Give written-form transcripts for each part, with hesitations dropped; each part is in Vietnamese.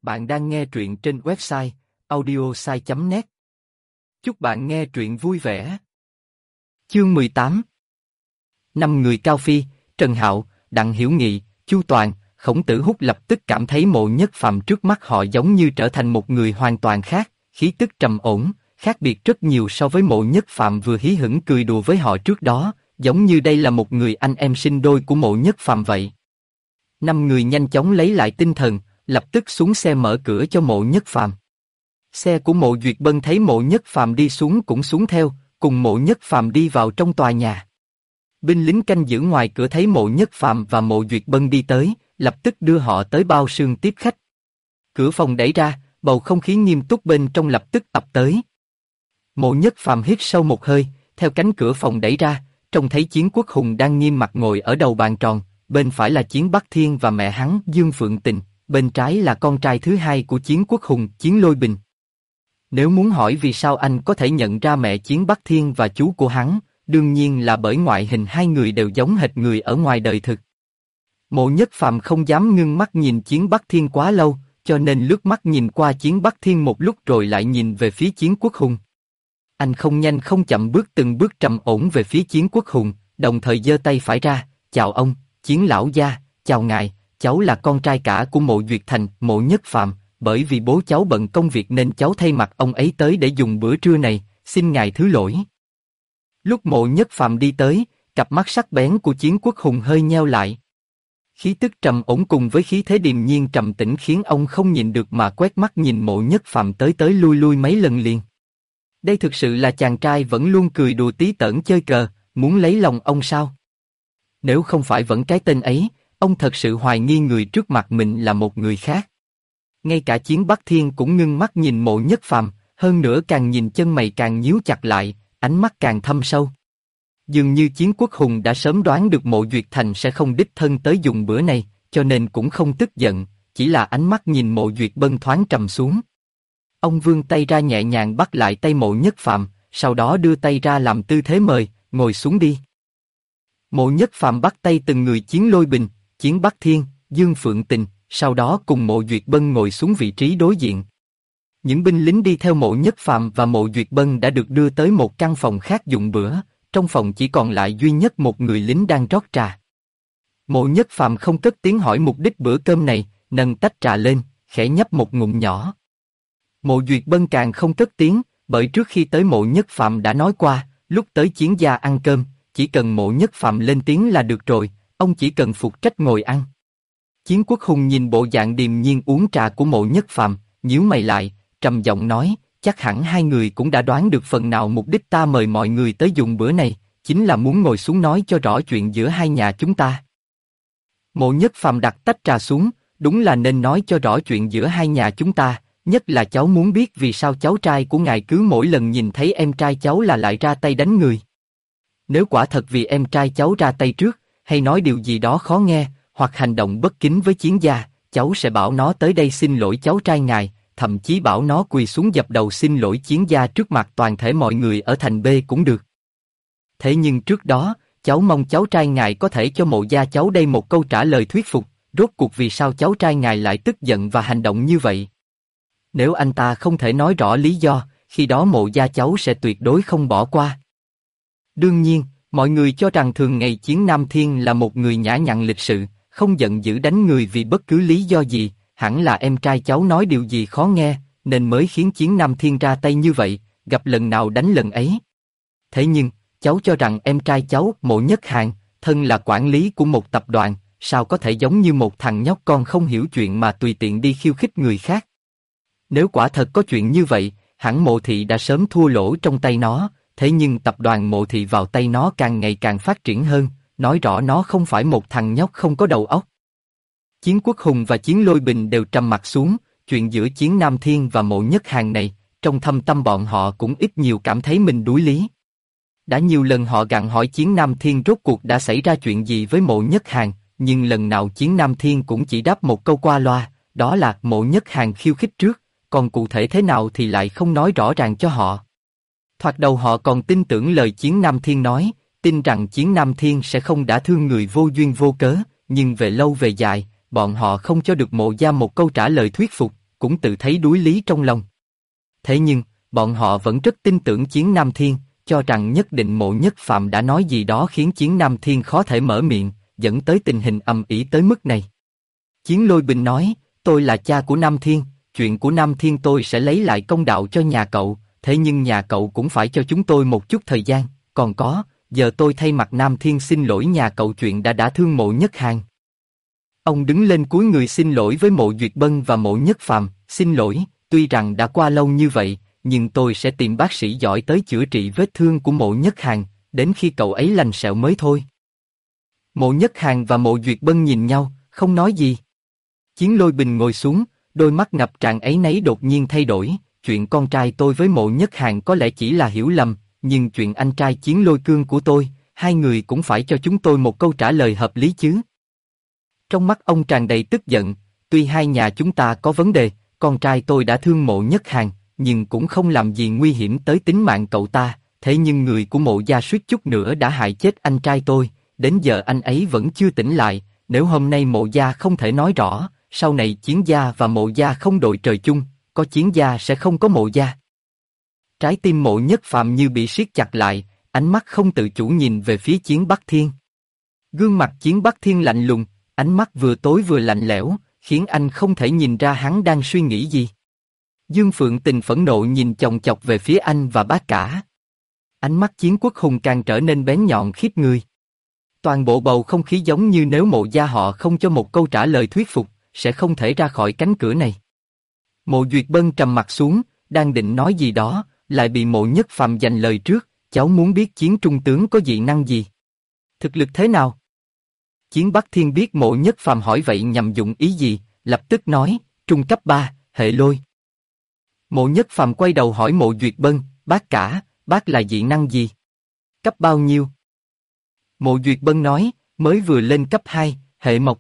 Bạn đang nghe truyện trên website audiosai.net. Chúc bạn nghe truyện vui vẻ. Chương 18. 5 người Cao Phi, Trần Hạo, Đặng Hiểu Nghị, Chu Toàn, Khổng Tử Húc lập tức cảm thấy Mộ Nhất Phàm trước mắt họ giống như trở thành một người hoàn toàn khác, khí tức trầm ổn, khác biệt rất nhiều so với Mộ Nhất Phàm vừa hí hửng cười đùa với họ trước đó, giống như đây là một người anh em sinh đôi của Mộ Nhất Phàm vậy. 5 người nhanh chóng lấy lại tinh thần, lập tức xuống xe mở cửa cho Mộ Nhất Phàm. Xe của Mộ Duyệt Bân thấy Mộ Nhất Phàm đi xuống cũng xuống theo, cùng Mộ Nhất Phàm đi vào trong tòa nhà. Binh lính canh giữ ngoài cửa thấy Mộ Nhất Phàm và Mộ Duyệt Bân đi tới, lập tức đưa họ tới bao sương tiếp khách. Cửa phòng đẩy ra, bầu không khí nghiêm túc bên trong lập tức ập tới. Mộ Nhất Phàm hít sâu một hơi, theo cánh cửa phòng đẩy ra, trông thấy Chiến Quốc Hùng đang nghiêm mặt ngồi ở đầu bàn tròn, bên phải là Chiến Bắc Thiên và mẹ hắn Dương Phượng Tình, bên trái là con trai thứ hai của Chiến Quốc Hùng, Chiến Lôi Bình. Nếu muốn hỏi vì sao anh có thể nhận ra mẹ Chiến Bắc Thiên và chú của hắn, đương nhiên là bởi ngoại hình hai người đều giống hệt người ở ngoài đời thực. Mộ Nhất Phàm không dám ngưng mắt nhìn Chiến Bắc Thiên quá lâu, cho nên lướt mắt nhìn qua Chiến Bắc Thiên một lúc rồi lại nhìn về phía Chiến Quốc Hùng. Anh không nhanh không chậm bước từng bước trầm ổn về phía Chiến Quốc Hùng, đồng thời giơ tay phải ra, chào ông, Chiến lão gia, chào ngài, cháu là con trai cả của Mộ Duyệt Thành, Mộ Nhất Phàm, bởi vì bố cháu bận công việc nên cháu thay mặt ông ấy tới để dùng bữa trưa này, xin ngài thứ lỗi. Lúc Mộ Nhất Phàm đi tới, cặp mắt sắc bén của Chiến Quốc Hùng hơi nheo lại. Khí tức trầm ổn cùng với khí thế điềm nhiên trầm tĩnh khiến ông không nhìn được mà quét mắt nhìn Mộ Nhất Phàm tới tới lui lui mấy lần liền. Đây thực sự là chàng trai vẫn luôn cười đùa tí tởn chơi cờ, muốn lấy lòng ông sao? Nếu không phải vẫn cái tên ấy, ông thật sự hoài nghi người trước mặt mình là một người khác. Ngay cả Chiến Bắc Thiên cũng ngưng mắt nhìn Mộ Nhất Phàm, hơn nữa càng nhìn chân mày càng nhíu chặt lại, ánh mắt càng thâm sâu. Dường như Chiến Quốc Hùng đã sớm đoán được Mộ Duyệt Thành sẽ không đích thân tới dùng bữa này, cho nên cũng không tức giận, chỉ là ánh mắt nhìn Mộ Duyệt Bân thoáng trầm xuống. Ông vươn tay ra nhẹ nhàng bắt lại tay Mộ Nhất Phàm, sau đó đưa tay ra làm tư thế mời, ngồi xuống đi. Mộ Nhất Phàm bắt tay từng người Chiến Lôi Bình, Chiến Bắc Thiên, Dương Phượng Tình, sau đó cùng Mộ Duyệt Bân ngồi xuống vị trí đối diện. Những binh lính đi theo Mộ Nhất Phàm và Mộ Duyệt Bân đã được đưa tới một căn phòng khác dùng bữa, trong phòng chỉ còn lại duy nhất một người lính đang rót trà. Mộ Nhất Phàm không cất tiếng hỏi mục đích bữa cơm này, nâng tách trà lên, khẽ nhấp một ngụm nhỏ. Mộ Duyệt Bân càng không cất tiếng, bởi trước khi tới Mộ Nhất Phàm đã nói qua, lúc tới Chiến gia ăn cơm, chỉ cần Mộ Nhất Phàm lên tiếng là được rồi, ông chỉ cần phụ trách ngồi ăn. Chiến Quốc Hùng nhìn bộ dạng điềm nhiên uống trà của Mộ Nhất Phàm, nhíu mày lại, trầm giọng nói, chắc hẳn hai người cũng đã đoán được phần nào mục đích ta mời mọi người tới dùng bữa này, chính là muốn ngồi xuống nói cho rõ chuyện giữa hai nhà chúng ta. Mộ Nhất Phàm đặt tách trà xuống, đúng là nên nói cho rõ chuyện giữa hai nhà chúng ta, nhất là cháu muốn biết vì sao cháu trai của ngài cứ mỗi lần nhìn thấy em trai cháu là lại ra tay đánh người. Nếu quả thật vì em trai cháu ra tay trước, hay nói điều gì đó khó nghe, hoặc hành động bất kính với Chiến gia, cháu sẽ bảo nó tới đây xin lỗi cháu trai ngài, thậm chí bảo nó quỳ xuống dập đầu xin lỗi Chiến gia trước mặt toàn thể mọi người ở thành B cũng được. Thế nhưng trước đó, cháu mong cháu trai ngài có thể cho Mộ gia cháu đây một câu trả lời thuyết phục, rốt cuộc vì sao cháu trai ngài lại tức giận và hành động như vậy. Nếu anh ta không thể nói rõ lý do, khi đó Mộ gia cháu sẽ tuyệt đối không bỏ qua. Đương nhiên, mọi người cho rằng thường ngày Chiến Nam Thiên là một người nhã nhặn lịch sự, không giận dữ đánh người vì bất cứ lý do gì, hẳn là em trai cháu nói điều gì khó nghe, nên mới khiến Chiến Nam Thiên ra tay như vậy, gặp lần nào đánh lần ấy. Thế nhưng, cháu cho rằng em trai cháu, Mộ Nhất Hàn, thân là quản lý của một tập đoàn, sao có thể giống như một thằng nhóc con không hiểu chuyện mà tùy tiện đi khiêu khích người khác. Nếu quả thật có chuyện như vậy, hẳn Mộ Thị đã sớm thua lỗ trong tay nó, thế nhưng tập đoàn Mộ Thị vào tay nó càng ngày càng phát triển hơn, nói rõ nó không phải một thằng nhóc không có đầu óc. Chiến Quốc Hùng và Chiến Lôi Bình đều trầm mặt xuống, chuyện giữa Chiến Nam Thiên và Mộ Nhất Hàn này, trong thâm tâm bọn họ cũng ít nhiều cảm thấy mình đuối lý. Đã nhiều lần họ gặng hỏi Chiến Nam Thiên rốt cuộc đã xảy ra chuyện gì với Mộ Nhất Hàn, nhưng lần nào Chiến Nam Thiên cũng chỉ đáp một câu qua loa, đó là Mộ Nhất Hàn khiêu khích trước, còn cụ thể thế nào thì lại không nói rõ ràng cho họ. Thoạt đầu họ còn tin tưởng lời Chiến Nam Thiên nói, tin rằng Chiến Nam Thiên sẽ không đả thương người vô duyên vô cớ, nhưng về lâu về dài, bọn họ không cho được Mộ gia một câu trả lời thuyết phục, cũng tự thấy đuối lý trong lòng. Thế nhưng, bọn họ vẫn rất tin tưởng Chiến Nam Thiên, cho rằng nhất định Mộ Nhất Phàm đã nói gì đó khiến Chiến Nam Thiên khó thể mở miệng, dẫn tới tình hình ầm ĩ tới mức này. Chiến Lôi Bình nói, tôi là cha của Nam Thiên, chuyện của Nam Thiên tôi sẽ lấy lại công đạo cho nhà cậu, thế nhưng nhà cậu cũng phải cho chúng tôi một chút thời gian, còn có, giờ tôi thay mặt Nam Thiên xin lỗi nhà cậu chuyện đã thương Mộ Nhất Hàn. Ông đứng lên cúi người xin lỗi với Mộ Duyệt Bân và Mộ Nhất Phàm, xin lỗi, tuy rằng đã qua lâu như vậy, nhưng tôi sẽ tìm bác sĩ giỏi tới chữa trị vết thương của Mộ Nhất Hàn, đến khi cậu ấy lành sẹo mới thôi. Mộ Nhất Hàn và Mộ Duyệt Bân nhìn nhau, không nói gì. Chiến Lôi Bình ngồi xuống, đôi mắt ngập tràn áy náy đột nhiên thay đổi, chuyện con trai tôi với Mộ Nhất Hàn có lẽ chỉ là hiểu lầm, nhưng chuyện anh trai Chiến Lôi Cương của tôi, hai người cũng phải cho chúng tôi một câu trả lời hợp lý chứ. Trong mắt ông tràn đầy tức giận, tuy hai nhà chúng ta có vấn đề, con trai tôi đã thương Mộ Nhất Hàn, nhưng cũng không làm gì nguy hiểm tới tính mạng cậu ta, thế nhưng người của Mộ gia suýt chút nữa đã hại chết anh trai tôi, đến giờ anh ấy vẫn chưa tỉnh lại, nếu hôm nay Mộ gia không thể nói rõ, sau này Chiến gia và Mộ gia không đội trời chung, có Chiến gia sẽ không có Mộ gia. Trái tim Mộ Nhất Phàm như bị siết chặt lại, ánh mắt không tự chủ nhìn về phía Chiến Bắc Thiên. Gương mặt Chiến Bắc Thiên lạnh lùng, ánh mắt vừa tối vừa lạnh lẽo, khiến anh không thể nhìn ra hắn đang suy nghĩ gì. Dương Phượng Tình phẫn nộ nhìn chòng chọc về phía anh và bác cả. Ánh mắt Chiến Quốc Hùng càng trở nên bén nhọn khiếp người. Toàn bộ bầu không khí giống như nếu Mộ gia họ không cho một câu trả lời thuyết phục, sẽ không thể ra khỏi cánh cửa này. Mộ Duyệt Bân trầm mặt xuống, đang định nói gì đó, lại bị Mộ Nhất Phàm giành lời trước, cháu muốn biết Chiến Trung tướng có dị năng gì? Thực lực thế nào? Chiến Bắc Thiên biết Mộ Nhất Phàm hỏi vậy nhằm dụng ý gì, lập tức nói, trung cấp 3, hệ lôi. Mộ Nhất Phàm quay đầu hỏi Mộ Duyệt Bân, bác cả, bác là dị năng gì? Cấp bao nhiêu? Mộ Duyệt Bân nói, mới vừa lên cấp 2, hệ mộc.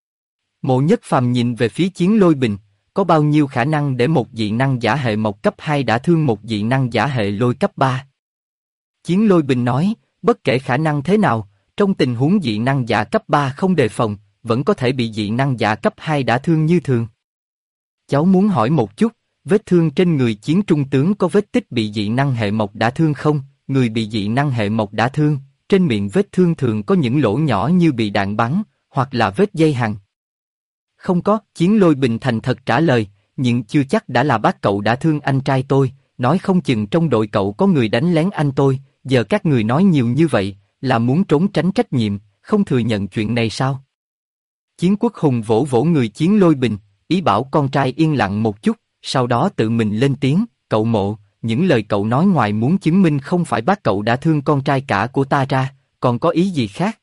Mộ Nhất Phàm nhìn về phía Chiến Lôi Bình, có bao nhiêu khả năng để một dị năng giả hệ mộc cấp 2 đã thương một dị năng giả hệ lôi cấp 3? Chiến Lôi Bình nói, bất kể khả năng thế nào, trong tình huống dị năng giả cấp 3 không đề phòng, vẫn có thể bị dị năng giả cấp 2 đã thương như thường. Cháu muốn hỏi một chút, vết thương trên người Chiến Trung tướng có vết tích bị dị năng hệ mộc đã thương không? Người bị dị năng hệ mộc đã thương, trên miệng vết thương thường có những lỗ nhỏ như bị đạn bắn, hoặc là vết dây hằn. Không có, Chiến Lôi Bình thành thật trả lời, nhưng chưa chắc đã là bác cậu đã thương anh trai tôi, nói không chừng trong đội cậu có người đánh lén anh tôi, giờ các người nói nhiều như vậy, là muốn trốn tránh trách nhiệm, không thừa nhận chuyện này sao? Chiến Quốc Hùng vỗ vỗ người Chiến Lôi Bình, ý bảo con trai yên lặng một chút, sau đó tự mình lên tiếng, cậu Mộ, những lời cậu nói ngoài muốn chứng minh không phải bác cậu đã thương con trai cả của ta ra, còn có ý gì khác?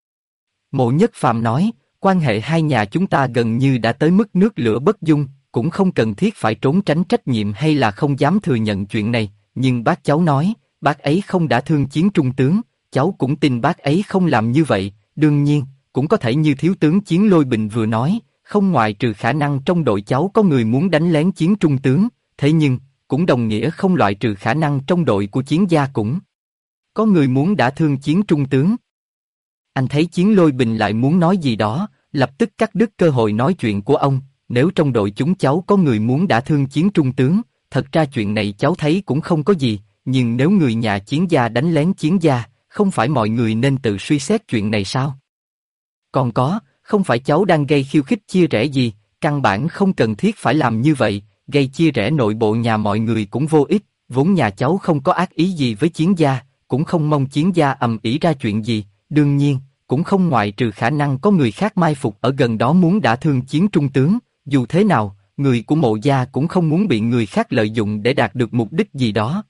Mộ Nhất Phàm nói, quan hệ hai nhà chúng ta gần như đã tới mức nước lửa bất dung, cũng không cần thiết phải trốn tránh trách nhiệm hay là không dám thừa nhận chuyện này, nhưng bác cháu nói, bác ấy không đã thương Chiến Trung tướng, cháu cũng tin bác ấy không làm như vậy, đương nhiên, cũng có thể như thiếu tướng Chiến Lôi Bình vừa nói, không ngoại trừ khả năng trong đội cháu có người muốn đánh lén Chiến Trung tướng, thế nhưng, cũng đồng nghĩa không loại trừ khả năng trong đội của Chiến gia cũng có người muốn đã thương Chiến Trung tướng. Anh thấy Chiến Lôi Bình lại muốn nói gì đó, lập tức cắt đứt cơ hội nói chuyện của ông, nếu trong đội chúng cháu có người muốn đã thương Chiến Trung tướng, thật ra chuyện này cháu thấy cũng không có gì, nhưng nếu người nhà Chiến gia đánh lén Chiến gia, không phải mọi người nên tự suy xét chuyện này sao? Còn có, không phải cháu đang gây khiêu khích chia rẽ gì, căn bản không cần thiết phải làm như vậy, gây chia rẽ nội bộ nhà mọi người cũng vô ích, vốn nhà cháu không có ác ý gì với Chiến gia, cũng không mong Chiến gia ầm ĩ ra chuyện gì, đương nhiên, cũng không ngoại trừ khả năng có người khác mai phục ở gần đó muốn đả thương Chiến Trung tướng, dù thế nào, người của Mộ gia cũng không muốn bị người khác lợi dụng để đạt được mục đích gì đó.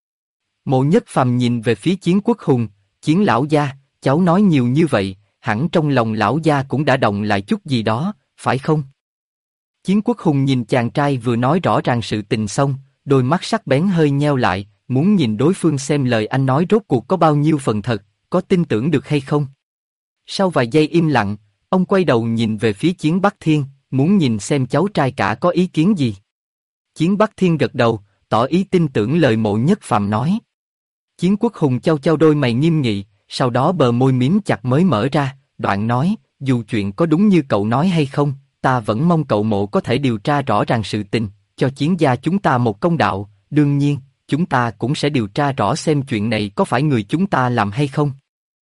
Mộ Nhất Phàm nhìn về phía Chiến Quốc Hùng, Chiến lão gia, cháu nói nhiều như vậy, hẳn trong lòng lão gia cũng đã động lại chút gì đó, phải không? Chiến Quốc Hùng nhìn chàng trai vừa nói rõ ràng sự tình xong, đôi mắt sắc bén hơi nheo lại, muốn nhìn đối phương xem lời anh nói rốt cuộc có bao nhiêu phần thật, có tin tưởng được hay không. Sau vài giây im lặng, ông quay đầu nhìn về phía Chiến Bắc Thiên, muốn nhìn xem cháu trai cả có ý kiến gì. Chiến Bắc Thiên gật đầu, tỏ ý tin tưởng lời Mộ Nhất Phàm nói. Chiến Quốc Hùng chau chau đôi mày nghiêm nghị, sau đó bờ môi mím chặt mới mở ra, đoạn nói, dù chuyện có đúng như cậu nói hay không, ta vẫn mong cậu Mộ có thể điều tra rõ ràng sự tình, cho Chiến gia chúng ta một công đạo, đương nhiên, chúng ta cũng sẽ điều tra rõ xem chuyện này có phải người chúng ta làm hay không.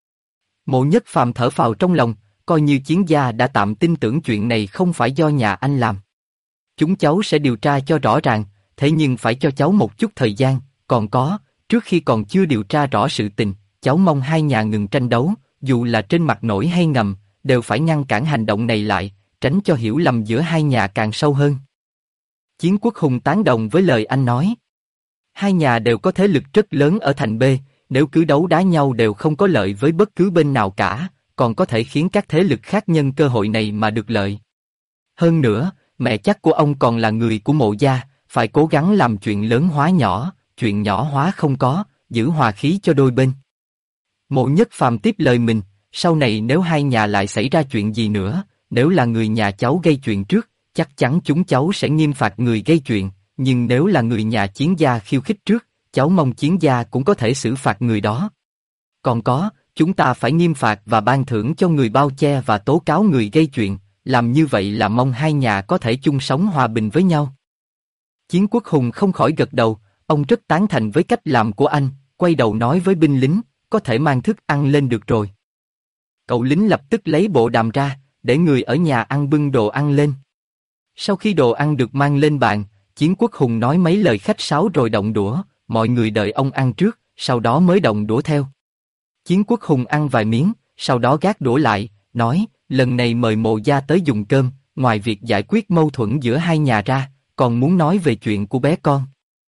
Mộ Nhất Phàm thở phào trong lòng, coi như Chiến gia đã tạm tin tưởng chuyện này không phải do nhà anh làm. Chúng cháu sẽ điều tra cho rõ ràng, thế nhưng phải cho cháu một chút thời gian, còn có, trước khi còn chưa điều tra rõ sự tình, cháu mong hai nhà ngừng tranh đấu, dù là trên mặt nổi hay ngầm, đều phải ngăn cản hành động này lại, tránh cho hiểu lầm giữa hai nhà càng sâu hơn. Chiến Quốc Hùng tán đồng với lời anh nói. Hai nhà đều có thế lực rất lớn ở thành B, nếu cứ đấu đá nhau đều không có lợi với bất cứ bên nào cả, còn có thể khiến các thế lực khác nhân cơ hội này mà được lợi. Hơn nữa, mẹ chắc của ông còn là người của Mộ gia, phải cố gắng làm chuyện lớn hóa nhỏ, chuyện nhỏ hóa không có, giữ hòa khí cho đôi bên. Mộ Nhất Phàm tiếp lời mình, sau này nếu hai nhà lại xảy ra chuyện gì nữa, nếu là người nhà cháu gây chuyện trước, chắc chắn chúng cháu sẽ nghiêm phạt người gây chuyện, nhưng nếu là người nhà Chiến gia khiêu khích trước, cháu mong Chiến gia cũng có thể xử phạt người đó. Còn có, chúng ta phải nghiêm phạt và ban thưởng cho người bao che và tố cáo người gây chuyện, làm như vậy là mong hai nhà có thể chung sống hòa bình với nhau. Chiến Quốc Hùng không khỏi gật đầu, ông rất tán thành với cách làm của anh, quay đầu nói với binh lính, có thể mang thức ăn lên được rồi. Cậu lính lập tức lấy bộ đàm ra, để người ở nhà ăn bưng đồ ăn lên. Sau khi đồ ăn được mang lên bàn, Chiến Quốc Hùng nói mấy lời khách sáo rồi động đũa, mọi người đợi ông ăn trước, sau đó mới động đũa theo. Chiến Quốc Hùng ăn vài miếng, sau đó gác đũa lại, nói, lần này mời Mộ gia tới dùng cơm, ngoài việc giải quyết mâu thuẫn giữa hai nhà ra, còn muốn nói về chuyện của bé con.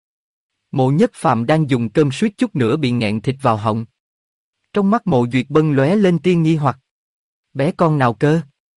Mộ Nhất Phàm đang dùng cơm suýt chút nữa bị nghẹn thịt vào họng. Trong mắt Mộ Duyệt Bân lóe lên tia nghi hoặc. Bé con nào cơ?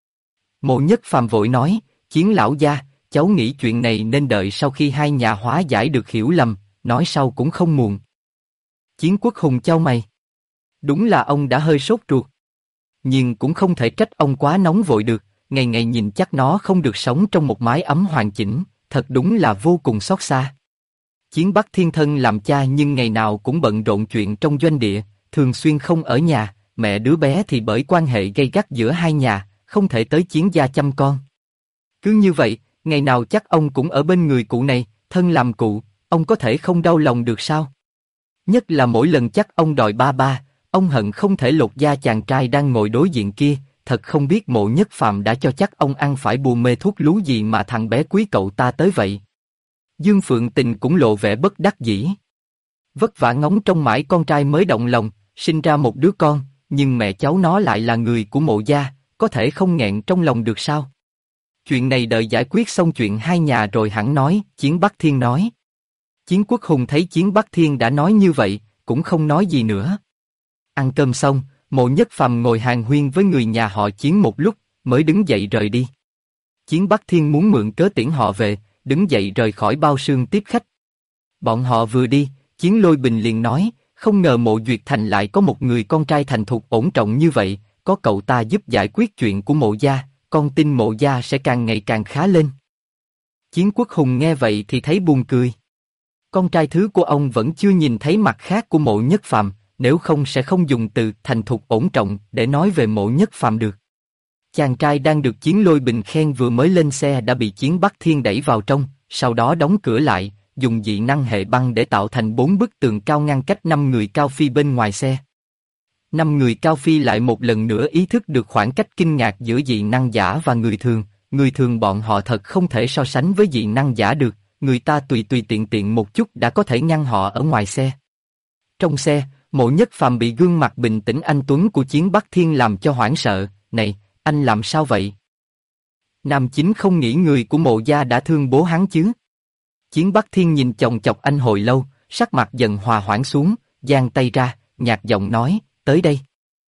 Mộ Nhất Phàm vội nói, Chiến lão gia, cháu nghĩ chuyện này nên đợi sau khi hai nhà hóa giải được hiểu lầm, nói sau cũng không muộn. Chiến Quốc Hùng chau mày. Đúng là ông đã hơi sốt ruột. Nhưng cũng không thể trách ông quá nóng vội được, ngày ngày nhìn chắc nó không được sống trong một mái ấm hoàn chỉnh, thật đúng là vô cùng xót xa. Chiến Bắc Thiên thân làm cha nhưng ngày nào cũng bận rộn chuyện trong doanh địa, thường xuyên không ở nhà, mẹ đứa bé thì bởi quan hệ gay gắt giữa hai nhà, không thể tới Chiến gia chăm con. Cứ như vậy, ngày nào chắc ông cũng ở bên người cụ này, thân làm cụ, ông có thể không đau lòng được sao? Nhất là mỗi lần chắc ông đòi ba ba, ông hận không thể lột da chàng trai đang ngồi đối diện kia, thật không biết Mộ Nhất Phàm đã cho chắc ông ăn phải bùa mê thuốc lú gì mà thằng bé quý cậu ta tới vậy. Dương Phượng Tình cũng lộ vẻ bất đắc dĩ. Vất vả ngóng trông mãi con trai mới động lòng, sinh ra một đứa con, nhưng mẹ cháu nó lại là người của Mộ gia, có thể không nghẹn trong lòng được sao? Chuyện này đợi giải quyết xong chuyện hai nhà rồi hẳn nói, Chiến Bắc Thiên nói. Chiến Quốc Hùng thấy Chiến Bắc Thiên đã nói như vậy, cũng không nói gì nữa. Ăn cơm xong, Mộ Nhất Phàm ngồi hàn huyên với người nhà họ Chiến một lúc, mới đứng dậy rời đi. Chiến Bắc Thiên muốn mượn cớ tiễn họ về, đứng dậy rời khỏi bao sương tiếp khách. Bọn họ vừa đi, Chiến Lôi Bình liền nói, không ngờ Mộ Duyệt Thành lại có một người con trai thành thục ổn trọng như vậy, có cậu ta giúp giải quyết chuyện của Mộ gia, con tin Mộ gia sẽ càng ngày càng khá lên. Chiến Quốc Hùng nghe vậy thì thấy buồn cười. Con trai thứ của ông vẫn chưa nhìn thấy mặt khác của Mộ Nhất Phàm, nếu không sẽ không dùng từ thành thục ổn trọng để nói về Mộ Nhất Phàm được. Chàng trai đang được Chiến Lôi Bình khen vừa mới lên xe đã bị Chiến Bắc Thiên đẩy vào trong, sau đó đóng cửa lại, dùng dị năng hệ băng để tạo thành 4 bức tường cao ngăn cách 5 người cao phi bên ngoài xe. 5 người cao phi lại một lần nữa ý thức được khoảng cách kinh ngạc giữa dị năng giả và người thường bọn họ thật không thể so sánh với dị năng giả được, người ta tùy tùy tiện tiện một chút đã có thể ngăn họ ở ngoài xe. Trong xe, Mộ Nhất Phàm bị gương mặt bình tĩnh anh tuấn của Chiến Bắc Thiên làm cho hoảng sợ, này, anh làm sao vậy? Nam Chính không nghĩ người của Mộ gia đã thương bố hắn chứ? Chiến Bắc Thiên nhìn chòng chọc anh hồi lâu, sắc mặt dần hòa hoãn xuống, giang tay ra, nhạt giọng nói, tới đây.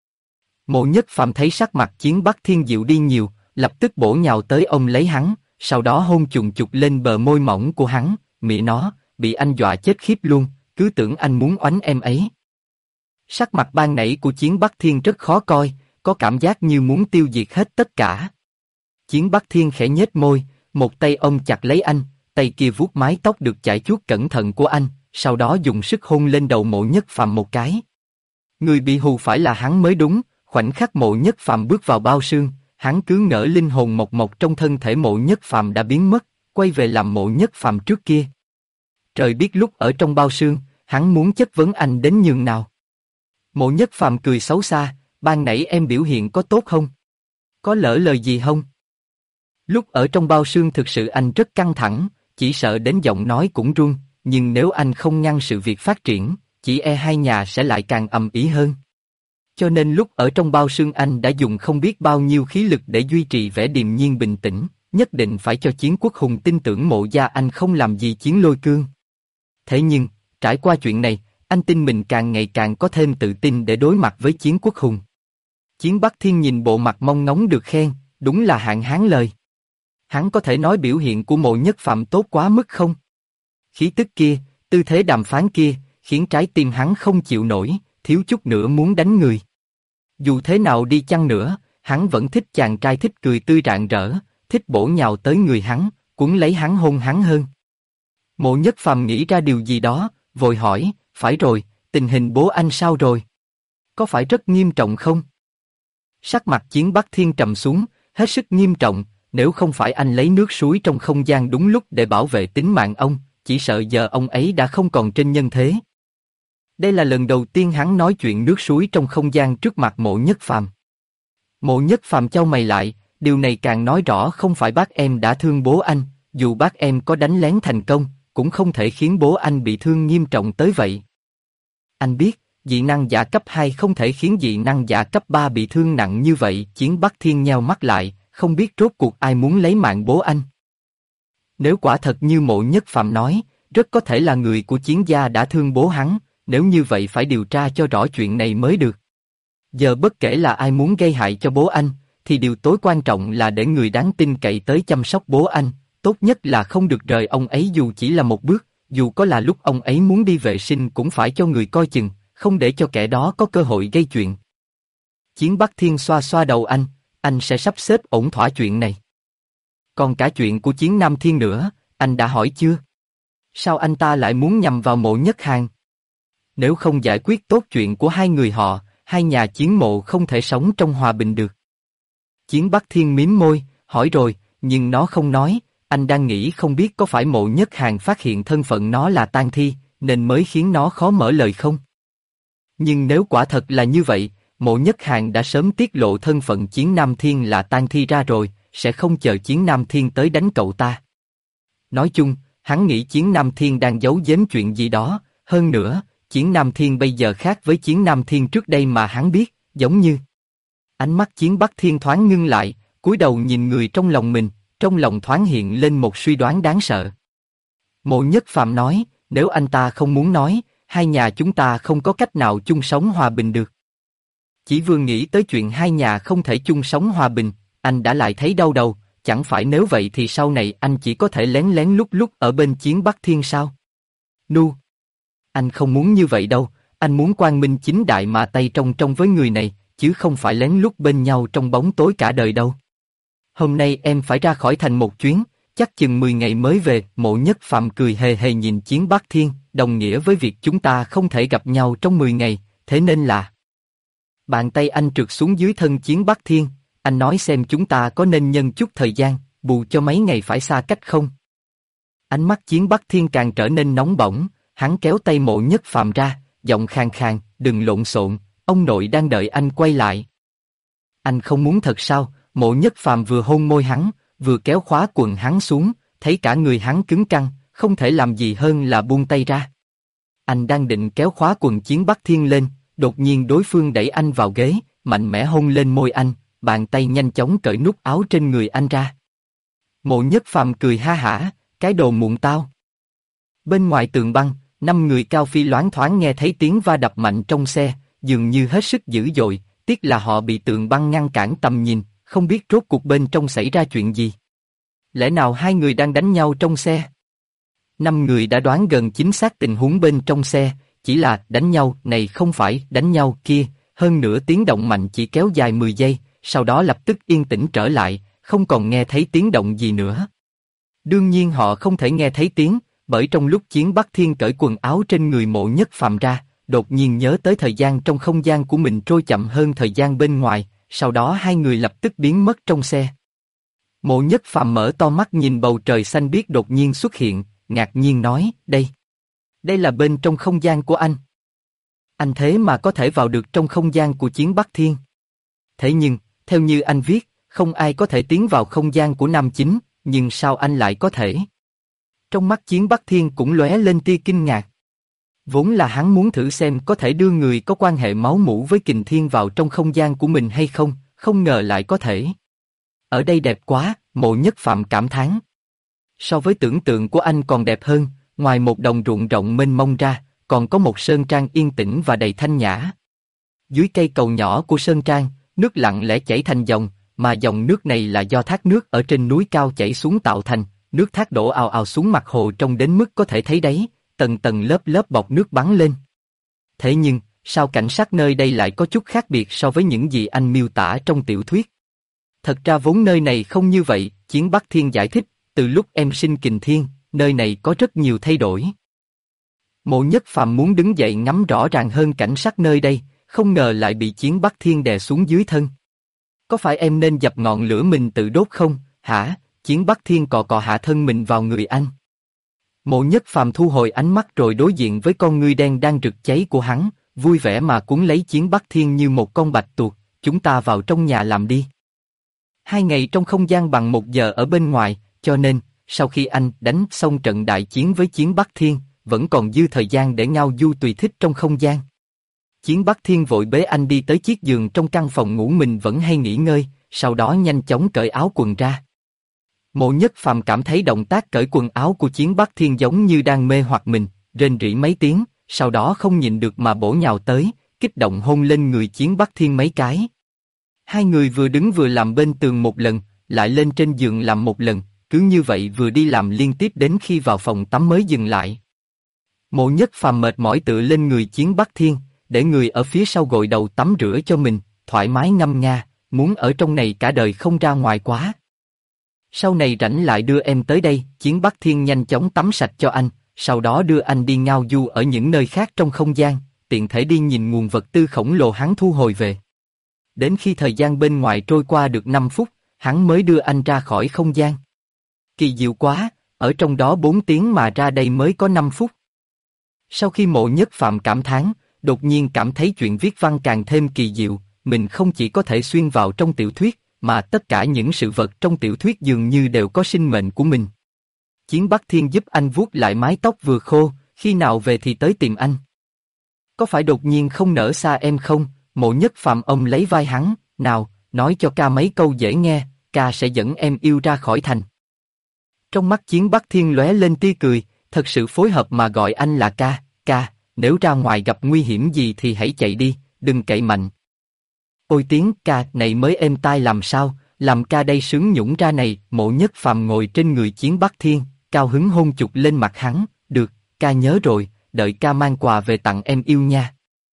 Mộ Nhất Phàm thấy sắc mặt Chiến Bắc Thiên dịu đi nhiều, lập tức bổ nhào tới ôm lấy hắn, sau đó hôn chùng chục lên bờ môi mỏng của hắn, mẹ nó, bị anh dọa chết khiếp luôn, cứ tưởng anh muốn oánh em ấy. Sắc mặt ban nãy của Chiến Bắc Thiên rất khó coi, có cảm giác như muốn tiêu diệt hết tất cả. Chiến Bắc Thiên khẽ nhếch môi, một tay ôm chặt lấy anh, tay kia vuốt mái tóc được chải chuốt cẩn thận của anh, sau đó dùng sức hôn lên đầu Mộ Nhất Phàm một cái. Người bị hù phải là hắn mới đúng, khoảnh khắc Mộ Nhất Phàm bước vào bao sương, hắn cứ ngỡ linh hồn mộc mộc trong thân thể Mộ Nhất Phàm đã biến mất, quay về làm Mộ Nhất Phàm trước kia. Trời biết lúc ở trong bao xương, hắn muốn chất vấn anh đến nhường nào. Mộ Nhất Phàm cười xấu xa, ban nãy em biểu hiện có tốt không? Có lỡ lời gì không? Lúc ở trong bao xương thực sự anh rất căng thẳng, chỉ sợ đến giọng nói cũng run, nhưng nếu anh không ngăn sự việc phát triển, chỉ e hai nhà sẽ lại càng ầm ĩ hơn. Cho nên lúc ở trong bao xương anh đã dùng không biết bao nhiêu khí lực để duy trì vẻ điềm nhiên bình tĩnh, nhất định phải cho Chiến Quốc Hùng tin tưởng Mộ gia anh không làm gì Chiến Lôi Cương. Thế nhưng, trải qua chuyện này, anh tin mình càng ngày càng có thêm tự tin để đối mặt với Chiến Quốc Hùng. Chiến Bắc Thiên nhìn bộ mặt mong ngóng được khen, đúng là hạng hán lời. Hắn có thể nói biểu hiện của Mộ Nhất Phàm tốt quá mức không? Khí tức kia, tư thế đàm phán kia, khiến trái tim hắn không chịu nổi, thiếu chút nữa muốn đánh người. Dù thế nào đi chăng nữa, hắn vẫn thích chàng trai thích cười tươi rạng rỡ, thích bổ nhào tới người hắn, cuốn lấy hắn hôn hắn hơn. Mộ Nhất Phàm nghĩ ra điều gì đó, vội hỏi, phải rồi, tình hình bố anh sao rồi? Có phải rất nghiêm trọng không? Sắc mặt Chiến Bắc Thiên trầm xuống, hết sức nghiêm trọng, nếu không phải anh lấy nước suối trong không gian đúng lúc để bảo vệ tính mạng ông, chỉ sợ giờ ông ấy đã không còn trên nhân thế. Đây là lần đầu tiên hắn nói chuyện nước suối trong không gian trước mặt Mộ Nhất Phàm. Mộ Nhất Phàm chau mày lại, điều này càng nói rõ không phải bác em đã thương bố anh, dù bác em có đánh lén thành công, cũng không thể khiến bố anh bị thương nghiêm trọng tới vậy. Anh biết, dị năng giả cấp 2 không thể khiến dị năng giả cấp 3 bị thương nặng như vậy. Chiến Bắc Thiên nheo mắt lại, không biết rốt cuộc ai muốn lấy mạng bố anh. Nếu quả thật như Mộ Nhất Phàm nói, rất có thể là người của Chiến gia đã thương bố hắn, nếu như vậy phải điều tra cho rõ chuyện này mới được. Giờ bất kể là ai muốn gây hại cho bố anh, thì điều tối quan trọng là để người đáng tin cậy tới chăm sóc bố anh, tốt nhất là không được rời ông ấy dù chỉ là một bước, dù có là lúc ông ấy muốn đi vệ sinh cũng phải cho người coi chừng, không để cho kẻ đó có cơ hội gây chuyện. Chiến Bắc Thiên xoa xoa đầu anh sẽ sắp xếp ổn thỏa chuyện này. Còn cả chuyện của Chiến Nam Thiên nữa, anh đã hỏi chưa? Sao anh ta lại muốn nhằm vào Mộ Nhất Hàn? Nếu không giải quyết tốt chuyện của hai người họ, hai nhà Chiến Mộ không thể sống trong hòa bình được. Chiến Bắc Thiên mím môi, hỏi rồi, nhưng nó không nói, anh đang nghĩ không biết có phải Mộ Nhất Hàn phát hiện thân phận nó là tang thi, nên mới khiến nó khó mở lời không? Nhưng nếu quả thật là như vậy, Mộ Nhất Hàn đã sớm tiết lộ thân phận Chiến Nam Thiên là tang thi ra rồi, sẽ không chờ Chiến Nam Thiên tới đánh cậu ta. Nói chung, hắn nghĩ Chiến Nam Thiên đang giấu giếm chuyện gì đó, hơn nữa, Chiến Nam Thiên bây giờ khác với Chiến Nam Thiên trước đây mà hắn biết, giống như... Ánh mắt Chiến Bắc Thiên thoáng ngưng lại, cúi đầu nhìn người trong lòng mình, trong lòng thoáng hiện lên một suy đoán đáng sợ. Mộ Nhất Phàm nói, nếu anh ta không muốn nói, hai nhà chúng ta không có cách nào chung sống hòa bình được. Chỉ vừa nghĩ tới chuyện hai nhà không thể chung sống hòa bình, anh đã lại thấy đau đầu, chẳng phải nếu vậy thì sau này anh chỉ có thể lén lén lút lút ở bên Chiến Bắc Thiên sao? Nu! Anh không muốn như vậy đâu, anh muốn quang minh chính đại mà tay trong trong với người này, chứ không phải lén lút bên nhau trong bóng tối cả đời đâu. Hôm nay em phải ra khỏi thành một chuyến, chắc chừng 10 ngày mới về. Mộ Nhất Phàm cười hề hề nhìn Chiến Bắc Thiên, đồng nghĩa với việc chúng ta không thể gặp nhau trong 10 ngày, thế nên là... Bàn tay anh trượt xuống dưới thân Chiến Bắc Thiên, anh nói xem chúng ta có nên nhân chút thời gian, bù cho mấy ngày phải xa cách không? Ánh mắt Chiến Bắc Thiên càng trở nên nóng bỏng, hắn kéo tay Mộ Nhất Phàm ra, giọng khàn khàn, đừng lộn xộn, ông nội đang đợi anh quay lại. Anh không muốn thật sao? Mộ Nhất Phàm vừa hôn môi hắn, vừa kéo khóa quần hắn xuống, thấy cả người hắn cứng căng, không thể làm gì hơn là buông tay ra. Anh đang định kéo khóa quần Chiến Bắc Thiên lên, đột nhiên đối phương đẩy anh vào ghế, mạnh mẽ hôn lên môi anh, bàn tay nhanh chóng cởi nút áo trên người anh ra. Mộ Nhất Phàm cười ha hả, cái đồ muộn tao. Bên ngoài tường băng, 5 người Cao Phi loáng thoáng nghe thấy tiếng va đập mạnh trong xe, dường như hết sức dữ dội, tiếc là họ bị tường băng ngăn cản tầm nhìn, không biết rốt cuộc bên trong xảy ra chuyện gì. Lẽ nào hai người đang đánh nhau trong xe? 5 người đã đoán gần chính xác tình huống bên trong xe, chỉ là đánh nhau này không phải đánh nhau kia, hơn nữa tiếng động mạnh chỉ kéo dài 10 giây, sau đó lập tức yên tĩnh trở lại, không còn nghe thấy tiếng động gì nữa. Đương nhiên họ không thể nghe thấy tiếng, bởi trong lúc Chiến Bắc Thiên cởi quần áo trên người Mộ Nhất Phàm ra, đột nhiên nhớ tới thời gian trong không gian của mình trôi chậm hơn thời gian bên ngoài, sau đó hai người lập tức biến mất trong xe. Mộ Nhất Phàm mở to mắt nhìn bầu trời xanh biếc đột nhiên xuất hiện, ngạc nhiên nói, đây là bên trong không gian của anh. Anh thế mà có thể vào được trong không gian của Chiến Bắc Thiên. Thế nhưng, theo như anh viết, không ai có thể tiến vào không gian của nam chính, nhưng sao anh lại có thể? Trong mắt Chiến Bắc Thiên cũng lóe lên tia kinh ngạc. Vốn là hắn muốn thử xem có thể đưa người có quan hệ máu mủ với Kình Thiên vào trong không gian của mình hay không, không ngờ lại có thể. Ở đây đẹp quá, Mộ Nhất Phàm cảm thán. So với tưởng tượng của anh còn đẹp hơn, ngoài một đồng ruộng rộng mênh mông ra, còn có một sơn trang yên tĩnh và đầy thanh nhã. Dưới cây cầu nhỏ của sơn trang, nước lặng lẽ chảy thành dòng, mà dòng nước này là do thác nước ở trên núi cao chảy xuống tạo thành, nước thác đổ ào ào xuống mặt hồ trông đến mức có thể thấy đáy, tầng tầng lớp lớp bọt nước bắn lên. Thế nhưng, sao cảnh sắc nơi đây lại có chút khác biệt so với những gì anh miêu tả trong tiểu thuyết? Thật ra vốn nơi này không như vậy, Chiến Bắc Thiên giải thích, từ lúc em sinh Kình Thiên, nơi này có rất nhiều thay đổi. Mộ Nhất Phàm muốn đứng dậy ngắm rõ ràng hơn cảnh sắc nơi đây, không ngờ lại bị Chiến Bắc Thiên đè xuống dưới thân. Có phải em nên dập ngọn lửa mình tự đốt không, hả? Chiến Bắc Thiên cọ cọ hạ thân mình vào người anh. Mộ Nhất Phàm thu hồi ánh mắt rồi đối diện với con ngươi đen đang rực cháy của hắn, vui vẻ mà cuốn lấy Chiến Bắc Thiên như một con bạch tuộc, chúng ta vào trong nhà làm đi. 2 ngày trong không gian bằng 1 giờ ở bên ngoài, cho nên, sau khi anh đánh xong trận đại chiến với Chiến Bắc Thiên, vẫn còn dư thời gian để ngao du tùy thích trong không gian. Chiến Bắc Thiên vội bế anh đi tới chiếc giường trong căn phòng ngủ mình vẫn hay nghỉ ngơi, sau đó nhanh chóng cởi áo quần ra. Mộ Nhất Phàm cảm thấy động tác cởi quần áo của Chiến Bắc Thiên giống như đang mê hoặc mình, rên rỉ mấy tiếng, sau đó không nhịn được mà bổ nhào tới, kích động hôn lên người Chiến Bắc Thiên mấy cái. Hai người vừa đứng vừa làm bên tường một lần, lại lên trên giường làm một lần, cứ như vậy vừa đi làm liên tiếp đến khi vào phòng tắm mới dừng lại. Mộ Nhất Phàm mệt mỏi tựa lên người Chiến Bắc Thiên, để người ở phía sau gội đầu tắm rửa cho mình, thoải mái ngâm nga, muốn ở trong này cả đời không ra ngoài quá. Sau này rảnh lại đưa em tới đây, Chiến Bắc Thiên nhanh chóng tắm sạch cho anh, sau đó đưa anh đi ngao du ở những nơi khác trong không gian, tiện thể đi nhìn nguồn vật tư khổng lồ hắn thu hồi về. Đến khi thời gian bên ngoài trôi qua được 5 phút, hắn mới đưa anh ra khỏi không gian. Kỳ diệu quá, ở trong đó 4 tiếng mà ra đây mới có 5 phút. Sau khi Mộ Nhất Phàm cảm thán, đột nhiên cảm thấy chuyện viết văn càng thêm kỳ diệu, mình không chỉ có thể xuyên vào trong tiểu thuyết, mà tất cả những sự vật trong tiểu thuyết dường như đều có sinh mệnh của mình. Chiến Bắc Thiên giúp anh vuốt lại mái tóc vừa khô, khi nào về thì tới tìm anh. Có phải đột nhiên không nỡ xa em không? Mộ Nhất Phàm ôm lấy vai hắn, nào, nói cho ca mấy câu dễ nghe, ca sẽ dẫn em yêu ra khỏi thành. Trong mắt Chiến Bắc Thiên lóe lên tia cười, thật sự phối hợp mà gọi anh là ca, nếu ra ngoài gặp nguy hiểm gì thì hãy chạy đi, đừng cậy mạnh. Ôi tiếng ca này mới êm tai làm sao, làm ca đây sướng nhũng ra này. Mộ Nhất Phàm ngồi trên người Chiến Bắc Thiên, cao hứng hôn chụp lên mặt hắn, được, ca nhớ rồi, đợi ca mang quà về tặng em yêu nha.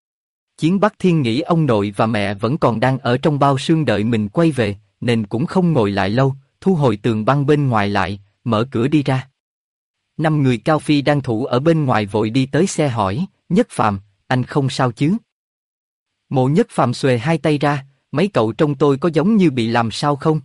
Chiến Bắc Thiên nghĩ ông nội và mẹ vẫn còn đang ở trong bao xương đợi mình quay về, nên cũng không ngồi lại lâu, thu hồi tường băng bên ngoài lại, mở cửa đi ra. 5 người Cao Phi đang thủ ở bên ngoài vội đi tới xe hỏi, Nhất Phàm, anh không sao chứ? Mộ Nhất Phàm xuề hai tay ra, mấy cậu trong tôi có giống như bị làm sao không?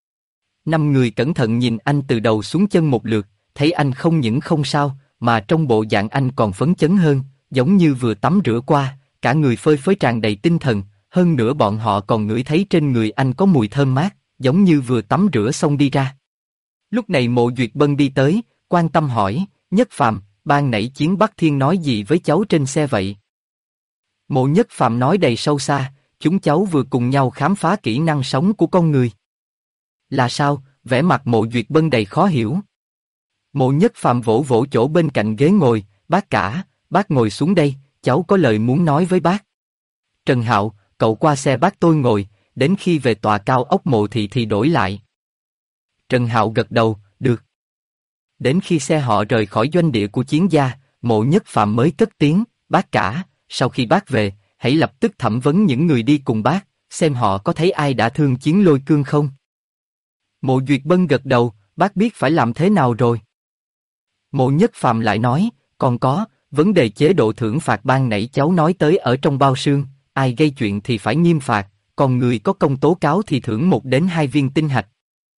5 người cẩn thận nhìn anh từ đầu xuống chân một lượt, thấy anh không những không sao, mà trong bộ dạng anh còn phấn chấn hơn, giống như vừa tắm rửa qua, cả người phơi phới tràn đầy tinh thần, hơn nữa bọn họ còn ngửi thấy trên người anh có mùi thơm mát, giống như vừa tắm rửa xong đi ra. Lúc này Mộ Duyệt Bân đi tới, quan tâm hỏi, Nhất Phàm, ban nãy Chiến Bắc Thiên nói gì với cháu trên xe vậy? Mộ Nhất Phàm nói đầy sâu xa, chúng cháu vừa cùng nhau khám phá kỹ năng sống của con người. Là sao? Vẻ mặt Mộ Duyệt Bân đầy khó hiểu. Mộ Nhất Phàm vỗ vỗ chỗ bên cạnh ghế ngồi, bác cả, bác ngồi xuống đây, cháu có lời muốn nói với bác. Trần Hạo, cậu qua xe bác tôi ngồi, đến khi về tòa cao ốc Mộ Thị thì đổi lại. Trần Hạo gật đầu, được. Đến khi xe họ rời khỏi doanh địa của Chiến gia, Mộ Nhất Phàm mới cất tiếng, bác cả, sau khi bác về, hãy lập tức thẩm vấn những người đi cùng bác, xem họ có thấy ai đã thương Chiến Lôi Cương không. Mộ Duyệt Bân gật đầu, bác biết phải làm thế nào rồi. Mộ Nhất Phàm lại nói, còn có, vấn đề chế độ thưởng phạt ban nãy cháu nói tới ở trong bao xương, ai gây chuyện thì phải nghiêm phạt, còn người có công tố cáo thì thưởng 1 đến 2 viên tinh hạch.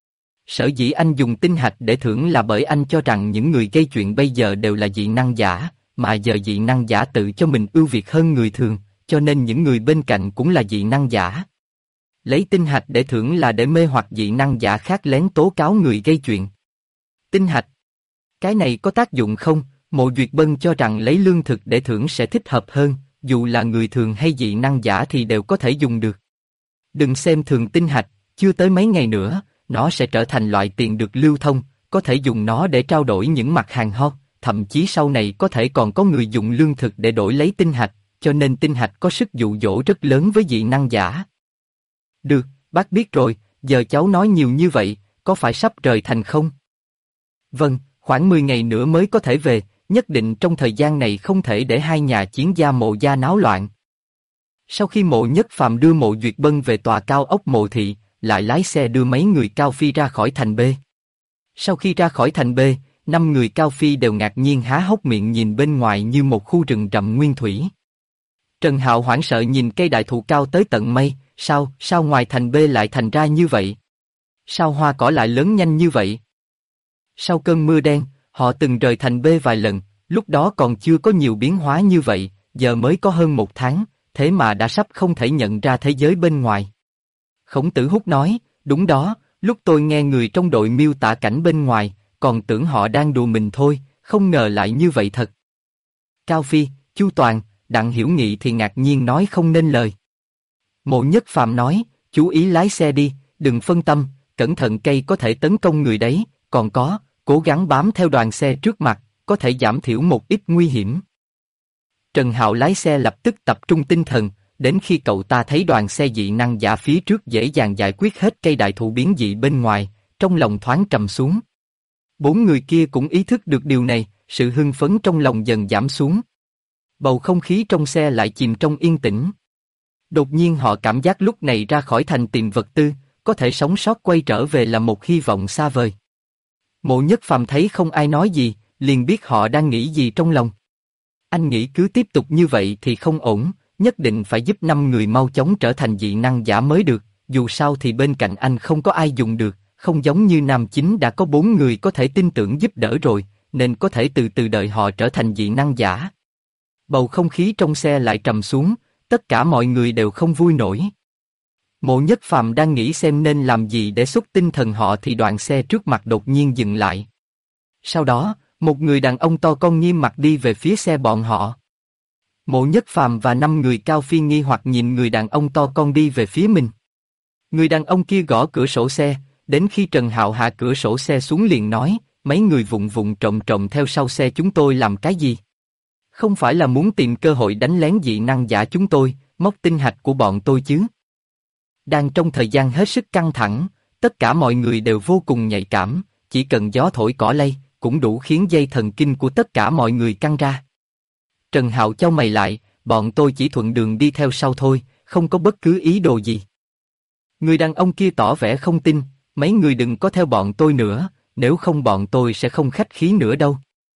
Sở dĩ anh dùng tinh hạch để thưởng là bởi anh cho rằng những người gây chuyện bây giờ đều là dị năng giả, mà giờ dị năng giả tự cho mình ưu việt hơn người thường, cho nên những người bên cạnh cũng là dị năng giả. Lấy tinh hạch để thưởng là để mê hoặc dị năng giả khác lén tố cáo người gây chuyện. Tinh hạch. Cái này có tác dụng không? Mộ Duyệt Bân cho rằng lấy lương thực để thưởng sẽ thích hợp hơn, dù là người thường hay dị năng giả thì đều có thể dùng được. Đừng xem thường tinh hạch, chưa tới mấy ngày nữa, nó sẽ trở thành loại tiền được lưu thông, có thể dùng nó để trao đổi những mặt hàng hot, thậm chí sau này có thể còn có người dùng lương thực để đổi lấy tinh hạch, cho nên tinh hạch có sức dụ dỗ rất lớn với dị năng giả. Được, bác biết rồi, giờ cháu nói nhiều như vậy, có phải sắp rời thành không? Vâng, khoảng 10 ngày nữa mới có thể về, nhất định trong thời gian này không thể để hai nhà chiến gia Mộ gia náo loạn. Sau khi Mộ Nhất Phàm đưa Mộ Duyệt Bân về tòa cao ốc Mộ thị, lại lái xe đưa mấy người Cao Phi ra khỏi thành B. Sau khi ra khỏi thành B, 5 người Cao Phi đều ngạc nhiên há hốc miệng nhìn bên ngoài như một khu rừng rậm nguyên thủy. Trần Hạo hoảng sợ nhìn cây đại thụ cao tới tận mây, sao ngoài thành B lại thành ra như vậy? Sao hoa cỏ lại lớn nhanh như vậy? Sau cơn mưa đen, họ từng rời thành B vài lần, lúc đó còn chưa có nhiều biến hóa như vậy, giờ mới có hơn 1 tháng, thế mà đã sắp không thể nhận ra thế giới bên ngoài. Khổng Tử Húc nói, đúng đó, lúc tôi nghe người trong đội miêu tả cảnh bên ngoài, còn tưởng họ đang đùa mình thôi, không ngờ lại như vậy thật. Cao Phi, Chu Toàn, Đặng Hiểu Nghị thì ngạc nhiên nói không nên lời. Mộ Nhất Phàm nói, chú ý lái xe đi, đừng phân tâm, cẩn thận cây có thể tấn công người đấy, còn có, cố gắng bám theo đoàn xe trước mặt, có thể giảm thiểu một ít nguy hiểm. Trần Hạo lái xe lập tức tập trung tinh thần, đến khi cậu ta thấy đoàn xe dị năng giả phía trước dễ dàng giải quyết hết cây đại thụ biến dị bên ngoài, trong lòng thoáng trầm xuống. 4 người kia cũng ý thức được điều này, sự hưng phấn trong lòng dần giảm xuống. Bầu không khí trong xe lại chìm trong yên tĩnh. Đột nhiên họ cảm giác lúc này ra khỏi thành tìm vật tư, có thể sống sót quay trở về là một hy vọng xa vời. Mộ Nhất Phàm thấy không ai nói gì, liền biết họ đang nghĩ gì trong lòng. Anh nghĩ cứ tiếp tục như vậy thì không ổn, nhất định phải giúp 5 người mau chóng trở thành dị năng giả mới được, dù sao thì bên cạnh anh không có ai dùng được, không giống như Nam Chính đã có 4 người có thể tin tưởng giúp đỡ rồi, nên có thể từ từ đợi họ trở thành dị năng giả. Bầu không khí trong xe lại trầm xuống, tất cả mọi người đều không vui nổi. Mộ Nhất Phàm đang nghĩ xem nên làm gì để xúc tinh thần họ thì đoạn xe trước mặt đột nhiên dừng lại. Sau đó, một người đàn ông to con nghiêm mặt đi về phía xe bọn họ. Mộ Nhất Phàm và 5 người Cao Phi nghi hoặc nhìn người đàn ông to con đi về phía mình. Người đàn ông kia gõ cửa sổ xe, đến khi Trần Hạo hạ cửa sổ xe xuống liền nói, mấy người vụng vụng trộm trộm theo sau xe chúng tôi làm cái gì? Không phải là muốn tìm cơ hội đánh lén dị năng giả chúng tôi, móc tinh hạch của bọn tôi chứ? Đang trong thời gian hết sức căng thẳng, tất cả mọi người đều vô cùng nhạy cảm, chỉ cần gió thổi cỏ lay, cũng đủ khiến dây thần kinh của tất cả mọi người căng ra. Trần Hạo chau mày lại, bọn tôi chỉ thuận đường đi theo sau thôi, không có bất cứ ý đồ gì. Người đàn ông kia tỏ vẻ không tin, mấy người đừng có theo bọn tôi nữa, nếu không bọn tôi sẽ không khách khí nữa đâu.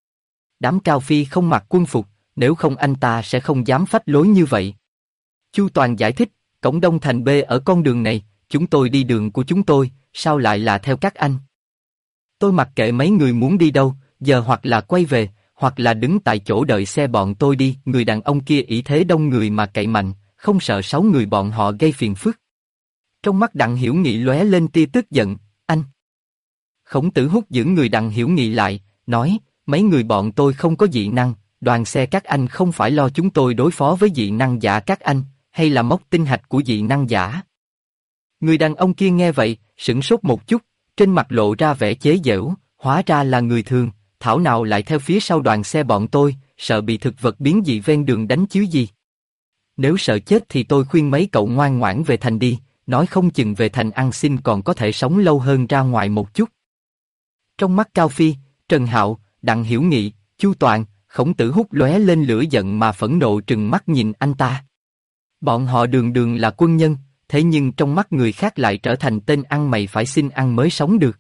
Đám Cao Phi không mặc quân phục, nếu không anh ta sẽ không dám phách lối như vậy. Chu Toàn giải thích, cổng Đông thành B ở con đường này, chúng tôi đi đường của chúng tôi, sao lại là theo các anh? Tôi mặc kệ mấy người muốn đi đâu, giờ hoặc là quay về, hoặc là đứng tại chỗ đợi xe bọn tôi đi. Người đàn ông kia ỷ thế đông người mà cậy mạnh, không sợ 6 người bọn họ gây phiền phức. Trong mắt Đặng Hiểu Nghị lóe lên tia tức giận, anh. Khổng Tử Húc giữ người Đặng Hiểu Nghị lại, nói, mấy người bọn tôi không có dị năng, đoàn xe các anh không phải lo chúng tôi đối phó với dị năng giả các anh, hay là móc tinh hạch của dị năng giả. Người đàn ông kia nghe vậy, sửng sốt một chút, trên mặt lộ ra vẻ chế giễu, hóa ra là người thường, thảo nào lại theo phía sau đoàn xe bọn tôi, sợ bị thực vật biến dị ven đường đánh chứ gì. Nếu sợ chết thì tôi khuyên mấy cậu ngoan ngoãn về thành đi, nói không chừng về thành ăn xin còn có thể sống lâu hơn ra ngoài một chút. Trong mắt Cao Phi, Trần Hạo, Đặng Hiểu Nghị, Chu Toàn, Khổng Tử Húc lóe lên lửa giận mà phẫn nộ trừng mắt nhìn anh ta. Bọn họ đường đường là quân nhân, thế nhưng trong mắt người khác lại trở thành tên ăn mày phải xin ăn mới sống được.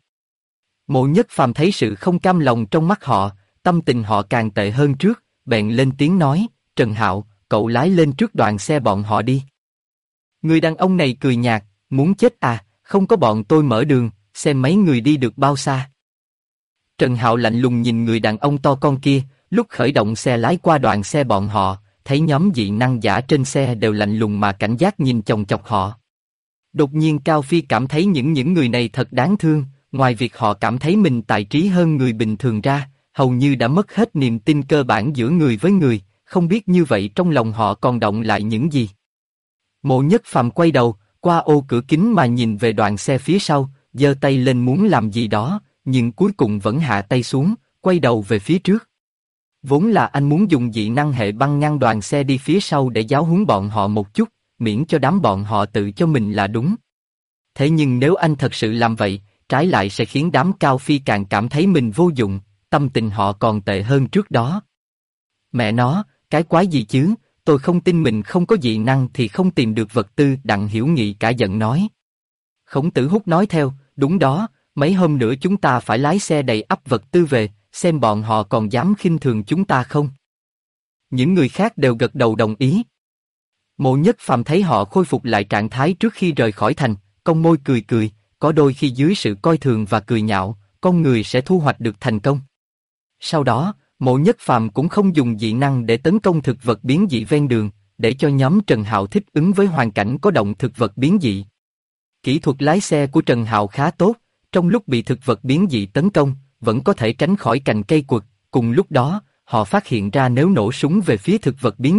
Mộ Nhất Phàm thấy sự không cam lòng trong mắt họ, tâm tình họ càng tệ hơn trước, bèn lên tiếng nói, Trần Hạo, cậu lái lên trước đoàn xe bọn họ đi. Người đàn ông này cười nhạt, muốn chết à, không có bọn tôi mở đường, xem mấy người đi được bao xa. Trần Hạo lạnh lùng nhìn người đàn ông to con kia, lúc khởi động xe lái qua đoạn xe bọn họ, thấy nhóm dị năng giả trên xe đều lạnh lùng mà cảnh giác nhìn chòng chọc họ. Đột nhiên Cao Phi cảm thấy những người này thật đáng thương, ngoài việc họ cảm thấy mình tài trí hơn người bình thường ra, hầu như đã mất hết niềm tin cơ bản giữa người với người, không biết như vậy trong lòng họ còn động lại những gì. Mộ Nhất Phàm quay đầu, qua ô cửa kính mà nhìn về đoàn xe phía sau, giơ tay lên muốn làm gì đó, nhưng cuối cùng vẫn hạ tay xuống, quay đầu về phía trước. Vốn là anh muốn dùng dị năng hệ băng ngăn đoàn xe đi phía sau để giáo huấn bọn họ một chút, miễn cho đám bọn họ tự cho mình là đúng. Thế nhưng nếu anh thật sự làm vậy, trái lại sẽ khiến đám Cao Phi càng cảm thấy mình vô dụng, tâm tình họ còn tệ hơn trước đó. Mẹ nó, cái quái gì chứ, tôi không tin mình không có dị năng thì không tìm được vật tư. Đặng Hiểu Nghị cả giận nói. Khổng Tử Húc nói theo, đúng đó, mấy hôm nữa chúng ta phải lái xe đầy ắp vật tư về, xem bọn họ còn dám khinh thường chúng ta không. Những người khác đều gật đầu đồng ý. Mộ Nhất Phàm thấy họ khôi phục lại trạng thái trước khi rời khỏi thành, cong môi cười cười, có đôi khi dưới sự coi thường và cười nhạo, con người sẽ thu hoạch được thành công. Sau đó, Mộ Nhất Phàm cũng không dùng dị năng để tấn công thực vật biến dị ven đường, để cho nhóm Trần Hạo thích ứng với hoàn cảnh có động thực vật biến dị. Kỹ thuật lái xe của Trần Hạo khá tốt, trong lúc bị thực vật biến dị tấn công, vẫn có thể tránh khỏi cành cây quật. Cùng lúc đó, họ phát hiện ra nếu nổ súng về phía thực vật biến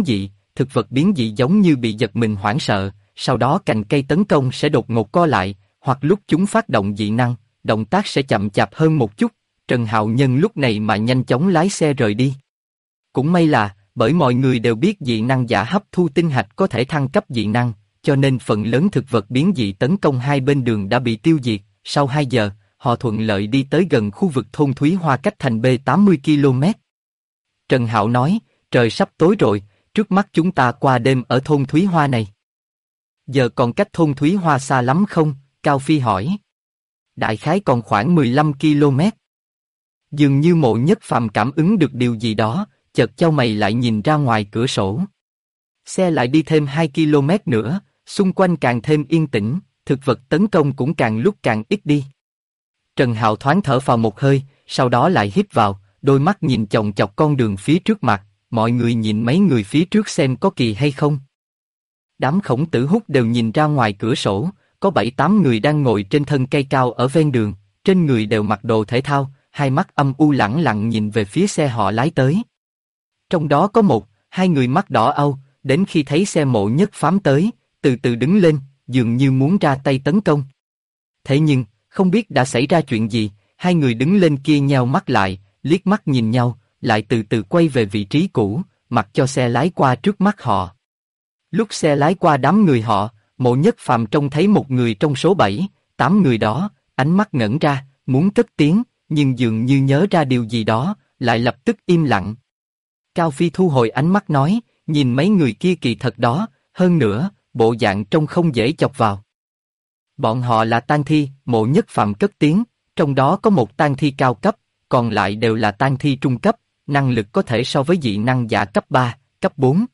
dị giống như bị giật mình hoảng sợ, sau đó cành cây tấn công sẽ đột ngột co lại, hoặc lúc chúng phát động dị năng, động tác sẽ chậm chạp hơn một chút. Trần Hạo nhân lúc này mà nhanh chóng lái xe rời đi. Cũng may là, bởi mọi người đều biết dị năng giả hấp thu tinh hạch có thể thăng cấp dị năng, cho nên phần lớn thực vật biến dị tấn công hai bên đường đã bị tiêu diệt. Sau 2 giờ, họ thuận lợi đi tới gần khu vực thôn Thúy Hoa cách thành B 80 km. Trần Hạo nói, trời sắp tối rồi, trước mắt chúng ta qua đêm ở thôn Thúy Hoa này. Giờ còn cách thôn Thúy Hoa xa lắm không? Cao Phi hỏi. Đại khái còn khoảng 15 km. Dường như Mộ Nhất Phàm cảm ứng được điều gì đó, chợt chau mày lại nhìn ra ngoài cửa sổ. Xe lại đi thêm 2 km nữa, xung quanh càng thêm yên tĩnh, thực vật tấn công cũng càng lúc càng ít đi. Trần Hạo thoáng thở phào một hơi, sau đó lại hít vào, đôi mắt nhìn chòng chọc con đường phía trước mặt, mọi người nhìn mấy người phía trước xem có kỳ hay không. Đám Khổng Tử Húc đều nhìn ra ngoài cửa sổ, có 7-8 người đang ngồi trên thân cây cao ở ven đường, trên người đều mặc đồ thể thao, hai mắt âm u lẳng lặng nhìn về phía xe họ lái tới. Trong đó có 1-2 người mắt đỏ au, đến khi thấy xe Mộ Nhất Phàm tới, từ từ đứng lên, dường như muốn ra tay tấn công. Thế nhưng, không biết đã xảy ra chuyện gì, hai người đứng lên kia nheo mắt lại, liếc mắt nhìn nhau, lại từ từ quay về vị trí cũ, mặc cho xe lái qua trước mắt họ. Lúc xe lái qua đám người họ, Mộ Nhất Phàm trông thấy một người trong số 7-8 người đó, ánh mắt ngẩn ra, muốn cất tiếng, nhưng dường như nhớ ra điều gì đó, lại lập tức im lặng. Cao Phi thu hồi ánh mắt nói, nhìn mấy người kia kỳ thật đó, hơn nữa, bộ dạng trông không dễ chọc vào. Bọn họ là tang thi. Mộ Nhất Phàm cất tiếng, trong đó có một tang thi cao cấp, còn lại đều là tang thi trung cấp, năng lực có thể so với dị năng giả cấp 3, cấp 4.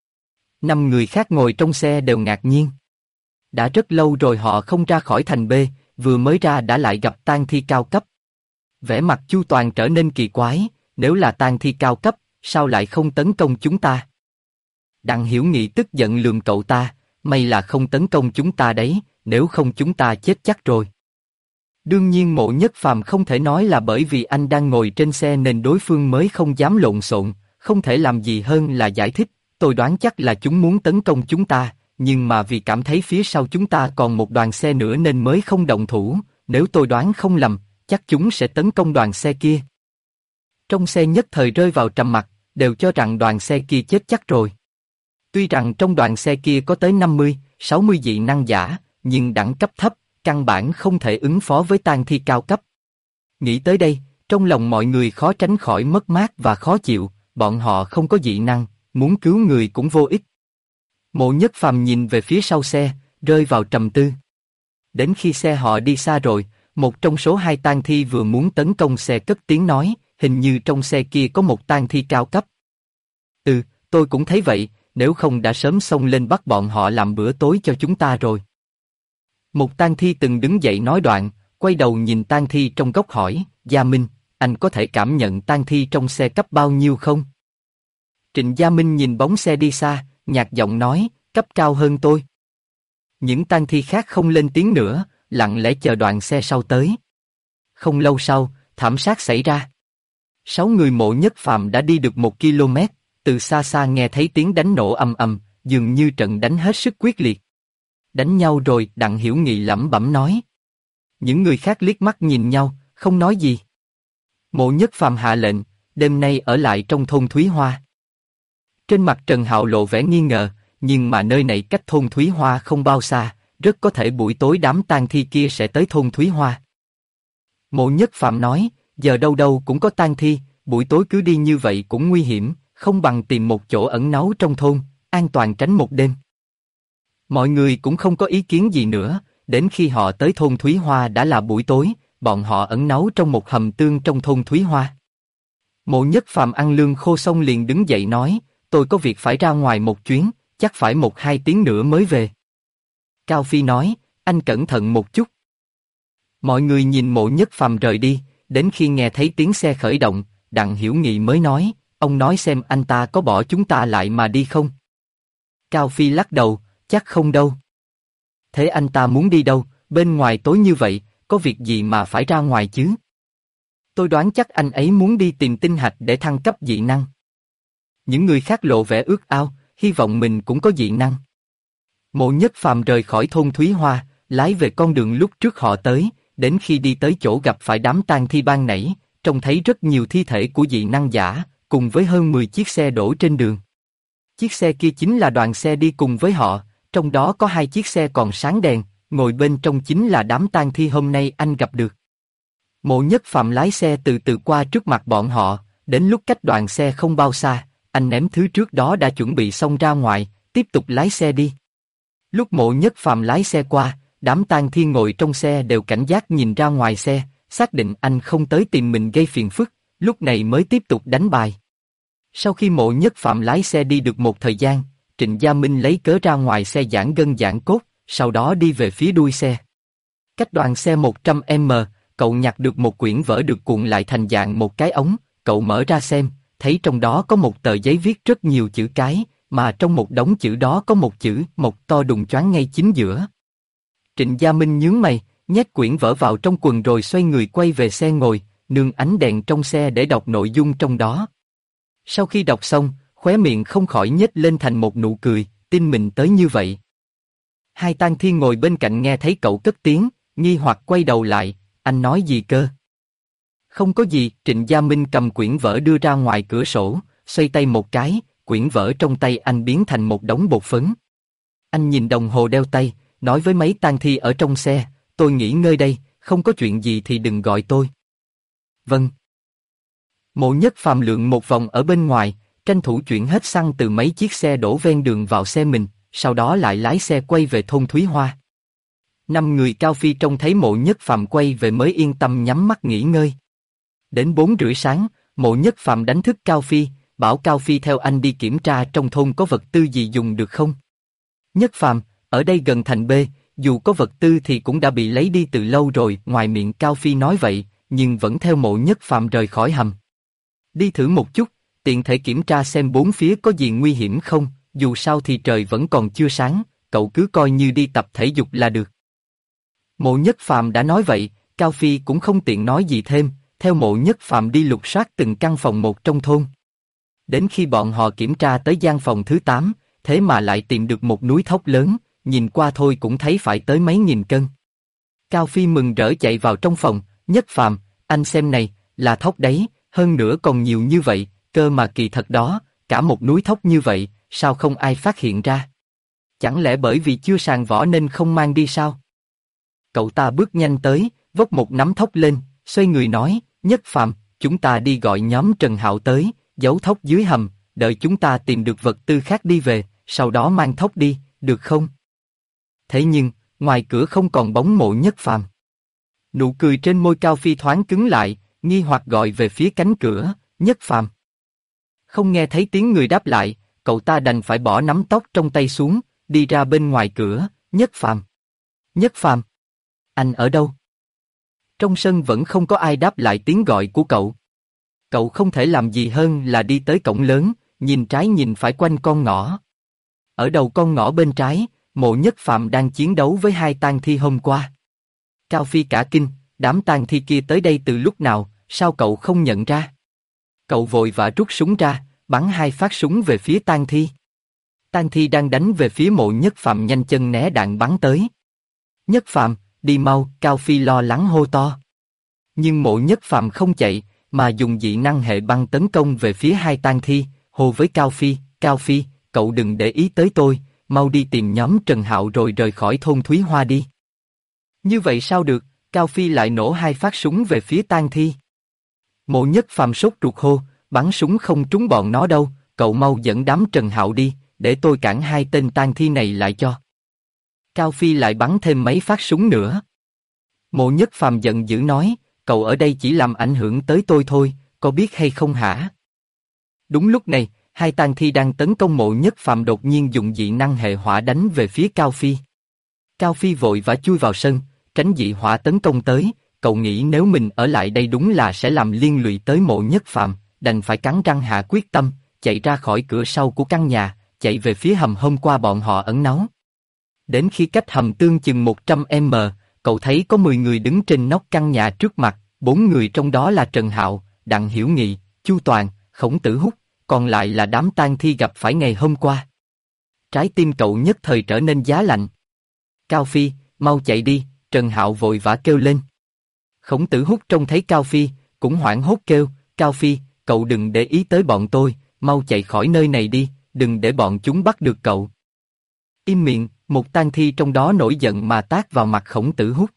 5 người khác ngồi trong xe đều ngạc nhiên. Đã rất lâu rồi họ không ra khỏi thành B, vừa mới ra đã lại gặp tang thi cao cấp. Vẻ mặt Chu Toàn trở nên kỳ quái, nếu là tang thi cao cấp, sao lại không tấn công chúng ta? Đặng Hiểu Nghị tức giận lườm cậu ta, may là không tấn công chúng ta đấy, nếu không chúng ta chết chắc rồi. Đương nhiên Mộ Nhất Phàm không thể nói là bởi vì anh đang ngồi trên xe nên đối phương mới không dám lộn xộn, không thể làm gì hơn là giải thích, tôi đoán chắc là chúng muốn tấn công chúng ta, nhưng mà vì cảm thấy phía sau chúng ta còn một đoàn xe nữa nên mới không động thủ, nếu tôi đoán không lầm, chắc chúng sẽ tấn công đoàn xe kia. Trong xe nhất thời rơi vào trầm mặc, đều cho rằng đoàn xe kia chết chắc rồi. Tuy rằng trong đoàn xe kia có tới 50-60 dị năng giả, nhưng đẳng cấp thấp, căn bản không thể ứng phó với tang thi cao cấp. Nghĩ tới đây, trong lòng mọi người khó tránh khỏi mất mát và khó chịu, bọn họ không có dị năng, muốn cứu người cũng vô ích. Mộ Nhất Phàm nhìn về phía sau xe, rơi vào trầm tư. Đến khi xe họ đi xa rồi, một trong số 2 tang thi vừa muốn tấn công xe cất tiếng nói, hình như trong xe kia có một tang thi cao cấp. Tôi cũng thấy vậy, nếu không đã sớm xông lên bắt bọn họ làm bữa tối cho chúng ta rồi. Một tang thi từng đứng dậy nói đoạn, quay đầu nhìn tang thi trong góc hỏi, Gia Minh, anh có thể cảm nhận tang thi trong xe cấp bao nhiêu không? Trịnh Gia Minh nhìn bóng xe đi xa, nhạt giọng nói, cấp cao hơn tôi. Những tang thi khác không lên tiếng nữa, lặng lẽ chờ đoàn xe sau tới. Không lâu sau, thảm sát xảy ra. 6 người Mộ Nhất Phàm đã đi được 1 km, từ xa xa nghe thấy tiếng đánh nổ ầm ầm, dường như trận đánh hết sức quyết liệt. Đánh nhau rồi, Đặng Hiểu Nghị lẩm bẩm nói. Những người khác liếc mắt nhìn nhau, không nói gì. Mộ Nhất Phàm hạ lệnh, đêm nay ở lại trong thôn Thúy Hoa. Trên mặt Trần Hạo lộ vẻ nghi ngờ, nhưng mà nơi này cách thôn Thúy Hoa không bao xa, rất có thể buổi tối đám tang thi kia sẽ tới thôn Thúy Hoa. Mộ Nhất Phàm nói, giờ đâu đâu cũng có tang thi, buổi tối cứ đi như vậy cũng nguy hiểm, không bằng tìm một chỗ ẩn náu trong thôn, an toàn tránh một đêm. Mọi người cũng không có ý kiến gì nữa, đến khi họ tới thôn Thúy Hoa đã là buổi tối, bọn họ ẩn náu trong một hầm tương trong thôn Thúy Hoa. Mộ Nhất Phàm ăn lương khô xong liền đứng dậy nói, tôi có việc phải ra ngoài một chuyến, chắc phải 1-2 tiếng nữa mới về. Cao Phi nói, anh cẩn thận một chút. Mọi người nhìn Mộ Nhất Phàm rời đi, đến khi nghe thấy tiếng xe khởi động, Đặng Hiểu Nghị mới nói, ông nói xem anh ta có bỏ chúng ta lại mà đi không? Cao Phi lắc đầu, chắc không đâu. Thế anh ta muốn đi đâu, bên ngoài tối như vậy, có việc gì mà phải ra ngoài chứ? Tôi đoán chắc anh ấy muốn đi tìm tinh hạch để thăng cấp dị năng. Những người khác lộ vẻ ước ao, hy vọng mình cũng có dị năng. Mộ Nhất Phàm rời khỏi thôn Thúy Hoa, lái về con đường lúc trước họ tới, đến khi đi tới chỗ gặp phải đám tang thi ban nãy, trông thấy rất nhiều thi thể của dị năng giả, cùng với hơn 10 chiếc xe đổ trên đường. Chiếc xe kia chính là đoàn xe đi cùng với họ, trong đó có 2 chiếc xe còn sáng đèn, ngồi bên trong chính là đám tang thi hôm nay anh gặp được. Mộ Nhất Phàm lái xe từ từ qua trước mặt bọn họ, đến lúc cách đoàn xe không bao xa, anh ném thứ trước đó đã chuẩn bị xong ra ngoài, tiếp tục lái xe đi. Lúc Mộ Nhất Phàm lái xe qua, đám tang thi ngồi trong xe đều cảnh giác nhìn ra ngoài xe, xác định anh không tới tìm mình gây phiền phức, lúc này mới tiếp tục đánh bài. Sau khi Mộ Nhất Phàm lái xe đi được một thời gian, Trịnh Gia Minh lấy cớ ra ngoài xe giãn gân giãn cốt, sau đó đi về phía đuôi xe. Cách đoàn xe 100m, cậu nhặt được một quyển vở được cuộn lại thành dạng một cái ống, cậu mở ra xem, thấy trong đó có một tờ giấy viết rất nhiều chữ cái, mà trong một đống chữ đó có một chữ "Một" to đùng choáng ngay chính giữa. Trịnh Gia Minh nhướng mày, nhét quyển vở vào trong quần rồi xoay người quay về xe ngồi, nương ánh đèn trong xe để đọc nội dung trong đó. Sau khi đọc xong, khóe miệng không khỏi nhếch lên thành một nụ cười, tin mình tới như vậy. Hai tang thi ngồi bên cạnh nghe thấy cậu cất tiếng, nghi hoặc quay đầu lại, anh nói gì cơ? Không có gì, Trịnh Gia Minh cầm quyển vở đưa ra ngoài cửa sổ, xoay tay một cái, quyển vở trong tay anh biến thành một đống bột phấn. Anh nhìn đồng hồ đeo tay, nói với mấy tang thi ở trong xe, tôi nghỉ ngơi đây, không có chuyện gì thì đừng gọi tôi. Vâng. Mộ Nhất Phàm lượn một vòng ở bên ngoài, tranh thủ chuyển hết xăng từ mấy chiếc xe đổ ven đường vào xe mình, sau đó lại lái xe quay về thôn Thúy Hoa. 5 người Cao Phi trông thấy Mộ Nhất Phàm quay về mới yên tâm nhắm mắt nghỉ ngơi. Đến 4:30 sáng, Mộ Nhất Phàm đánh thức Cao Phi, bảo Cao Phi theo anh đi kiểm tra trong thôn có vật tư gì dùng được không. Nhất Phàm, ở đây gần thành B, dù có vật tư thì cũng đã bị lấy đi từ lâu rồi. Ngoài miệng Cao Phi nói vậy, nhưng vẫn theo Mộ Nhất Phàm rời khỏi hầm. Đi thử một chút, tiện thể kiểm tra xem bốn phía có gì nguy hiểm không, dù sao thì trời vẫn còn chưa sáng, cậu cứ coi như đi tập thể dục là được. Mộ Nhất Phàm đã nói vậy, Cao Phi cũng không tiện nói gì thêm, theo Mộ Nhất Phàm đi lục soát từng căn phòng một trong thôn. Đến khi bọn họ kiểm tra tới gian phòng thứ 8, thế mà lại tìm được một núi thóc lớn, nhìn qua thôi cũng thấy phải tới mấy nghìn cân. Cao Phi mừng rỡ chạy vào trong phòng, Nhất Phàm, anh xem này, là thóc đấy, hơn nữa còn nhiều như vậy, cơ mà kỳ thật đó, cả một núi thóc như vậy, sao không ai phát hiện ra? Chẳng lẽ bởi vì chưa sàng vỏ nên không mang đi sao? Cậu ta bước nhanh tới, vốc một nắm thóc lên, xoay người nói, Nhất Phàm, chúng ta đi gọi nhóm Trần Hạo tới, giấu thóc dưới hầm, đợi chúng ta tìm được vật tư khác đi về, sau đó mang thóc đi, được không? Thế nhưng, ngoài cửa không còn bóng Mộ Nhất Phàm. Nụ cười trên môi Cao Phi thoáng cứng lại, nghi hoặc gọi về phía cánh cửa, Nhất Phàm. Không nghe thấy tiếng người đáp lại, cậu ta đành phải bỏ nắm tóc trong tay xuống, đi ra bên ngoài cửa. Nhất Phàm, Nhất Phàm, anh ở đâu? Trong sân vẫn không có ai đáp lại tiếng gọi của cậu. Cậu không thể làm gì hơn là đi tới cổng lớn, nhìn trái nhìn phải quanh con ngõ. Ở đầu con ngõ bên trái, Mộ Nhất Phàm đang chiến đấu với hai tang thi hôm qua. Cao Phi cả kinh, đám tang thi kia tới đây từ lúc nào, sao cậu không nhận ra? Cậu vội vã rút súng ra, bắn hai phát súng về phía tang thi. Tang thi đang đánh về phía Mộ Nhất Phàm nhanh chân né đạn bắn tới. Nhất Phàm, đi mau, Cao Phi lo lắng hô to. Nhưng Mộ Nhất Phàm không chạy, mà dùng dị năng hệ băng tấn công về phía hai tang thi, hô với Cao Phi, cậu đừng để ý tới tôi, mau đi tìm nhóm Trần Hạo rồi rời khỏi thôn Thúy Hoa đi. Như vậy sao được, Cao Phi lại nổ hai phát súng về phía tang thi. Mộ Nhất Phàm sốt ruột hô, bắn súng không trúng bọn nó đâu, cậu mau dẫn đám Trần Hạo đi, để tôi cản hai tên tang thi này lại cho. Cao Phi lại bắn thêm mấy phát súng nữa. Mộ Nhất Phàm giận dữ nói, cậu ở đây chỉ làm ảnh hưởng tới tôi thôi, có biết hay không hả? Đúng lúc này, hai tang thi đang tấn công Mộ Nhất Phàm đột nhiên dùng dị năng hệ hỏa đánh về phía Cao Phi. Cao Phi vội vã chui vào sân, tránh dị hỏa tấn công tới, cậu nghĩ nếu mình ở lại đây đúng là sẽ làm liên lụy tới Mộ Nhất Phàm, đành phải cắn răng hạ quyết tâm, chạy ra khỏi cửa sau của căn nhà, chạy về phía hầm hôm qua bọn họ ẩn náu. Đến khi cách hầm tương chừng 100m, cậu thấy có 10 người đứng trên nóc căn nhà trước mặt, 4 người trong đó là Trần Hạo, Đặng Hiểu Nghị, Chu Toàn, Khổng Tử Húc, còn lại là đám tang thi gặp phải ngày hôm qua. Trái tim cậu nhất thời trở nên giá lạnh. Cao Phi, mau chạy đi, Trần Hạo vội vã kêu lên. Khổng Tử Húc trông thấy Cao Phi, cũng hoảng hốt kêu, Cao Phi, cậu đừng để ý tới bọn tôi, mau chạy khỏi nơi này đi, đừng để bọn chúng bắt được cậu. Im miệng, một tang thi trong đó nổi giận mà tát vào mặt Khổng Tử Húc.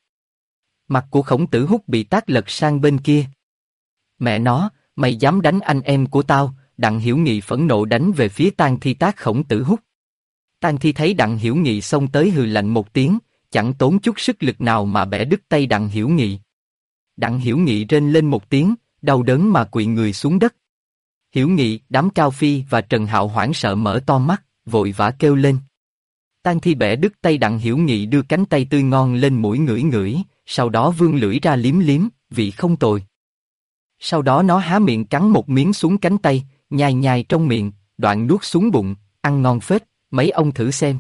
Mặt của Khổng Tử Húc bị tát lật sang bên kia. Mẹ nó, mày dám đánh anh em của tao, Đặng Hiểu Nghị phẫn nộ đánh về phía tang thi tát Khổng Tử Húc. Tang thi thấy Đặng Hiểu Nghị xông tới hừ lạnh một tiếng, chẳng tốn chút sức lực nào mà bẻ đứt tay Đặng Hiểu Nghị. Đặng Hiểu Nghị rên lên một tiếng, đau đớn mà quỵ người xuống đất. Hiểu Nghị, đám Cao Phi và Trần Hạo hoảng sợ mở to mắt, vội vã kêu lên. Tang thi bẻ đứt tay Đặng Hiểu Nghị đưa cánh tay tươi ngon lên mũi ngửi ngửi, sau đó vươn lưỡi ra liếm liếm, vị không tồi. Sau đó nó há miệng cắn một miếng xuống cánh tay, nhai nhai trong miệng, đoạn nuốt xuống bụng, ăn ngon phết, mấy ông thử xem.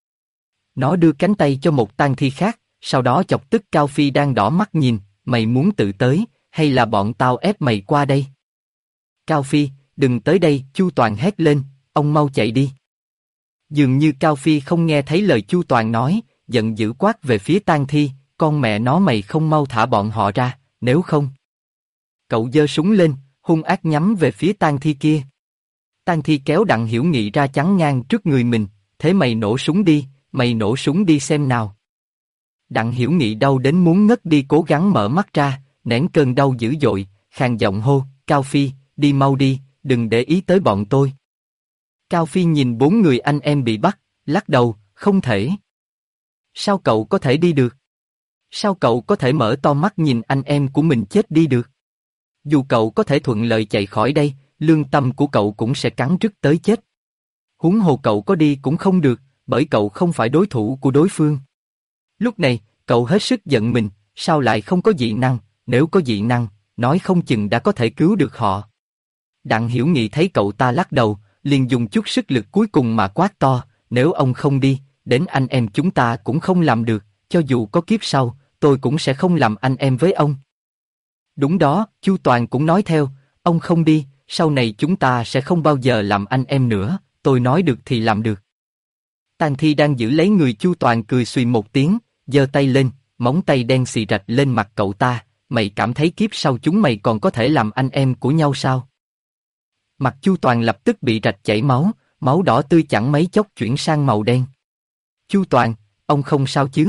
Nó đưa cánh tay cho một tang thi khác, sau đó chọc tức Cao Phi đang đỏ mắt nhìn, mày muốn tự tới, hay là bọn tao ép mày qua đây? Cao Phi, đừng tới đây, Chu Toàn hét lên, ông mau chạy đi. Dường như Cao Phi không nghe thấy lời Chu Toàn nói, giận dữ quát về phía tang thi, con mẹ nó mày không mau thả bọn họ ra, nếu không. Cậu giơ súng lên, hung ác nhắm về phía tang thi kia. Tang thi kéo Đặng Hiểu Nghị ra chắn ngang trước người mình, thế mày nổ súng đi, mày nổ súng đi xem nào. Đặng Hiểu Nghị đau đến muốn ngất đi cố gắng mở mắt ra, nén cơn đau dữ dội, khàn giọng hô, Cao Phi, đi mau đi, đừng để ý tới bọn tôi. Cao Phi nhìn 4 người anh em bị bắt, lắc đầu, không thể. Sao cậu có thể đi được? Sao cậu có thể mở to mắt nhìn anh em của mình chết đi được? Dù cậu có thể thuận lợi chạy khỏi đây, lương tâm của cậu cũng sẽ cắn rứt tới chết. Huống hồ cậu có đi cũng không được, bởi cậu không phải đối thủ của đối phương. Lúc này, cậu hết sức giận mình, sao lại không có dị năng, nếu có dị năng, nói không chừng đã có thể cứu được họ. Đặng Hiểu Nghị thấy cậu ta lắc đầu, liền dùng chút sức lực cuối cùng mà quát to, nếu ông không đi, đến anh em chúng ta cũng không làm được, cho dù có kiếp sau, tôi cũng sẽ không làm anh em với ông. Đúng đó, Chu Toàn cũng nói theo, ông không đi, sau này chúng ta sẽ không bao giờ làm anh em nữa, tôi nói được thì làm được. Tang thi đang giữ lấy người Chu Toàn cười xùy một tiếng, giơ tay lên, móng tay đen xì rạch lên mặt cậu ta, mày cảm thấy kiếp sau chúng mày còn có thể làm anh em của nhau sao? Mặt Chu Toàn lập tức bị rạch chảy máu, máu đỏ tươi chẳng mấy chốc chuyển sang màu đen. Chu Toàn, ông không sao chứ?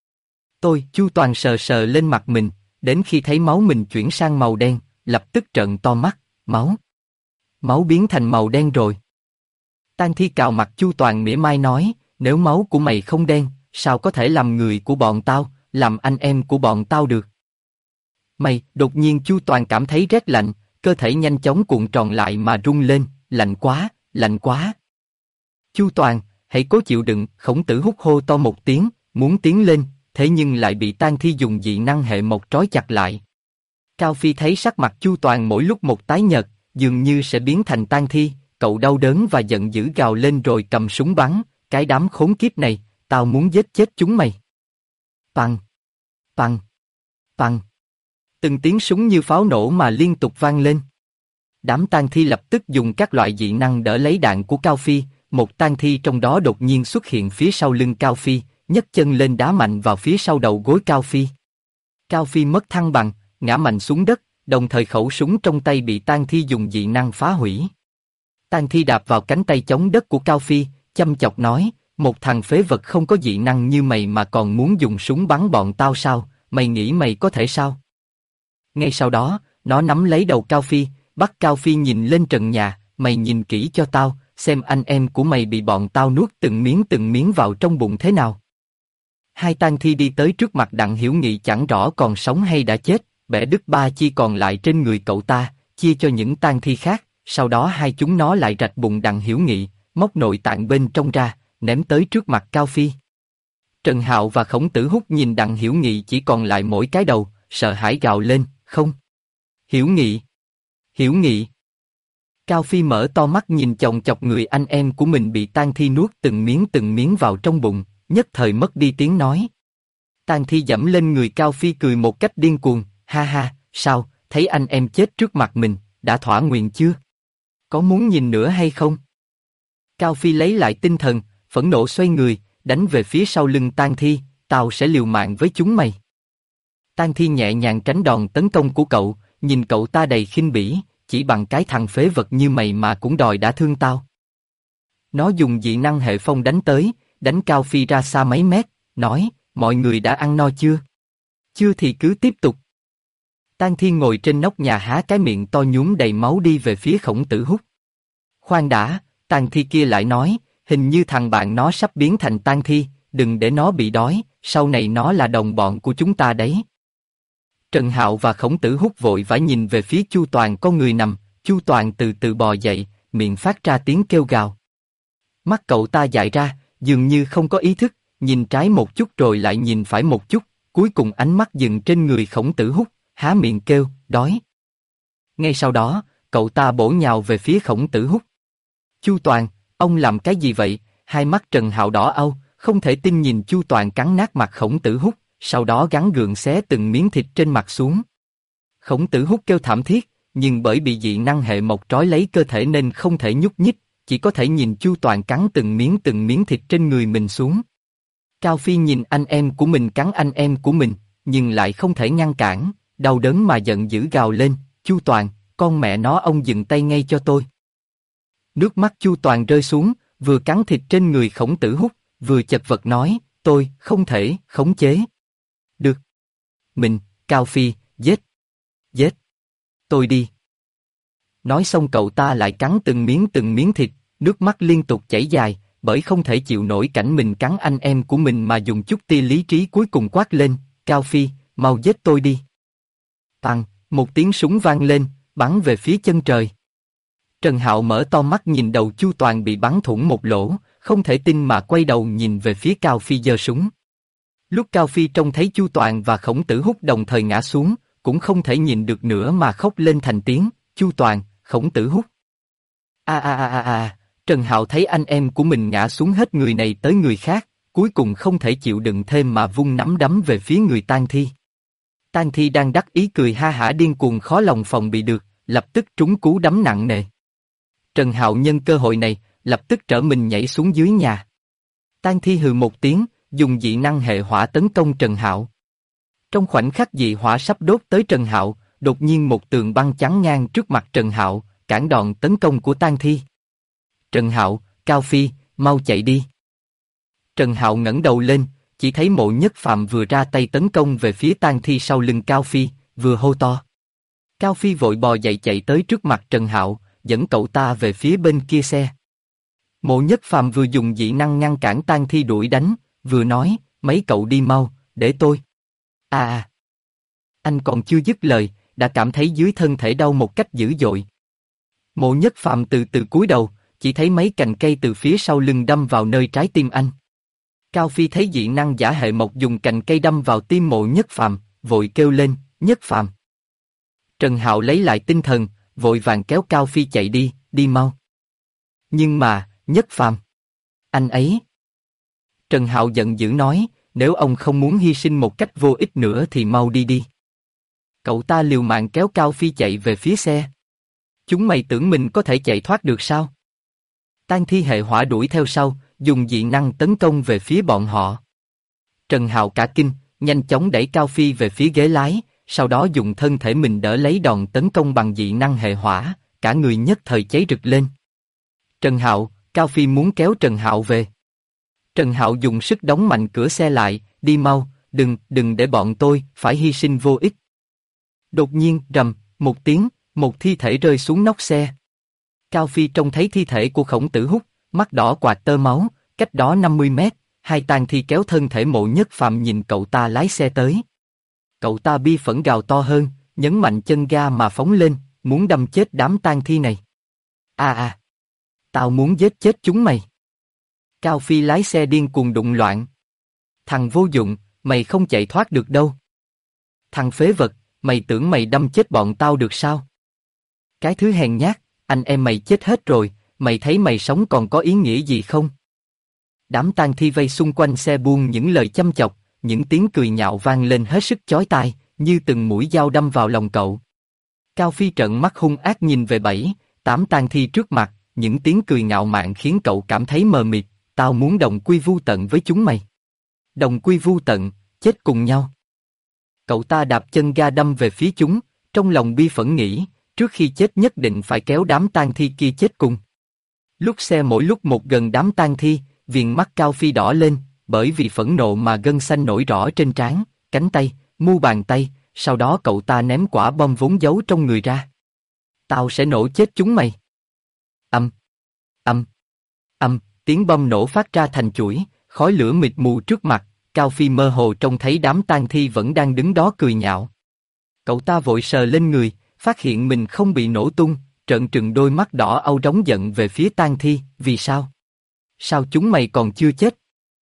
Chu Toàn sờ sờ lên mặt mình, đến khi thấy máu mình chuyển sang màu đen, lập tức trợn to mắt, máu biến thành màu đen rồi. Tang thi cào mặt Chu Toàn mỉa mai nói, nếu máu của mày không đen, sao có thể làm người của bọn tao, làm anh em của bọn tao được? Đột nhiên Chu Toàn cảm thấy rét lạnh, cơ thể nhanh chóng cuộn tròn lại mà rung lên, lạnh quá, lạnh quá. Chu Toàn, hãy cố chịu đựng, Khổng Tử Húc hô to một tiếng, muốn tiến lên, thế nhưng lại bị Tang Thi dùng dị năng hệ mộc trói chặt lại. Cao Phi thấy sắc mặt Chu Toàn mỗi lúc một tái nhợt, dường như sẽ biến thành tang thi, cậu đau đớn và giận dữ gào lên rồi cầm súng bắn, cái đám khốn kiếp này, tao muốn giết chết chúng mày. Păng, păng, păng. Từng tiếng súng như pháo nổ mà liên tục vang lên. Đám tang thi lập tức dùng các loại dị năng đỡ lấy đạn của Cao Phi, một tang thi trong đó đột nhiên xuất hiện phía sau lưng Cao Phi, nhấc chân lên đá mạnh vào phía sau đầu gối Cao Phi. Cao Phi mất thăng bằng, ngã mạnh xuống đất, đồng thời khẩu súng trong tay bị tang thi dùng dị năng phá hủy. Tang thi đạp vào cánh tay chống đất của Cao Phi, chăm chọc nói, một thằng phế vật không có dị năng như mày mà còn muốn dùng súng bắn bọn tao sao, mày nghĩ mày có thể sao? Ngay sau đó, nó nắm lấy đầu Cao Phi, bắt Cao Phi nhìn lên trần nhà, mày nhìn kỹ cho tao, xem anh em của mày bị bọn tao nuốt từng miếng vào trong bụng thế nào. Hai tang thi đi tới trước mặt Đặng Hiểu Nghị chẳng rõ còn sống hay đã chết, bẻ đứt ba chi còn lại trên người cậu ta, chia cho những tang thi khác, sau đó hai chúng nó lại rạch bụng Đặng Hiểu Nghị, móc nội tạng bên trong ra, ném tới trước mặt Cao Phi. Trần Hạo và Khổng Tử Húc nhìn Đặng Hiểu Nghị chỉ còn lại mỗi cái đầu, sợ hãi gào lên, không. Hiểu Nghị! Hiểu Nghị! Cao Phi mở to mắt nhìn chòng chọc người anh em của mình bị tang thi nuốt từng miếng vào trong bụng, nhất thời mất đi tiếng nói. Tang thi dẫm lên người Cao Phi cười một cách điên cuồng, ha ha, sao, thấy anh em chết trước mặt mình, đã thỏa nguyện chưa? Có muốn nhìn nữa hay không? Cao Phi lấy lại tinh thần, phẫn nộ xoay người, đánh về phía sau lưng tang thi, tao sẽ liều mạng với chúng mày. Tang thi nhẹ nhàng tránh đòn tấn công của cậu, nhìn cậu ta đầy khinh bỉ, chỉ bằng cái thằng phế vật như mày mà cũng đòi đã thương tao. Nó dùng dị năng hệ phong đánh tới, đánh Cao Phi ra xa mấy mét, nói, mọi người đã ăn no chưa? Chưa thì cứ tiếp tục. Tang thi ngồi trên nóc nhà há cái miệng to nhúm đầy máu đi về phía Khổng Tử Húc. Khoan đã, tang thi kia lại nói, hình như thằng bạn nó sắp biến thành tang thi, đừng để nó bị đói, sau này nó là đồng bọn của chúng ta đấy. Trần Hạo và Khổng Tử Húc vội vã nhìn về phía Chu Toàn có người nằm, Chu Toàn từ từ bò dậy, miệng phát ra tiếng kêu gào. Mắt cậu ta dại ra, dường như không có ý thức, nhìn trái một chút rồi lại nhìn phải một chút, cuối cùng ánh mắt dừng trên người Khổng Tử Húc, há miệng kêu, đói. Ngay sau đó, cậu ta bổ nhào về phía Khổng Tử Húc. Chu Toàn, ông làm cái gì vậy? Hai mắt Trần Hạo đỏ au, không thể tin nhìn Chu Toàn cắn nát mặt Khổng Tử Húc, sau đó gắng gượng xé từng miếng thịt trên mặt xuống. Khổng Tử Húc kêu thảm thiết, nhưng bởi bị dị năng hệ mộc trói lấy cơ thể nên không thể nhúc nhích, chỉ có thể nhìn Chu Toàn cắn từng miếng thịt trên người mình xuống. Cao Phi nhìn anh em của mình cắn anh em của mình, nhưng lại không thể ngăn cản, đau đớn mà giận dữ gào lên, Chu Toàn, con mẹ nó ông dừng tay ngay cho tôi. Nước mắt Chu Toàn rơi xuống, vừa cắn thịt trên người Khổng Tử Húc, vừa chật vật nói, tôi không thể khống chế. Được. Mình, Cao Phi, giết. Giết. Tôi đi. Nói xong cậu ta lại cắn từng miếng thịt, nước mắt liên tục chảy dài, bởi không thể chịu nổi cảnh mình cắn anh em của mình mà dùng chút tia lý trí cuối cùng quát lên, Cao Phi, mau giết tôi đi. Tăng, một tiếng súng vang lên, bắn về phía chân trời. Trần Hạo mở to mắt nhìn đầu Chu Toàn bị bắn thủng một lỗ, không thể tin mà quay đầu nhìn về phía Cao Phi giơ súng. Lúc Cao Phi trông thấy Chu Toàn và Khổng Tử Húc đồng thời ngã xuống, cũng không thể nhìn được nữa mà khóc lên thành tiếng, Chu Toàn, Khổng Tử Húc. Trần Hạo thấy anh em của mình ngã xuống hết người này tới người khác, cuối cùng không thể chịu đựng thêm mà vung nắm đấm về phía người tang thi. Tang thi đang đắc ý cười ha hả điên cuồng khó lòng phòng bị được, lập tức trúng cú đấm nặng nề. Trần Hạo nhân cơ hội này, lập tức trở mình nhảy xuống dưới nhà. Tang thi hừ một tiếng, dùng dị năng hệ hỏa tấn công Trần Hạo. Trong khoảnh khắc dị hỏa sắp đốt tới Trần Hạo, đột nhiên một tường băng chắn ngang trước mặt Trần Hạo, cản đòn tấn công của tang thi. Trần Hạo, Cao Phi, mau chạy đi. Trần Hạo ngẩng đầu lên, chỉ thấy Mộ Nhất Phạm vừa ra tay tấn công về phía tang thi sau lưng Cao Phi, vừa hô to. Cao Phi vội bò dậy chạy tới trước mặt Trần Hạo, dẫn cậu ta về phía bên kia xe. Mộ Nhất Phạm vừa dùng dị năng ngăn cản tang thi đuổi đánh, vừa nói, mấy cậu đi mau, để tôi. Anh còn chưa dứt lời, đã cảm thấy dưới thân thể đau một cách dữ dội. Mộ Nhất Phạm từ từ cúi đầu, chỉ thấy mấy cành cây từ phía sau lưng đâm vào nơi trái tim anh. Cao Phi thấy dị năng giả hệ mộc dùng cành cây đâm vào tim Mộ Nhất Phàm, vội kêu lên, Nhất Phàm. Trần Hạo lấy lại tinh thần, vội vàng kéo Cao Phi chạy đi, đi mau. Nhưng mà, Nhất Phàm, anh ấy. Trần Hạo giận dữ nói, nếu ông không muốn hy sinh một cách vô ích nữa thì mau đi đi. Cậu ta liều mạng kéo Cao Phi chạy về phía xe. Chúng mày tưởng mình có thể chạy thoát được sao? Tang thi hệ hỏa đuổi theo sau, dùng dị năng tấn công về phía bọn họ. Trần Hạo cả kinh, nhanh chóng đẩy Cao Phi về phía ghế lái, sau đó dùng thân thể mình đỡ lấy đòn tấn công bằng dị năng hệ hỏa, cả người nhất thời cháy rực lên. Trần Hạo, Cao Phi muốn kéo Trần Hạo về. Trần Hạo dùng sức đóng mạnh cửa xe lại, đi mau, đừng để bọn tôi phải hy sinh vô ích. Đột nhiên, rầm, một tiếng, một thi thể rơi xuống nóc xe. Cao Phi trông thấy thi thể của Khổng Tử Húc, mắt đỏ quạt tơ máu, cách đó 50 mét, hai tang thi kéo thân thể Mộ Nhất Phàm nhìn cậu ta lái xe tới. Cậu ta bi phẫn gào to hơn, nhấn mạnh chân ga mà phóng lên, muốn đâm chết đám tang thi này. Tao muốn giết chết chúng mày. Cao Phi lái xe điên cuồng đụng loạn. Thằng vô dụng, mày không chạy thoát được đâu. Thằng phế vật, mày tưởng mày đâm chết bọn tao được sao? Cái thứ hèn nhát, anh em mày chết hết rồi, mày thấy mày sống còn có ý nghĩa gì không? Đám tang thi vây xung quanh xe buông những lời châm chọc, những tiếng cười nhạo vang lên hết sức chói tai, như từng mũi dao đâm vào lòng cậu. Cao Phi trợn mắt hung ác nhìn về 7-8 tang thi trước mặt, những tiếng cười ngạo mạn khiến cậu cảm thấy mờ mịt. Tao muốn đồng quy vu tận với chúng mày. Đồng quy vu tận, chết cùng nhau. Cậu ta đạp chân ga đâm về phía chúng, trong lòng bi phẫn nghĩ, trước khi chết nhất định phải kéo đám tang thi kia chết cùng. Lúc xe mỗi lúc một gần đám tang thi, viền mắt Cao Phi đỏ lên, bởi vì phẫn nộ mà gân xanh nổi rõ trên trán, cánh tay, mu bàn tay, sau đó cậu ta ném quả bom vốn giấu trong người ra. Tao sẽ nổ chết chúng mày. Tiếng bom nổ phát ra thành chuỗi, khói lửa mịt mù trước mặt, Cao Phi mơ hồ trông thấy đám tang thi vẫn đang đứng đó cười nhạo. Cậu ta vội sờ lên người, phát hiện mình không bị nổ tung, trợn trừng đôi mắt đỏ au rống giận về phía tang thi, vì sao? Sao chúng mày còn chưa chết?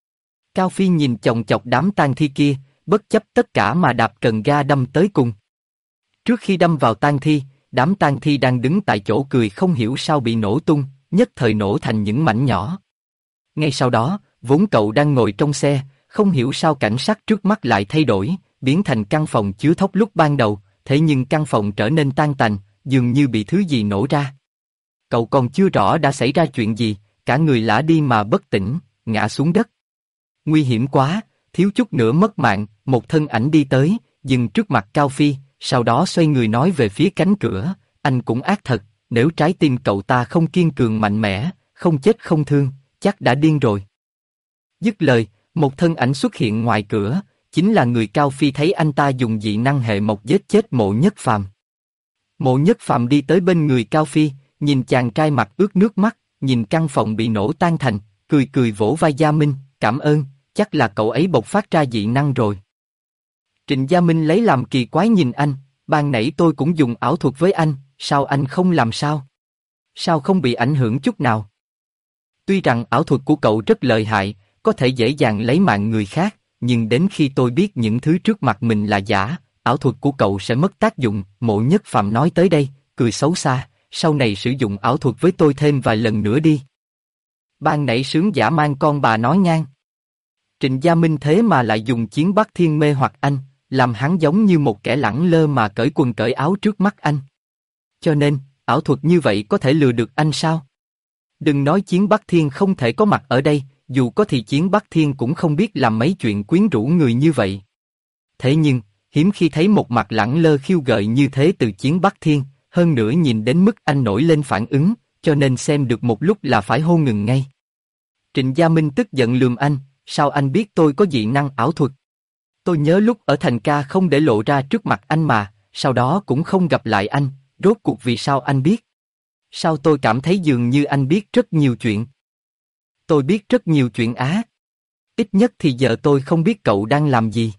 Cao Phi nhìn chòng chọc đám tang thi kia, bất chấp tất cả mà đạp cần ga đâm tới cùng. Trước khi đâm vào tang thi, đám tang thi đang đứng tại chỗ cười không hiểu sao bị nổ tung, nhất thời nổ thành những mảnh nhỏ. Ngay sau đó, vốn cậu đang ngồi trong xe, không hiểu sao cảnh sắc trước mắt lại thay đổi, biến thành căn phòng chứa thóc lúc ban đầu, thế nhưng căn phòng trở nên tan tành, dường như bị thứ gì nổ ra. Cậu còn chưa rõ đã xảy ra chuyện gì, cả người lả đi mà bất tỉnh, ngã xuống đất. Nguy hiểm quá, thiếu chút nữa mất mạng, một thân ảnh đi tới, dừng trước mặt Cao Phi, sau đó xoay người nói về phía cánh cửa, anh cũng ác thật, nếu trái tim cậu ta không kiên cường mạnh mẽ, không chết không thương, chắc đã điên rồi. Dứt lời, một thân ảnh xuất hiện ngoài cửa, chính là người Cao Phi thấy anh ta dùng dị năng hệ mộc giết chết Mộ Nhất Phàm. Mộ Nhất Phàm đi tới bên người Cao Phi, nhìn chàng trai mặt ướt nước mắt, nhìn căn phòng bị nổ tan thành, cười cười vỗ vai Gia Minh, cảm ơn, chắc là cậu ấy bộc phát ra dị năng rồi. Trịnh Gia Minh lấy làm kỳ quái nhìn anh, ban nãy tôi cũng dùng ảo thuật với anh, sao anh không làm sao? Sao không bị ảnh hưởng chút nào? Tuy rằng ảo thuật của cậu rất lợi hại, có thể dễ dàng lấy mạng người khác, nhưng đến khi tôi biết những thứ trước mặt mình là giả, ảo thuật của cậu sẽ mất tác dụng. Mộ Nhất Phàm nói tới đây, cười xấu xa, sau này sử dụng ảo thuật với tôi thêm vài lần nữa đi. Ban nãy sướng dã man con bà nói ngang. Trịnh Gia Minh thế mà lại dùng chiến Bắc Thiên mê hoặc anh, làm hắn giống như một kẻ lẳng lơ mà cởi quần cởi áo trước mắt anh. Cho nên, ảo thuật như vậy có thể lừa được anh sao? Đừng nói chiến Bắc Thiên không thể có mặt ở đây, dù có thì chiến Bắc Thiên cũng không biết làm mấy chuyện quyến rũ người như vậy. Thế nhưng, hiếm khi thấy một mặt lẳng lơ khiêu gợi như thế từ chiến Bắc Thiên, hơn nữa nhìn đến mức anh nổi lên phản ứng, cho nên xem được một lúc là phải hô ngừng ngay. Trịnh Gia Minh tức giận lườm anh, sao anh biết tôi có dị năng ảo thuật? Tôi nhớ lúc ở thành ca không để lộ ra trước mặt anh mà, sau đó cũng không gặp lại anh, rốt cuộc vì sao anh biết? Sao tôi cảm thấy dường như anh biết rất nhiều chuyện? Tôi biết rất nhiều chuyện á. Ít nhất thì giờ tôi không biết cậu đang làm gì.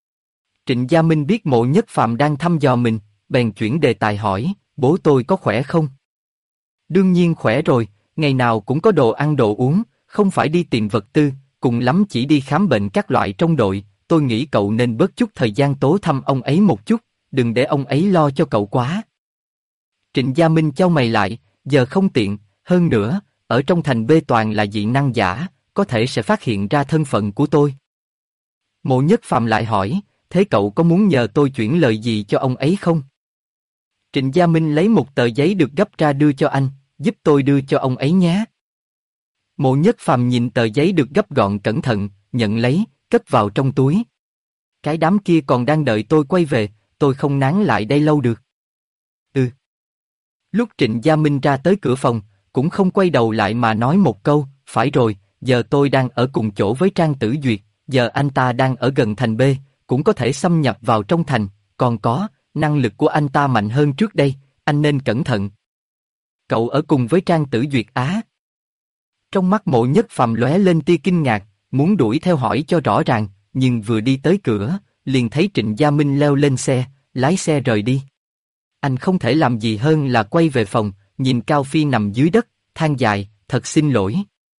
Trịnh Gia Minh biết Mộ Nhất Phàm đang thăm dò mình, bèn chuyển đề tài hỏi, bố tôi có khỏe không? Đương nhiên khỏe rồi, ngày nào cũng có đồ ăn đồ uống, không phải đi tìm vật tư, cùng lắm chỉ đi khám bệnh các loại trong đội, tôi nghĩ cậu nên bớt chút thời gian tố thăm ông ấy một chút, đừng để ông ấy lo cho cậu quá. Trịnh Gia Minh chau mày lại, giờ không tiện, hơn nữa, ở trong thành B toàn là dị năng giả, có thể sẽ phát hiện ra thân phận của tôi. Mộ Nhất Phàm lại hỏi, thế cậu có muốn nhờ tôi chuyển lời gì cho ông ấy không? Trịnh Gia Minh lấy một tờ giấy được gấp ra đưa cho anh, giúp tôi đưa cho ông ấy nhé. Mộ Nhất Phàm nhìn tờ giấy được gấp gọn cẩn thận, nhận lấy, cất vào trong túi. Cái đám kia còn đang đợi tôi quay về, tôi không nán lại đây lâu được. Lúc Trịnh Gia Minh ra tới cửa phòng, cũng không quay đầu lại mà nói một câu, phải rồi, giờ tôi đang ở cùng chỗ với Trang Tử Duyệt, giờ anh ta đang ở gần thành B, cũng có thể xâm nhập vào trong thành, còn có, năng lực của anh ta mạnh hơn trước đây, anh nên cẩn thận. Cậu ở cùng với Trang Tử Duyệt á? Trong mắt Mộ Nhất Phàm lóe lên tia kinh ngạc, muốn đuổi theo hỏi cho rõ ràng, nhưng vừa đi tới cửa, liền thấy Trịnh Gia Minh leo lên xe, lái xe rời đi. Anh không thể làm gì hơn là quay về phòng, nhìn Cao Phi nằm dưới đất, than dài, thật xin lỗi.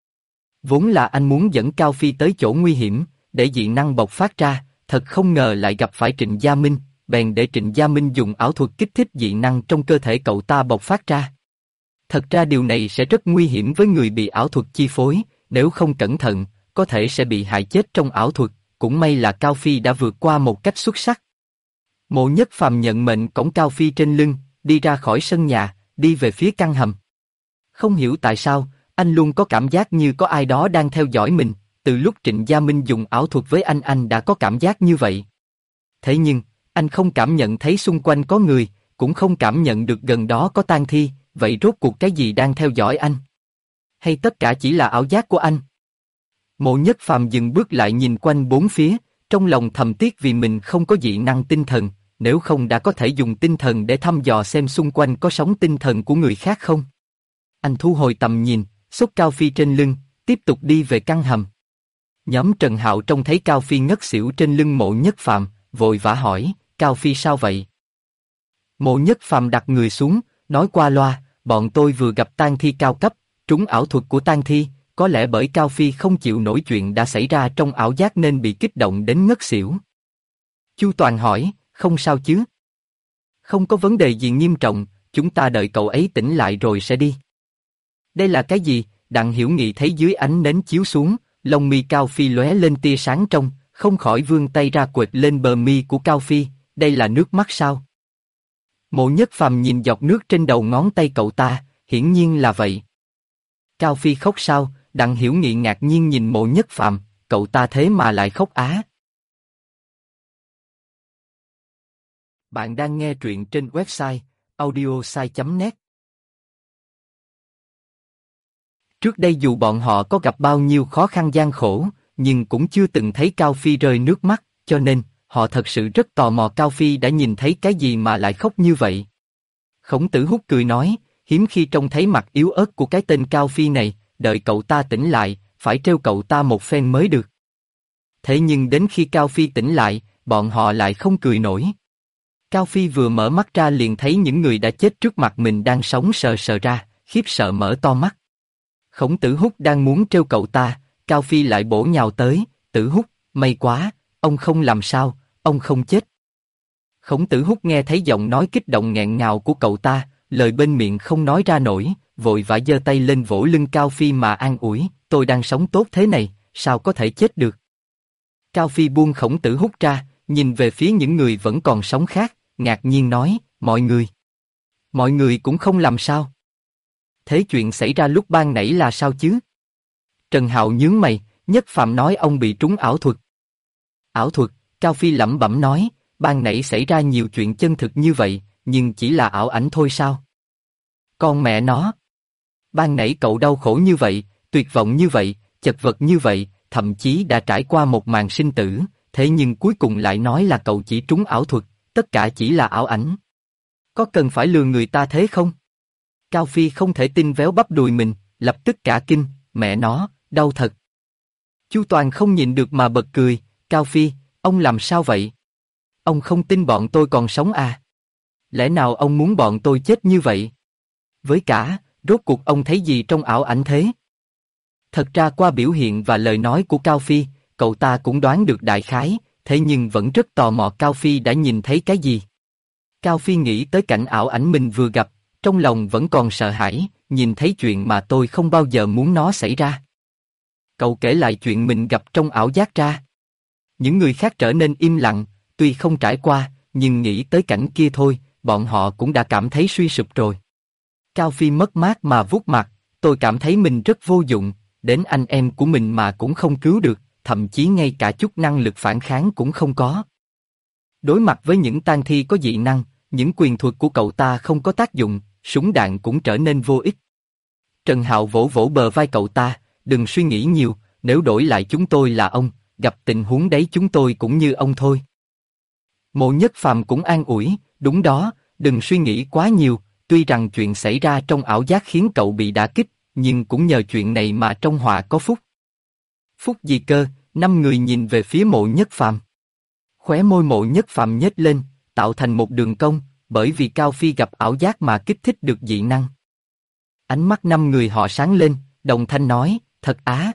Vốn là anh muốn dẫn Cao Phi tới chỗ nguy hiểm, để dị năng bộc phát ra, thật không ngờ lại gặp phải Trịnh Gia Minh, bèn để Trịnh Gia Minh dùng ảo thuật kích thích dị năng trong cơ thể cậu ta bộc phát ra. Thật ra điều này sẽ rất nguy hiểm với người bị ảo thuật chi phối, nếu không cẩn thận, có thể sẽ bị hại chết trong ảo thuật, cũng may là Cao Phi đã vượt qua một cách xuất sắc. Mộ Nhất Phàm nhận mệnh cõng Cao Phi trên lưng, đi ra khỏi sân nhà, đi về phía căn hầm. Không hiểu tại sao, anh luôn có cảm giác như có ai đó đang theo dõi mình, từ lúc Trịnh Gia Minh dùng ảo thuật với anh đã có cảm giác như vậy. Thế nhưng, anh không cảm nhận thấy xung quanh có người, cũng không cảm nhận được gần đó có tang thi, vậy rốt cuộc cái gì đang theo dõi anh? Hay tất cả chỉ là ảo giác của anh? Mộ Nhất Phàm dừng bước lại nhìn quanh bốn phía, trong lòng thầm tiếc vì mình không có dị năng tinh thần, nếu không đã có thể dùng tinh thần để thăm dò xem xung quanh có sóng tinh thần của người khác không. Anh thu hồi tầm nhìn, xốc Cao Phi trên lưng, tiếp tục đi về căn hầm. Nhóm Trần Hạo trông thấy Cao Phi ngất xỉu trên lưng Mộ Nhất Phàm, vội vã hỏi, Cao Phi sao vậy? Mộ Nhất Phàm đặt người xuống, nói qua loa, bọn tôi vừa gặp tang thi cao cấp, trúng ảo thuật của tang thi, có lẽ bởi Cao Phi không chịu nổi chuyện đã xảy ra trong ảo giác nên bị kích động đến ngất xỉu. Chu Toàn hỏi, không sao chứ? Không có vấn đề gì nghiêm trọng, chúng ta đợi cậu ấy tỉnh lại rồi sẽ đi. Đây là cái gì? Đặng Hiểu Nghị thấy dưới ánh nến chiếu xuống, lông mi Cao Phi lóe lên tia sáng trong, không khỏi vươn tay ra quệt lên bờ mi của Cao Phi, đây là nước mắt sao? Mộ Nhất Phàm nhìn giọt nước trên đầu ngón tay cậu ta, hiển nhiên là vậy. Cao Phi khóc sao? Đặng Hiểu Nghị ngạc nhiên nhìn Mộ Nhất Phàm, cậu ta thế mà lại khóc á. Bạn đang nghe truyện trên website audiosai.net. Trước đây dù bọn họ có gặp bao nhiêu khó khăn gian khổ, nhưng cũng chưa từng thấy Cao Phi rơi nước mắt, cho nên, họ thật sự rất tò mò Cao Phi đã nhìn thấy cái gì mà lại khóc như vậy. Khổng Tử Húc cười nói, hiếm khi trông thấy mặt yếu ớt của cái tên Cao Phi này, đợi cậu ta tỉnh lại, phải trêu cậu ta một phen mới được. Thế nhưng đến khi Cao Phi tỉnh lại, bọn họ lại không cười nổi. Cao Phi vừa mở mắt ra liền thấy những người đã chết trước mặt mình đang sống sờ sờ ra, khiếp sợ mở to mắt. Khổng Tử Húc đang muốn trêu cậu ta, Cao Phi lại bổ nhào tới, Tử Húc, may quá, ông không làm sao, ông không chết. Khổng Tử Húc nghe thấy giọng nói kích động nghẹn ngào của cậu ta, lời bên miệng không nói ra nổi, vội vã giơ tay lên vỗ lưng Cao Phi mà an ủi, tôi đang sống tốt thế này, sao có thể chết được. Cao Phi buông Khổng Tử Húc ra, nhìn về phía những người vẫn còn sống khác, ngạc nhiên nói, mọi người cũng không làm sao. Thế chuyện xảy ra lúc ban nãy là sao chứ? Trần Hạo nhướng mày, Nhất Phàm nói ông bị trúng ảo thuật. Ảo thuật, Cao Phi lẩm bẩm nói, ban nãy xảy ra nhiều chuyện chân thực như vậy, nhưng chỉ là ảo ảnh thôi sao? Con mẹ nó! Ban nãy cậu đau khổ như vậy, tuyệt vọng như vậy, chật vật như vậy, thậm chí đã trải qua một màn sinh tử, thế nhưng cuối cùng lại nói là cậu chỉ trúng ảo thuật, tất cả chỉ là ảo ảnh. Có cần phải lừa người ta thế không? Cao Phi không thể tin véo bắp đùi mình, lập tức cả kinh, mẹ nó, đau thật. Chu Toàn không nhịn được mà bật cười, Cao Phi, ông làm sao vậy? Ông không tin bọn tôi còn sống à? Lẽ nào ông muốn bọn tôi chết như vậy? Với cả, rốt cuộc ông thấy gì trong ảo ảnh thế? Thật ra qua biểu hiện và lời nói của Cao Phi, cậu ta cũng đoán được đại khái, thế nhưng vẫn rất tò mò Cao Phi đã nhìn thấy cái gì. Cao Phi nghĩ tới cảnh ảo ảnh mình vừa gặp, trong lòng vẫn còn sợ hãi, nhìn thấy chuyện mà tôi không bao giờ muốn nó xảy ra. Cậu kể lại chuyện mình gặp trong ảo giác ra. Những người khác trở nên im lặng, tuy không trải qua, nhưng nghĩ tới cảnh kia thôi, bọn họ cũng đã cảm thấy suy sụp rồi. Cao Phi mất mát mà vuốt mặt, tôi cảm thấy mình rất vô dụng, đến anh em của mình mà cũng không cứu được, thậm chí ngay cả chút năng lực phản kháng cũng không có. Đối mặt với những tang thi có dị năng, những quyền thuật của cậu ta không có tác dụng, súng đạn cũng trở nên vô ích. Trần Hạo vỗ vỗ bờ vai cậu ta, đừng suy nghĩ nhiều, nếu đổi lại chúng tôi là ông, gặp tình huống đấy chúng tôi cũng như ông thôi. Mộ Nhất Phàm cũng an ủi, đúng đó, đừng suy nghĩ quá nhiều, tuy rằng chuyện xảy ra trong ảo giác khiến cậu bị đả kích, nhưng cũng nhờ chuyện này mà trong họa có phúc. Phúc gì cơ? 5 người nhìn về phía Mộ Nhất Phàm. Khóe môi Mộ Nhất Phàm nhếch lên, tạo thành một đường cong, bởi vì Cao Phi gặp ảo giác mà kích thích được dị năng. Ánh mắt 5 người họ sáng lên, đồng thanh nói, thật á.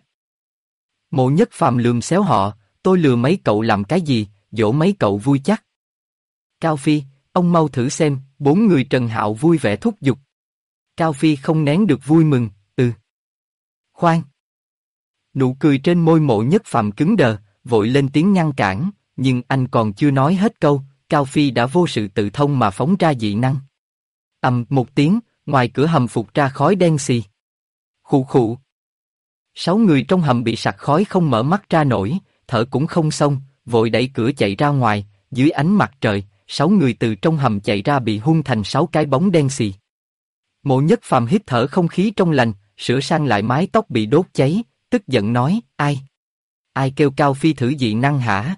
Mộ Nhất Phàm lườm xéo họ, tôi lừa mấy cậu làm cái gì, dỗ mấy cậu vui chắc. Cao Phi, ông mau thử xem, 4 người Trần Hạo vui vẻ thúc giục. Cao Phi không nén được vui mừng, khoan. Nụ cười trên môi Mộ Nhất Phàm cứng đờ, vội lên tiếng ngăn cản, nhưng anh còn chưa nói hết câu, Cao Phi đã vô sự tự thông mà phóng ra dị năng. Một tiếng, ngoài cửa hầm phụt ra khói đen xì. Khụ khụ. 6 người trong hầm bị sặc khói không mở mắt ra nổi, thở cũng không xong, vội đẩy cửa chạy ra ngoài, dưới ánh mặt trời, 6 người từ trong hầm chạy ra bị hun thành 6 cái bóng đen xì. Mộ Nhất Phàm hít thở không khí trong lành, sửa sang lại mái tóc bị đốt cháy, tức giận nói, ai? Ai kêu Cao Phi thử dị năng hả?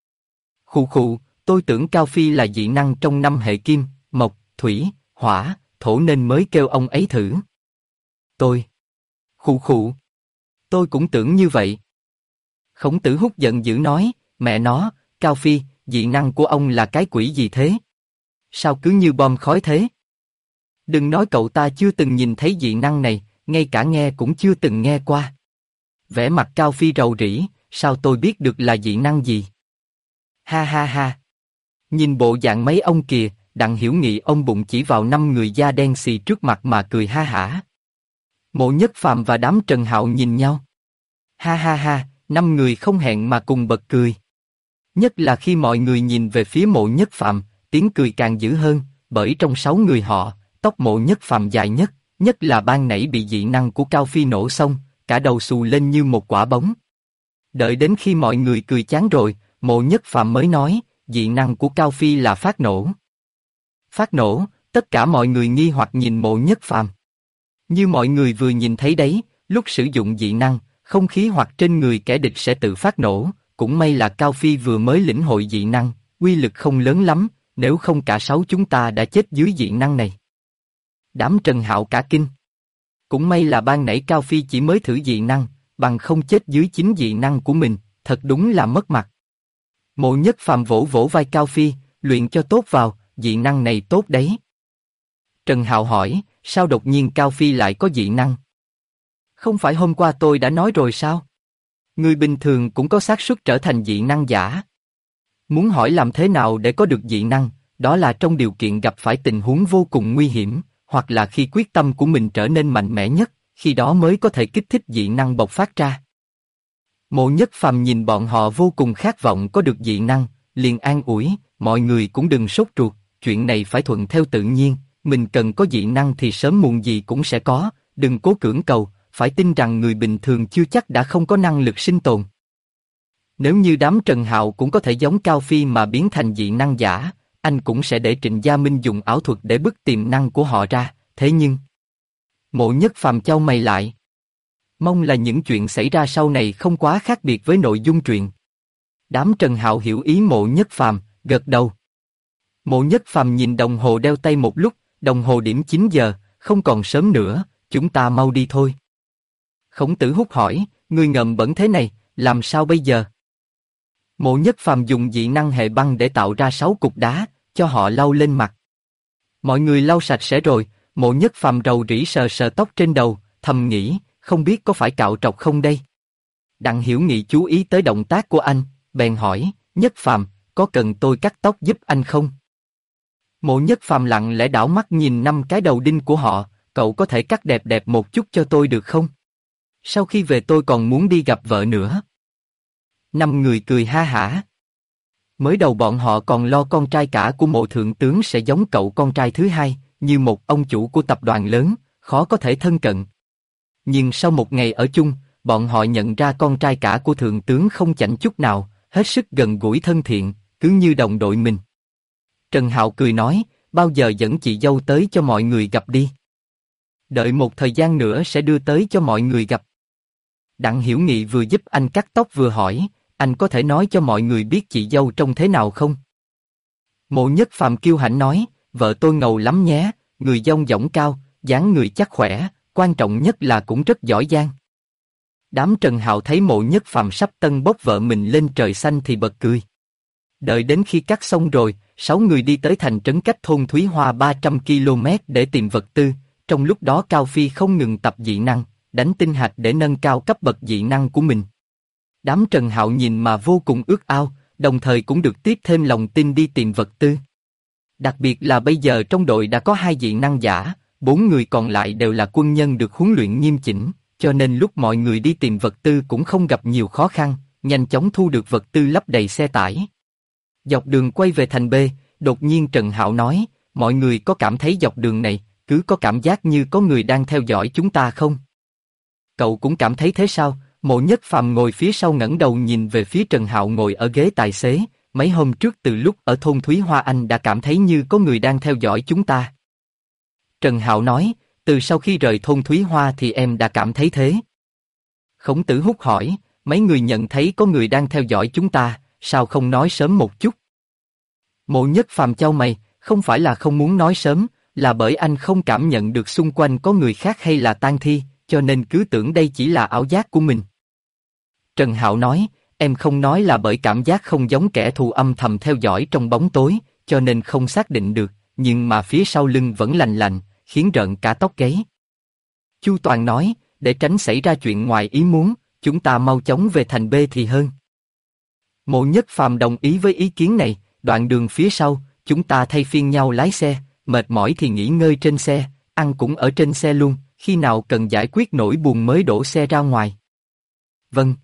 Khụ khụ, tôi tưởng Cao Phi là dị năng trong 5 hệ kim, mộc, thủy, hỏa, thổ nên mới kêu ông ấy thử. Tôi. Khụ khụ. Tôi cũng tưởng như vậy. Khổng Tử Húc giận dữ nói, mẹ nó, Cao Phi, dị năng của ông là cái quỷ gì thế? Sao cứ như bom khói thế? Đừng nói cậu ta chưa từng nhìn thấy dị năng này, ngay cả nghe cũng chưa từng nghe qua. Vẻ mặt Cao Phi rầu rĩ, sao tôi biết được là dị năng gì? Ha ha ha. Nhìn bộ dạng mấy ông kìa, Đặng Hiểu Nghị ông bụng chỉ vào 5 người da đen xì trước mặt mà cười ha hả. Mộ Nhất Phàm và đám Trần Hạo nhìn nhau. Ha ha ha, 5 người không hẹn mà cùng bật cười. Nhất là khi mọi người nhìn về phía Mộ Nhất Phàm, tiếng cười càng dữ hơn, bởi trong 6 người họ, tóc Mộ Nhất Phàm dài nhất, nhất là ban nãy bị dị năng của Cao Phi nổ xong, cả đầu xù lên như một quả bóng. Đợi đến khi mọi người cười chán rồi, Mộ Nhất Phàm mới nói, dị năng của Cao Phi là phát nổ. Phát nổ, tất cả mọi người nghi hoặc nhìn Mộ Nhất Phàm. Như mọi người vừa nhìn thấy đấy, lúc sử dụng dị năng, không khí hoặc trên người kẻ địch sẽ tự phát nổ, cũng may là Cao Phi vừa mới lĩnh hội dị năng, uy lực không lớn lắm, nếu không cả 6 chúng ta đã chết dưới dị năng này. Đám Trần Hạo cả kinh. Cũng may là ban nãy Cao Phi chỉ mới thử dị năng, bằng không chết dưới chính dị năng của mình, thật đúng là mất mặt. Mộ Nhất Phàm vỗ vỗ vai Cao Phi, luyện cho tốt vào, dị năng này tốt đấy. Trần Hạo hỏi, sao đột nhiên Cao Phi lại có dị năng? Không phải hôm qua tôi đã nói rồi sao? Người bình thường cũng có xác suất trở thành dị năng giả. Muốn hỏi làm thế nào để có được dị năng, đó là trong điều kiện gặp phải tình huống vô cùng nguy hiểm, hoặc là khi quyết tâm của mình trở nên mạnh mẽ nhất, khi đó mới có thể kích thích dị năng bộc phát ra. Mộ Nhất Phàm nhìn bọn họ vô cùng khát vọng có được dị năng, liền an ủi, mọi người cũng đừng sốt ruột, chuyện này phải thuận theo tự nhiên, mình cần có dị năng thì sớm muộn gì cũng sẽ có, đừng cố cưỡng cầu, phải tin rằng người bình thường chưa chắc đã không có năng lực sinh tồn. Nếu như đám Trần Hạo cũng có thể giống Cao Phi mà biến thành dị năng giả, anh cũng sẽ để Trịnh Gia Minh dùng ảo thuật để bứt tiềm năng của họ ra, thế nhưng... Mộ Nhất Phàm chau mày lại. Mong là những chuyện xảy ra sau này không quá khác biệt với nội dung truyện. Đám Trần Hạo hiểu ý Mộ Nhất Phàm, gật đầu. Mộ Nhất Phàm nhìn đồng hồ đeo tay một lúc, đồng hồ điểm 9 giờ, không còn sớm nữa, chúng ta mau đi thôi. Khổng Tử Húc hỏi, ngươi ngầm bẩn thế này, làm sao bây giờ? Mộ Nhất Phàm dùng dị năng hệ băng để tạo ra 6 cục đá, cho họ lau lên mặt. Mọi người lau sạch sẽ rồi, Mộ Nhất Phàm rầu rĩ sờ sờ tóc trên đầu, thầm nghĩ, không biết có phải cạo trọc không đây. Đặng Hiểu Nghị chú ý tới động tác của anh, bèn hỏi, Nhất Phàm, có cần tôi cắt tóc giúp anh không? Mộ Nhất Phàm lặng lẽ đảo mắt nhìn 5 cái đầu đinh của họ, cậu có thể cắt đẹp đẹp một chút cho tôi được không? Sau khi về tôi còn muốn đi gặp vợ nữa. 5 người cười ha hả. Mới đầu bọn họ còn lo con trai cả của Mộ thượng tướng sẽ giống cậu con trai thứ hai, như một ông chủ của tập đoàn lớn, khó có thể thân cận. Nhưng sau một ngày ở chung, bọn họ nhận ra con trai cả của thượng tướng không chảnh chút nào, hết sức gần gũi thân thiện, cứ như đồng đội mình. Trần Hạo cười nói, bao giờ dẫn chị dâu tới cho mọi người gặp đi. Đợi một thời gian nữa sẽ đưa tới cho mọi người gặp. Đặng Hiểu Nghị vừa giúp anh cắt tóc vừa hỏi, anh có thể nói cho mọi người biết chị dâu trông thế nào không? Mộ Nhất Phàm kiêu hãnh nói, vợ tôi ngầu lắm nhé, người dong dỏng cao, dáng người chắc khỏe, quan trọng nhất là cũng rất giỏi giang. Đám Trần Hạo thấy Mộ Nhất Phàm sắp tân bốc vợ mình lên trời xanh thì bật cười. Đợi đến khi cắt xong rồi, 6 người đi tới thành trấn cách thôn Thúy Hoa 300 km để tìm vật tư, trong lúc đó Cao Phi không ngừng tập dị năng, đánh tinh hạch để nâng cao cấp bậc dị năng của mình. Đám Trần Hạo nhìn mà vô cùng ước ao, đồng thời cũng được tiếp thêm lòng tin đi tìm vật tư. Đặc biệt là bây giờ trong đội đã có 2 dị năng giả, 4 người còn lại đều là quân nhân được huấn luyện nghiêm chỉnh, cho nên lúc mọi người đi tìm vật tư cũng không gặp nhiều khó khăn, nhanh chóng thu được vật tư lấp đầy xe tải. Dọc đường quay về thành B, đột nhiên Trần Hạo nói, mọi người có cảm thấy dọc đường này, cứ có cảm giác như có người đang theo dõi chúng ta không? Cậu cũng cảm thấy thế sao? Mộ Nhất Phàm ngồi phía sau ngẩng đầu nhìn về phía Trần Hạo ngồi ở ghế tài xế, mấy hôm trước từ lúc ở thôn Thúy Hoa anh đã cảm thấy như có người đang theo dõi chúng ta. Trần Hạo nói, từ sau khi rời thôn Thúy Hoa thì em đã cảm thấy thế. Khổng Tử Húc hỏi, mấy người nhận thấy có người đang theo dõi chúng ta, sao không nói sớm một chút? Mộ Nhất Phàm chau mày, không phải là không muốn nói sớm, là bởi anh không cảm nhận được xung quanh có người khác hay là tang thi, cho nên cứ tưởng đây chỉ là ảo giác của mình. Trần Hạo nói, em không nói là bởi cảm giác không giống kẻ thù âm thầm theo dõi trong bóng tối, cho nên không xác định được, nhưng mà phía sau lưng vẫn lành lành, khiến rợn cả tóc gáy. Chu Toàn nói, để tránh xảy ra chuyện ngoài ý muốn, chúng ta mau chóng về thành B thì hơn. Mộ Nhất Phàm đồng ý với ý kiến này, đoạn đường phía sau, chúng ta thay phiên nhau lái xe, mệt mỏi thì nghỉ ngơi trên xe, ăn cũng ở trên xe luôn, khi nào cần giải quyết nỗi buồn mới đổ xe ra ngoài. Vâng.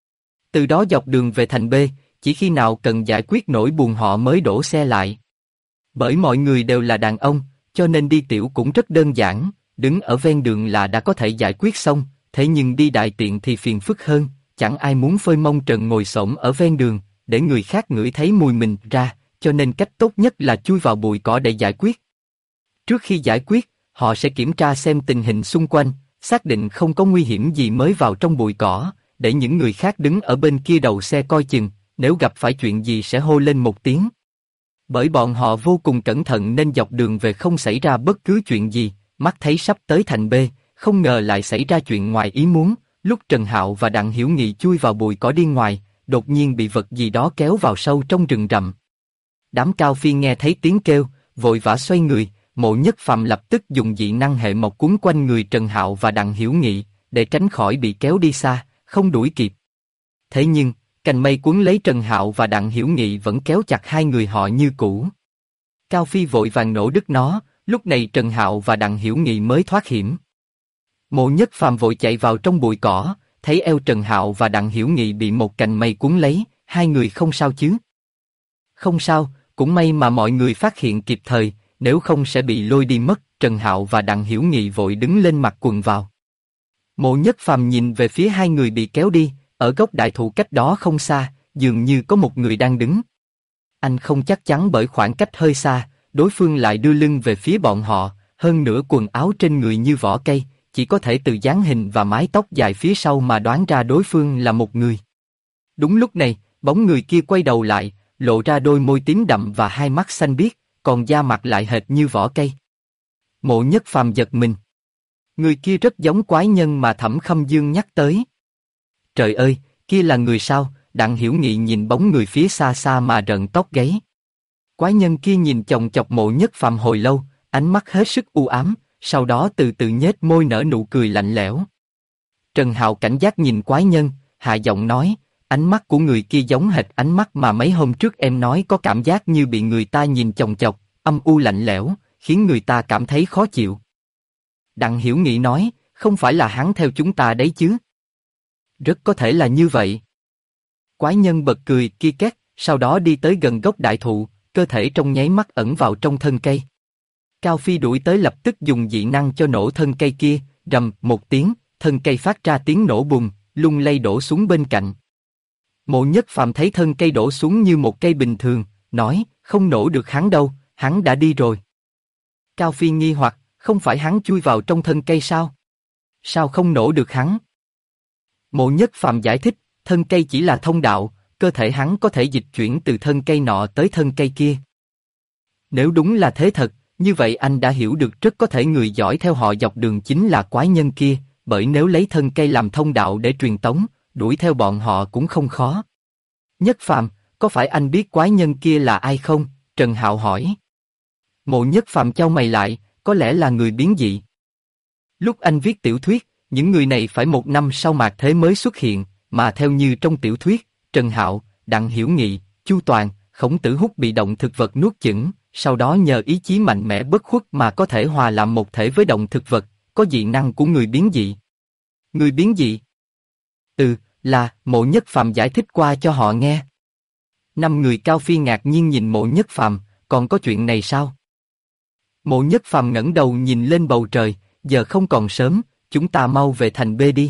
Từ đó dọc đường về thành B, chỉ khi nào cần giải quyết nỗi buồn họ mới đổ xe lại. Bởi mọi người đều là đàn ông, cho nên đi tiểu cũng rất đơn giản, đứng ở ven đường là đã có thể giải quyết xong, thế nhưng đi đại tiện thì phiền phức hơn, chẳng ai muốn phơi mông trần ngồi xổm ở ven đường, để người khác ngửi thấy mùi mình ra, cho nên cách tốt nhất là chui vào bụi cỏ để giải quyết. Trước khi giải quyết, họ sẽ kiểm tra xem tình hình xung quanh, xác định không có nguy hiểm gì mới vào trong bụi cỏ, để những người khác đứng ở bên kia đầu xe coi chừng, nếu gặp phải chuyện gì sẽ hô lên một tiếng. Bởi bọn họ vô cùng cẩn thận nên dọc đường về không xảy ra bất cứ chuyện gì, mắt thấy sắp tới thành B, không ngờ lại xảy ra chuyện ngoài ý muốn, lúc Trần Hạo và Đặng Hiểu Nghị chui vào bụi cỏ đi ngoài, đột nhiên bị vật gì đó kéo vào sâu trong rừng rậm. Đám Cao Phi nghe thấy tiếng kêu, vội vã xoay người, Mộ Nhất Phàm lập tức dùng dị năng hệ mộc cuốn quanh người Trần Hạo và Đặng Hiểu Nghị, để tránh khỏi bị kéo đi xa, không đuổi kịp. Thế nhưng, cành mây cuốn lấy Trần Hạo và Đặng Hiểu Nghị vẫn kéo chặt hai người họ như cũ. Cao Phi vội vàng nổ đứt nó, lúc này Trần Hạo và Đặng Hiểu Nghị mới thoát hiểm. Mộ Nhất Phàm vội chạy vào trong bụi cỏ, thấy eo Trần Hạo và Đặng Hiểu Nghị bị một cành mây cuốn lấy, hai người không sao chứ? Không sao, cũng may mà mọi người phát hiện kịp thời, nếu không sẽ bị lôi đi mất. Trần Hạo và Đặng Hiểu Nghị vội đứng lên mặc quần vào. Mộ Nhất Phàm nhìn về phía hai người bị kéo đi, ở gốc đại thụ cách đó không xa, dường như có một người đang đứng. Anh không chắc chắn bởi khoảng cách hơi xa, đối phương lại đưa lưng về phía bọn họ, hơn nữa quần áo trên người như vỏ cây, chỉ có thể từ dáng hình và mái tóc dài phía sau mà đoán ra đối phương là một người. Đúng lúc này, bóng người kia quay đầu lại, lộ ra đôi môi tím đậm và hai mắt xanh biếc, còn da mặt lại hệt như vỏ cây. Mộ Nhất Phàm giật mình. Người kia rất giống quái nhân mà Thẩm Khâm Dương nhắc tới. Trời ơi, kia là người sao? Đặng Hiểu Nghị nhìn bóng người phía xa xa mà rợn tóc gáy. Quái nhân kia nhìn chòng chọc Mộ Nhất Phàm hồi lâu, ánh mắt hết sức u ám, sau đó từ từ nhếch môi nở nụ cười lạnh lẽo. Trần Hạo cảnh giác nhìn quái nhân, hạ giọng nói, ánh mắt của người kia giống hệt ánh mắt mà mấy hôm trước em nói, có cảm giác như bị người ta nhìn chòng chọc, âm u lạnh lẽo, khiến người ta cảm thấy khó chịu. Đặng Hiểu Nghị nói, không phải là hắn theo chúng ta đấy chứ? Rất có thể là như vậy. Quái nhân bật cười ki két, sau đó đi tới gần gốc đại thụ, cơ thể trong nháy mắt ẩn vào trong thân cây. Cao Phi đuổi tới lập tức dùng dị năng cho nổ thân cây kia, rầm một tiếng, thân cây phát ra tiếng nổ bùng, lung lay đổ xuống bên cạnh. Mộ Nhất Phàm thấy thân cây đổ xuống như một cây bình thường, nói, không nổ được hắn đâu, hắn đã đi rồi. Cao Phi nghi hoặc, không phải hắn chui vào trong thân cây sao? Sao không nổ được hắn? Mộ Nhất Phàm giải thích, thân cây chỉ là thông đạo, cơ thể hắn có thể dịch chuyển từ thân cây nọ tới thân cây kia. Nếu đúng là thế thật, như vậy anh đã hiểu được rất có thể người giỏi theo họ dọc đường chính là quái nhân kia, bởi nếu lấy thân cây làm thông đạo để truyền tống, đuổi theo bọn họ cũng không khó. Nhất Phàm, có phải anh biết quái nhân kia là ai không? Trần Hạo hỏi. Mộ Nhất Phàm chau mày lại, có lẽ là người biến dị. Lúc anh viết tiểu thuyết, những người này phải 1 năm sau mạt thế mới xuất hiện, mà theo như trong tiểu thuyết, Trần Hạo, Đặng Hiểu Nghị, Chu Toàn, Khổng Tử Húc bị động thực vật nuốt chửng, sau đó nhờ ý chí mạnh mẽ bất khuất mà có thể hòa làm một thể với động thực vật, có dị năng của người biến dị. Người biến dị? Là, Mộ Nhất Phàm giải thích qua cho họ nghe. 5 người Cao Phi ngạc nhiên nhìn Mộ Nhất Phàm, còn có chuyện này sao? Mộ Nhất Phàm ngẩng đầu nhìn lên bầu trời, giờ không còn sớm, chúng ta mau về thành B đi.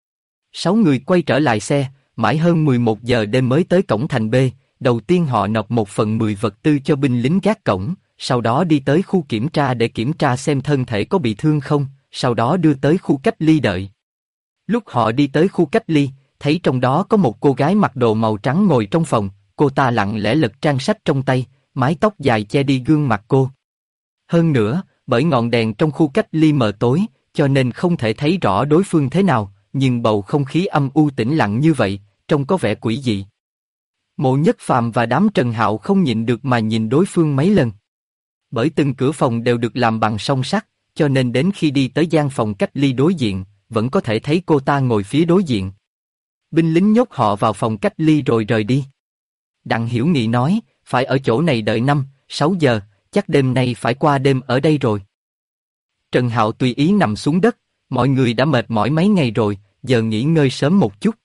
6 người quay trở lại xe, mãi hơn 11 giờ đêm mới tới cổng thành B, đầu tiên họ nộp 1/10 vật tư cho binh lính gác cổng, sau đó đi tới khu kiểm tra để kiểm tra xem thân thể có bị thương không, sau đó đưa tới khu cách ly đợi. Lúc họ đi tới khu cách ly, thấy trong đó có một cô gái mặc đồ màu trắng ngồi trong phòng, cô ta lặng lẽ lật trang sách trong tay, mái tóc dài che đi gương mặt cô. Hơn nữa, bởi ngọn đèn trong khu cách ly mờ tối, cho nên không thể thấy rõ đối phương thế nào, nhưng bầu không khí âm u tĩnh lặng như vậy, trông có vẻ quỷ dị. Mộ Nhất Phàm và đám Trần Hạo không nhịn được mà nhìn đối phương mấy lần. Bởi từng cửa phòng đều được làm bằng song sắt, cho nên đến khi đi tới gian phòng cách ly đối diện, vẫn có thể thấy cô ta ngồi phía đối diện. Binh lính nhốt họ vào phòng cách ly rồi rời đi. Đặng Hiểu Nghị nói, phải ở chỗ này đợi 5-6 giờ, chắc đêm nay phải qua đêm ở đây rồi. Trần Hạo tùy ý nằm xuống đất, mọi người đã mệt mỏi mấy ngày rồi, giờ nghỉ ngơi sớm một chút.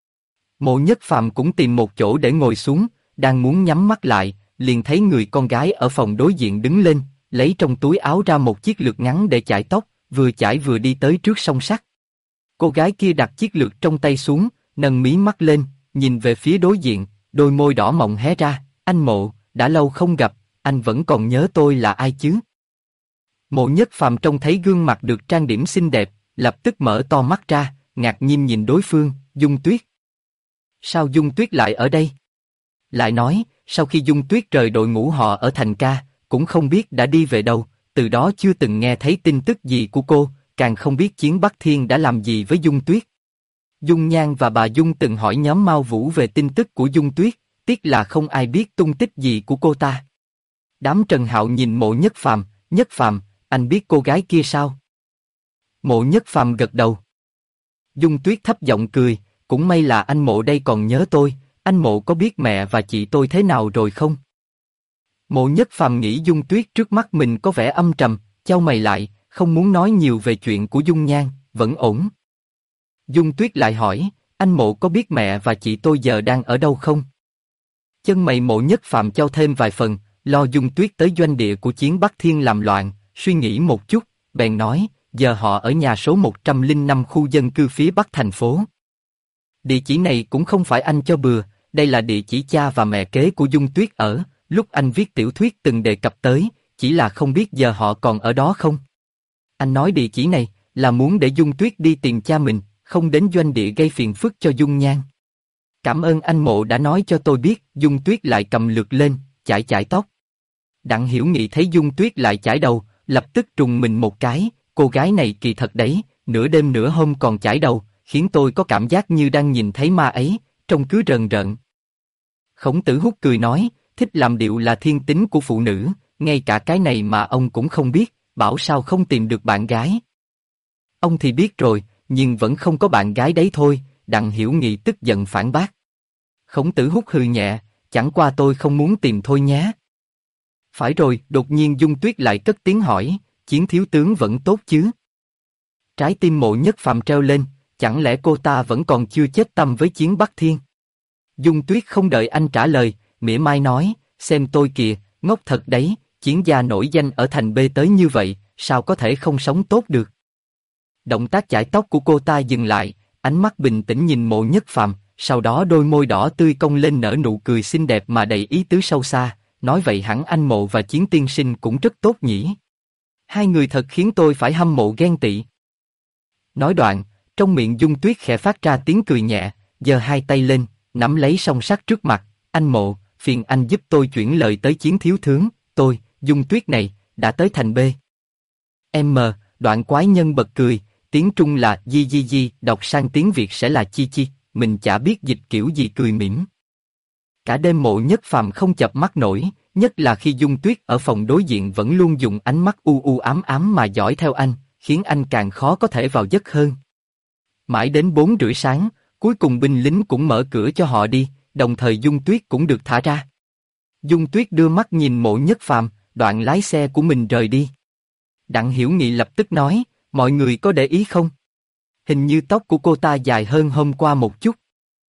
Mộ Nhất Phàm cũng tìm một chỗ để ngồi xuống, đang muốn nhắm mắt lại, liền thấy người con gái ở phòng đối diện đứng lên, lấy trong túi áo ra một chiếc lược ngắn để chải tóc, vừa chải vừa đi tới trước song sắt. Cô gái kia đặt chiếc lược trong tay xuống, nâng mí mắt lên, nhìn về phía đối diện, đôi môi đỏ mọng hé ra, anh Mộ, đã lâu không gặp, anh vẫn còn nhớ tôi là ai chứ? Mộ Nhất Phàm trông thấy gương mặt được trang điểm xinh đẹp, lập tức mở to mắt ra, ngạc nhiên nhìn đối phương, Dung Tuyết. Sao Dung Tuyết lại ở đây? Lại nói, sau khi Dung Tuyết rời đội ngũ họ ở thành ca, cũng không biết đã đi về đâu, từ đó chưa từng nghe thấy tin tức gì của cô, càng không biết Chiến Bắc Thiên đã làm gì với Dung Tuyết. Dung Nhan và bà Dung từng hỏi nhóm Mao Vũ về tin tức của Dung Tuyết, tiếc là không ai biết tung tích gì của cô ta. Đám Trần Hạo nhìn Mộ Nhất Phàm, anh biết cô gái kia sao? Mộ Nhất Phàm gật đầu. Dung Tuyết thấp giọng cười, cũng may là anh Mộ đây còn nhớ tôi, anh Mộ có biết mẹ và chị tôi thế nào rồi không? Mộ Nhất Phàm nghĩ Dung Tuyết trước mắt mình có vẻ âm trầm, chau mày lại, không muốn nói nhiều về chuyện của Dung Nhan, vẫn ổn. Dung Tuyết lại hỏi, anh Mộ có biết mẹ và chị tôi giờ đang ở đâu không? Chân mày Mộ Nhất Phàm chau thêm vài phần, lo Dung Tuyết tới doanh địa của Chiến Bắc Thiên làm loạn, suy nghĩ một chút, bèn nói, giờ họ ở nhà số 105 khu dân cư phía bắc thành phố. Địa chỉ này cũng không phải anh cho bừa, đây là địa chỉ cha và mẹ kế của Dung Tuyết ở, lúc anh viết tiểu thuyết từng đề cập tới, chỉ là không biết giờ họ còn ở đó không. Anh nói địa chỉ này là muốn để Dung Tuyết đi tìm cha mình, không đến doanh địa gây phiền phức cho Dung Nhan. Cảm ơn anh Mộ đã nói cho tôi biết. Dung Tuyết lại cầm lược lên, chải tóc. Đặng Hiểu Nghị thấy Dung Tuyết lại chải đầu, lập tức trùng mình một cái, cô gái này kỳ thật đấy, nửa đêm nửa hôm còn chải đầu, khiến tôi có cảm giác như đang nhìn thấy ma ấy, trông cứ rờn rợn. Khổng Tử Húc cười nói, thích làm điệu là thiên tính của phụ nữ, ngay cả cái này mà ông cũng không biết, bảo sao không tìm được bạn gái. Ông thì biết rồi, nhưng vẫn không có bạn gái đấy thôi, Đặng Hiểu Nghị tức giận phản bác. Khổng Tử Húc hừ nhẹ, chẳng qua tôi không muốn tìm thôi nhé. Phải rồi, đột nhiên Dung Tuyết lại cất tiếng hỏi, Chiến thiếu tướng vẫn tốt chứ? Trái tim Mộ Nhất Phàm treo lên, chẳng lẽ cô ta vẫn còn chưa chết tâm với Chiến Bắc Thiên? Dung Tuyết không đợi anh trả lời, mỉa mai nói, xem tôi kìa, ngốc thật đấy, Chiến gia nổi danh ở thành B tới như vậy, sao có thể không sống tốt được? Động tác chải tóc của cô ta dừng lại, ánh mắt bình tĩnh nhìn Mộ Nhất Phàm, sau đó đôi môi đỏ tươi cong lên nở nụ cười xinh đẹp mà đầy ý tứ sâu xa, nói vậy hẳn anh Mộ và Chiến tiên sinh cũng rất tốt nhỉ? Hai người thật khiến tôi phải hâm mộ ghen tị. Nói đoạn, trong miệng Dung Tuyết khẽ phát ra tiếng cười nhẹ, giơ hai tay lên, nắm lấy song sắt trước mặt, anh Mộ, phiền anh giúp tôi chuyển lời tới Chiến thiếu tướng, tôi, Dung Tuyết này, đã tới thành B. M, đoạn quái nhân bật cười, tiếng Trung là di di di, đọc sang tiếng Việt sẽ là chi chi, mình chả biết dịch kiểu gì cười mỉm. Cả đêm Mộ Nhất Phàm không chợp mắt nổi, nhất là khi Dung Tuyết ở phòng đối diện vẫn luôn dùng ánh mắt u u ám ám mà dõi theo anh, khiến anh càng khó có thể vào giấc hơn. Mãi đến 4:30 sáng, cuối cùng binh lính cũng mở cửa cho họ đi, đồng thời Dung Tuyết cũng được thả ra. Dung Tuyết đưa mắt nhìn Mộ Nhất Phàm, đoạn lái xe của mình rời đi. Đặng Hiểu Nghị lập tức nói, mọi người có để ý không? Hình như tóc của cô ta dài hơn hôm qua một chút.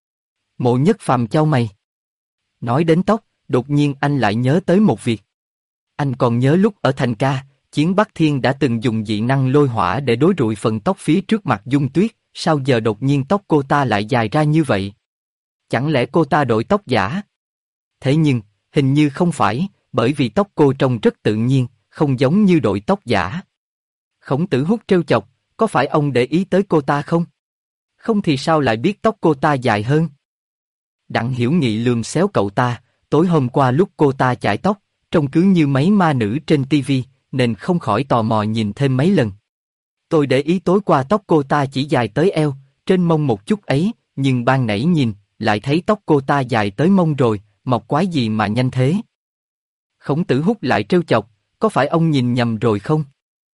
Mộ Nhất Phàm chau mày. Nói đến tóc, đột nhiên anh lại nhớ tới một việc. Anh còn nhớ lúc ở thành ca, Chiến Bắc Thiên đã từng dùng dị năng lôi hỏa để đối rụi phần tóc phía trước mặt Dung Tuyết, sao giờ đột nhiên tóc cô ta lại dài ra như vậy? Chẳng lẽ cô ta đổi tóc giả? Thế nhưng, hình như không phải, bởi vì tóc cô trông rất tự nhiên, không giống như đội tóc giả. Khổng Tử Húc trêu chọc, có phải ông để ý tới cô ta không? Không thì sao lại biết tóc cô ta dài hơn? Đặng Hiểu Nghị lườm xéo cậu ta, tối hôm qua lúc cô ta chải tóc, trông cứ như mấy ma nữ trên tivi, nên không khỏi tò mò nhìn thêm mấy lần. Tôi để ý tối qua tóc cô ta chỉ dài tới eo, trên mông một chút ấy, nhưng ban nãy nhìn, lại thấy tóc cô ta dài tới mông rồi, mọc quái gì mà nhanh thế? Khổng Tử Húc lại trêu chọc, có phải ông nhìn nhầm rồi không?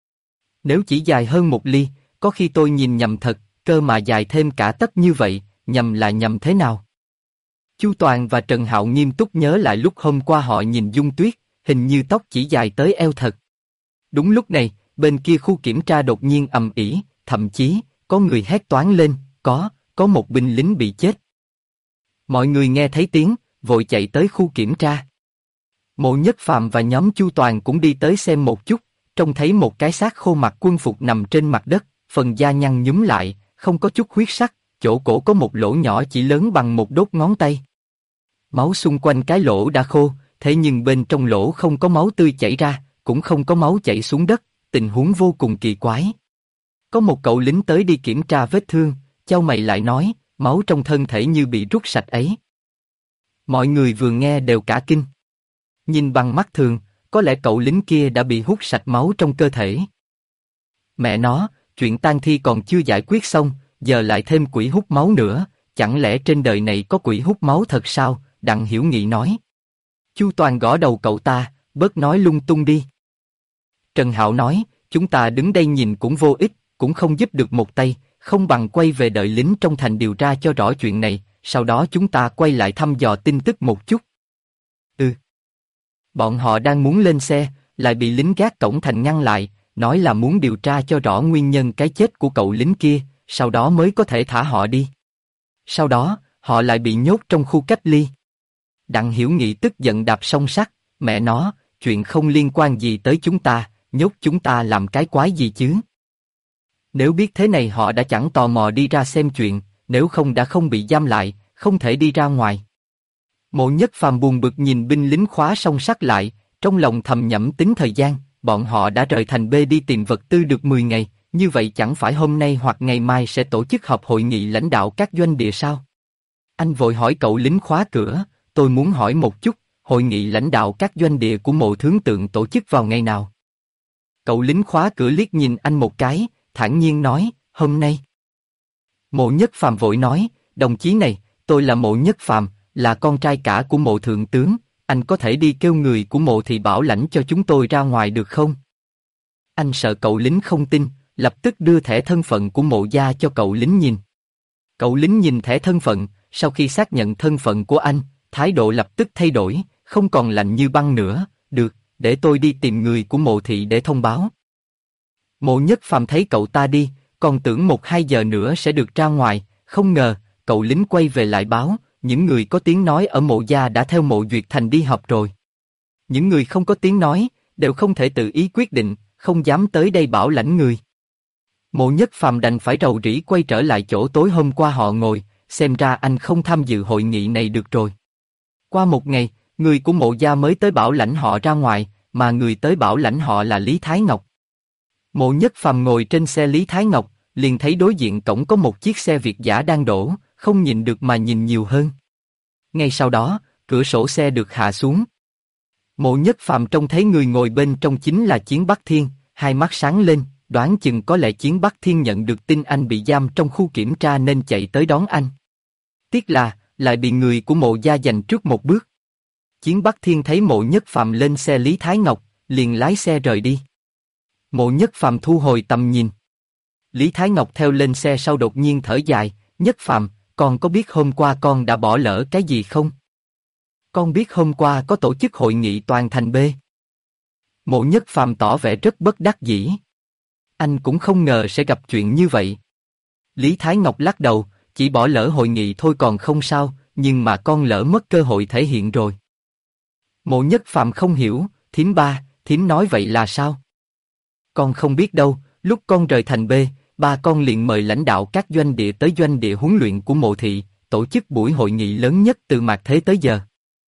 Nếu chỉ dài hơn một ly, có khi tôi nhìn nhầm thật, cơ mà dài thêm cả tấc như vậy, nhầm là nhầm thế nào? Chu Toàn và Trần Hạo nghiêm túc nhớ lại lúc hôm qua họ nhìn Dung Tuyết, hình như tóc chỉ dài tới eo thật. Đúng lúc này, bên kia khu kiểm tra đột nhiên ầm ĩ, thậm chí, có người hét toáng lên, có một binh lính bị chết. Mọi người nghe thấy tiếng, vội chạy tới khu kiểm tra. Mộ Nhất Phàm và nhóm Chu Toàn cũng đi tới xem một chút, trông thấy một cái xác khô mặc quân phục nằm trên mặt đất, phần da nhăn nhúm lại, không có chút huyết sắc, chỗ cổ có một lỗ nhỏ chỉ lớn bằng một đốt ngón tay. Máu xung quanh cái lỗ đã khô, thế nhưng bên trong lỗ không có máu tươi chảy ra, cũng không có máu chảy xuống đất, tình huống vô cùng kỳ quái. Có một cậu lính tới đi kiểm tra vết thương, chau mày lại nói, máu trong thân thể như bị rút sạch ấy. Mọi người vừa nghe đều cả kinh. Nhìn bằng mắt thường, có lẽ cậu lính kia đã bị hút sạch máu trong cơ thể. Mẹ nó, chuyện tang thi còn chưa giải quyết xong, giờ lại thêm quỷ hút máu nữa, chẳng lẽ trên đời này có quỷ hút máu thật sao? Đặng Hiểu Nghị nói. Chu Toàn gõ đầu cậu ta, bớt nói lung tung đi. Trần Hạo nói, chúng ta đứng đây nhìn cũng vô ích, cũng không giúp được một tay, không bằng quay về đợi lính trong thành điều tra cho rõ chuyện này, sau đó chúng ta quay lại thăm dò tin tức một chút. Bọn họ đang muốn lên xe, lại bị lính gác cổng thành ngăn lại, nói là muốn điều tra cho rõ nguyên nhân cái chết của cậu lính kia, sau đó mới có thể thả họ đi. Sau đó, họ lại bị nhốt trong khu cách ly. Đặng Hiểu Nghị tức giận đạp song sắt, mẹ nó, chuyện không liên quan gì tới chúng ta, nhốt chúng ta làm cái quái gì chứ? Nếu biết thế này họ đã chẳng tò mò đi ra xem chuyện, nếu không đã không bị giam lại, không thể đi ra ngoài. Mộ Nhất Phàm buồn bực nhìn binh lính khóa song sắt lại, trong lòng thầm nhẩm tính thời gian, bọn họ đã rời thành B đi tìm vật tư được 10 ngày, như vậy chẳng phải hôm nay hoặc ngày mai sẽ tổ chức họp hội nghị lãnh đạo các doanh địa sao? Anh vội hỏi cậu lính khóa cửa, tôi muốn hỏi một chút, hội nghị lãnh đạo các doanh địa của Mộ Tướng Tượng tổ chức vào ngày nào? Cậu lính khóa cửa liếc nhìn anh một cái, thản nhiên nói, hôm nay. Mộ Nhất Phàm vội nói, đồng chí này, tôi là Mộ Nhất Phàm, là con trai cả của Mộ Thượng tướng, anh có thể đi kêu người của Mộ Thị bảo lãnh cho chúng tôi ra ngoài được không? Anh sợ cậu lính không tin, lập tức đưa thẻ thân phận của Mộ Gia cho cậu lính nhìn. Cậu lính nhìn thẻ thân phận, sau khi xác nhận thân phận của anh, thái độ lập tức thay đổi, không còn lạnh như băng nữa. Được, để tôi đi tìm người của Mộ thị để thông báo. Mộ Nhất Phàm thấy cậu ta đi, còn tưởng 1-2 giờ nữa sẽ được ra ngoài, không ngờ, cậu lính quay về lại báo, những người có tiếng nói ở Mộ Gia đã theo Mộ Duyệt Thành đi họp rồi. Những người không có tiếng nói, đều không thể tự ý quyết định, không dám tới đây bảo lãnh người. Mộ Nhất Phàm đành phải rầu rĩ quay trở lại chỗ tối hôm qua họ ngồi, xem ra anh không tham dự hội nghị này được rồi. Qua một ngày, người của Mộ Gia mới tới bảo lãnh họ ra ngoài, mà người tới bảo lãnh họ là Lý Thái Ngọc. Mộ Nhất Phàm ngồi trên xe Lý Thái Ngọc, liền thấy đối diện cổng có một chiếc xe Việt dã đang đổ, không nhìn được mà nhìn nhiều hơn. Ngay sau đó, cửa sổ xe được hạ xuống. Mộ Nhất Phàm trông thấy người ngồi bên trong chính là Chiến Bắc Thiên, hai mắt sáng lên, đoán chừng có lẽ Chiến Bắc Thiên nhận được tin anh bị giam trong khu kiểm tra nên chạy tới đón anh. Tiếc là, lại bị người của Mộ Gia giành trước một bước. Chiến Bắc Thiên thấy Mộ Nhất Phàm lên xe Lý Thái Ngọc, liền lái xe rời đi. Mộ Nhất Phàm thu hồi tầm nhìn. Lý Thái Ngọc theo lên xe sau đột nhiên thở dài, Nhất Phàm, con có biết hôm qua con đã bỏ lỡ cái gì không? Con biết hôm qua có tổ chức hội nghị toàn thành B. Mộ Nhất Phàm tỏ vẻ rất bất đắc dĩ. Anh cũng không ngờ sẽ gặp chuyện như vậy. Lý Thái Ngọc lắc đầu, chỉ bỏ lỡ hội nghị thôi còn không sao, nhưng mà con lỡ mất cơ hội thể hiện rồi. Mộ Nhất Phàm không hiểu, thím ba, thím nói vậy là sao? Con không biết đâu, lúc con rời thành B, ba con liền mời lãnh đạo các doanh địa tới doanh địa huấn luyện của Mộ thị, tổ chức buổi hội nghị lớn nhất từ mạt thế tới giờ.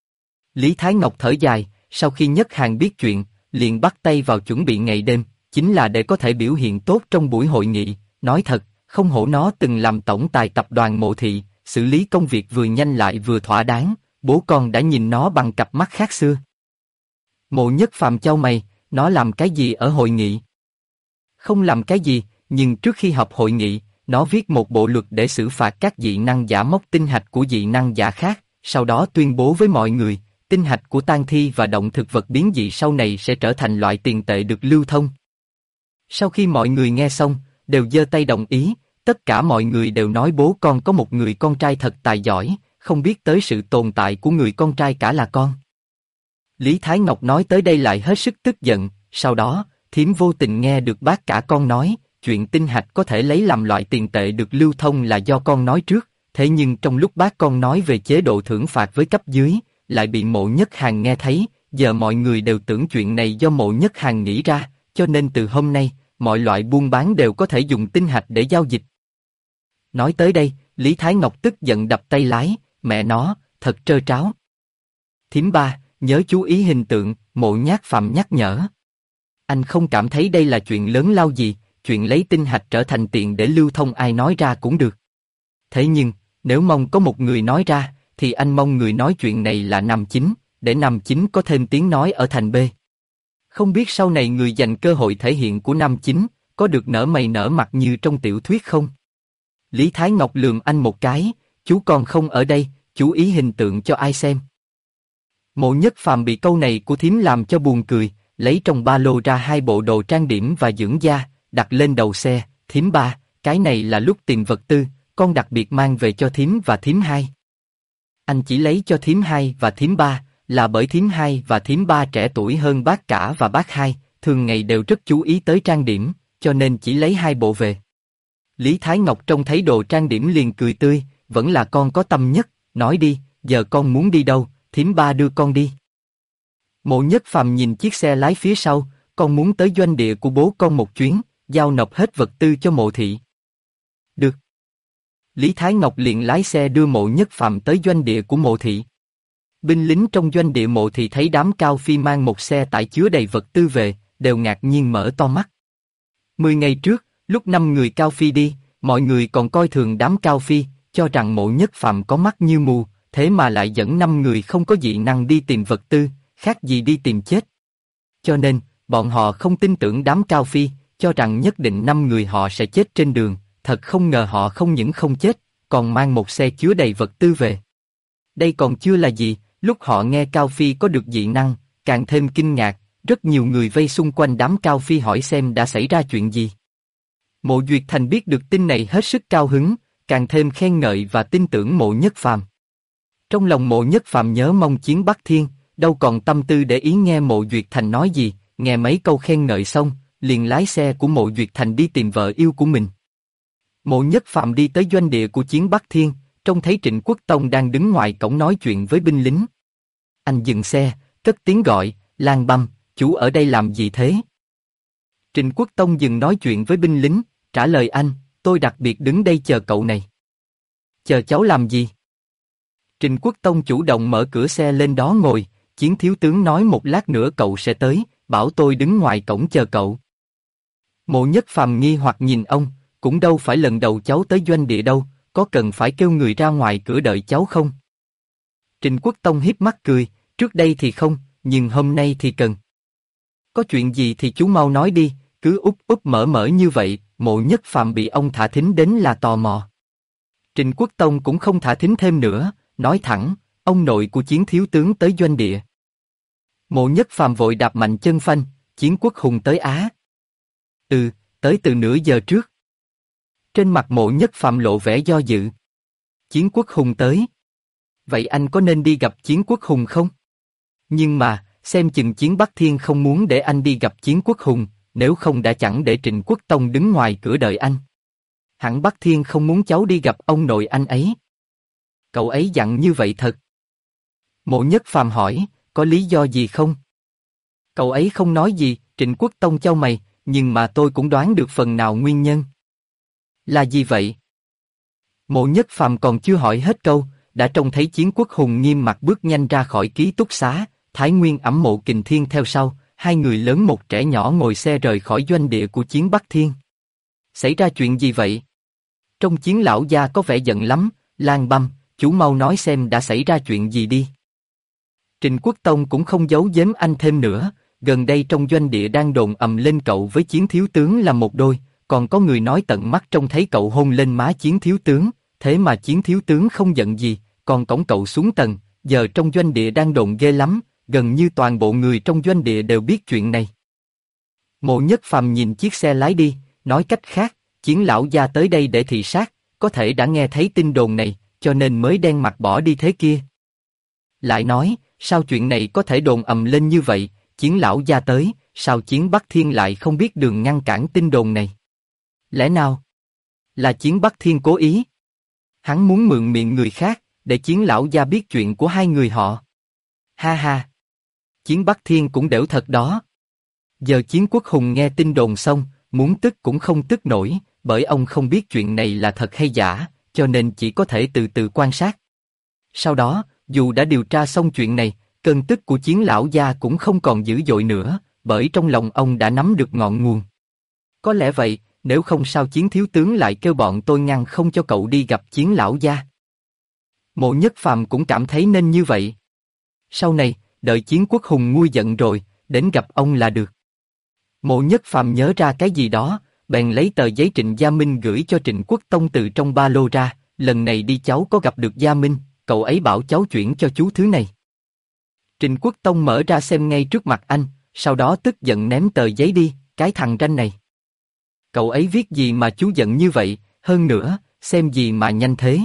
Lý Thái Ngọc thở dài, sau khi Nhất Hàn biết chuyện, liền bắt tay vào chuẩn bị ngày đêm, chính là để có thể biểu hiện tốt trong buổi hội nghị. Nói thật, không hổ nó từng làm tổng tài tập đoàn Mộ thị, xử lý công việc vừa nhanh lại vừa thỏa đáng, bố con đã nhìn nó bằng cặp mắt khác xưa. Mộ Nhất Phàm chau mày, nó làm cái gì ở hội nghị? Không làm cái gì, nhưng trước khi họp hội nghị, nó viết một bộ luật để xử phạt các dị năng giả móc tinh hạch của dị năng giả khác, sau đó tuyên bố với mọi người, tinh hạch của tang thi và động thực vật biến dị sau này sẽ trở thành loại tiền tệ được lưu thông. Sau khi mọi người nghe xong, đều giơ tay đồng ý, tất cả mọi người đều nói bố con có một người con trai thật tài giỏi, không biết tới sự tồn tại của người con trai cả là con. Lý Thái Ngọc nói tới đây lại hết sức tức giận, sau đó, thím vô tình nghe được bác cả con nói, chuyện tinh hạch có thể lấy làm loại tiền tệ được lưu thông là do con nói trước, thế nhưng trong lúc bác con nói về chế độ thưởng phạt với cấp dưới, lại bị Mộ Nhất Hàn nghe thấy, giờ mọi người đều tưởng chuyện này do Mộ Nhất Hàn nghĩ ra, cho nên từ hôm nay, mọi loại buôn bán đều có thể dùng tinh hạch để giao dịch. Nói tới đây, Lý Thái Ngọc tức giận đập tay lái, mẹ nó, thật trơ tráo. Thím ba, nhớ chú ý hình tượng, Mộ Nhát Phàm nhắc nhở. Anh không cảm thấy đây là chuyện lớn lao gì, chuyện lấy tinh hạch trở thành tiền để lưu thông ai nói ra cũng được. Thế nhưng, nếu mong có một người nói ra, thì anh mong người nói chuyện này là Nam Chính, để Nam Chính có thêm tiếng nói ở thành B. Không biết sau này người dành cơ hội thể hiện của Nam Chính, có được nở mày nở mặt như trong tiểu thuyết không? Lý Thái Ngọc lườm anh một cái, chú còn không ở đây, chú ý hình tượng cho ai xem. Mộ Nhất Phàm bị câu này của thím làm cho buồn cười, lấy trong ba lô ra 2 bộ đồ trang điểm và dưỡng da, đặt lên đầu xe, thím ba, cái này là lúc tìm vật tư, con đặc biệt mang về cho thím và thím hai. Anh chỉ lấy cho thím hai và thím ba, là bởi thím hai và thím ba trẻ tuổi hơn bác cả và bác hai, thường ngày đều rất chú ý tới trang điểm, cho nên chỉ lấy 2 bộ về. Lý Thái Ngọc trông thấy đồ trang điểm liền cười tươi, vẫn là con có tâm nhất, nói đi, giờ con muốn đi đâu, thím ba đưa con đi. Mộ Nhất Phàm nhìn chiếc xe lái phía sau, con muốn tới doanh địa của bố con một chuyến, giao nộp hết vật tư cho Mộ thị. Được. Lý Thái Ngọc liền lái xe đưa Mộ Nhất Phàm tới doanh địa của Mộ thị. Binh lính trong doanh địa Mộ thị thấy đám Cao Phi mang một xe tải chứa đầy vật tư về, đều ngạc nhiên mở to mắt. 10 ngày trước, lúc 5 người Cao Phi đi, mọi người còn coi thường đám Cao Phi, cho rằng Mộ Nhất Phàm có mắt như mù, thế mà lại dẫn 5 người không có dị năng đi tìm vật tư, khác gì đi tìm chết. Cho nên, bọn họ không tin tưởng đám Cao Phi, cho rằng nhất định 5 người họ sẽ chết trên đường, thật không ngờ họ không những không chết, còn mang một xe chứa đầy vật tư về. Đây còn chưa là gì, lúc họ nghe Cao Phi có được dị năng, càng thêm kinh ngạc, rất nhiều người vây xung quanh đám Cao Phi hỏi xem đã xảy ra chuyện gì. Mộ Duyệt Thành biết được tin này hết sức cao hứng, càng thêm khen ngợi và tin tưởng Mộ Nhất Phàm. Trong lòng Mộ Nhất Phàm nhớ mong Chiến Bắc Thiên, đâu còn tâm tư để ý nghe Mộ Duyệt Thành nói gì, nghe mấy câu khen ngợi xong, liền lái xe của Mộ Duyệt Thành đi tìm vợ yêu của mình. Mộ Nhất Phàm đi tới doanh địa của Chiến Bắc Thiên, trông thấy Trịnh Quốc Tông đang đứng ngoài cổng nói chuyện với binh lính. Anh dừng xe, cất tiếng gọi, Lang Băm, chú ở đây làm gì thế? Trịnh Quốc Tông dừng nói chuyện với binh lính, trả lời anh, tôi đặc biệt đứng đây chờ cậu này. Chờ cháu làm gì? Trịnh Quốc Tông chủ động mở cửa xe lên đó ngồi, Chiến thiếu tướng nói một lát nữa cậu sẽ tới, bảo tôi đứng ngoài cổng chờ cậu. Mộ Nhất Phàm nghi hoặc nhìn ông, cũng đâu phải lần đầu cháu tới doanh địa đâu, có cần phải kêu người ra ngoài cửa đợi cháu không? Trịnh Quốc Tông híp mắt cười, trước đây thì không, nhưng hôm nay thì cần. Có chuyện gì thì chú mau nói đi, cứ úp úp mở mở như vậy, Mộ Nhất Phàm bị ông thả thính đến là tò mò. Trịnh Quốc Tông cũng không thả thính thêm nữa, nói thẳng, ông nội của Chiến thiếu tướng tới doanh địa. Mộ Nhất Phàm vội đạp mạnh chân phanh, Chiến Quốc Hùng tới á. Tới từ nửa giờ trước. Trên mặt Mộ Nhất Phàm lộ vẻ do dự. Chiến Quốc Hùng tới. Vậy anh có nên đi gặp Chiến Quốc Hùng không? Nhưng mà, xem chừng Chiến Bắc Thiên không muốn để anh đi gặp Chiến Quốc Hùng, nếu không đã chẳng để Trịnh Quốc Tông đứng ngoài cửa đợi anh. Hẳn Bắc Thiên không muốn cháu đi gặp ông nội anh ấy. Cậu ấy dặn như vậy thật. Mộ Nhất Phàm hỏi, có lý do gì không? Cậu ấy không nói gì, Trịnh Quốc Tông chau mày, nhưng mà tôi cũng đoán được phần nào nguyên nhân. Là gì vậy? Mộ Nhất Phàm còn chưa hỏi hết câu, đã trông thấy Chiến Quốc Hùng nghiêm mặt bước nhanh ra khỏi ký túc xá, Thái Nguyên Ẵm Mộ Kình Thiên theo sau, hai người lớn một trẻ nhỏ ngồi xe rời khỏi doanh địa của Chiến Bắc Thiên. Xảy ra chuyện gì vậy? Trong Chiến lão gia có vẻ giận lắm, Lang Băm, chú mau nói xem đã xảy ra chuyện gì đi. Trịnh Quốc Tông cũng không giấu giếm anh thêm nữa, gần đây trong doanh địa đang đồn ầm lên cậu với Chiến thiếu tướng là một đôi, còn có người nói tận mắt trông thấy cậu hôn lên má Chiến thiếu tướng, thế mà Chiến thiếu tướng không giận gì, còn cõng cậu xuống tầng, giờ trong doanh địa đang đồn ghê lắm, gần như toàn bộ người trong doanh địa đều biết chuyện này. Mộ Nhất Phàm nhìn chiếc xe lái đi, nói cách khác, Chiến lão gia tới đây để thị sát, có thể đã nghe thấy tin đồn này, cho nên mới đen mặt bỏ đi thế kia. Lại nói, sao chuyện này có thể đồn ầm lên như vậy, Chiến lão gia tới, sao Chiến Bắc Thiên lại không biết đường ngăn cản tin đồn này? Lẽ nào là Chiến Bắc Thiên cố ý? Hắn muốn mượn miệng người khác, để Chiến lão gia biết chuyện của hai người họ. Ha ha! Chiến Bắc Thiên cũng đểu thật đó. Giờ Chiến Quốc Hùng nghe tin đồn xong, muốn tức cũng không tức nổi, bởi ông không biết chuyện này là thật hay giả, cho nên chỉ có thể từ từ quan sát. Sau đó, dù đã điều tra xong chuyện này, cơn tức của Chiến lão gia cũng không còn dữ dội nữa, bởi trong lòng ông đã nắm được ngọn nguồn. Có lẽ vậy, nếu không sao Chiến thiếu tướng lại kêu bọn tôi ngăn không cho cậu đi gặp Chiến lão gia. Mộ Nhất Phàm cũng cảm thấy nên như vậy. Sau này, đợi Chiến Quốc Hùng nguôi giận rồi, đến gặp ông là được. Mộ Nhất Phàm nhớ ra cái gì đó, bèn lấy tờ giấy Trịnh Gia Minh gửi cho Trịnh Quốc Tông từ trong ba lô ra, lần này đi cháu có gặp được Gia Minh, cậu ấy bảo cháu chuyển cho chú thứ này. Trịnh Quốc Tông mở ra xem ngay trước mặt anh, sau đó tức giận ném tờ giấy đi, cái thằng ranh này. Cậu ấy viết gì mà chú giận như vậy, hơn nữa, xem gì mà nhanh thế.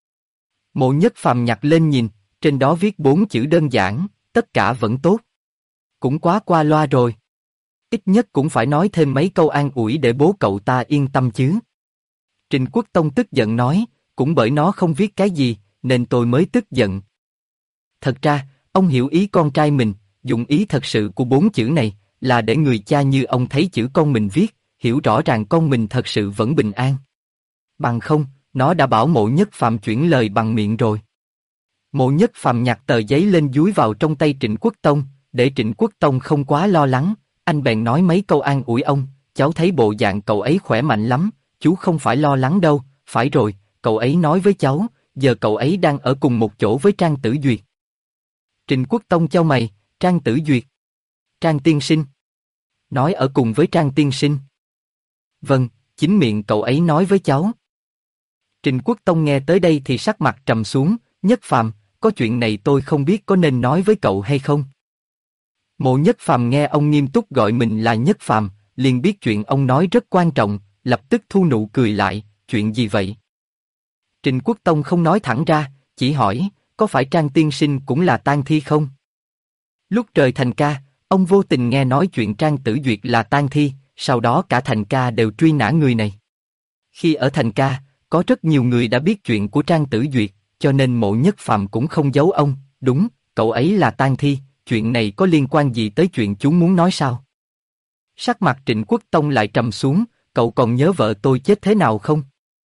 Mộ Nhất Phàm nhặt lên nhìn, trên đó viết 4 chữ đơn giản, tất cả vẫn tốt. Cũng quá qua loa rồi. Ít nhất cũng phải nói thêm mấy câu an ủi để bố cậu ta yên tâm chứ. Trịnh Quốc Tông tức giận nói, cũng bởi nó không viết cái gì, nên tôi mới tức giận. Thật ra, ông hiểu ý con trai mình, dụng ý thật sự của 4 chữ này, là để người cha như ông thấy chữ con mình viết, hiểu rõ ràng con mình thật sự vẫn bình an. Bằng không, nó đã bảo Mộ Nhất Phàm chuyển lời bằng miệng rồi. Mộ Nhất Phàm nhặt tờ giấy lên dúi vào trong tay Trịnh Quốc Tông, để Trịnh Quốc Tông không quá lo lắng, anh bèn nói mấy câu an ủi ông, cháu thấy bộ dạng cậu ấy khỏe mạnh lắm, chú không phải lo lắng đâu, phải rồi, cậu ấy nói với cháu, giờ cậu ấy đang ở cùng một chỗ với Trang Tử Duyệt. Trịnh Quốc Tông chau mày, Trang Tử Duyệt. Trang tiên sinh. Nói ở cùng với Trang tiên sinh. Vâng, chính miệng cậu ấy nói với cháu. Trịnh Quốc Tông nghe tới đây thì sắc mặt trầm xuống, Nhất Phàm, có chuyện này tôi không biết có nên nói với cậu hay không. Mộ Nhất Phàm nghe ông nghiêm túc gọi mình là Nhất Phàm, liền biết chuyện ông nói rất quan trọng, lập tức thu nụ cười lại, chuyện gì vậy? Trịnh Quốc Tông không nói thẳng ra, chỉ hỏi, có phải Trang tiên sinh cũng là tang thi không? Lúc trời thành ca, ông vô tình nghe nói chuyện Trang Tử Duyệt là tang thi, sau đó cả thành ca đều truy nã người này. Khi ở thành ca, có rất nhiều người đã biết chuyện của Trang Tử Duyệt, cho nên Mộ Nhất Phàm cũng không giấu ông, đúng, cậu ấy là tang thi, chuyện này có liên quan gì tới chuyện chú muốn nói sao? Sắc mặt Trịnh Quốc Tông lại trầm xuống, cậu còn nhớ vợ tôi chết thế nào không?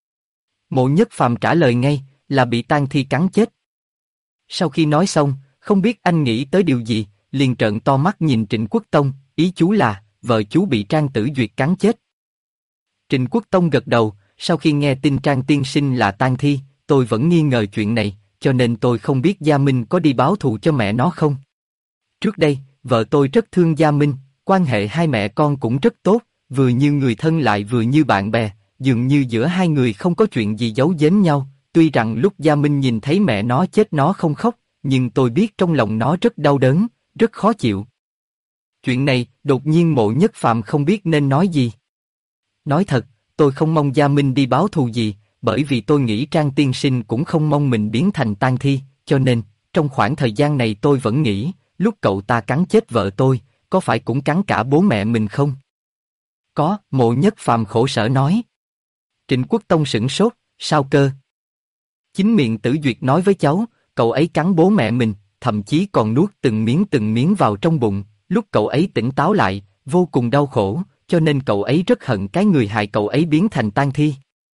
Mộ Nhất Phàm trả lời ngay, là bị tang thi cắn chết. Sau khi nói xong, không biết anh nghĩ tới điều gì, liền trợn to mắt nhìn Trịnh Quốc Tông, ý chú là, vợ chú bị Trang Tử Duyệt cắn chết. Trịnh Quốc Tông gật đầu, sau khi nghe tin Trang tiên sinh là tang thi, tôi vẫn nghi ngờ chuyện này, cho nên tôi không biết Gia Minh có đi báo thù cho mẹ nó không. Trước đây, vợ tôi rất thương Gia Minh, quan hệ hai mẹ con cũng rất tốt, vừa như người thân lại vừa như bạn bè, dường như giữa hai người không có chuyện gì giấu giếm nhau, tuy rằng lúc Gia Minh nhìn thấy mẹ nó chết nó không khóc, nhưng tôi biết trong lòng nó rất đau đớn, rất khó chịu. Chuyện này, đột nhiên Mộ Nhất Phàm không biết nên nói gì. Nói thật, tôi không mong Gia Minh đi báo thù gì, bởi vì tôi nghĩ Trang tiên sinh cũng không mong mình biến thành tang thi, cho nên, trong khoảng thời gian này tôi vẫn nghĩ, lúc cậu ta cắn chết vợ tôi, có phải cũng cắn cả bố mẹ mình không? Có, Mộ Nhất Phàm khổ sở nói. Trịnh Quốc Tông sửng sốt, sao cơ? Chính miệng Tử Duyệt nói với cháu, cậu ấy cắn bố mẹ mình, thậm chí còn nuốt từng miếng vào trong bụng, lúc cậu ấy tỉnh táo lại, vô cùng đau khổ, cho nên cậu ấy rất hận cái người hại cậu ấy biến thành tang thi.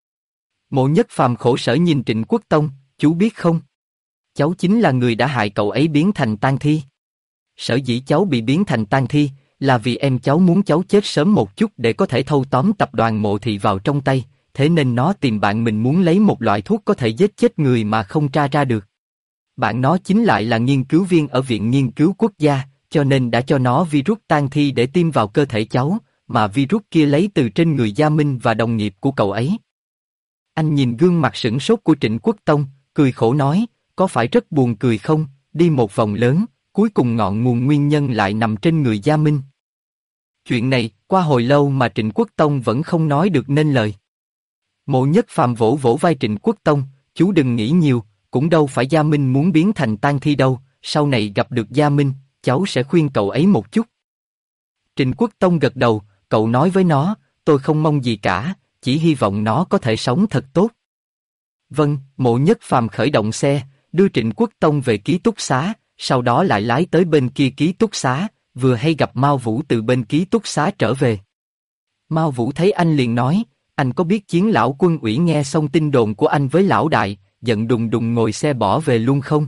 Mộ Nhất Phàm khổ sở nhìn Trịnh Quốc Tông, chú biết không? Cháu chính là người đã hại cậu ấy biến thành tang thi. Sở dĩ cháu bị biến thành tang thi, là vì em cháu muốn cháu chết sớm một chút để có thể thâu tóm tập đoàn Mộ Thị vào trong tay, thế nên nó tìm bạn mình muốn lấy một loại thuốc có thể giết chết người mà không tra ra được. Bạn nó chính lại là nghiên cứu viên ở Viện Nghiên cứu Quốc gia, cho nên đã cho nó virus tang thi để tiêm vào cơ thể cháu, mà virus kia lấy từ trên người Gia Minh và đồng nghiệp của cậu ấy. Anh nhìn gương mặt sửng sốt của Trịnh Quốc Tông, cười khổ nói, có phải rất buồn cười không, đi một vòng lớn, cuối cùng ngọn nguồn nguyên nhân lại nằm trên người Gia Minh. Chuyện này, qua hồi lâu mà Trịnh Quốc Tông vẫn không nói được nên lời. Mộ Nhất Phàm vỗ vỗ vai Trịnh Quốc Tông, chú đừng nghĩ nhiều, cũng đâu phải Gia Minh muốn biến thành tang thi đâu, sau này gặp được Gia Minh, cháu sẽ khuyên cậu ấy một chút. Trịnh Quốc Tông gật đầu, cậu nói với nó, tôi không mong gì cả, chỉ hy vọng nó có thể sống thật tốt. Vâng, Mộ Nhất Phàm khởi động xe, đưa Trịnh Quốc Tông về ký túc xá, sau đó lại lái tới bên kia ký túc xá, vừa hay gặp Mao Vũ từ bên ký túc xá trở về. Mao Vũ thấy anh liền nói, anh có biết Chiến lão Quân ủy nghe xong tin đồn của anh với lão đại, giận đùng đùng ngồi xe bỏ về luôn không?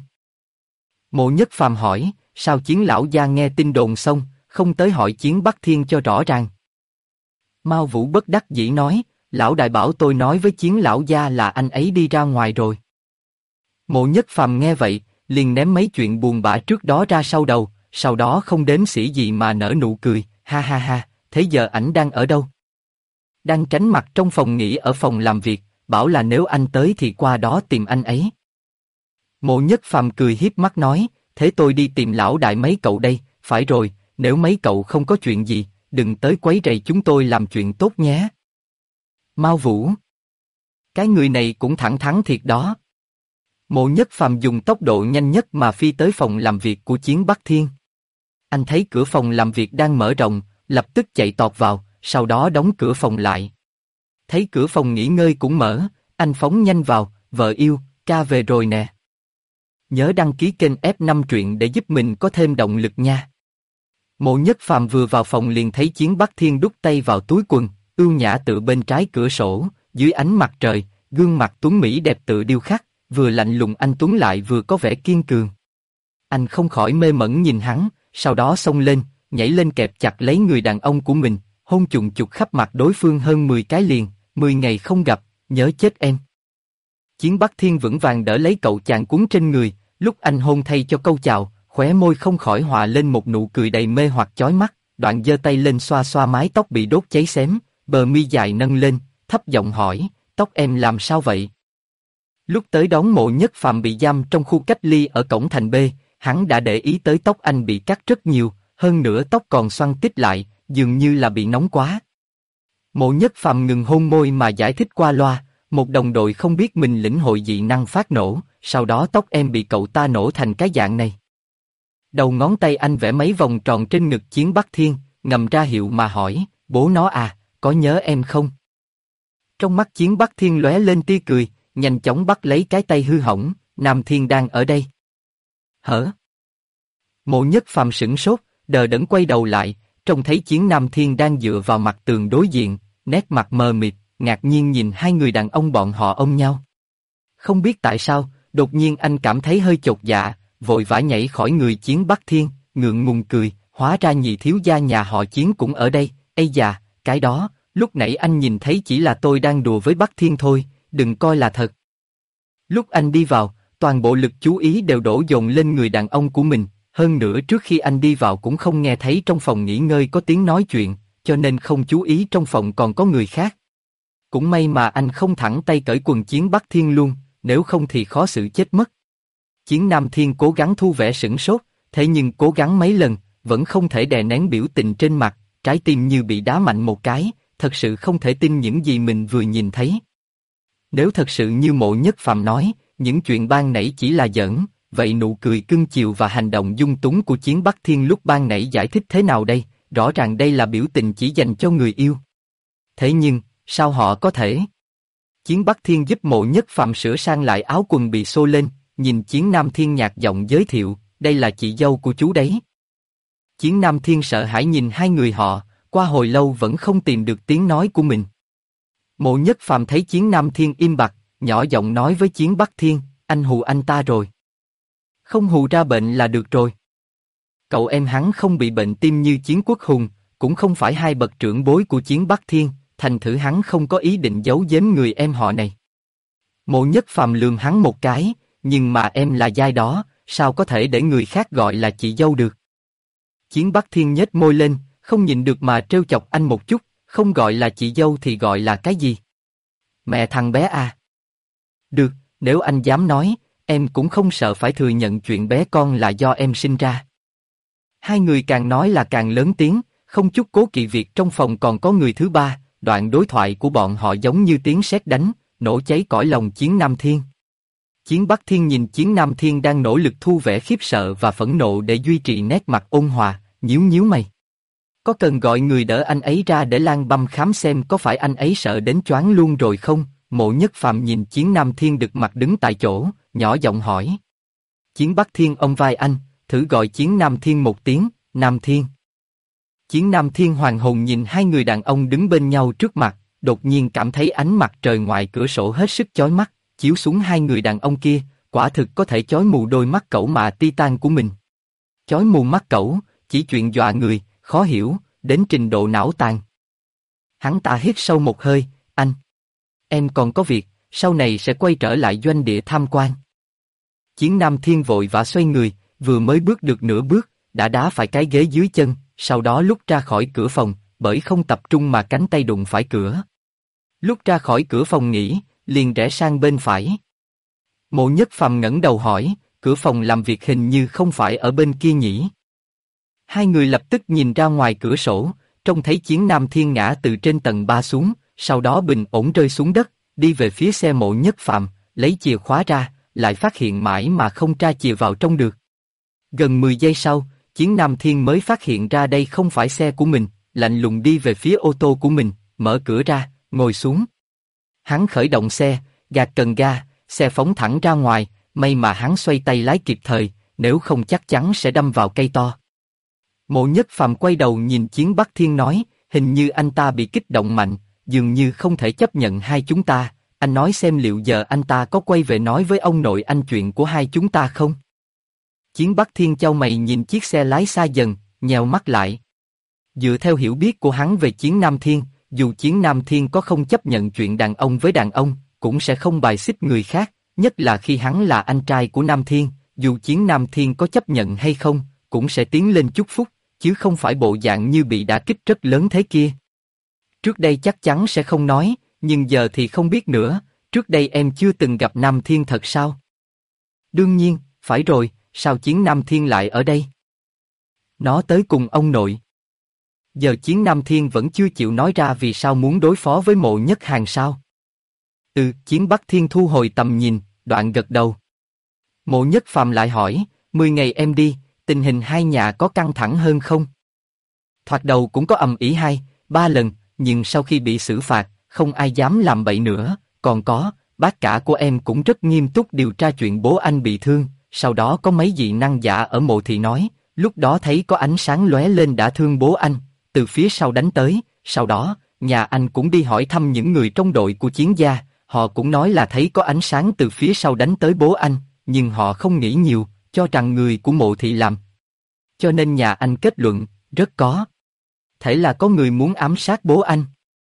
Mộ Nhất Phàm hỏi, sao Chiến lão gia nghe tin đồn xong, không tới hỏi Chiến Bắc Thiên cho rõ ràng? Mao Vũ bất đắc dĩ nói, lão đại bảo tôi nói với Chiến lão gia là anh ấy đi ra ngoài rồi. Mộ Nhất Phàm nghe vậy, liền ném mấy chuyện buồn bã trước đó ra sau đầu, sau đó không đếm xỉa gì mà nở nụ cười, ha ha ha, thế giờ ảnh đang ở đâu? Đang tránh mặt trong phòng nghỉ ở phòng làm việc, bảo là nếu anh tới thì qua đó tìm anh ấy. Mộ Nhất Phàm cười hiếp mắt nói, thế tôi đi tìm lão đại mấy cậu đây, phải rồi, nếu mấy cậu không có chuyện gì, đừng tới quấy rầy chúng tôi làm chuyện tốt nhé. Mao Vũ, cái người này cũng thẳng thắn thiệt đó. Mộ Nhất Phàm dùng tốc độ nhanh nhất mà phi tới phòng làm việc của Chiến Bắc Thiên. Anh thấy cửa phòng làm việc đang mở rộng, lập tức chạy tọt vào, sau đó đóng cửa phòng lại. Thấy cửa phòng nghỉ ngơi cũng mở, anh phóng nhanh vào, vợ yêu, ca về rồi nè. Nhớ đăng ký kênh F5 truyện để giúp mình có thêm động lực nha. Mộ Nhất Phàm vừa vào phòng liền thấy Chiến Bắc Thiên đút tay vào túi quần, ưu nhã tựa bên trái cửa sổ, dưới ánh mặt trời, gương mặt tuấn mỹ đẹp tựa điêu khắc, vừa lạnh lùng anh tuấn lại vừa có vẻ kiên cường. Anh không khỏi mê mẩn nhìn hắn, sau đó xông lên, nhảy lên kẹp chặt lấy người đàn ông của mình, hôn chùng chục khắp mặt đối phương hơn 10 cái liền, 10 ngày không gặp, nhớ chết em. Chiến Bắc Thiên vững vàng đỡ lấy cậu chàng cuốn trên người, lúc anh hôn thay cho câu chào, khóe môi không khỏi hòa lên một nụ cười đầy mê hoặc chói mắt, đoạn giơ tay lên xoa xoa mái tóc bị đốt cháy xém, bờ mi dài nâng lên, thấp giọng hỏi, tóc em làm sao vậy? Lúc tới đón Mộ Nhất Phàm bị giam trong khu cách ly ở cổng thành B, hắn đã để ý tới tóc anh bị cắt rất nhiều, hơn nữa tóc còn xoăn tít lại, dường như là bị nóng quá. Mộ Nhất Phàm ngừng hôn môi mà giải thích qua loa, một đồng đội không biết mình lĩnh hội dị năng phát nổ, sau đó tóc em bị cậu ta nổ thành cái dạng này. Đầu ngón tay anh vẽ mấy vòng tròn trên ngực Chiến Bắc Thiên, ngầm ra hiệu mà hỏi, bố nó à, có nhớ em không? Trong mắt Chiến Bắc Thiên lóe lên tia cười, nhanh chóng bắt lấy cái tay hư hỏng, Nam Thiên đang ở đây. Hở? Mộ Nhất Phàm sửng sốt, đờ đẫn quay đầu lại, trông thấy Chiến Nam Thiên đang dựa vào mặt tường đối diện, nét mặt mờ mịt, ngạc nhiên nhìn hai người đàn ông bọn họ ôm nhau. Không biết tại sao, đột nhiên anh cảm thấy hơi chột dạ, vội vã nhảy khỏi người Chiến Bắc Thiên, ngượng ngùng cười, hóa ra nhị thiếu gia nhà họ Chiến cũng ở đây, ây da, cái đó, lúc nãy anh nhìn thấy chỉ là tôi đang đùa với Bắc Thiên thôi, đừng coi là thật. Lúc anh đi vào, toàn bộ lực chú ý đều đổ dồn lên người đàn ông của mình, hơn nữa trước khi anh đi vào cũng không nghe thấy trong phòng nghỉ ngơi có tiếng nói chuyện, cho nên không chú ý trong phòng còn có người khác. Cũng may mà anh không thẳng tay cởi quần Chiến Bắc Thiên luôn, nếu không thì khó xử chết mất. Chiến Nam Thiên cố gắng thu vẻ sửng sốt, thế nhưng cố gắng mấy lần, vẫn không thể đè nén biểu tình trên mặt, trái tim như bị đá mạnh một cái, thật sự không thể tin những gì mình vừa nhìn thấy. Nếu thật sự như Mộ Nhất Phàm nói, những chuyện ban nãy chỉ là giỡn, vậy nụ cười cưng chiều và hành động dung túng của Chiến Bắc Thiên lúc ban nãy giải thích thế nào đây? Rõ ràng đây là biểu tình chỉ dành cho người yêu. Thế nhưng, sao họ có thể? Chiến Bắc Thiên giúp Mộ Nhất Phàm sửa sang lại áo quần bị xô lên, nhìn Chiến Nam Thiên nhạt giọng giới thiệu, đây là chị dâu của chú đấy. Chiến Nam Thiên sợ hãi nhìn hai người họ, qua hồi lâu vẫn không tìm được tiếng nói của mình. Mộ Nhất Phàm thấy Chiến Nam Thiên im bặt, nhỏ giọng nói với Chiến Bắc Thiên, anh hù anh ta rồi. Không hù ra bệnh là được rồi. Cậu em hắn không bị bệnh tim như Chiến Quốc Hùng, cũng không phải hai bậc trưởng bối của Chiến Bắc Thiên, thành thử hắn không có ý định giấu giếm người em họ này. Mộ Nhất Phàm lườm hắn một cái, nhưng mà em là giai đó, sao có thể để người khác gọi là chị dâu được? Chiến Bắc Thiên nhếch môi lên, không nhịn được mà trêu chọc anh một chút, không gọi là chị dâu thì gọi là cái gì? Mẹ thằng bé à? Được, nếu anh dám nói, em cũng không sợ phải thừa nhận chuyện bé con là do em sinh ra. Hai người càng nói là càng lớn tiếng, không chút cố kỵ việc trong phòng còn có người thứ ba, đoạn đối thoại của bọn họ giống như tiếng sét đánh, nổ cháy cõi lòng Chiến Nam Thiên. Chiến Bắc Thiên nhìn Chiến Nam Thiên đang nỗ lực thu vẻ khiếp sợ và phẫn nộ để duy trì nét mặt ôn hòa, nhíu nhíu mày. Có cần gọi người đỡ anh ấy ra để Lan Băm khám xem có phải anh ấy sợ đến choáng luôn rồi không? Mộ Nhất Phàm nhìn Chiến Nam Thiên đực mặt đứng tại chỗ, nhỏ giọng hỏi. Chiến Bắc Thiên ôm vai anh, thử gọi Chiến Nam Thiên một tiếng, Nam Thiên. Chiến Nam Thiên hoàng hồn nhìn hai người đàn ông đứng bên nhau trước mặt, đột nhiên cảm thấy ánh mặt trời ngoài cửa sổ hết sức chói mắt, chiếu xuống hai người đàn ông kia, quả thực có thể chói mù đôi mắt cẩu mạ titan của mình. Chói mù mắt cẩu, chỉ chuyện dọa người, khó hiểu, đến trình độ não tàn. Hắn ta hít sâu một hơi, anh. Em còn có việc, sau này sẽ quay trở lại doanh địa tham quan. Chiến Nam Thiên vội vã xoay người, vừa mới bước được nửa bước, đã đá phải cái ghế dưới chân, sau đó lúc ra khỏi cửa phòng, bởi không tập trung mà cánh tay đụng phải cửa. Lúc ra khỏi cửa phòng nghỉ, liền rẽ sang bên phải. Mộ Nhất Phàm ngẩng đầu hỏi, cửa phòng làm việc hình như không phải ở bên kia nhỉ? Hai người lập tức nhìn ra ngoài cửa sổ, trông thấy Chiến Nam Thiên ngã từ trên tầng 3 xuống, sau đó bình ổn rơi xuống đất, đi về phía xe Mộ Nhất Phàm, lấy chìa khóa ra, lại phát hiện mãi mà không tra chìa vào trong được. Gần 10 giây sau, Chiến Nam Thiên mới phát hiện ra đây không phải xe của mình, lạnh lùng đi về phía ô tô của mình, mở cửa ra, ngồi xuống. Hắn khởi động xe, gạt cần ga, xe phóng thẳng ra ngoài, may mà hắn xoay tay lái kịp thời, nếu không chắc chắn sẽ đâm vào cây to. Mộ Nhất Phàm quay đầu nhìn Chiến Bắc Thiên nói, hình như anh ta bị kích động mạnh, dường như không thể chấp nhận hai chúng ta, anh nói xem liệu giờ anh ta có quay về nói với ông nội anh chuyện của hai chúng ta không? Chiến Bắc Thiên chau mày nhìn chiếc xe lái xa dần, nheo mắt lại. Dựa theo hiểu biết của hắn về Chiến Nam Thiên, dù Chiến Nam Thiên có không chấp nhận chuyện đàn ông với đàn ông, cũng sẽ không bài xích người khác, nhất là khi hắn là anh trai của Nam Thiên, dù Chiến Nam Thiên có chấp nhận hay không, cũng sẽ tiến lên chúc phúc, chứ không phải bộ dạng như bị đả kích rất lớn thế kia. Trước đây chắc chắn sẽ không nói, nhưng giờ thì không biết nữa, trước đây em chưa từng gặp Nam Thiên thật sao? Đương nhiên, phải rồi, sao Chiến Nam Thiên lại ở đây? Nó tới cùng ông nội. Giờ Chiến Nam Thiên vẫn chưa chịu nói ra vì sao muốn đối phó với Mộ Nhất Hàn sao? Chiến Bắc Thiên thu hồi tầm nhìn, đoạn gật đầu. Mộ Nhất Phàm lại hỏi, 10 ngày em đi, tình hình hai nhà có căng thẳng hơn không? Thoạt đầu cũng có ầm ĩ 2, 3 lần, nhưng sau khi bị xử phạt, không ai dám làm bậy nữa, còn có, bác cả của em cũng rất nghiêm túc điều tra chuyện bố anh bị thương, sau đó có mấy dị năng giả ở mộ thị nói, lúc đó thấy có ánh sáng lóe lên đã thương bố anh, từ phía sau đánh tới, sau đó, nhà anh cũng đi hỏi thăm những người trong đội của Chiến gia, họ cũng nói là thấy có ánh sáng từ phía sau đánh tới bố anh, nhưng họ không nghĩ nhiều, cho rằng người của mộ thị làm. Cho nên nhà anh kết luận, rất có thể là có người muốn ám sát bố anh.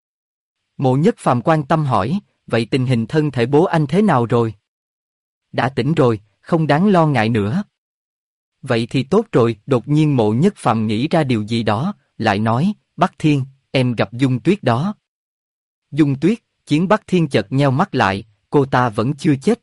Mộ Nhất Phàm quan tâm hỏi, vậy tình hình thân thể bố anh thế nào rồi? Đã tỉnh rồi, không đáng lo ngại nữa. Vậy thì tốt rồi, đột nhiên Mộ Nhất Phàm nghĩ ra điều gì đó, lại nói, Bắc Thiên, em gặp Dung Tuyết đó. Dung Tuyết, Chiến Bắc Thiên chợt nheo mắt lại, cô ta vẫn chưa chết.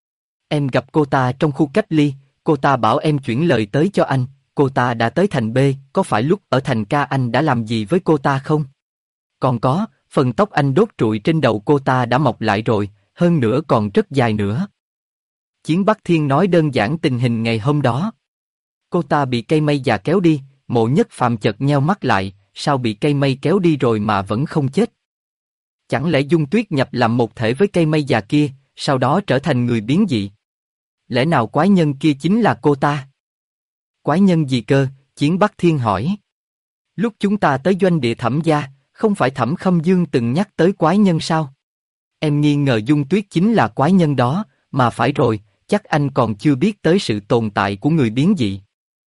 Em gặp cô ta trong khu cách ly, cô ta bảo em chuyển lời tới cho anh, cô ta đã tới thành B, có phải lúc ở thành K anh đã làm gì với cô ta không? Còn có, phần tóc anh đốt trụi trên đầu cô ta đã mọc lại rồi, hơn nữa còn rất dài nữa. Chiến Bắc Thiên nói đơn giản tình hình ngày hôm đó. Cô ta bị cây mây già kéo đi, Mộ Nhất Phàm chợt nheo mắt lại, sao bị cây mây kéo đi rồi mà vẫn không chết? Chẳng lẽ Dung Tuyết nhập làm một thể với cây mây già kia, sau đó trở thành người biến dị? Lẽ nào quái nhân kia chính là cô ta? Quái nhân gì cơ? Chiến Bắc Thiên hỏi. Lúc chúng ta tới doanh địa Thẩm gia, không phải Thẩm Khâm Dương từng nhắc tới quái nhân sao? Em nghi ngờ Dung Tuyết chính là quái nhân đó, mà phải rồi, chắc anh còn chưa biết tới sự tồn tại của người biến dị.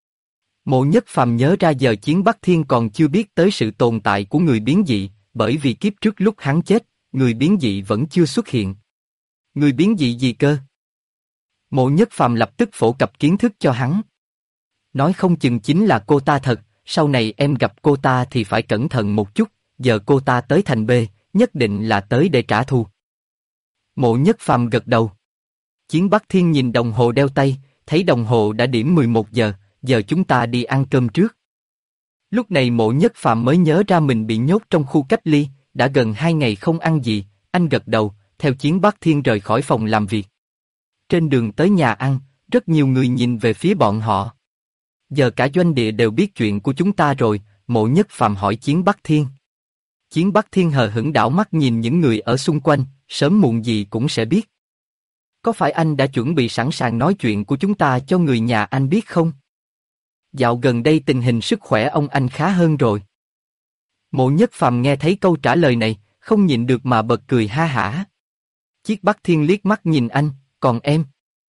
Mộ Nhất Phàm nhớ ra giờ Chiến Bắc Thiên còn chưa biết tới sự tồn tại của người biến dị, bởi vì kiếp trước lúc hắn chết, người biến dị vẫn chưa xuất hiện. Người biến dị gì cơ? Mộ Nhất Phàm lập tức phổ cập kiến thức cho hắn. Nói không chừng chính là cô ta thật, sau này em gặp cô ta thì phải cẩn thận một chút, giờ cô ta tới thành B, nhất định là tới để trả thù. Mộ Nhất Phàm gật đầu. Chiến Bắc Thiên nhìn đồng hồ đeo tay, thấy đồng hồ đã điểm 11 giờ, giờ chúng ta đi ăn cơm trước. Lúc này Mộ Nhất Phàm mới nhớ ra mình bị nhốt trong khu cách ly, đã gần 2 ngày không ăn gì, anh gật đầu, theo Chiến Bắc Thiên rời khỏi phòng làm việc. Trên đường tới nhà ăn, rất nhiều người nhìn về phía bọn họ. Giờ cả doanh địa đều biết chuyện của chúng ta rồi, Mộ Nhất Phàm hỏi Chiến Bắc Thiên. Chiến Bắc Thiên hờ hững đảo mắt nhìn những người ở xung quanh, sớm muộn gì cũng sẽ biết. Có phải anh đã chuẩn bị sẵn sàng nói chuyện của chúng ta cho người nhà anh biết không? Dạo gần đây tình hình sức khỏe ông anh khá hơn rồi. Mộ Nhất Phàm nghe thấy câu trả lời này, không nhịn được mà bật cười ha hả. Chiết Bắc Thiên liếc mắt nhìn anh, còn em?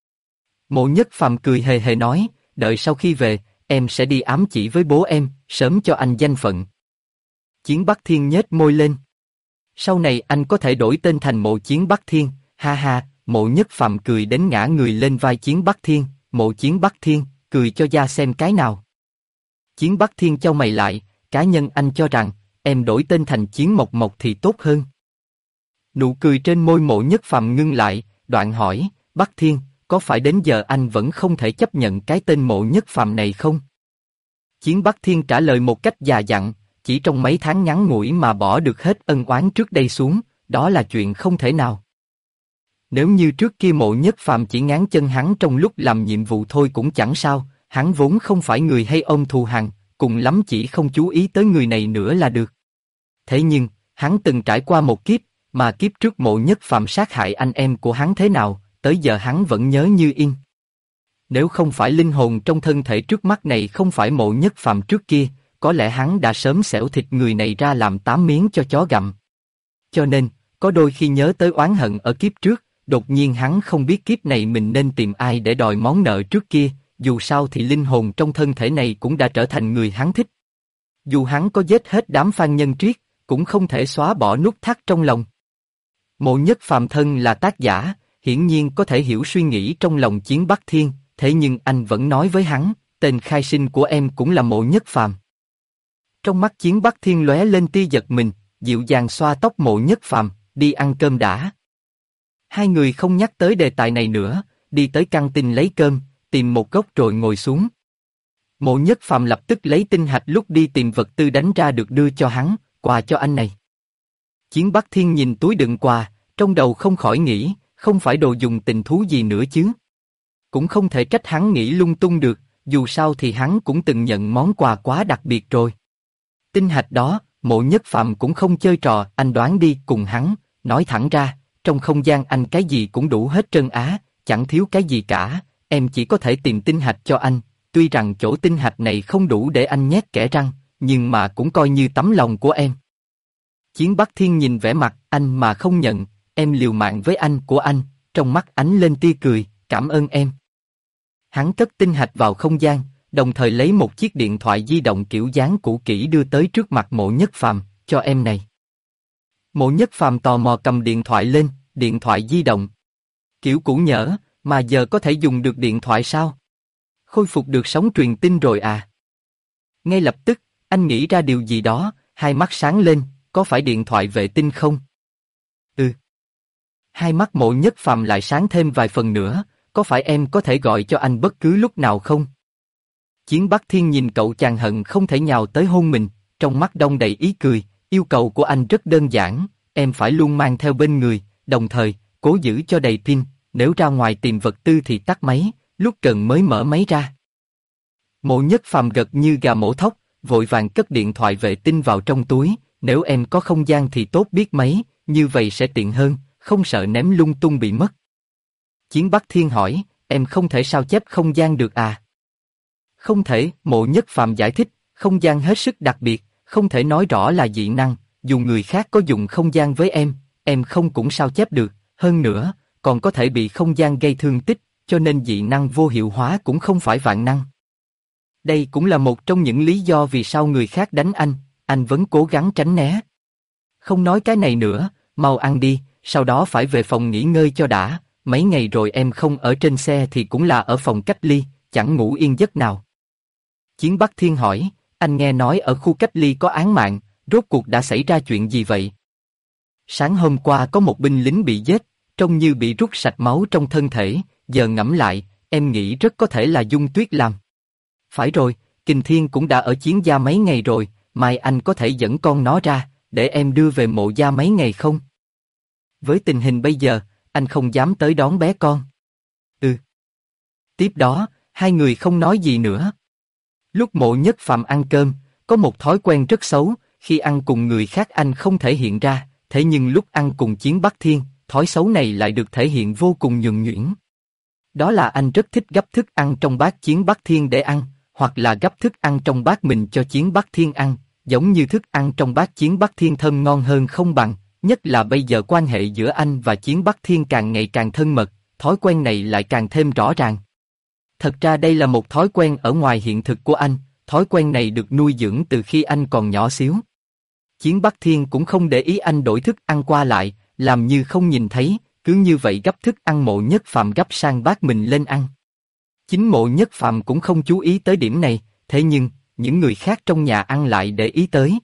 Mộ Nhất Phàm cười hề hề nói, đợi sau khi về, em sẽ đi ám chỉ với bố em, sớm cho anh danh phận. Chiến Bắc Thiên nhếch môi lên. Sau này anh có thể đổi tên thành Mộ Chiến Bắc Thiên, ha ha. Mộ Nhất Phàm cười đến ngã người lên vai Chiến Bắc Thiên, Mộ Chiến Bắc Thiên, cười cho ra xem cái nào. Chiến Bắc Thiên chau mày lại, cá nhân anh cho rằng, em đổi tên thành Chiến Mộc Mộc thì tốt hơn. Nụ cười trên môi Mộ Nhất Phàm ngưng lại, đoạn hỏi, Bắc Thiên, có phải đến giờ anh vẫn không thể chấp nhận cái tên Mộ Nhất Phàm này không? Chiến Bắc Thiên trả lời một cách già dặn, chỉ trong mấy tháng ngắn ngủi mà bỏ được hết ân oán trước đây xuống, đó là chuyện không thể nào. Nếu như trước kia Mộ Nhất Phàm chỉ ngáng chân hắn trong lúc làm nhiệm vụ thôi cũng chẳng sao, hắn vốn không phải người hay ôm thù hằn, cùng lắm chỉ không chú ý tới người này nữa là được. Thế nhưng, hắn từng trải qua một kiếp, mà kiếp trước Mộ Nhất Phàm sát hại anh em của hắn thế nào, tới giờ hắn vẫn nhớ như in. Nếu không phải linh hồn trong thân thể trước mắt này không phải Mộ Nhất Phàm trước kia, có lẽ hắn đã sớm xẻo thịt người này ra làm 8 miếng cho chó gặm. Cho nên, có đôi khi nhớ tới oán hận ở kiếp trước, đột nhiên hắn không biết kiếp này mình nên tìm ai để đòi món nợ trước kia, dù sao thì linh hồn trong thân thể này cũng đã trở thành người hắn thích. Dù hắn có giết hết đám Phan Nhân Triết, cũng không thể xóa bỏ nút thắt trong lòng. Mộ Nhất Phàm thân là tác giả, hiển nhiên có thể hiểu suy nghĩ trong lòng Chiến Bắc Thiên, thế nhưng anh vẫn nói với hắn, tên khai sinh của em cũng là Mộ Nhất Phàm. Trong mắt Chiến Bắc Thiên lóe lên tia giật mình, dịu dàng xoa tóc Mộ Nhất Phàm, đi ăn cơm đã. Hai người không nhắc tới đề tài này nữa, đi tới căng tin lấy cơm, tìm một góc rồi ngồi xuống. Mộ Nhất Phàm lập tức lấy tinh hạch lúc đi tìm vật tư đánh ra được đưa cho hắn, quà cho anh này. Chiến Bắc Thiên nhìn túi đựng quà, trong đầu không khỏi nghĩ, không phải đồ dùng tình thú gì nữa chứ. Cũng không thể trách hắn nghĩ lung tung được, dù sao thì hắn cũng từng nhận món quà quá đặc biệt rồi. Tinh hạch đó, Mộ Nhất Phàm cũng không chơi trò, anh đoán đi cùng hắn, nói thẳng ra, trong không gian anh cái gì cũng đủ hết trơn á, chẳng thiếu cái gì cả, em chỉ có thể tìm tinh hạch cho anh, tuy rằng chỗ tinh hạch này không đủ để anh nhét kẽ răng, nhưng mà cũng coi như tấm lòng của em. Chiến Bắc Thiên nhìn vẻ mặt anh mà không nhận, em liều mạng với anh của anh, trong mắt ánh lên tia cười, cảm ơn em. Hắn cất tinh hạch vào không gian, đồng thời lấy một chiếc điện thoại di động kiểu dáng cũ kỹ đưa tới trước mặt Mộ Nhất Phàm, cho em này. Mộ Nhất Phàm tò mò cầm điện thoại lên, điện thoại di động. Kiểu cũ nhỡ, mà giờ có thể dùng được điện thoại sao? Khôi phục được sóng truyền tin rồi à? Ngay lập tức, anh nghĩ ra điều gì đó, hai mắt sáng lên, có phải điện thoại vệ tinh không? Ừ. Hai mắt Mộ Nhất Phàm lại sáng thêm vài phần nữa, có phải em có thể gọi cho anh bất cứ lúc nào không? Chiến Bắc Thiên nhìn cậu chàng hận không thể nhào tới hôn mình, trong mắt đong đầy ý cười, yêu cầu của anh rất đơn giản, em phải luôn mang theo bên người, đồng thời, cố giữ cho đầy pin, nếu ra ngoài tìm vật tư thì tắt máy, lúc cần mới mở máy ra. Mộ Nhất Phàm gật như gà mổ thóc, vội vàng cất điện thoại vệ tinh vào trong túi, nếu em có không gian thì tốt biết mấy, như vậy sẽ tiện hơn, không sợ ném lung tung bị mất. Chiến Bắc Thiên hỏi, em không thể sao chép không gian được à? Không thể, Mộ Nhất Phàm giải thích, không gian hết sức đặc biệt, không thể nói rõ là dị năng, dù người khác có dùng không gian với em không cũng sao chép được, hơn nữa, còn có thể bị không gian gây thương tích, cho nên dị năng vô hiệu hóa cũng không phải vạn năng. Đây cũng là một trong những lý do vì sao người khác đánh anh vẫn cố gắng tránh né. Không nói cái này nữa, mau ăn đi, sau đó phải về phòng nghỉ ngơi cho đã, mấy ngày rồi em không ở trên xe thì cũng là ở phòng cách ly, chẳng ngủ yên giấc nào. Chiến Bắc Thiên hỏi, anh nghe nói ở khu cách ly có án mạng, rốt cuộc đã xảy ra chuyện gì vậy? Sáng hôm qua có một binh lính bị giết, trông như bị rút sạch máu trong thân thể, giờ ngẫm lại, em nghĩ rất có thể là Dung Tuyết làm. Phải rồi, Kình Thiên cũng đã ở Chiến Gia mấy ngày rồi, mai anh có thể dẫn con nó ra, để em đưa về Mộ Gia mấy ngày không? Với tình hình bây giờ, anh không dám tới đón bé con. Ừ. Tiếp đó, hai người không nói gì nữa. Lúc Mộ Nhất Phàm ăn cơm, có một thói quen rất xấu, khi ăn cùng người khác anh không thể hiện ra, thế nhưng lúc ăn cùng Chiến Bắc Thiên, thói xấu này lại được thể hiện vô cùng nhuần nhuyễn. Đó là anh rất thích gấp thức ăn trong bát Chiến Bắc Thiên để ăn, hoặc là gấp thức ăn trong bát mình cho Chiến Bắc Thiên ăn, giống như thức ăn trong bát Chiến Bắc Thiên thơm ngon hơn không bằng, nhất là bây giờ quan hệ giữa anh và Chiến Bắc Thiên càng ngày càng thân mật, thói quen này lại càng thêm rõ ràng. Thật ra đây là một thói quen ở ngoài hiện thực của anh, thói quen này được nuôi dưỡng từ khi anh còn nhỏ xíu. Chiến Bắc Thiên cũng không để ý anh đổi thức ăn qua lại, làm như không nhìn thấy, cứ như vậy gấp thức ăn Mộ Nhất Phàm gấp sang bát mình lên ăn. Chính Mộ Nhất Phàm cũng không chú ý tới điểm này, thế nhưng, những người khác trong nhà ăn lại để ý tới.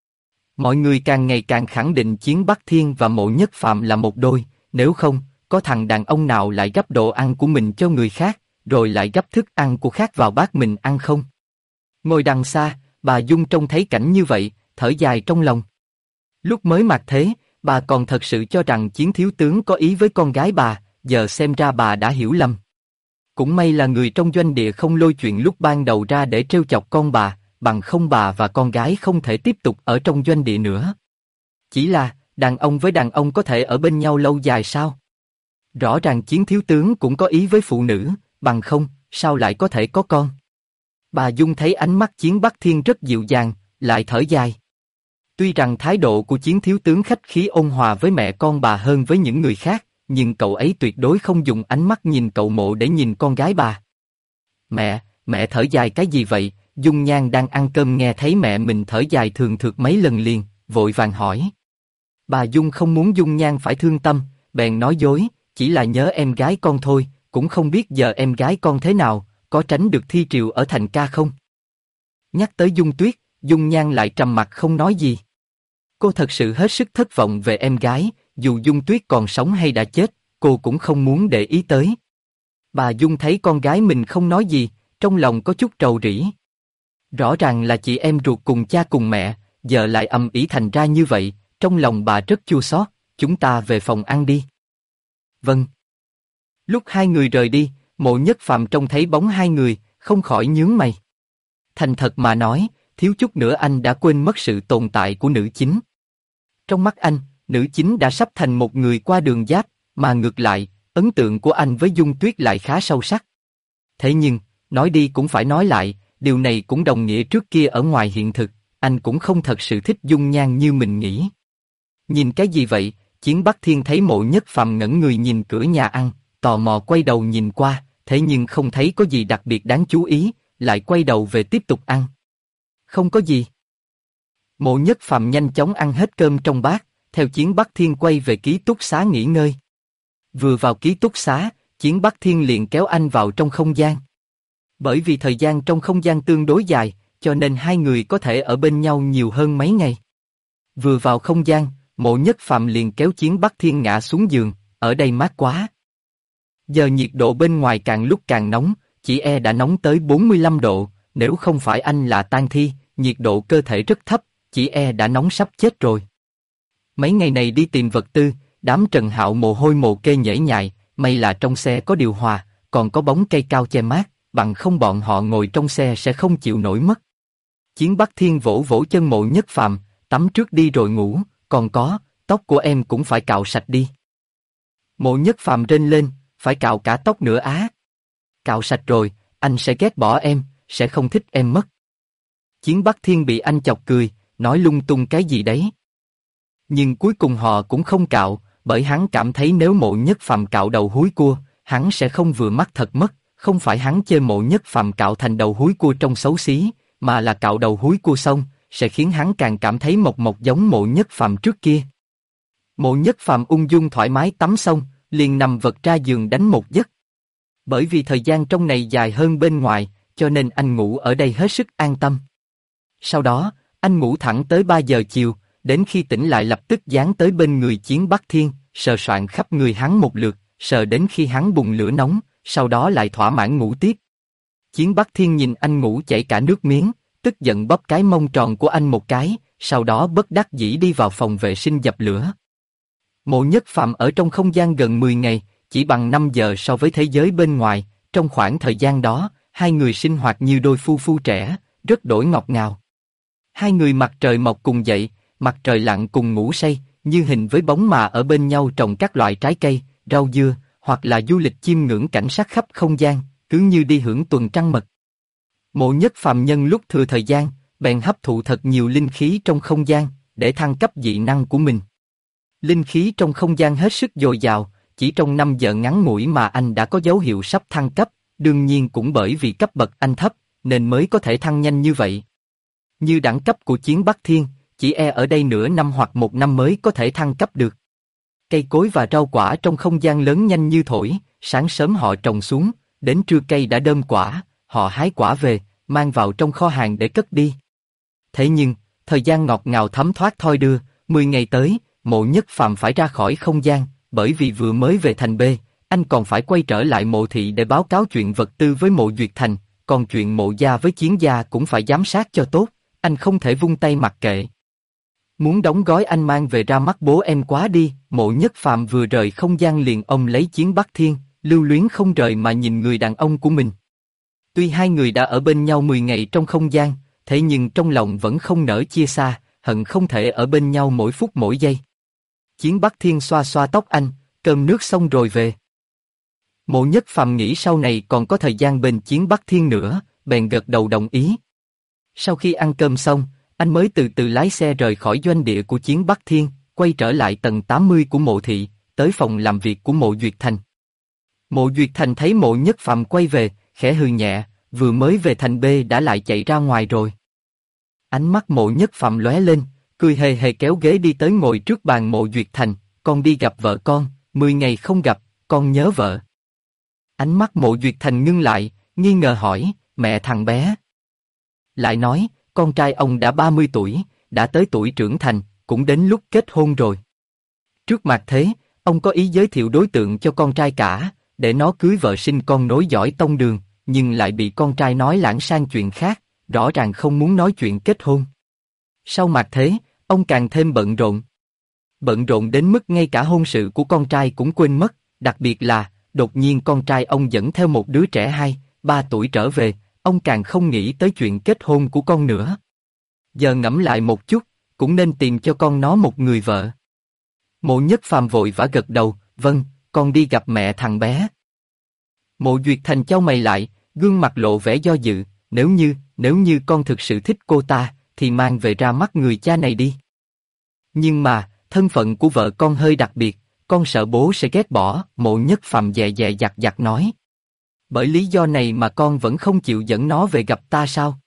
Mọi người càng ngày càng khẳng định Chiến Bắc Thiên và Mộ Nhất Phàm là một đôi, nếu không, có thằng đàn ông nào lại gấp đồ ăn của mình cho người khác, rồi lại gấp thức ăn của khác vào bát mình ăn không? Ngồi đằng xa, bà Dung trông thấy cảnh như vậy, thở dài trong lòng. Lúc mới mặt thế, bà còn thật sự cho rằng Chiến thiếu tướng có ý với con gái bà, giờ xem ra bà đã hiểu lầm. Cũng may là người trong doanh địa không lôi chuyện lúc ban đầu ra để trêu chọc con bà, bằng không bà và con gái không thể tiếp tục ở trong doanh địa nữa. Chỉ là, đàn ông với đàn ông có thể ở bên nhau lâu dài sao? Rõ ràng Chiến thiếu tướng cũng có ý với phụ nữ, bằng không, sao lại có thể có con? Bà Dung thấy ánh mắt Chiến Bắc Thiên rất dịu dàng, lại thở dài. Tuy rằng thái độ của Chiến thiếu tướng khách khí ôn hòa với mẹ con bà hơn với những người khác, nhưng cậu ấy tuyệt đối không dùng ánh mắt nhìn cậu Mộ để nhìn con gái bà. Mẹ thở dài cái gì vậy? Dung Nhan đang ăn cơm nghe thấy mẹ mình thở dài thường thượt mấy lần liền, vội vàng hỏi. Bà Dung không muốn Dung Nhan phải thương tâm, bèn nói dối, chỉ là nhớ em gái con thôi, cũng không biết giờ em gái con thế nào, có tránh được thi triều ở thành ca không? Nhắc tới Dung Tuyết, Dung Nhan lại trầm mặc không nói gì. Cô thật sự hết sức thất vọng về em gái, dù Dung Tuyết còn sống hay đã chết, cô cũng không muốn để ý tới. Bà Dung thấy con gái mình không nói gì, trong lòng có chút rầu rĩ. Rõ ràng là chị em ruột cùng cha cùng mẹ, giờ lại ầm ĩ thành ra như vậy, trong lòng bà rất chua xót. Chúng ta về phòng ăn đi. Vâng. Lúc hai người rời đi, Mộ Nhất Phàm trông thấy bóng hai người, không khỏi nhướng mày. Thành thật mà nói, thiếu chút nữa anh đã quên mất sự tồn tại của nữ chính. Trong mắt anh, nữ chính đã sắp thành một người qua đường giáp, mà ngược lại, ấn tượng của anh với Dung Tuyết lại khá sâu sắc. Thế nhưng, nói đi cũng phải nói lại, điều này cũng đồng nghĩa trước kia ở ngoài hiện thực, anh cũng không thật sự thích dung nhan như mình nghĩ. Nhìn cái gì vậy? Chiến Bắc Thiên thấy Mộ Nhất Phàm ngẩn người nhìn cửa nhà ăn, tò mò quay đầu nhìn qua, thế nhưng không thấy có gì đặc biệt đáng chú ý, lại quay đầu về tiếp tục ăn. Không có gì. Mộ Nhất Phàm nhanh chóng ăn hết cơm trong bát, theo Chiến Bắc Thiên quay về ký túc xá nghỉ ngơi. Vừa vào ký túc xá, Chiến Bắc Thiên liền kéo anh vào trong không gian. Bởi vì thời gian trong không gian tương đối dài, cho nên hai người có thể ở bên nhau nhiều hơn mấy ngày. Vừa vào không gian, Mộ Nhất Phàm liền kéo Chiến Bắc Thiên ngã xuống giường, ở đây mát quá. Giờ nhiệt độ bên ngoài càng lúc càng nóng, chỉ đã nóng tới 45 độ, nếu không phải anh là tang thi, nhiệt độ cơ thể rất thấp, chỉ đã nóng sắp chết rồi. Mấy ngày này đi tìm vật tư, đám Trần Hạo mồ hôi mồ kê nhễ nhại, may là trong xe có điều hòa, còn có bóng cây cao che mát, bằng không bọn họ ngồi trong xe sẽ không chịu nổi mất. Chiến Bắc Thiên vỗ vỗ chân Mộ Nhất Phàm, tắm trước đi rồi ngủ, còn có, tóc của em cũng phải cạo sạch đi. Mộ Nhất Phàm rên lên, phải cạo cả tóc nữa á. Cạo sạch rồi, anh sẽ ghét bỏ em, sẽ không thích em mất. Chiến Bắc Thiên bị anh chọc cười, nói lung tung cái gì đấy. Nhưng cuối cùng họ cũng không cạo, bởi hắn cảm thấy nếu Mộ Nhất Phàm cạo đầu húi cua, hắn sẽ không vừa mắt thật mất, không phải hắn chê Mộ Nhất Phàm cạo thành đầu húi cua trông xấu xí, mà là cạo đầu húi cua xong, sẽ khiến hắn càng cảm thấy mộc mộc giống Mộ Nhất Phàm trước kia. Mộ Nhất Phàm ung dung thoải mái tắm xong, liền nằm vật ra giường đánh một giấc. Bởi vì thời gian trong này dài hơn bên ngoài, cho nên anh ngủ ở đây hết sức an tâm. Sau đó, anh ngủ thẳng tới 3 giờ chiều, đến khi tỉnh lại lập tức dán tới bên người Chiến Bắc Thiên, sờ soạn khắp người hắn một lượt, sờ đến khi hắn bùng lửa nóng, sau đó lại thỏa mãn ngủ tiếp. Chiến Bắc Thiên nhìn anh ngủ chảy cả nước miếng, tức giận bóp cái mông tròn của anh một cái, sau đó bất đắc dĩ đi vào phòng vệ sinh dập lửa. Mộ Nhất Phàm ở trong không gian gần 10 ngày, chỉ bằng 5 giờ so với thế giới bên ngoài, trong khoảng thời gian đó, hai người sinh hoạt như đôi phu phu trẻ, rất đổi ngọt ngào. Hai người mặt trời mọc cùng dậy, mặt trời lặn cùng ngủ say, như hình với bóng mà ở bên nhau trồng các loại trái cây, rau dưa, hoặc là du lịch chiêm ngưỡng cảnh sắc khắp không gian, cứ như đi hưởng tuần trăng mật. Mộ Nhất Phàm nhân lúc thừa thời gian, bèn hấp thụ thật nhiều linh khí trong không gian, để thăng cấp dị năng của mình. Linh khí trong không gian hết sức dồi dào, chỉ trong 5 giờ ngắn ngủi mà anh đã có dấu hiệu sắp thăng cấp, đương nhiên cũng bởi vì cấp bậc anh thấp, nên mới có thể thăng nhanh như vậy. Như đẳng cấp của Chiến Bắc Thiên, chỉ ở đây nửa năm hoặc 1 năm mới có thể thăng cấp được. Cây cối và rau quả trong không gian lớn nhanh như thổi, sáng sớm họ trồng xuống, đến trưa cây đã đơm quả, họ hái quả về, mang vào trong kho hàng để cất đi. Thế nhưng, thời gian ngọt ngào thấm thoát thoi đưa, 10 ngày tới, Mộ Nhất Phàm phải ra khỏi không gian, bởi vì vừa mới về thành B, anh còn phải quay trở lại Mộ Thị để báo cáo chuyện vật tư với Mộ Duyệt Thành, còn chuyện Mộ Gia với Chiến Gia cũng phải giám sát cho tốt, anh không thể vung tay mặc kệ. Muốn đóng gói anh mang về ra mắt bố em quá đi. Mộ Nhất Phàm vừa rời không gian liền ôm lấy Chiến Bắc Thiên, lưu luyến không rời mà nhìn người đàn ông của mình. Tuy hai người đã ở bên nhau 10 ngày trong không gian, thế nhưng trong lòng vẫn không nỡ chia xa, hận không thể ở bên nhau mỗi phút mỗi giây. Chiến Bắc Thiên xoa xoa tóc anh, cơm nước xong rồi về. Mộ Nhất Phàm nghĩ sau này còn có thời gian bên Chiến Bắc Thiên nữa, bèn gật đầu đồng ý. Sau khi ăn cơm xong, anh mới từ từ lái xe rời khỏi doanh địa của Chiến Bắc Thiên, quay trở lại tầng 80 của Mộ Thị, tới phòng làm việc của Mộ Duyệt Thành. Mộ Duyệt Thành thấy Mộ Nhất Phàm quay về, khẽ hừ nhẹ, vừa mới về thành B đã lại chạy ra ngoài rồi. Ánh mắt Mộ Nhất Phàm lóe lên, cười hề hề kéo ghế đi tới ngồi trước bàn Mộ Duyệt Thành, con đi gặp vợ con, 10 ngày không gặp, con nhớ vợ. Ánh mắt Mộ Duyệt Thành ngưng lại, nghi ngờ hỏi, mẹ thằng bé. Lại nói, con trai ông đã 30 tuổi, đã tới tuổi trưởng thành, cũng đến lúc kết hôn rồi. Trước mặt thế, ông có ý giới thiệu đối tượng cho con trai cả, để nó cưới vợ sinh con nối dõi tông đường, nhưng lại bị con trai nói lãng sang chuyện khác, rõ ràng không muốn nói chuyện kết hôn. Sau mạt thế, ông càng thêm bận rộn. Bận rộn đến mức ngay cả hôn sự của con trai cũng quên mất, đặc biệt là, đột nhiên con trai ông dẫn theo một đứa trẻ 2, 3 tuổi trở về, ông càng không nghĩ tới chuyện kết hôn của con nữa. Giờ ngẫm lại một chút, cũng nên tìm cho con nó một người vợ. Mộ Nhất Phàm vội vã gật đầu, vâng, con đi gặp mẹ thằng bé. Mộ Duyệt Thành chau mày lại, gương mặt lộ vẻ do dự, nếu như con thực sự thích cô ta, thì mang về ra mắt người cha này đi. Nhưng mà, thân phận của vợ con hơi đặc biệt, con sợ bố sẽ ghét bỏ, Mộ Nhất Phàm dè dè dặt dặt nói. Bởi lý do này mà con vẫn không chịu dẫn nó về gặp ta sao?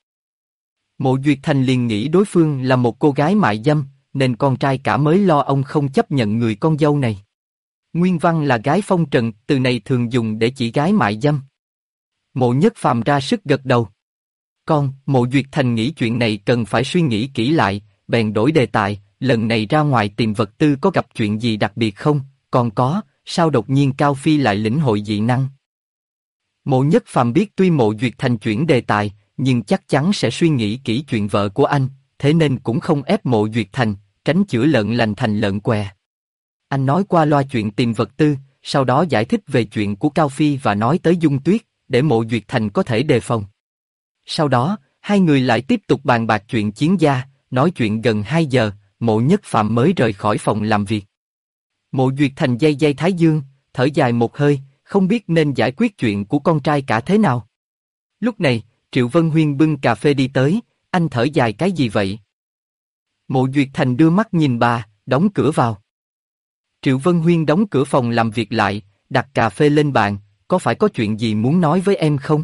Mộ Duyệt Thành liền nghĩ đối phương là một cô gái mại dâm, nên con trai cả mới lo ông không chấp nhận người con dâu này. Nguyên văn là gái phong trần, từ này thường dùng để chỉ gái mại dâm. Mộ Nhất Phàm ra sức gật đầu. Mộ Duyệt Thành nghĩ chuyện này cần phải suy nghĩ kỹ lại, bèn đổi đề tài, lần này ra ngoài tìm vật tư có gặp chuyện gì đặc biệt không, còn có, sao đột nhiên Cao Phi lại lĩnh hội dị năng? Mộ Nhất Phàm biết tuy Mộ Duyệt Thành chuyển đề tài, nhưng chắc chắn sẽ suy nghĩ kỹ chuyện vợ của anh, thế nên cũng không ép Mộ Duyệt Thành, tránh chữa lợn lành thành lợn què. Anh nói qua loa chuyện tìm vật tư, sau đó giải thích về chuyện của Cao Phi và nói tới Dung Tuyết, để Mộ Duyệt Thành có thể đề phòng. Sau đó, hai người lại tiếp tục bàn bạc chuyện chiến gia, nói chuyện gần 2 giờ, Mộ Nhất Phàm mới rời khỏi phòng làm việc. Mộ Duyệt Thành day thái dương, thở dài một hơi, không biết nên giải quyết chuyện của con trai cả thế nào. Lúc này, Triệu Vân Huyên bưng cà phê đi tới, anh thở dài cái gì vậy? Mộ Duyệt Thành đưa mắt nhìn bà, đóng cửa vào. Triệu Vân Huyên đóng cửa phòng làm việc lại, đặt cà phê lên bàn, có phải có chuyện gì muốn nói với em không?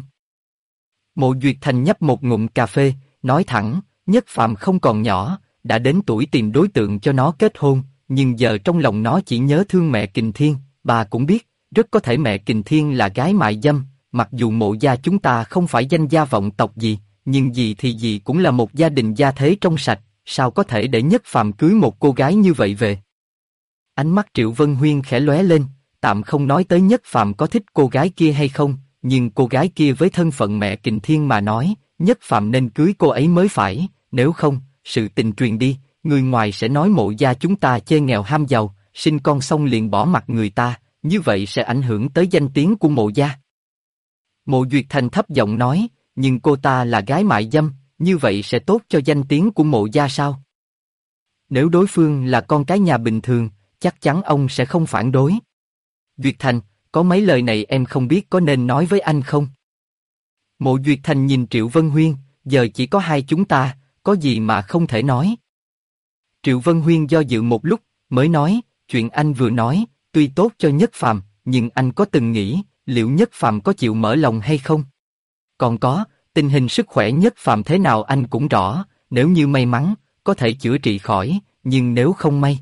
Mộ Duyệt Thành nhấp một ngụm cà phê, nói thẳng, Nhất Phàm không còn nhỏ, đã đến tuổi tìm đối tượng cho nó kết hôn, nhưng giờ trong lòng nó chỉ nhớ thương mẹ Kình Thiên, bà cũng biết, rất có thể mẹ Kình Thiên là gái mại dâm, mặc dù Mộ gia chúng ta không phải danh gia vọng tộc gì, nhưng gì thì gì cũng là một gia đình gia thế trong sạch, sao có thể để Nhất Phàm cưới một cô gái như vậy về? Ánh mắt Triệu Vân Huyên khẽ lóe lên, tạm không nói tới Nhất Phàm có thích cô gái kia hay không, nhưng cô gái kia với thân phận mẹ Kình Thiên mà nói, Nhất Phàm nên cưới cô ấy mới phải, nếu không, sự tình truyền đi, người ngoài sẽ nói Mộ gia chúng ta chê nghèo ham giàu, sinh con xong liền bỏ mặt người ta, như vậy sẽ ảnh hưởng tới danh tiếng của Mộ gia. Mộ Duyệt Thành thấp giọng nói, nhưng cô ta là gái mại dâm, như vậy sẽ tốt cho danh tiếng của Mộ gia sao? Nếu đối phương là con cái nhà bình thường, chắc chắn ông sẽ không phản đối. Duyệt Thành, có mấy lời này em không biết có nên nói với anh không? Mộ Duyệt Thành nhìn Triệu Vân Huyên, giờ chỉ có hai chúng ta, có gì mà không thể nói? Triệu Vân Huyên do dự một lúc, mới nói, chuyện anh vừa nói, tuy tốt cho Nhất Phàm, nhưng anh có từng nghĩ, liệu Nhất Phàm có chịu mở lòng hay không? Còn có, tình hình sức khỏe Nhất Phàm thế nào anh cũng rõ, nếu như may mắn, có thể chữa trị khỏi, nhưng nếu không may.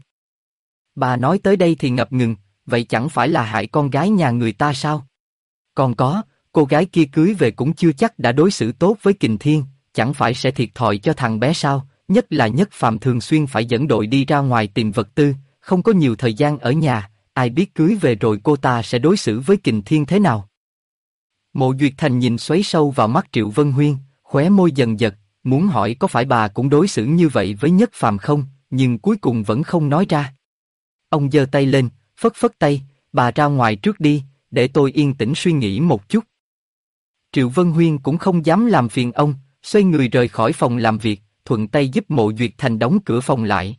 Bà nói tới đây thì ngập ngừng, vậy chẳng phải là hại con gái nhà người ta sao? Còn có, cô gái kia cưới về cũng chưa chắc đã đối xử tốt với Kình Thiên, chẳng phải sẽ thiệt thòi cho thằng bé sao? Nhất là Nhất Phàm thường xuyên phải dẫn đội đi ra ngoài tìm vật tư, không có nhiều thời gian ở nhà, ai biết cưới về rồi cô ta sẽ đối xử với Kình Thiên thế nào? Mộ Duyệt Thành nhìn xoáy sâu vào mắt Triệu Vân Huyên, khóe môi dần giật, muốn hỏi có phải bà cũng đối xử như vậy với Nhất Phàm không, nhưng cuối cùng vẫn không nói ra. Ông giơ tay lên, phất phất tay, bà ra ngoài trước đi, để tôi yên tĩnh suy nghĩ một chút. Triệu Vân Huyên cũng không dám làm phiền ông, xoay người rời khỏi phòng làm việc, thuận tay giúp Mộ Duyệt Thành đóng cửa phòng lại.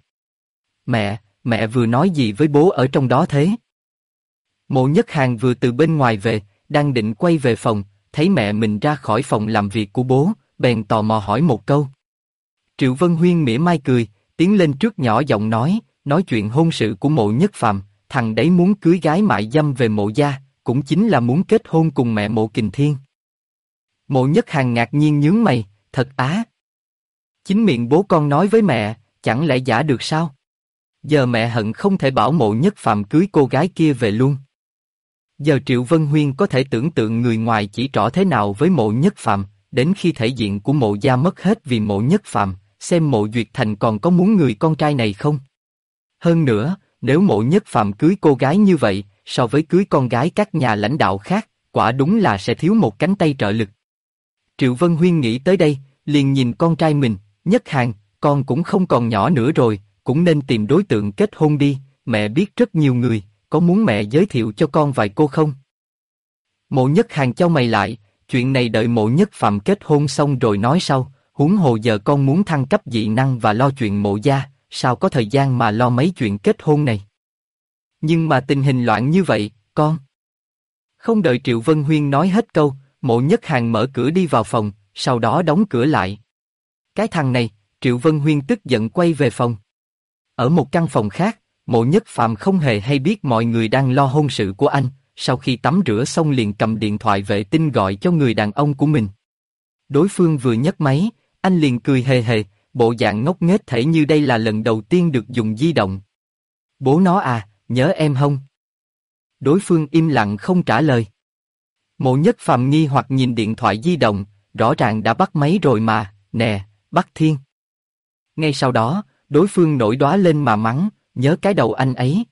Mẹ vừa nói gì với bố ở trong đó thế? Mộ Nhất Hàn vừa từ bên ngoài về, đang định quay về phòng, thấy mẹ mình ra khỏi phòng làm việc của bố, bèn tò mò hỏi một câu. Triệu Vân Huyên mỉa mai cười, tiến lên trước nhỏ giọng nói chuyện hôn sự của Mộ Nhất Phàm, thằng đấy muốn cưới gái mại dâm về Mộ gia, cũng chính là muốn kết hôn cùng mẹ Mộ Kình Thiên. Mộ Nhất Hàn ngạc nhiên nhướng mày, thật á. Chính miệng bố con nói với mẹ, chẳng lẽ giả được sao? Giờ mẹ hận không thể bảo Mộ Nhất Phàm cưới cô gái kia về luôn. Giờ Triệu Vân Huyên có thể tưởng tượng người ngoài chỉ trỏ thế nào với Mộ Nhất Phàm, đến khi thể diện của Mộ gia mất hết vì Mộ Nhất Phàm, xem Mộ Duyệt Thành còn có muốn người con trai này không? Hơn nữa, nếu Mộ Nhất Phàm cưới cô gái như vậy, so với cưới con gái các nhà lãnh đạo khác, quả đúng là sẽ thiếu một cánh tay trợ lực. Triệu Vân Huyên nghĩ tới đây, liền nhìn con trai mình, Nhất Hàn, con cũng không còn nhỏ nữa rồi, cũng nên tìm đối tượng kết hôn đi, mẹ biết rất nhiều người, có muốn mẹ giới thiệu cho con vài cô không? Mộ Nhất Hàn chau mày lại, chuyện này đợi Mộ Nhất Phạm kết hôn xong rồi nói sau, huống hồ giờ con muốn thăng cấp dị năng và lo chuyện Mộ gia, sao có thời gian mà lo mấy chuyện kết hôn này? Nhưng mà tình hình loạn như vậy, con. Không đợi Triệu Vân Huyên nói hết câu, Mộ Nhất Hàn mở cửa đi vào phòng, sau đó đóng cửa lại. Cái thằng này, Triệu Vân Huyên tức giận quay về phòng. Ở một căn phòng khác, Mộ Nhất Phạm không hề hay biết mọi người đang lo hôn sự của anh, sau khi tắm rửa xong liền cầm điện thoại vệ tinh gọi cho người đàn ông của mình. Đối phương vừa nhấc máy, anh liền cười hề hề, bộ dạng ngốc nghếch thể như đây là lần đầu tiên được dùng di động. Bố nó à, nhớ em không? Đối phương im lặng không trả lời. Mộ Nhất Phạm nghi hoặc nhìn điện thoại di động, rõ ràng đã bắt máy rồi mà, nè, Bắc Thiên. Ngay sau đó, đối phương nổi đoá lên mà mắng, nhớ cái đầu anh ấy.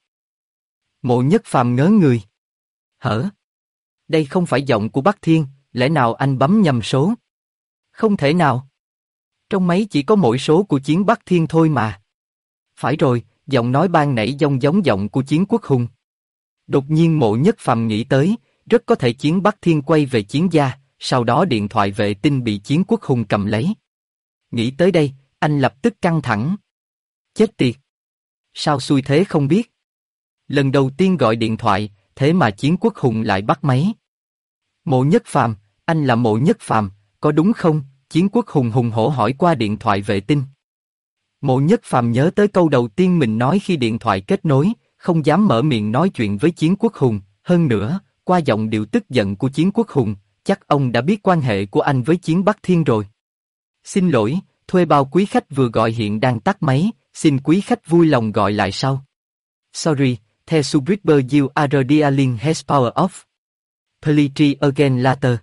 Mộ Nhất Phạm ngớ người. Hở? Đây không phải giọng của Bắc Thiên, lẽ nào anh bấm nhầm số? Không thể nào. Trong máy chỉ có mỗi số của Chiến Bắc Thiên thôi mà. Phải rồi, giọng nói ban nãy giống giọng của Chiến Quốc Hùng. Đột nhiên Mộ Nhất Phạm nghĩ tới, rất có thể Chiến Bắc Thiên quay về Chiến gia, sau đó điện thoại vệ tinh bị Chiến Quốc Hùng cầm lấy. Nghĩ tới đây, anh lập tức căng thẳng. Chết tiệt! Sao xui thế không biết? Lần đầu tiên gọi điện thoại, thế mà Chiến Quốc Hùng lại bắt máy. Mộ Nhất Phạm, anh là Mộ Nhất Phạm, có đúng không? Chiến Quốc Hùng hùng hổ hỏi qua điện thoại vệ tinh. Mộ Nhất Phạm nhớ tới câu đầu tiên mình nói khi điện thoại kết nối, không dám mở miệng nói chuyện với Chiến Quốc Hùng, hơn nữa, qua giọng điệu tức giận của Chiến Quốc Hùng, chắc ông đã biết quan hệ của anh với Chiến Bắc Thiên rồi. Xin lỗi, thuê bao quý khách vừa gọi hiện đang tắt máy, xin quý khách vui lòng gọi lại sau. Sorry, the subscriber you are dialing has power off. Please try again later.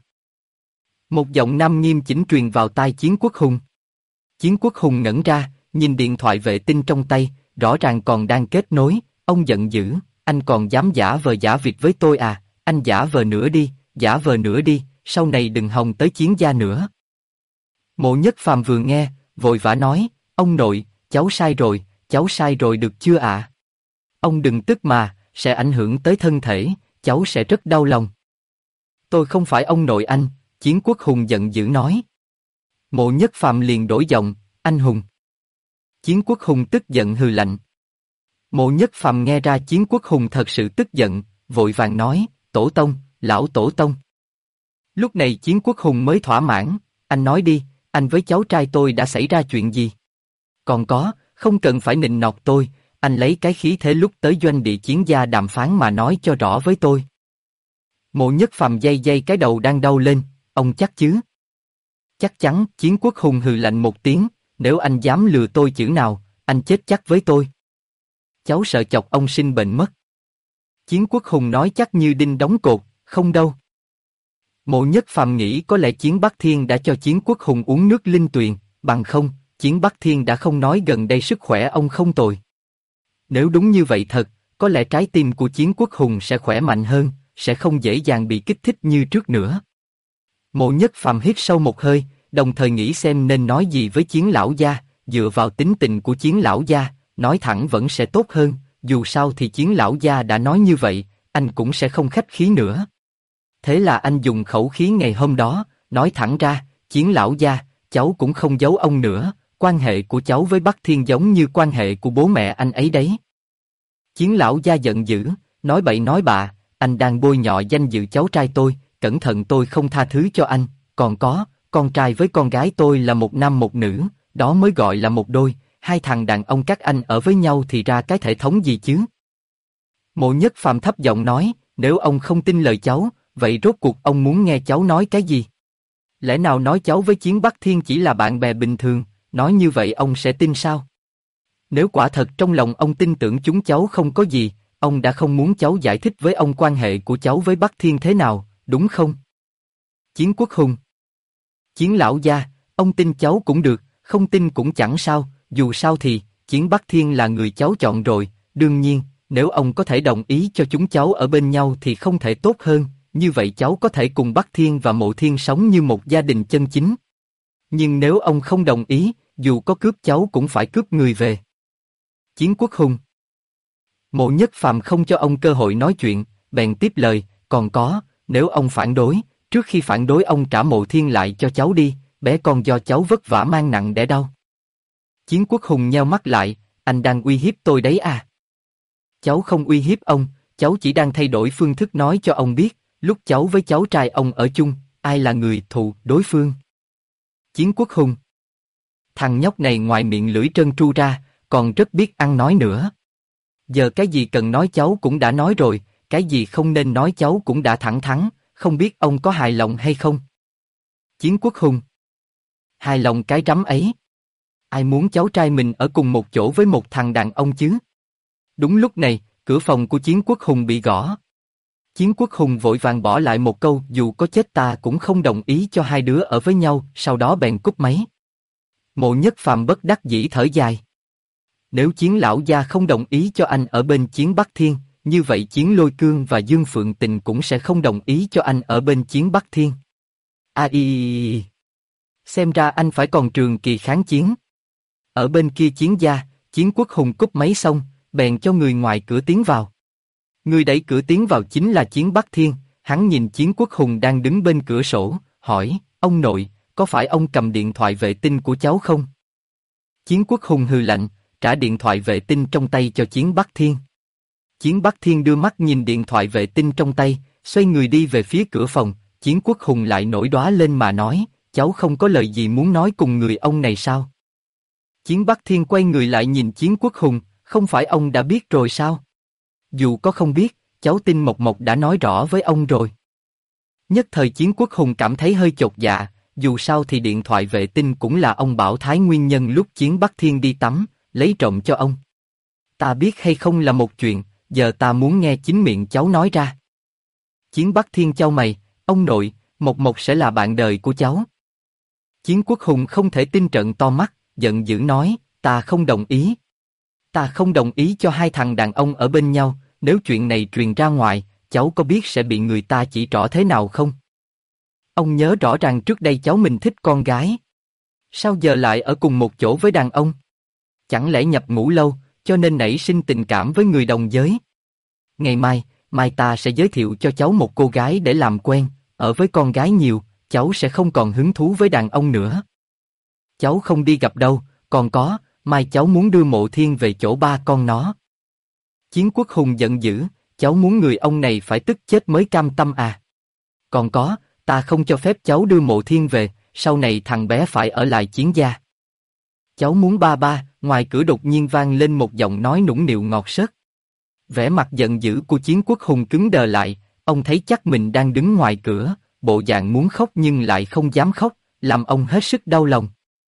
Một giọng nam nghiêm chỉnh truyền vào tai Chiến Quốc Hùng. Chiến Quốc Hùng ngẩn ra, nhìn điện thoại vệ tinh trong tay, rõ ràng còn đang kết nối, ông giận dữ, anh còn dám giả vờ giả vịt với tôi à, anh giả vờ nữa đi, sau này đừng hòng tới Chiến gia nữa. Mộ Nhất Phàm vừa nghe, vội vã nói, ông nội, cháu sai rồi được chưa ạ? Ông đừng tức mà, sẽ ảnh hưởng tới thân thể, cháu sẽ rất đau lòng. Tôi không phải ông nội anh, Chiến Quốc Hùng giận dữ nói. Mộ Nhất Phàm liền đổi giọng, anh Hùng. Chiến Quốc Hùng tức giận hừ lạnh. Mộ Nhất Phàm nghe ra Chiến Quốc Hùng thật sự tức giận, vội vàng nói, tổ tông, lão tổ tông. Lúc này Chiến Quốc Hùng mới thỏa mãn, anh nói đi, anh với cháu trai tôi đã xảy ra chuyện gì? Còn có, không cần phải nịnh nọt tôi, anh lấy cái khí thế lúc tới doanh địa Chiến gia đàm phán mà nói cho rõ với tôi. Mộ Nhất Phàm day cái đầu đang đau lên, ông chắc chứ? Chắc chắn, Chiến Quốc Hùng hừ lạnh một tiếng, nếu anh dám lừa tôi chữ nào, anh chết chắc với tôi. Cháu sợ chọc ông sinh bệnh mất. Chiến Quốc Hùng nói chắc như đinh đóng cột, không đâu. Mộ Nhất Phàm nghĩ có lẽ Chiến Bắc Thiên đã cho Chiến Quốc Hùng uống nước linh tuyền, bằng không, Chiến Bắc Thiên đã không nói gần đây sức khỏe ông không tồi. Nếu đúng như vậy thật, có lẽ trái tim của Chiến Quốc Hùng sẽ khỏe mạnh hơn, sẽ không dễ dàng bị kích thích như trước nữa. Mộ Nhất Phàm hít sâu một hơi, đồng thời nghĩ xem nên nói gì với Chiến lão gia, dựa vào tính tình của Chiến lão gia, nói thẳng vẫn sẽ tốt hơn, dù sao thì Chiến lão gia đã nói như vậy, anh cũng sẽ không khách khí nữa. Thế là anh dùng khẩu khí ngày hôm đó, nói thẳng ra, Chiến lão gia, cháu cũng không giấu ông nữa, quan hệ của cháu với Bắc Thiên giống như quan hệ của bố mẹ anh ấy đấy. Chiến lão gia giận dữ, nói bậy nói bạ, anh đang bôi nhọ danh dự cháu trai tôi, cẩn thận tôi không tha thứ cho anh, còn có, con trai với con gái tôi là một nam một nữ, đó mới gọi là một đôi, hai thằng đàn ông các anh ở với nhau thì ra cái thể thống gì chứ? Mộ Nhất Phàm thấp giọng nói, nếu ông không tin lời cháu, vậy rốt cuộc ông muốn nghe cháu nói cái gì? Lẽ nào nói cháu với Chiến Bắc Thiên chỉ là bạn bè bình thường, nói như vậy ông sẽ tin sao? Nếu quả thật trong lòng ông tin tưởng chúng cháu không có gì, ông đã không muốn cháu giải thích với ông quan hệ của cháu với Bắc Thiên thế nào, đúng không? Chiến Quốc Hùng. Chiến lão gia, ông tin cháu cũng được, không tin cũng chẳng sao, dù sao thì, Chiến Bắc Thiên là người cháu chọn rồi, đương nhiên, nếu ông có thể đồng ý cho chúng cháu ở bên nhau thì không thể tốt hơn, như vậy cháu có thể cùng Bắc Thiên và Mộ Thiên sống như một gia đình chân chính. Nhưng nếu ông không đồng ý, dù có cướp cháu cũng phải cướp người về. Chiến Quốc Hùng. Mộ Nhất Phàm không cho ông cơ hội nói chuyện, bèn tiếp lời, còn có, nếu ông phản đối, trước khi phản đối ông trả Mộ Thiên lại cho cháu đi, bé con do cháu vất vả mang nặng đẻ đau. Chiến Quốc Hùng nheo mắt lại, anh đang uy hiếp tôi đấy à? Cháu không uy hiếp ông, cháu chỉ đang thay đổi phương thức nói cho ông biết, lúc cháu với cháu trai ông ở chung, ai là người thù đối phương. Chiến Quốc Hùng. Thằng nhóc này ngoài miệng lưỡi trơn tru ra, còn rất biết ăn nói nữa. Giờ cái gì cần nói cháu cũng đã nói rồi, cái gì không nên nói cháu cũng đã thẳng thắn, không biết ông có hài lòng hay không? Chiến Quốc Hùng. Hài lòng cái rắm ấy. Ai muốn cháu trai mình ở cùng một chỗ với một thằng đàn ông chứ? Đúng lúc này, cửa phòng của Chiến Quốc Hùng bị gõ. Chiến Quốc Hùng vội vàng bỏ lại một câu dù có chết ta cũng không đồng ý cho hai đứa ở với nhau, sau đó bèn cúp máy. Mộ Nhất Phàm bất đắc dĩ thở dài. Nếu Chiến lão gia không đồng ý cho anh ở bên Chiến Bắc Thiên, như vậy Chiến Lôi Cương và Dương Phượng Tình cũng sẽ không đồng ý cho anh ở bên Chiến Bắc Thiên. Xem ra anh phải còn trường kỳ kháng chiến. Ở bên kia Chiến gia, Chiến Quốc Hùng cúp máy xong, bèn cho người ngoài cửa tiến vào. Người đẩy cửa tiến vào chính là Chiến Bắc Thiên, hắn nhìn Chiến Quốc Hùng đang đứng bên cửa sổ, hỏi, ông nội, có phải ông cầm điện thoại vệ tinh của cháu không? Chiến Quốc Hùng hừ lạnh, trả điện thoại vệ tinh trong tay cho Chiến Bắc Thiên. Chiến Bắc Thiên đưa mắt nhìn điện thoại vệ tinh trong tay, xoay người đi về phía cửa phòng, Chiến Quốc Hùng lại nổi đoá lên mà nói, cháu không có lời gì muốn nói cùng người ông này sao? Chiến Bắc Thiên quay người lại nhìn Chiến Quốc Hùng, không phải ông đã biết rồi sao? Dù có không biết, cháu tin Mộc Mộc đã nói rõ với ông rồi. Nhất thời Chiến Quốc Hùng cảm thấy hơi chột dạ, dù sao thì điện thoại vệ tinh cũng là ông Bảo Thái nguyên nhân lúc Chiến Bắc Thiên đi tắm, lấy trộm cho ông. Ta biết hay không là một chuyện, giờ ta muốn nghe chính miệng cháu nói ra. Chiến Bắc Thiên chau mày, ông nội, Mộc Mộc sẽ là bạn đời của cháu. Chiến Quốc Hùng không thể tin trợn to mắt, giận dữ nói, ta không đồng ý. Ta không đồng ý cho hai thằng đàn ông ở bên nhau, nếu chuyện này truyền ra ngoài, cháu có biết sẽ bị người ta chỉ trỏ thế nào không? Ông nhớ rõ ràng trước đây cháu mình thích con gái. Sao giờ lại ở cùng một chỗ với đàn ông? Chẳng lẽ nhập ngũ lâu, cho nên nảy sinh tình cảm với người đồng giới? Ngày mai ta sẽ giới thiệu cho cháu một cô gái để làm quen, ở với con gái nhiều, cháu sẽ không còn hứng thú với đàn ông nữa. Cháu không đi gặp đâu, còn có, mai cháu muốn đưa Mộ Thiên về chỗ ba con nó. Chiến Quốc Hùng giận dữ, cháu muốn người ông này phải tức chết mới cam tâm à? Còn có, ta không cho phép cháu đưa Mộ Thiên về, sau này thằng bé phải ở lại Chiến gia. Cháu muốn ba, ngoài cửa đột nhiên vang lên một giọng nói nũng nịu ngọt sớt. Vẻ mặt giận dữ của Chiến Quốc Hùng cứng đờ lại, ông thấy chắc mình đang đứng ngoài cửa, bộ dạng muốn khóc nhưng lại không dám khóc, làm ông hết sức đau lòng.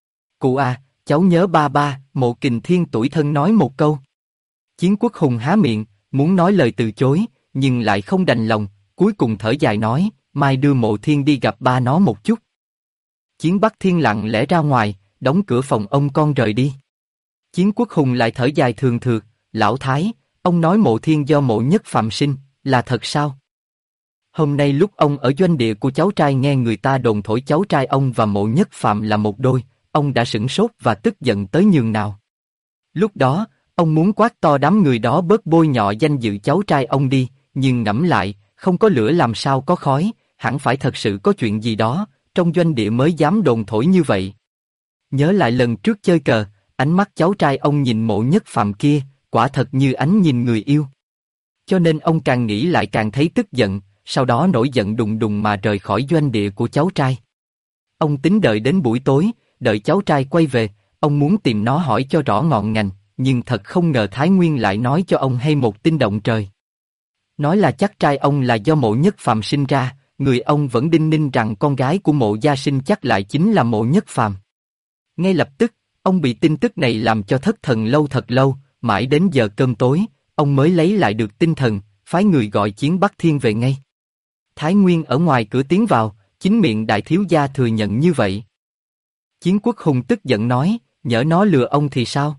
Cụ à, cháu nhớ ba, Mộ Kình Thiên tủi thân nói một câu. Chiến Quốc Hùng há miệng, muốn nói lời từ chối, nhưng lại không đành lòng, cuối cùng thở dài nói, mai đưa Mộ Thiên đi gặp ba nó một chút. Chiến Bắc Thiên lặng lẽ ra ngoài, đóng cửa phòng ông con rời đi. Chiến Quốc Hùng lại thở dài thường thượt, lão Thái, ông nói Mộ Thiên do Mộ Nhất Phàm sinh, là thật sao? Hôm nay lúc ông ở doanh địa của cháu trai nghe người ta đồn thổi cháu trai ông và Mộ Nhất Phàm là một đôi, ông đã sửng sốt và tức giận tới nhường nào. Lúc đó, ông muốn quát to đám người đó bớt bôi nhọ danh dự cháu trai ông đi, nhưng ngẫm lại, không có lửa làm sao có khói, hẳn phải thật sự có chuyện gì đó, trong doanh địa mới dám đồn thổi như vậy. Nhớ lại lần trước chơi cờ, ánh mắt cháu trai ông nhìn Mộ Nhất Phàm kia, quả thật như ánh nhìn người yêu. Cho nên ông càng nghĩ lại càng thấy tức giận, sau đó nổi giận đùng đùng mà rời khỏi doanh địa của cháu trai. Ông tính đợi đến buổi tối, đợi cháu trai quay về, ông muốn tìm nó hỏi cho rõ ngọn ngành, nhưng thật không ngờ Thái Nguyên lại nói cho ông hay một tin động trời. Nói là chắc trai ông là do Mộ Nhất Phàm sinh ra, người ông vẫn đinh ninh rằng con gái của Mộ gia sinh chắc lại chính là Mộ Nhất Phàm. Ngay lập tức, ông bị tin tức này làm cho thất thần lâu thật lâu, mãi đến giờ cơm tối, ông mới lấy lại được tinh thần, phái người gọi Chiến Bắc Thiên về ngay. Thái Nguyên ở ngoài cửa tiến vào, chính miệng đại thiếu gia thừa nhận như vậy. Chiến Quốc Hùng tức giận nói, nhỡ nó lừa ông thì sao?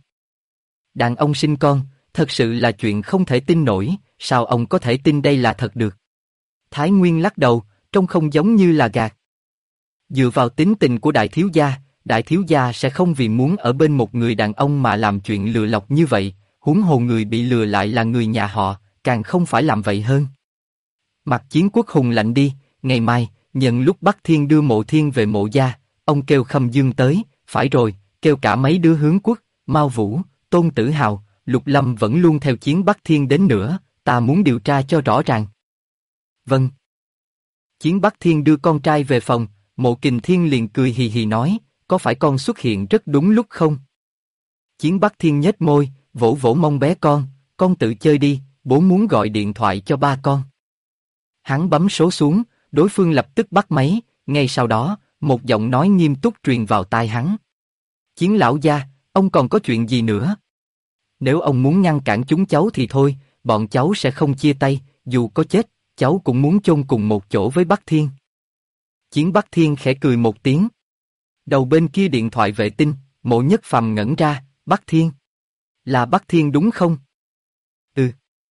Đàn ông sinh con, thật sự là chuyện không thể tin nổi, sao ông có thể tin đây là thật được? Thái Nguyên lắc đầu, trông không giống như là gạt. Dựa vào tính tình của đại thiếu gia, đại thiếu gia sẽ không vì muốn ở bên một người đàn ông mà làm chuyện lừa lọc như vậy, huống hồ người bị lừa lại là người nhà họ, càng không phải làm vậy hơn. Mặt Chiến Quốc Hùng lạnh đi, ngày mai, nhận lúc Bắc Thiên đưa Mộ Thiên về Mộ gia, ông kêu Khâm Dương tới, phải rồi, kêu cả mấy đứa Hướng Quốc, Mao Vũ, Tôn Tử Hào, Lục Lâm vẫn luôn theo Chiến Bắc Thiên đến nữa, ta muốn điều tra cho rõ ràng. Vâng. Chiến Bắc Thiên đưa con trai về phòng, Mộ Kình Thiên liền cười hì hì nói, có phải con xuất hiện rất đúng lúc không? Chiến Bắc Thiên nhếch môi, vỗ vỗ mông bé con tự chơi đi, bố muốn gọi điện thoại cho ba con. Hắn bấm số xuống, đối phương lập tức bắt máy, ngay sau đó, một giọng nói nghiêm túc truyền vào tai hắn. Chiến lão gia, ông còn có chuyện gì nữa? Nếu ông muốn ngăn cản chúng cháu thì thôi, bọn cháu sẽ không chia tay, dù có chết, cháu cũng muốn chôn cùng một chỗ với Bắc Thiên. Chiến Bắc Thiên khẽ cười một tiếng. Đầu bên kia điện thoại vệ tinh, Mộ Nhất Phàm ngẩn ra, Bắc Thiên. Là Bắc Thiên đúng không? Ừ.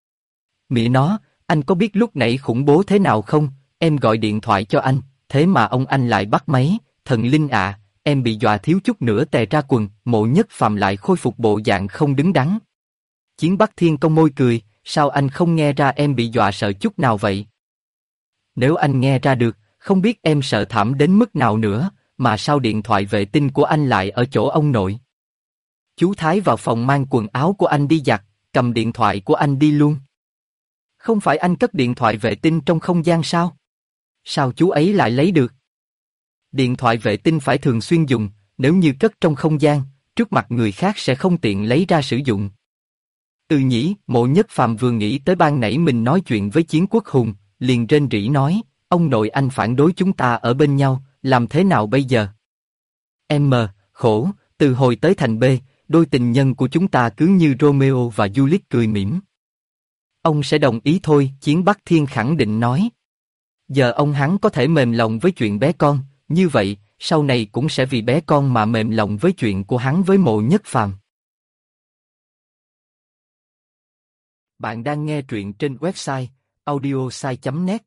Mẹ nó, anh có biết lúc nãy khủng bố thế nào không? Em gọi điện thoại cho anh, thế mà ông anh lại bắt máy, thần linh ạ, em bị dọa thiếu chút nữa tè ra quần, Mộ Nhất Phàm lại khôi phục bộ dạng không đứng đắn. Chiến Bắc Thiên cong môi cười, sao anh không nghe ra em bị dọa sợ chút nào vậy? Nếu anh nghe ra được, không biết em sợ thảm đến mức nào nữa, mà sao điện thoại vệ tinh của anh lại ở chỗ ông nội? Chú Thái vào phòng mang quần áo của anh đi giặt, cầm điện thoại của anh đi luôn. Không phải anh cất điện thoại vệ tinh trong không gian sao? Sao chú ấy lại lấy được? Điện thoại vệ tinh phải thường xuyên dùng, nếu như cất trong không gian, trước mặt người khác sẽ không tiện lấy ra sử dụng. Ừ nhỉ, Mộ Nhất Phàm vừa nghĩ tới ban nãy mình nói chuyện với Chiến Quốc Hùng, liền rên rỉ nói, ông nội anh phản đối chúng ta ở bên nhau, làm thế nào bây giờ? Em khổ, từ hồi tới thành B, đôi tình nhân của chúng ta cứ như Romeo và Juliet cười mỉm. Ông sẽ đồng ý thôi, Chiến Bắc Thiên khẳng định nói. Giờ ông hắn có thể mềm lòng với chuyện bé con, như vậy, sau này cũng sẽ vì bé con mà mềm lòng với chuyện của hắn với Mộ Nhất Phàm. Bạn đang nghe truyện trên website audiosai.net.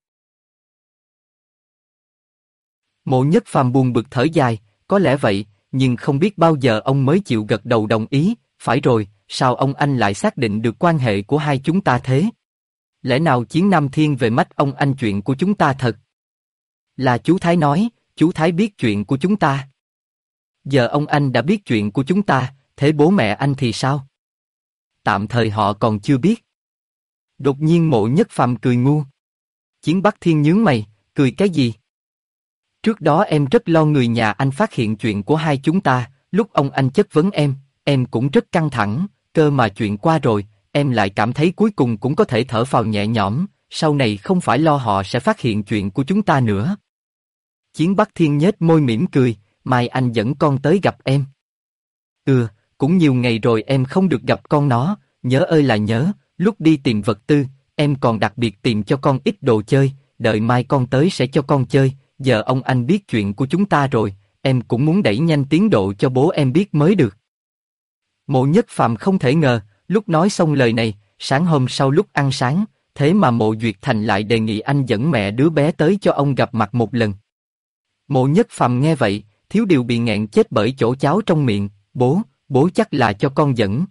Mộ Nhất Phàm buồn bực thở dài, có lẽ vậy, nhưng không biết bao giờ ông mới chịu gật đầu đồng ý, phải rồi, sao ông anh lại xác định được quan hệ của hai chúng ta thế? Lẽ nào Chiến Nam thiên về mắt ông anh chuyện của chúng ta thật? Là chú Thái nói, chú Thái biết chuyện của chúng ta. Giờ ông anh đã biết chuyện của chúng ta, thế bố mẹ anh thì sao? Tạm thời họ còn chưa biết. Đột nhiên Mộ Nhất Phàm cười ngu. Chiến Bắc Thiên nhướng mày, cười cái gì? Trước đó em rất lo người nhà anh phát hiện chuyện của hai chúng ta, lúc ông anh chất vấn em cũng rất căng thẳng, cơ mà chuyện qua rồi, em lại cảm thấy cuối cùng cũng có thể thở phào nhẹ nhõm, sau này không phải lo họ sẽ phát hiện chuyện của chúng ta nữa. Chiến Bắc Thiên nhếch môi mỉm cười, mai anh dẫn con tới gặp em. Cũng nhiều ngày rồi em không được gặp con nó, nhớ ơi là nhớ, lúc đi tìm vật tư, em còn đặc biệt tìm cho con ít đồ chơi, đợi mai con tới sẽ cho con chơi, giờ ông anh biết chuyện của chúng ta rồi, em cũng muốn đẩy nhanh tiến độ cho bố em biết mới được. Mộ Nhất Phàm không thể ngờ, lúc nói xong lời này, sáng hôm sau lúc ăn sáng, thế mà Mộ Duyệt Thành lại đề nghị anh dẫn mẹ đứa bé tới cho ông gặp mặt một lần. Mộ Nhất Phàm nghe vậy, thiếu điều bị nghẹn chết bởi chỗ cháo trong miệng, bố chắc là cho con dẫn,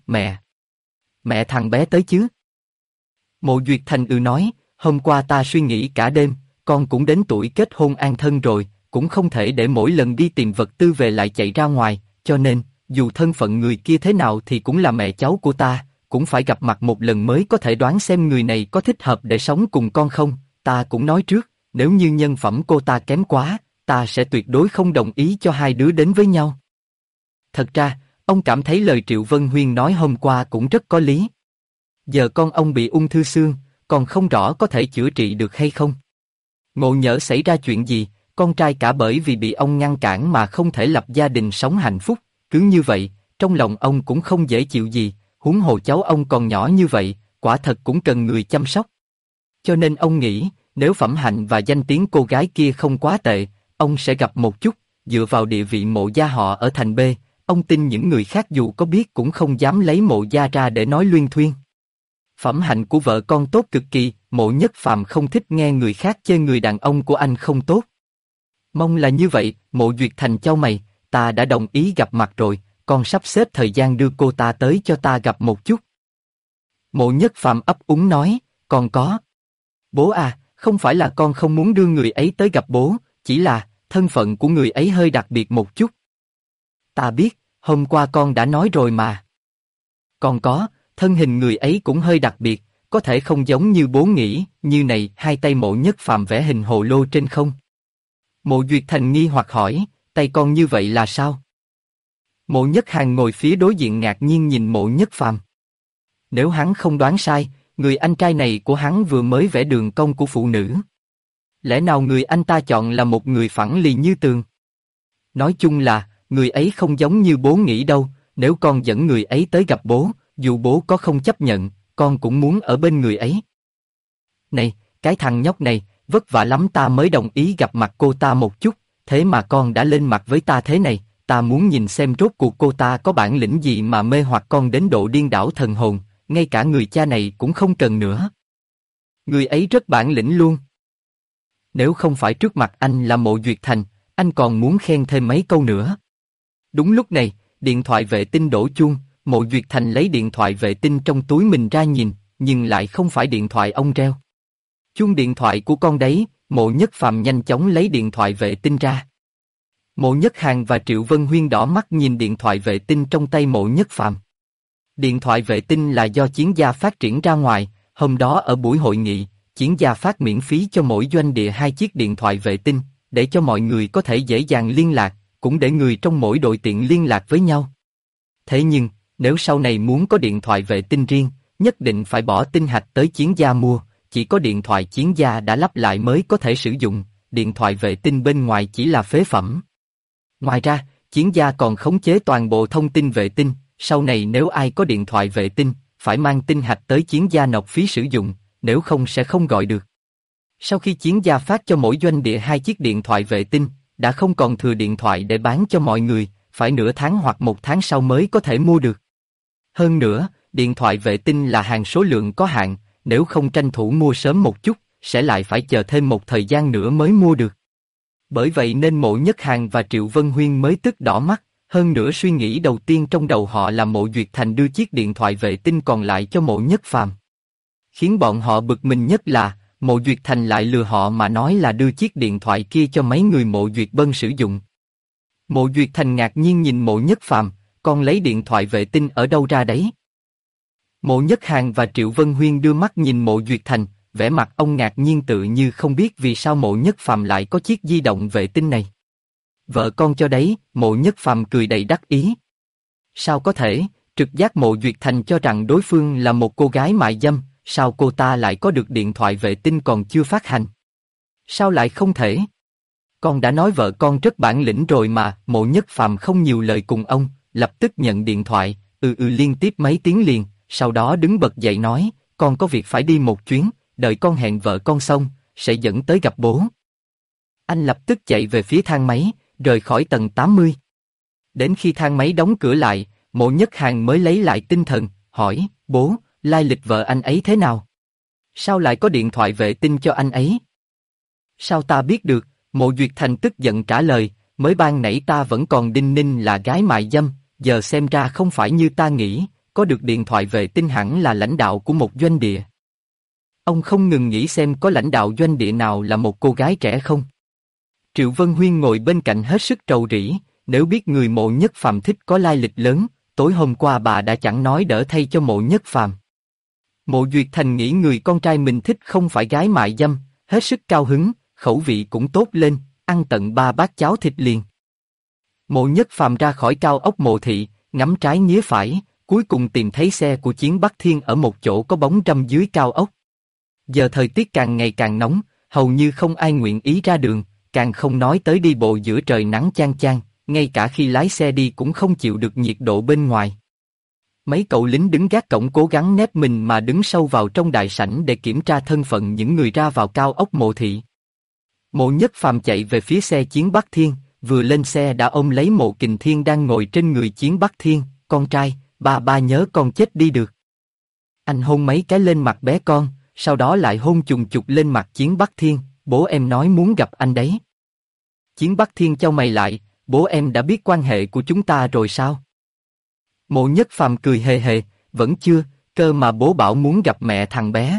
mẹ thằng bé tới chứ. Mộ Duyệt Thành nói, hôm qua ta suy nghĩ cả đêm, con cũng đến tuổi kết hôn an thân rồi, cũng không thể để mỗi lần đi tìm vật tư về lại chạy ra ngoài, cho nên, dù thân phận người kia thế nào thì cũng là mẹ cháu của ta, cũng phải gặp mặt một lần mới có thể đoán xem người này có thích hợp để sống cùng con không, ta cũng nói trước, nếu như nhân phẩm cô ta kém quá, ta sẽ tuyệt đối không đồng ý cho hai đứa đến với nhau. Thật ra, ông cảm thấy lời Triệu Vân Huyên nói hôm qua cũng rất có lý. Giờ con ông bị ung thư xương, còn không rõ có thể chữa trị được hay không. Ngộ nhỡ xảy ra chuyện gì, con trai cả bởi vì bị ông ngăn cản mà không thể lập gia đình sống hạnh phúc, cứ như vậy, trong lòng ông cũng không dễ chịu gì, huống hồ cháu ông còn nhỏ như vậy, quả thật cũng cần người chăm sóc. Cho nên ông nghĩ, nếu phẩm hạnh và danh tiếng cô gái kia không quá tệ, ông sẽ gặp một chút, dựa vào địa vị Mộ gia họ ở thành B, ông tin những người khác dù có biết cũng không dám lấy Mộ gia ra để nói luyên thuyên. Phẩm hạnh của vợ con tốt cực kỳ, Mộ Nhất Phàm không thích nghe người khác chê người đàn ông của anh không tốt. Mong là như vậy, Mộ Duyệt Thành chau mày, ta đã đồng ý gặp mặt rồi, con sắp xếp thời gian đưa cô ta tới cho ta gặp một chút. Mộ Nhất Phàm ấp úng nói, con có. Bố à, không phải là con không muốn đưa người ấy tới gặp bố, chỉ là thân phận của người ấy hơi đặc biệt một chút. Ta biết, hôm qua con đã nói rồi mà. Con có, thân hình người ấy cũng hơi đặc biệt, có thể không giống như bố nghĩ, như này. Hai tay Mộ Nhất Phàm vẽ hình hồ lô trên không. Mộ Duyệt Thành nghi hoặc hỏi, tay con như vậy là sao? Mộ Nhất Hàn ngồi phía đối diện ngạc nhiên nhìn Mộ Nhất Phàm. Nếu hắn không đoán sai, người anh trai này của hắn vừa mới vẽ đường cong của phụ nữ. Lẽ nào người anh ta chọn là một người phẳng lì như tường? Nói chung là, người ấy không giống như bố nghĩ đâu, nếu con dẫn người ấy tới gặp bố, dù bố có không chấp nhận, con cũng muốn ở bên người ấy. Này, cái thằng nhóc này, vất vả lắm ta mới đồng ý gặp mặt cô ta một chút, thế mà con đã lên mặt với ta thế này, ta muốn nhìn xem rốt cuộc cô ta có bản lĩnh gì mà mê hoặc con đến độ điên đảo thần hồn, ngay cả người cha này cũng không cần nữa. Người ấy rất bản lĩnh luôn. Nếu không phải trước mặt anh là Mộ Duyệt Thành, anh còn muốn khen thêm mấy câu nữa. Đúng lúc này, điện thoại vệ tinh đổ chuông, Mộ Duyệt Thành lấy điện thoại vệ tinh trong túi mình ra nhìn, nhưng lại không phải điện thoại ông reo. Chuông điện thoại của con đấy, Mộ Nhất Phàm nhanh chóng lấy điện thoại vệ tinh ra. Mộ Nhất Hàn và Triệu Vân Huyên đỏ mắt nhìn điện thoại vệ tinh trong tay Mộ Nhất Phàm. Điện thoại vệ tinh là do Chiến Gia phát triển ra ngoài, hôm đó ở buổi hội nghị, Chiến Gia phát miễn phí cho mỗi doanh địa 2 chiếc điện thoại vệ tinh, để cho mọi người có thể dễ dàng liên lạc, cũng để người trong mỗi đội tiện liên lạc với nhau. Thế nhưng, nếu sau này muốn có điện thoại vệ tinh riêng, nhất định phải bỏ tinh hạch tới Chiến Gia mua, chỉ có điện thoại Chiến Gia đã lắp lại mới có thể sử dụng, điện thoại vệ tinh bên ngoài chỉ là phế phẩm. Ngoài ra, Chiến Gia còn khống chế toàn bộ thông tin vệ tinh, sau này nếu ai có điện thoại vệ tinh, phải mang tinh hạch tới Chiến Gia nộp phí sử dụng, nếu không sẽ không gọi được. Sau khi Chiến Gia phát cho mỗi doanh địa 2 chiếc điện thoại vệ tinh, đã không còn thừa điện thoại để bán cho mọi người, phải nửa tháng hoặc 1 tháng sau mới có thể mua được. Hơn nữa, điện thoại vệ tinh là hàng số lượng có hạn, nếu không tranh thủ mua sớm một chút, sẽ lại phải chờ thêm một thời gian nữa mới mua được. Bởi vậy nên Mộ Nhất Hàn và Triệu Vân Huyên mới tức đỏ mắt, hơn nữa suy nghĩ đầu tiên trong đầu họ là Mộ Duyệt Thành đưa chiếc điện thoại vệ tinh còn lại cho Mộ Nhất Phàm. Khiến bọn họ bực mình nhất là, Mộ Duyệt Thành lại lừa họ mà nói là đưa chiếc điện thoại kia cho mấy người Mộ Duyệt Bân sử dụng. Mộ Duyệt Thành ngạc nhiên nhìn Mộ Nhất Phàm, con lấy điện thoại vệ tinh ở đâu ra đấy? Mộ Nhất Hàn và Triệu Vân Huyên đưa mắt nhìn Mộ Duyệt Thành, vẻ mặt ông ngạc nhiên tự như không biết vì sao Mộ Nhất Phàm lại có chiếc di động vệ tinh này. Vợ con cho đấy, Mộ Nhất Phàm cười đầy đắc ý. Sao có thể, trực giác Mộ Duyệt Thành cho rằng đối phương là một cô gái mại dâm, sao cô ta lại có được điện thoại vệ tinh còn chưa phát hành? Sao lại không thể? Con đã nói vợ con rất bản lĩnh rồi mà. Mộ Nhất Phàm không nhiều lời cùng ông, lập tức nhận điện thoại, liên tiếp mấy tiếng liền, sau đó đứng bật dậy nói, con có việc phải đi một chuyến, đợi con hẹn vợ con xong, sẽ dẫn tới gặp bố. Anh lập tức chạy về phía thang máy, rời khỏi tầng 80. Đến khi thang máy đóng cửa lại, Mộ Nhất Hàn mới lấy lại tinh thần, hỏi, bố, lai lịch vợ anh ấy thế nào? Sao lại có điện thoại vệ tinh cho anh ấy? Sao ta biết được? Mộ Duyệt Thành tức giận trả lời, mới ban nãy ta vẫn còn đinh ninh là gái mại dâm, giờ xem ra không phải như ta nghĩ, có được điện thoại vệ tinh hẳn là lãnh đạo của một doanh địa. Ông không ngừng nghĩ xem có lãnh đạo doanh địa nào là một cô gái trẻ không? Triệu Vân Huyên ngồi bên cạnh hết sức rầu rĩ, nếu biết người Mộ Nhất Phàm thích có lai lịch lớn, tối hôm qua bà đã chẳng nói đỡ thay cho Mộ Nhất Phàm. Mộ Duyệt Thành nghĩ người con trai mình thích không phải gái mại dâm, hết sức cao hứng, khẩu vị cũng tốt lên, ăn tận 3 bát cháo thịt liền. Mộ Nhất Phàm ra khỏi cao ốc Mộ Thị, ngắm trái nghía phải, cuối cùng tìm thấy xe của Chiến Bắc Thiên ở một chỗ có bóng râm dưới cao ốc. Giờ thời tiết càng ngày càng nóng, hầu như không ai nguyện ý ra đường, càng không nói tới đi bộ giữa trời nắng chang chang, ngay cả khi lái xe đi cũng không chịu được nhiệt độ bên ngoài. Mấy cậu lính đứng gác cổng cố gắng nép mình mà đứng sâu vào trong đại sảnh để kiểm tra thân phận những người ra vào cao ốc Mộ Thị. Mộ Nhất Phàm chạy về phía xe Chiến Bắc Thiên, vừa lên xe đã ôm lấy Mộ Kình Thiên đang ngồi trên người Chiến Bắc Thiên, con trai, ba nhớ con chết đi được. Anh hôn mấy cái lên mặt bé con, sau đó lại hôn chùng chục lên mặt Chiến Bắc Thiên, bố em nói muốn gặp anh đấy. Chiến Bắc Thiên chau mày lại, bố em đã biết quan hệ của chúng ta rồi sao? Mộ Nhất Phàm cười hề hề, vẫn chưa, cơ mà bố bảo muốn gặp mẹ thằng bé.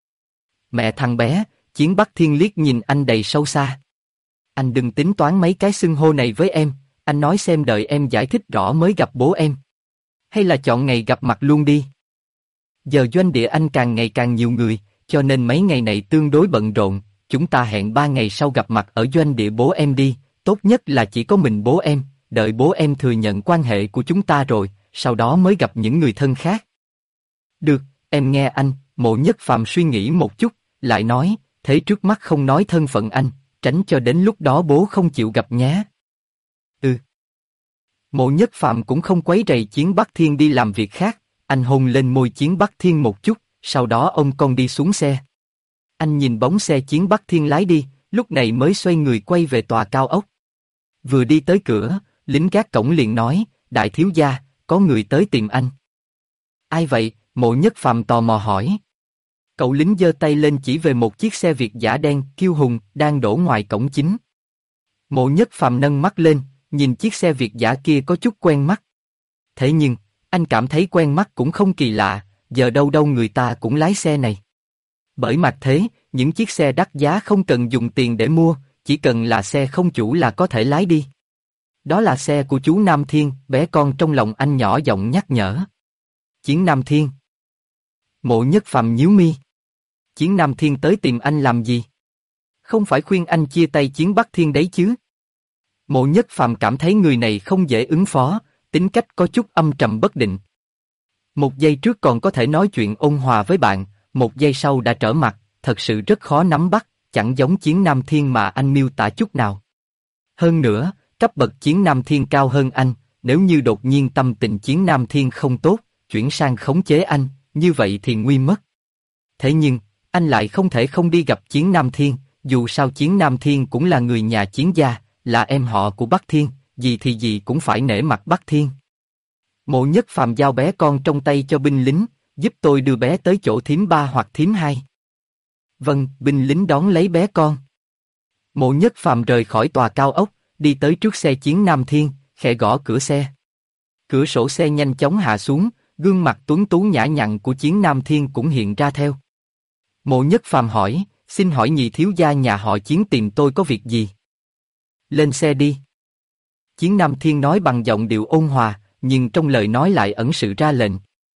Mẹ thằng bé, Chiến Bắc Thiên liếc nhìn anh đầy sâu xa. Anh đừng tính toán mấy cái xưng hô này với em, anh nói xem đợi em giải thích rõ mới gặp bố em. Hay là chọn ngày gặp mặt luôn đi. Giờ doanh địa anh càng ngày càng nhiều người, cho nên mấy ngày này tương đối bận rộn, chúng ta hẹn 3 ngày sau gặp mặt ở doanh địa bố em đi, tốt nhất là chỉ có mình bố em, đợi bố em thừa nhận quan hệ của chúng ta rồi, sau đó mới gặp những người thân khác. Được, em nghe anh, Mộ Nhất Phàm suy nghĩ một chút, lại nói, thế trước mắt không nói thân phận anh, tránh cho đến lúc đó bố không chịu gặp nhé. Ừ. Mộ Nhất Phàm cũng không quấy rầy Chiến Bắc Thiên đi làm việc khác, anh hôn lên môi Chiến Bắc Thiên một chút, sau đó ôm con đi xuống xe. Anh nhìn bóng xe Chiến Bắc Thiên lái đi, lúc này mới xoay người quay về tòa cao ốc. Vừa đi tới cửa, lính gác cổng liền nói, đại thiếu gia, có người tới tìm anh. Ai vậy? Mộ Nhất Phàm tò mò hỏi. Cậu lính giơ tay lên chỉ về một chiếc xe Việt dã đen, kiêu hùng, đang đổ ngoài cổng chính. Mộ Nhất Phàm nâng mắt lên, nhìn chiếc xe Việt dã kia có chút quen mắt. Thế nhưng, anh cảm thấy quen mắt cũng không kỳ lạ, giờ đâu đâu người ta cũng lái xe này. Bởi mặt thế, những chiếc xe đắt giá không cần dùng tiền để mua, chỉ cần là xe không chủ là có thể lái đi. Đó là xe của chú Nam Thiên, bé con trong lòng anh nhỏ giọng nhắc nhở. Chiến Nam Thiên. Mộ Nhất Phàm nhíu mi. Chiến Nam Thiên tới tìm anh làm gì? Không phải khuyên anh chia tay Chiến Bắc Thiên đấy chứ? Mộ Nhất Phàm cảm thấy người này không dễ ứng phó, tính cách có chút âm trầm bất định. Một giây trước còn có thể nói chuyện ôn hòa với bạn, một giây sau đã trở mặt, thật sự rất khó nắm bắt, chẳng giống Chiến Nam Thiên mà anh miêu tả chút nào. Hơn nữa, cấp bậc Chiến Nam Thiên cao hơn anh, nếu như đột nhiên tâm tình Chiến Nam Thiên không tốt, chuyển sang khống chế anh, như vậy thì nguy mất. Thế nhưng, anh lại không thể không đi gặp Chiến Nam Thiên, dù sao Chiến Nam Thiên cũng là người nhà Chiến gia, là em họ của Bắc Thiên, gì thì gì cũng phải nể mặt Bắc Thiên. Mộ Nhất Phàm giao bé con trong tay cho binh lính, giúp tôi đưa bé tới chỗ thím 3 hoặc thím 2. Vâng, binh lính đón lấy bé con. Mộ Nhất Phàm rời khỏi tòa cao ốc, đi tới trước xe Chiến Nam Thiên, khẽ gõ cửa xe. Cửa sổ xe nhanh chóng hạ xuống, gương mặt tuấn tú nhã nhặn của Chiến Nam Thiên cũng hiện ra theo. Mộ Nhất Phàm hỏi, xin hỏi nhị thiếu gia nhà họ Chiến tìm tôi có việc gì? Lên xe đi. Chiến Nam Thiên nói bằng giọng điệu ôn hòa, nhưng trong lời nói lại ẩn sự ra lệnh.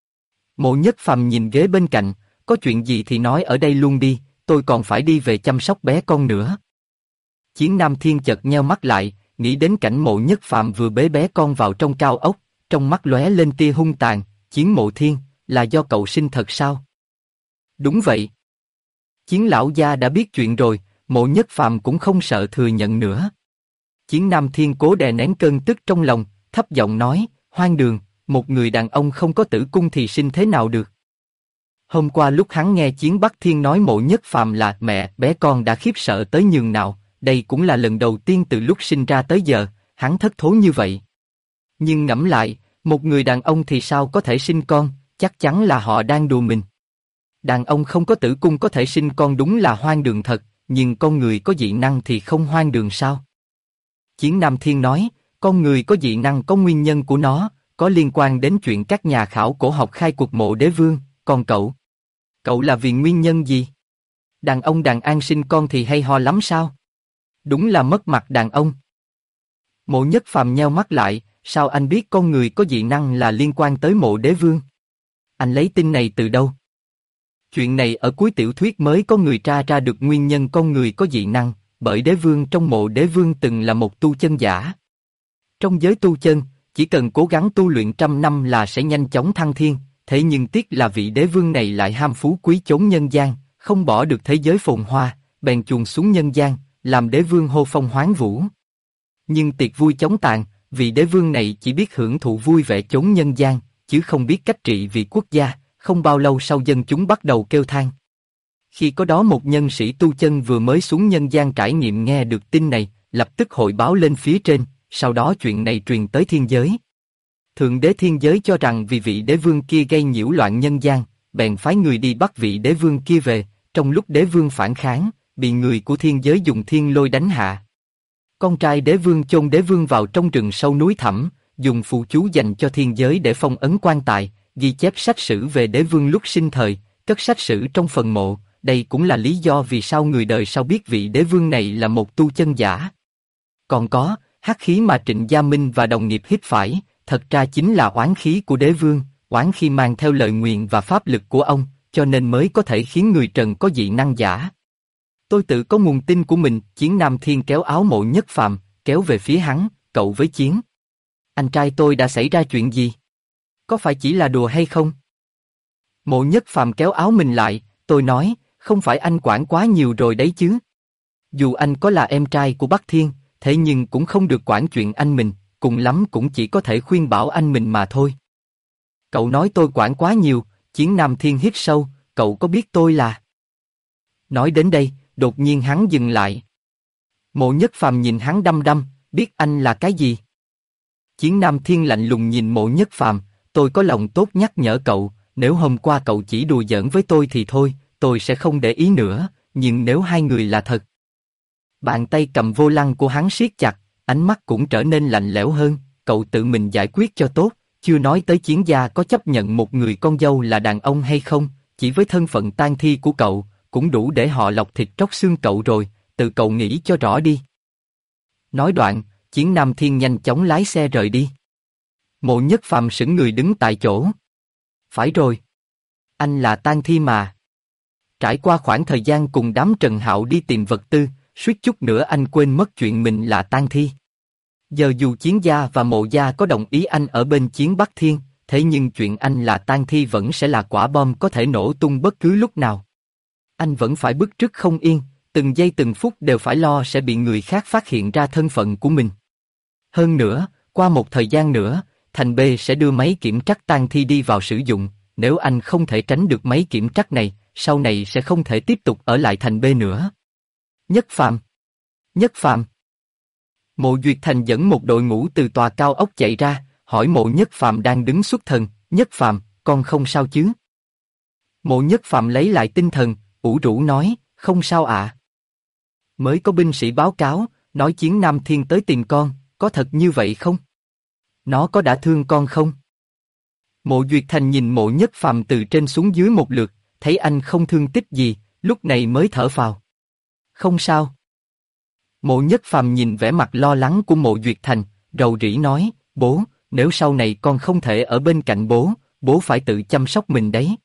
Mộ Nhất Phàm nhìn ghế bên cạnh, có chuyện gì thì nói ở đây luôn đi, tôi còn phải đi về chăm sóc bé con nữa. Chiến Nam Thiên chợt nheo mắt lại, nghĩ đến cảnh Mộ Nhất Phàm vừa bế bé con vào trong cao ốc, trong mắt lóe lên tia hung tàn. Chiến Mộ Thiên, là do cậu sinh thật sao? Đúng vậy. Chiến lão gia đã biết chuyện rồi, Mộ Nhất Phàm cũng không sợ thừa nhận nữa. Chiến Nam Thiên cố đè nén cơn tức trong lòng, thấp giọng nói, hoang đường, một người đàn ông không có tử cung thì sinh thế nào được? Hôm qua lúc hắn nghe Chiến Bắc Thiên nói Mộ Nhất Phàm là mẹ bé con đã khiếp sợ tới nhường nào, đây cũng là lần đầu tiên từ lúc sinh ra tới giờ, hắn thất thố như vậy. Nhưng ngẫm lại, một người đàn ông thì sao có thể sinh con, chắc chắn là họ đang đùa mình. Đàn ông không có tử cung có thể sinh con đúng là hoang đường thật, nhưng con người có dị năng thì không hoang đường sao? Chiến Nam Thiên nói, con người có dị năng có nguyên nhân của nó, có liên quan đến chuyện các nhà khảo cổ học khai cuộc Mộ Đế Vương, còn cậu là vì nguyên nhân gì? Đàn ông đàn an sinh con thì hay ho lắm sao? Đúng là mất mặt đàn ông. Mộ Nhất Phàm nheo mắt lại, sao anh biết con người có dị năng là liên quan tới Mộ Đế Vương? Anh lấy tin này từ đâu? Chuyện này ở cuối tiểu thuyết mới có người tra ra được nguyên nhân con người có dị năng, bởi đế vương trong Mộ Đế Vương từng là một tu chân giả. Trong giới tu chân, chỉ cần cố gắng tu luyện 100 năm là sẽ nhanh chóng thăng thiên, thế nhưng tiếc là vị đế vương này lại ham phú quý chốn nhân gian, không bỏ được thế giới phồn hoa, bèn chuồn xuống nhân gian, làm đế vương hô phong hoán vũ. Nhưng tiệc vui chóng tàn, vị đế vương này chỉ biết hưởng thụ vui vẻ chốn nhân gian, chứ không biết cách trị vì quốc gia, không bao lâu sau dân chúng bắt đầu kêu than. Khi có đó một nhân sĩ tu chân vừa mới xuống nhân gian trải nghiệm nghe được tin này, lập tức hội báo lên phía trên, sau đó chuyện này truyền tới thiên giới. Thượng đế thiên giới cho rằng vì vị đế vương kia gây nhiễu loạn nhân gian, bèn phái người đi bắt vị đế vương kia về, trong lúc đế vương phản kháng, bị người của thiên giới dùng thiên lôi đánh hạ. Con trai đế vương chôn đế vương vào trong rừng sâu núi thẳm, dùng phù chú dành cho thiên giới để phong ấn quan tài, ghi chép sách sử về đế vương lúc sinh thời, cất sách sử trong phần mộ. Đây cũng là lý do vì sao người đời sau biết vị đế vương này là một tu chân giả. Còn có, hắc khí mà Trịnh Gia Minh và đồng nghiệp hít phải, thật ra chính là oán khí của đế vương, oán khí mang theo lời nguyền và pháp lực của ông, cho nên mới có thể khiến người trần có dị năng giả. Tôi tự có nguồn tin của mình. Chiến Nam Thiên kéo áo Mộ Nhất Phàm, kéo về phía hắn, cậu với Chiến. Anh trai tôi đã xảy ra chuyện gì? Có phải chỉ là đùa hay không? Mộ Nhất Phàm kéo áo mình lại, tôi nói, không phải anh quản quá nhiều rồi đấy chứ. Dù anh có là em trai của Bắc Thiên, thế nhưng cũng không được quản chuyện anh mình, cùng lắm cũng chỉ có thể khuyên bảo anh mình mà thôi. Cậu nói tôi quản quá nhiều. Chiến Nam Thiên hít sâu, cậu có biết tôi là... Nói đến đây, đột nhiên hắn dừng lại. Mộ Nhất Phàm nhìn hắn đăm đăm, biết anh là cái gì? Chiến Nam Thiên lạnh lùng nhìn Mộ Nhất Phàm, tôi có lòng tốt nhắc nhở cậu, nếu hôm qua cậu chỉ đùa giỡn với tôi thì thôi, tôi sẽ không để ý nữa, nhưng nếu hai người là thật... Bàn tay cầm vô lăng của hắn siết chặt, ánh mắt cũng trở nên lạnh lẽo hơn, cậu tự mình giải quyết cho tốt, chưa nói tới Chiến gia có chấp nhận một người con dâu là đàn ông hay không, chỉ với thân phận tang thi của cậu, cũng đủ để họ lọc thịt tróc xương cậu rồi, tự cậu nghĩ cho rõ đi. Nói đoạn, Chiến Nam Thiên nhanh chóng lái xe rời đi. Mộ Nhất Phàm sững người đứng tại chỗ. Phải rồi. Anh là tang thi mà. Trải qua khoảng thời gian cùng đám Trần Hạo đi tìm vật tư, suýt chút nữa anh quên mất chuyện mình là tang thi. Giờ dù Chiến gia và Mộ gia có đồng ý anh ở bên Chiến Bắc Thiên, thế nhưng chuyện anh là tang thi vẫn sẽ là quả bom có thể nổ tung bất cứ lúc nào. Anh vẫn phải bứt rứt không yên, từng giây từng phút đều phải lo sẽ bị người khác phát hiện ra thân phận của mình. Hơn nữa, qua một thời gian nữa, Thành B sẽ đưa máy kiểm trắc tang thi đi vào sử dụng, nếu anh không thể tránh được máy kiểm trắc này, sau này sẽ không thể tiếp tục ở lại Thành B nữa. Nhất Phàm! Nhất Phàm! Mộ Duyệt Thành dẫn một đội ngũ từ tòa cao ốc chạy ra, hỏi Mộ Nhất Phàm đang đứng xuất thần, Nhất Phàm, con không sao chứ? Mộ Nhất Phàm lấy lại tinh thần, ủ rũ nói, không sao ạ. Mới có binh sĩ báo cáo, nói Chiến Nam Thiên tới tìm con, có thật như vậy không? Nó có đã thương con không? Mộ Duyệt Thành nhìn Mộ Nhất Phàm từ trên xuống dưới một lượt, thấy anh không thương tích gì, lúc này mới thở phào. Không sao. Mộ Nhất Phàm nhìn vẻ mặt lo lắng của Mộ Duyệt Thành, rầu rĩ nói, bố, nếu sau này con không thể ở bên cạnh bố, bố phải tự chăm sóc mình đấy.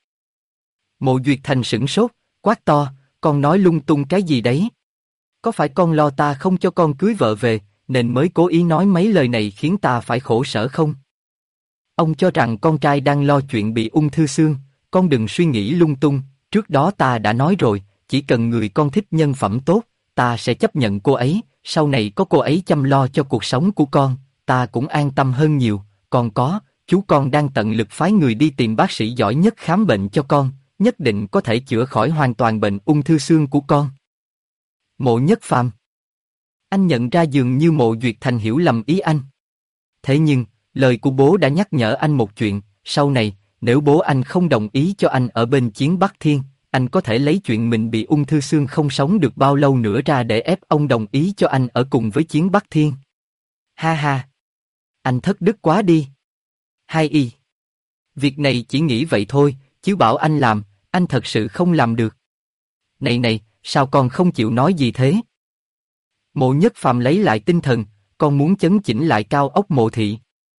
Mộ Duyệt Thành sửng sốt, quát to, con nói lung tung cái gì đấy? Có phải con lo ta không cho con cưới vợ về, nên mới cố ý nói mấy lời này khiến ta phải khổ sở không? Ông cho rằng con trai đang lo chuyện bị ung thư xương, con đừng suy nghĩ lung tung, trước đó ta đã nói rồi, chỉ cần người con thích nhân phẩm tốt, ta sẽ chấp nhận cô ấy, sau này có cô ấy chăm lo cho cuộc sống của con, ta cũng an tâm hơn nhiều, còn có, chú con đang tận lực phái người đi tìm bác sĩ giỏi nhất khám bệnh cho con, nhất định có thể chữa khỏi hoàn toàn bệnh ung thư xương của con. Mộ Nhất Phàm. Anh nhận ra dường như Mộ Duyệt Thành hiểu lầm ý anh. Thế nhưng, lời của bố đã nhắc nhở anh một chuyện, sau này, nếu bố anh không đồng ý cho anh ở bên Chiến Bắc Thiên, anh có thể lấy chuyện mình bị ung thư xương không sống được bao lâu nữa ra để ép ông đồng ý cho anh ở cùng với Chiến Bắc Thiên. Ha ha! Anh thất đức quá đi! Hai y! Việc này chỉ nghĩ vậy thôi, chứ bảo anh làm, anh thật sự không làm được. Này này, sao con không chịu nói gì thế? Mộ Nhất Phàm lấy lại tinh thần, con muốn chấn chỉnh lại cao ốc Mộ thị.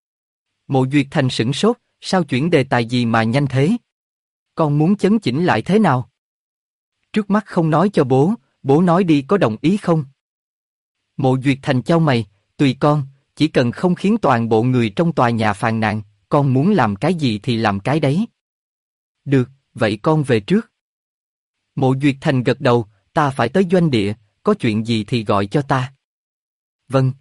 Mộ Duyệt Thành sửng sốt, sao chuyển đề tài gì mà nhanh thế? Con muốn chấn chỉnh lại thế nào? Trước mắt không nói cho bố, bố nói đi có đồng ý không? Mộ Duyệt Thành chau mày, tùy con, chỉ cần không khiến toàn bộ người trong tòa nhà phàn nàn, con muốn làm cái gì thì làm cái đấy. Được, vậy con về trước. Mộ Duyệt Thành gật đầu, ta phải tới doanh địa, có chuyện gì thì gọi cho ta. Vâng.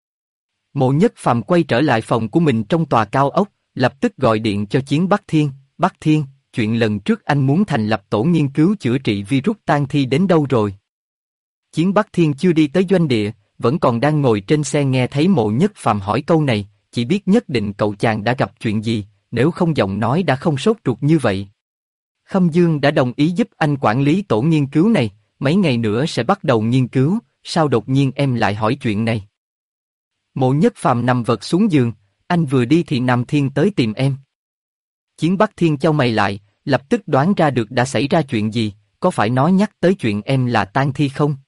Mộ Nhất Phàm quay trở lại phòng của mình trong tòa cao ốc, lập tức gọi điện cho Chiến Bắc Thiên. Bắc Thiên, chuyện lần trước anh muốn thành lập tổ nghiên cứu chữa trị virus tang thi đến đâu rồi? Chiến Bắc Thiên chưa đi tới doanh địa, vẫn còn đang ngồi trên xe nghe thấy Mộ Nhất Phàm hỏi câu này, chỉ biết nhất định cậu chàng đã gặp chuyện gì, nếu không giọng nói đã không sốt ruột như vậy. Khâm Dương đã đồng ý giúp anh quản lý tổ nghiên cứu này, mấy ngày nữa sẽ bắt đầu nghiên cứu, sao đột nhiên em lại hỏi chuyện này? Mộ Nhất Phàm nằm vật xuống giường, anh vừa đi thì Nam Thiên tới tìm em. Chiến Bắc Thiên chau mày lại, lập tức đoán ra được đã xảy ra chuyện gì, có phải nó nhắc tới chuyện em là tang thi không?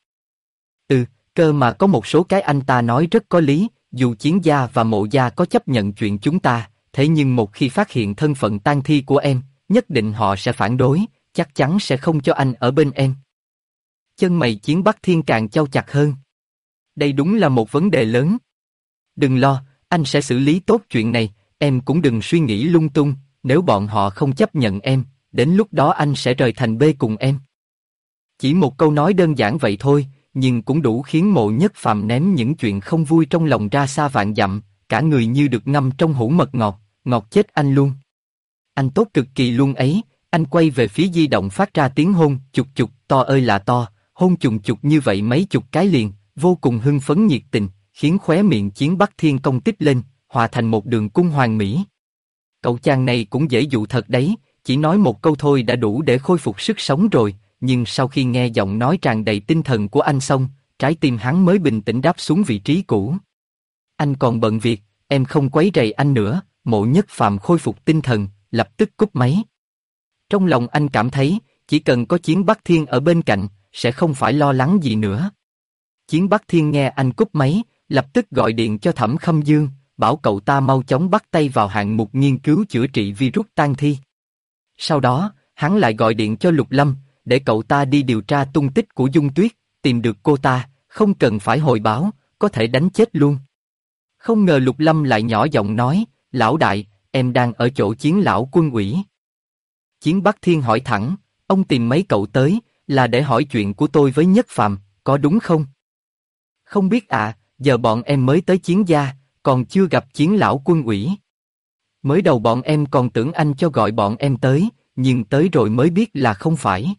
Cơ mà có một số cái anh ta nói rất có lý, dù Chiến gia và Mộ gia có chấp nhận chuyện chúng ta, thế nhưng một khi phát hiện thân phận tang thi của em, nhất định họ sẽ phản đối, chắc chắn sẽ không cho anh ở bên em. Chân mày Chiến Bắc Thiên càng chau chặt hơn. Đây đúng là một vấn đề lớn. Đừng lo, anh sẽ xử lý tốt chuyện này, em cũng đừng suy nghĩ lung tung, nếu bọn họ không chấp nhận em, đến lúc đó anh sẽ rời thành B cùng em. Chỉ một câu nói đơn giản vậy thôi, nhưng cũng đủ khiến Mộ Nhất Phàm ném những chuyện không vui trong lòng ra xa vạn dặm, cả người như được ngâm trong hũ mật ngọt, ngọt chết anh luôn. Anh tốt cực kỳ luôn ấy, anh quay về phía di động phát ra tiếng hôn, chục chục, to ơi là to, hôn chùng chục như vậy mấy chục cái liền, vô cùng hưng phấn nhiệt tình, khiến khóe miệng Chiến Bắc Thiên cong tích lên, hòa thành một đường cung hoàn mỹ. Cậu chàng này cũng dễ dụ thật đấy, chỉ nói một câu thôi đã đủ để khôi phục sức sống rồi, nhưng sau khi nghe giọng nói tràn đầy tinh thần của anh xong, trái tim hắn mới bình tĩnh đáp xuống vị trí cũ. Anh còn bận việc, em không quấy rầy anh nữa. Mộ Nhất Phàm khôi phục tinh thần, lập tức cúp máy. Trong lòng anh cảm thấy, chỉ cần có Chiến Bắc Thiên ở bên cạnh, sẽ không phải lo lắng gì nữa. Chiến Bắc Thiên nghe anh cúp máy, lập tức gọi điện cho Thẩm Khâm Dương, bảo cậu ta mau chóng bắt tay vào hạng mục nghiên cứu chữa trị virus tang thi. Sau đó, hắn lại gọi điện cho Lục Lâm, để cậu ta đi điều tra tung tích của Dung Tuyết, tìm được cô ta, không cần phải hồi báo, có thể đánh chết luôn. Không ngờ Lục Lâm lại nhỏ giọng nói, lão đại, em đang ở chỗ Chiến lão quân ủy. Chiến Bắc Thiên hỏi thẳng, ông tìm mấy cậu tới, là để hỏi chuyện của tôi với Nhất Phàm, có đúng không? Không biết à, giờ bọn em mới tới Chiến gia, còn chưa gặp Chiến lão quân ủy. Mới đầu bọn em còn tưởng anh cho gọi bọn em tới, nhưng tới rồi mới biết là không phải.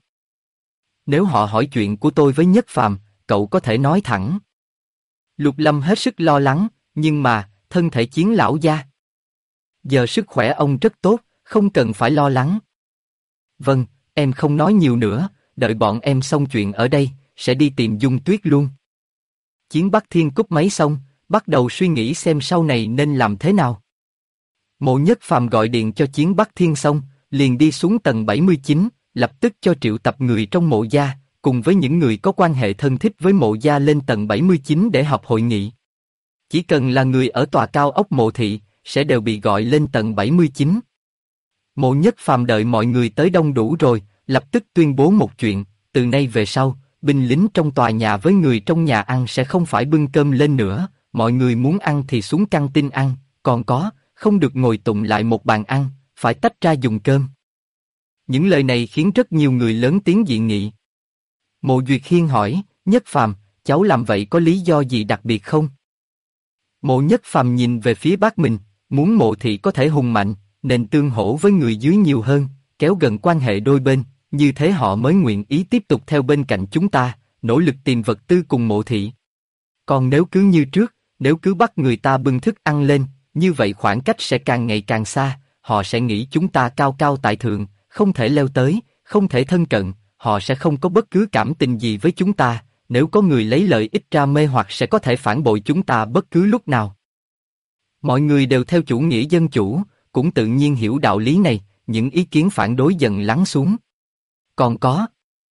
Nếu họ hỏi chuyện của tôi với Nhất Phàm, cậu có thể nói thẳng. Lục Lâm hết sức lo lắng, nhưng mà, thân thể Chiến lão gia. Giờ sức khỏe ông rất tốt, không cần phải lo lắng. Vâng, em không nói nhiều nữa, đợi bọn em xong chuyện ở đây, sẽ đi tìm Dung Tuyết luôn. Chiến Bắc Thiên cúp máy xong, bắt đầu suy nghĩ xem sau này nên làm thế nào. Mộ Nhất Phàm gọi điện cho Chiến Bắc Thiên xong, liền đi xuống tầng 79, lập tức cho triệu tập người trong Mộ gia, cùng với những người có quan hệ thân thích với Mộ gia lên tầng 79 để họp hội nghị. Chỉ cần là người ở tòa cao ốc Mộ thị, sẽ đều bị gọi lên tầng 79. Mộ Nhất Phàm đợi mọi người tới đông đủ rồi, lập tức tuyên bố một chuyện, từ nay về sau, binh lính trong tòa nhà với người trong nhà ăn sẽ không phải bưng cơm lên nữa, mọi người muốn ăn thì xuống căng tin ăn, còn có, không được ngồi tụng lại một bàn ăn, phải tách ra dùng cơm. Những lời này khiến rất nhiều người lớn tiếng dị nghị. Mộ Duyệt Hiên hỏi, Nhất Phàm, cháu làm vậy có lý do gì đặc biệt không? Mộ Nhất Phàm nhìn về phía bác mình, muốn Mộ thị có thể hùng mạnh, nên tương hỗ với người dưới nhiều hơn, kéo gần quan hệ đôi bên, như thế họ mới nguyện ý tiếp tục theo bên cạnh chúng ta, nỗ lực tìm vật tư cùng Mộ thị. Còn nếu cứ như trước, nếu cứ bắt người ta bưng thức ăn lên, như vậy khoảng cách sẽ càng ngày càng xa, họ sẽ nghĩ chúng ta cao cao tại thượng, không thể leo tới, không thể thân cận, họ sẽ không có bất cứ cảm tình gì với chúng ta, nếu có người lấy lợi ích ra mê hoặc sẽ có thể phản bội chúng ta bất cứ lúc nào. Mọi người đều theo chủ nghĩa dân chủ, cũng tự nhiên hiểu đạo lý này, những ý kiến phản đối dần lắng xuống. Còn có.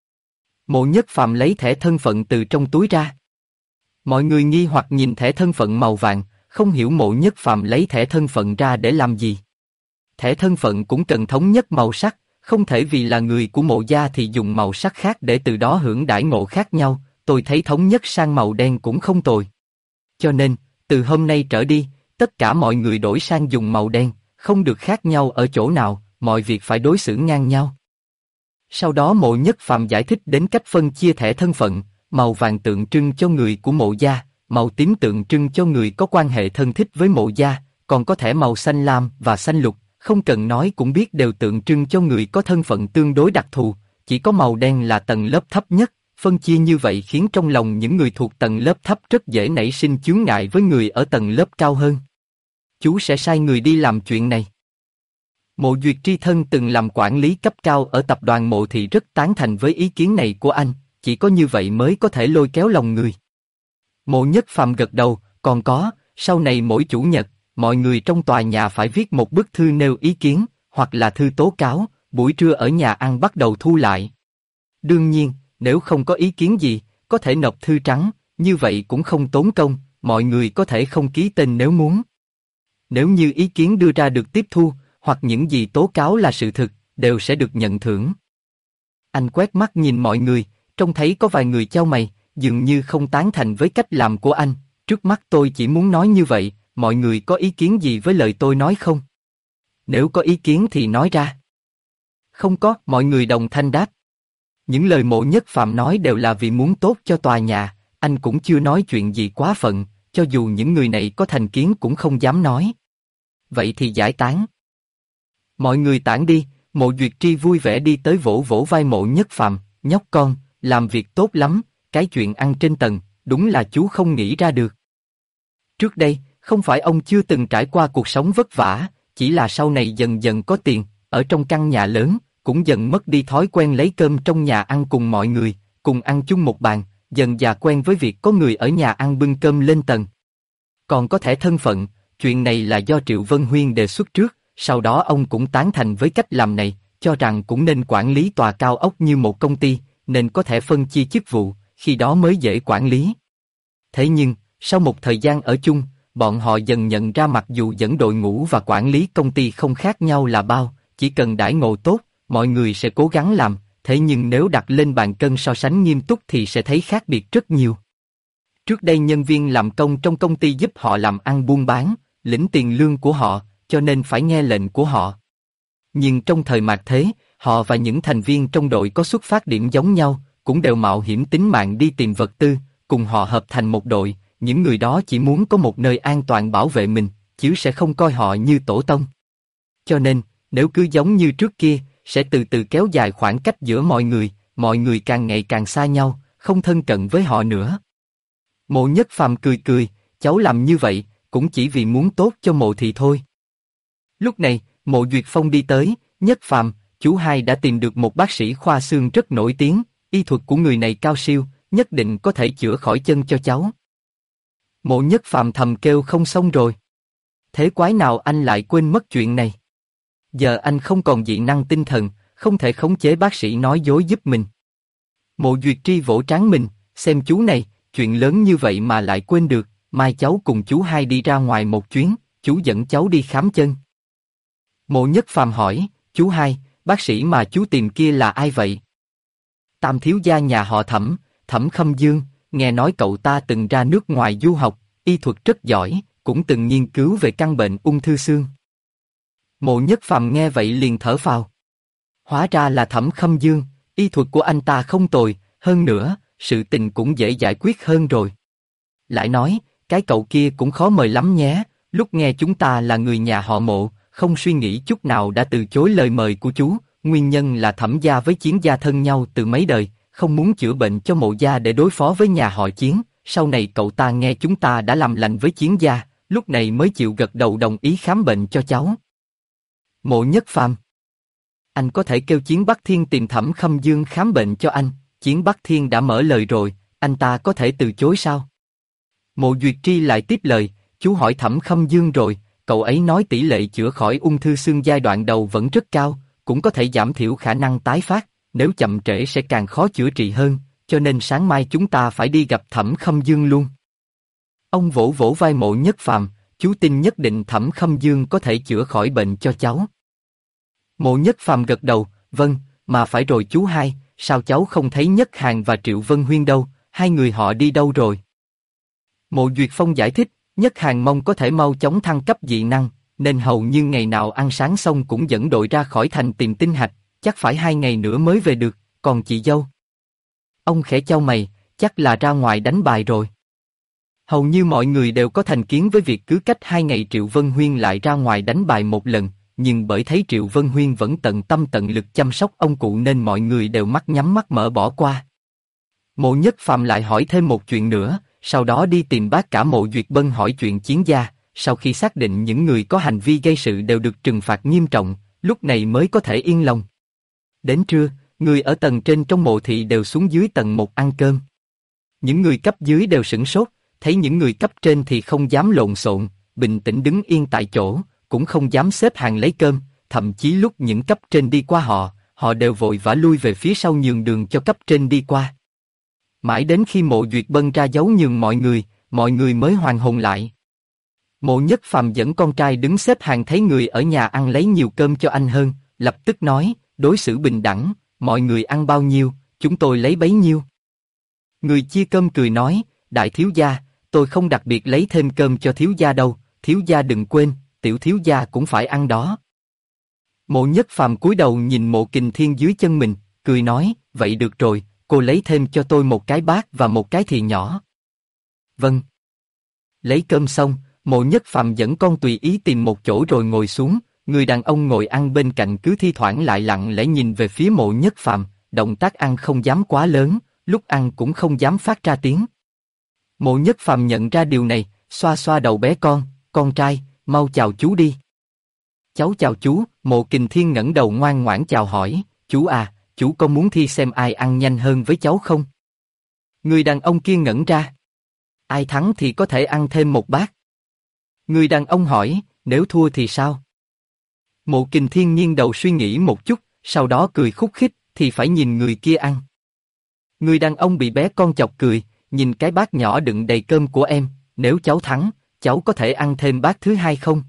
Mộ Nhất Phàm lấy thẻ thân phận từ trong túi ra. Mọi người nghi hoặc nhìn thẻ thân phận màu vàng, không hiểu Mộ Nhất Phàm lấy thẻ thân phận ra để làm gì. Thẻ thân phận cũng cần thống nhất màu sắc, không thể vì là người của Mộ gia thì dùng màu sắc khác để từ đó hưởng đãi ngộ khác nhau, tôi thấy thống nhất sang màu đen cũng không tồi. Cho nên, từ hôm nay trở đi, tất cả mọi người đổi sang dùng màu đen, không được khác nhau ở chỗ nào, mọi việc phải đối xử ngang nhau. Sau đó Mộ Nhất Phàm giải thích đến cách phân chia thẻ thân phận, màu vàng tượng trưng cho người của Mộ gia, màu tím tượng trưng cho người có quan hệ thân thích với Mộ gia, còn có thẻ màu xanh lam và xanh lục, không cần nói cũng biết đều tượng trưng cho người có thân phận tương đối đặc thù, chỉ có màu đen là tầng lớp thấp nhất, phân chia như vậy khiến trong lòng những người thuộc tầng lớp thấp rất dễ nảy sinh chướng ngại với người ở tầng lớp cao hơn. Chú sẽ sai người đi làm chuyện này. Mộ Duyệt Tri Thân từng làm quản lý cấp cao ở tập đoàn Mộ thị rất tán thành với ý kiến này của anh, chỉ có như vậy mới có thể lôi kéo lòng người. Mộ Nhất Phàm gật đầu, còn có, sau này mỗi chủ nhật, mọi người trong tòa nhà phải viết một bức thư nêu ý kiến, hoặc là thư tố cáo, buổi trưa ở nhà ăn bắt đầu thu lại. Đương nhiên, nếu không có ý kiến gì, có thể nộp thư trắng, như vậy cũng không tốn công, mọi người có thể không ký tên nếu muốn. Nếu như ý kiến đưa ra được tiếp thu, hoặc những gì tố cáo là sự thực, đều sẽ được nhận thưởng. Anh quét mắt nhìn mọi người, trông thấy có vài người chau mày, dường như không tán thành với cách làm của anh. Trước mắt tôi chỉ muốn nói như vậy, mọi người có ý kiến gì với lời tôi nói không? Nếu có ý kiến thì nói ra. Không có, mọi người đồng thanh đáp. Những lời Mộ Nhất Phàm nói đều là vì muốn tốt cho tòa nhà, anh cũng chưa nói chuyện gì quá phận, cho dù những người này có thành kiến cũng không dám nói. Vậy thì giải tán. Mọi người tản đi, Mộ Duyệt Tri vui vẻ đi tới vỗ vỗ vai Mộ Nhất Phàm, nhóc con, làm việc tốt lắm, cái chuyện ăn trên tầng, đúng là chú không nghĩ ra được. Trước đây, không phải ông chưa từng trải qua cuộc sống vất vả, chỉ là sau này dần dần có tiền, ở trong căn nhà lớn, cũng dần mất đi thói quen lấy cơm trong nhà ăn cùng mọi người, cùng ăn chung một bàn, dần dà quen với việc có người ở nhà ăn bưng cơm lên tầng. Còn có thể thân phận, chuyện này là do Triệu Vân Huyên đề xuất trước, sau đó ông cũng tán thành với cách làm này, cho rằng cũng nên quản lý tòa cao ốc như một công ty, nên có thể phân chia chức vụ, khi đó mới dễ quản lý. Thế nhưng, sau một thời gian ở chung, bọn họ dần nhận ra mặc dù dẫn đội ngũ và quản lý công ty không khác nhau là bao, chỉ cần đãi ngộ tốt, mọi người sẽ cố gắng làm, thế nhưng nếu đặt lên bàn cân so sánh nghiêm túc thì sẽ thấy khác biệt rất nhiều. Trước đây nhân viên làm công trong công ty giúp họ làm ăn buôn bán, lĩnh tiền lương của họ, cho nên phải nghe lệnh của họ. Nhưng trong thời mạt thế, họ và những thành viên trong đội có xuất phát điểm giống nhau, cũng đều mạo hiểm tính mạng đi tìm vật tư, cùng họ hợp thành một đội, những người đó chỉ muốn có một nơi an toàn bảo vệ mình, chứ sẽ không coi họ như tổ tông. Cho nên, nếu cứ giống như trước kia, sẽ từ từ kéo dài khoảng cách giữa mọi người càng ngày càng xa nhau, không thân cận với họ nữa. Mộ Nhất Phàm cười cười, cháu làm như vậy, cũng chỉ vì muốn tốt cho Mộ thị thôi. Lúc này, Mộ Duyệt Phong đi tới, Nhất Phàm, chú hai đã tìm được một bác sĩ khoa xương rất nổi tiếng, y thuật của người này cao siêu, nhất định có thể chữa khỏi chân cho cháu. Mộ Nhất Phàm thầm kêu không xong rồi. Thế quái nào anh lại quên mất chuyện này? Giờ anh không còn dị năng tinh thần, không thể khống chế bác sĩ nói dối giúp mình. Mộ Duyệt Tri vỗ trán mình, xem chú này, chuyện lớn như vậy mà lại quên được, mai cháu cùng chú hai đi ra ngoài một chuyến, chú dẫn cháu đi khám chân. Mộ Nhất Phàm hỏi, chú hai, bác sĩ mà chú tìm kia là ai vậy? Tam thiếu gia nhà họ Thẩm, Thẩm Khâm Dương, nghe nói cậu ta từng ra nước ngoài du học, y thuật rất giỏi, cũng từng nghiên cứu về căn bệnh ung thư xương. Mộ Nhất Phàm nghe vậy liền thở phào. Hóa ra là Thẩm Khâm Dương, y thuật của anh ta không tồi, hơn nữa, sự tình cũng dễ giải quyết hơn rồi. Lại nói, cái cậu kia cũng khó mời lắm nhé, lúc nghe chúng ta là người nhà họ Mộ, không suy nghĩ chút nào đã từ chối lời mời của chú, nguyên nhân là Thẩm gia với Chiến gia thân nhau từ mấy đời, không muốn chữa bệnh cho Mộ gia để đối phó với nhà họ Chiến, sau này cậu ta nghe chúng ta đã làm lành với Chiến gia, lúc này mới chịu gật đầu đồng ý khám bệnh cho cháu. Mộ Nhất Phàm, anh có thể kêu Chiến Bắc Thiên tìm Thẩm Khâm Dương khám bệnh cho anh, Chiến Bắc Thiên đã mở lời rồi, anh ta có thể từ chối sao? Mộ Duyệt Tri lại tiếp lời, chú hỏi Thẩm Khâm Dương rồi, cậu ấy nói tỷ lệ chữa khỏi ung thư xương giai đoạn đầu vẫn rất cao, cũng có thể giảm thiểu khả năng tái phát, nếu chậm trễ sẽ càng khó chữa trị hơn, cho nên sáng mai chúng ta phải đi gặp Thẩm Khâm Dương luôn. Ông vỗ vỗ vai Mộ Nhất Phàm, chú tin nhất định Thẩm Khâm Dương có thể chữa khỏi bệnh cho cháu. Mộ Nhất Phàm gật đầu, vâng, mà phải rồi chú hai, sao cháu không thấy Nhất Hàn và Triệu Vân Huyên đâu, hai người họ đi đâu rồi? Mộ Duyệt Phong giải thích, Nhất Hàn mong có thể mau chóng thăng cấp dị năng, nên hầu như ngày nào ăn sáng xong cũng dẫn đội ra khỏi thành tìm tinh hạch, chắc phải 2 ngày nữa mới về được, còn chị dâu? Ông khẽ chau mày, chắc là ra ngoài đánh bài rồi. Hầu như mọi người đều có thành kiến với việc cứ cách 2 ngày Triệu Vân Huyên lại ra ngoài đánh bài một lần, nhưng bởi thấy Triệu Vân Huyên vẫn tận tâm tận lực chăm sóc ông cụ nên mọi người đều mắt nhắm mắt mở bỏ qua. Mộ Nhất Phàm lại hỏi thêm một chuyện nữa, sau đó đi tìm bác cả Mộ Duyệt Bân hỏi chuyện Chiến gia, sau khi xác định những người có hành vi gây sự đều được trừng phạt nghiêm trọng, lúc này mới có thể yên lòng. Đến trưa, người ở tầng trên trong Mộ thị đều xuống dưới tầng 1 ăn cơm. Những người cấp dưới đều sửng sốt, thấy những người cấp trên thì không dám lộn xộn, bình tĩnh đứng yên tại chỗ, cũng không dám xếp hàng lấy cơm, thậm chí lúc những cấp trên đi qua họ đều vội vã lui về phía sau nhường đường cho cấp trên đi qua. Mãi đến khi Mộ Duyệt bâng ra dấu nhường mọi người mới hoàn hồn lại. Mộ Nhất Phàm dẫn con trai đứng xếp hàng thấy người ở nhà ăn lấy nhiều cơm cho anh hơn, lập tức nói, đối xử bình đẳng, mọi người ăn bao nhiêu, chúng tôi lấy bấy nhiêu. Người chia cơm cười nói, đại thiếu gia, tôi không đặc biệt lấy thêm cơm cho thiếu gia đâu, thiếu gia đừng quên, tiểu thiếu gia cũng phải ăn đó. Mộ Nhất Phàm cúi đầu nhìn Mộ Kình Thiên dưới chân mình, cười nói, vậy được rồi, cô lấy thêm cho tôi một cái bát và một cái thìa nhỏ. Vâng. Lấy cơm xong, Mộ Nhất Phàm dẫn con tùy ý tìm một chỗ rồi ngồi xuống, người đàn ông ngồi ăn bên cạnh cứ thi thoảng lại lặng lẽ nhìn về phía Mộ Nhất Phàm, động tác ăn không dám quá lớn, lúc ăn cũng không dám phát ra tiếng. Mộ Nhất Phàm nhận ra điều này, xoa xoa đầu bé con trai, mau chào chú đi. Cháu chào chú, Mộ Kình Thiên ngẩng đầu ngoan ngoãn chào hỏi, chú à, chú có muốn thi xem ai ăn nhanh hơn với cháu không? Người đàn ông kia ngẩn ra. Ai thắng thì có thể ăn thêm một bát. Người đàn ông hỏi, nếu thua thì sao? Mộ Kình Thiên nghiêng đầu suy nghĩ một chút, sau đó cười khúc khích, thì phải nhìn người kia ăn. Người đàn ông bị bé con chọc cười, nhìn cái bát nhỏ đựng đầy cơm của em, nếu cháu thắng, cháu có thể ăn thêm bát thứ hai không?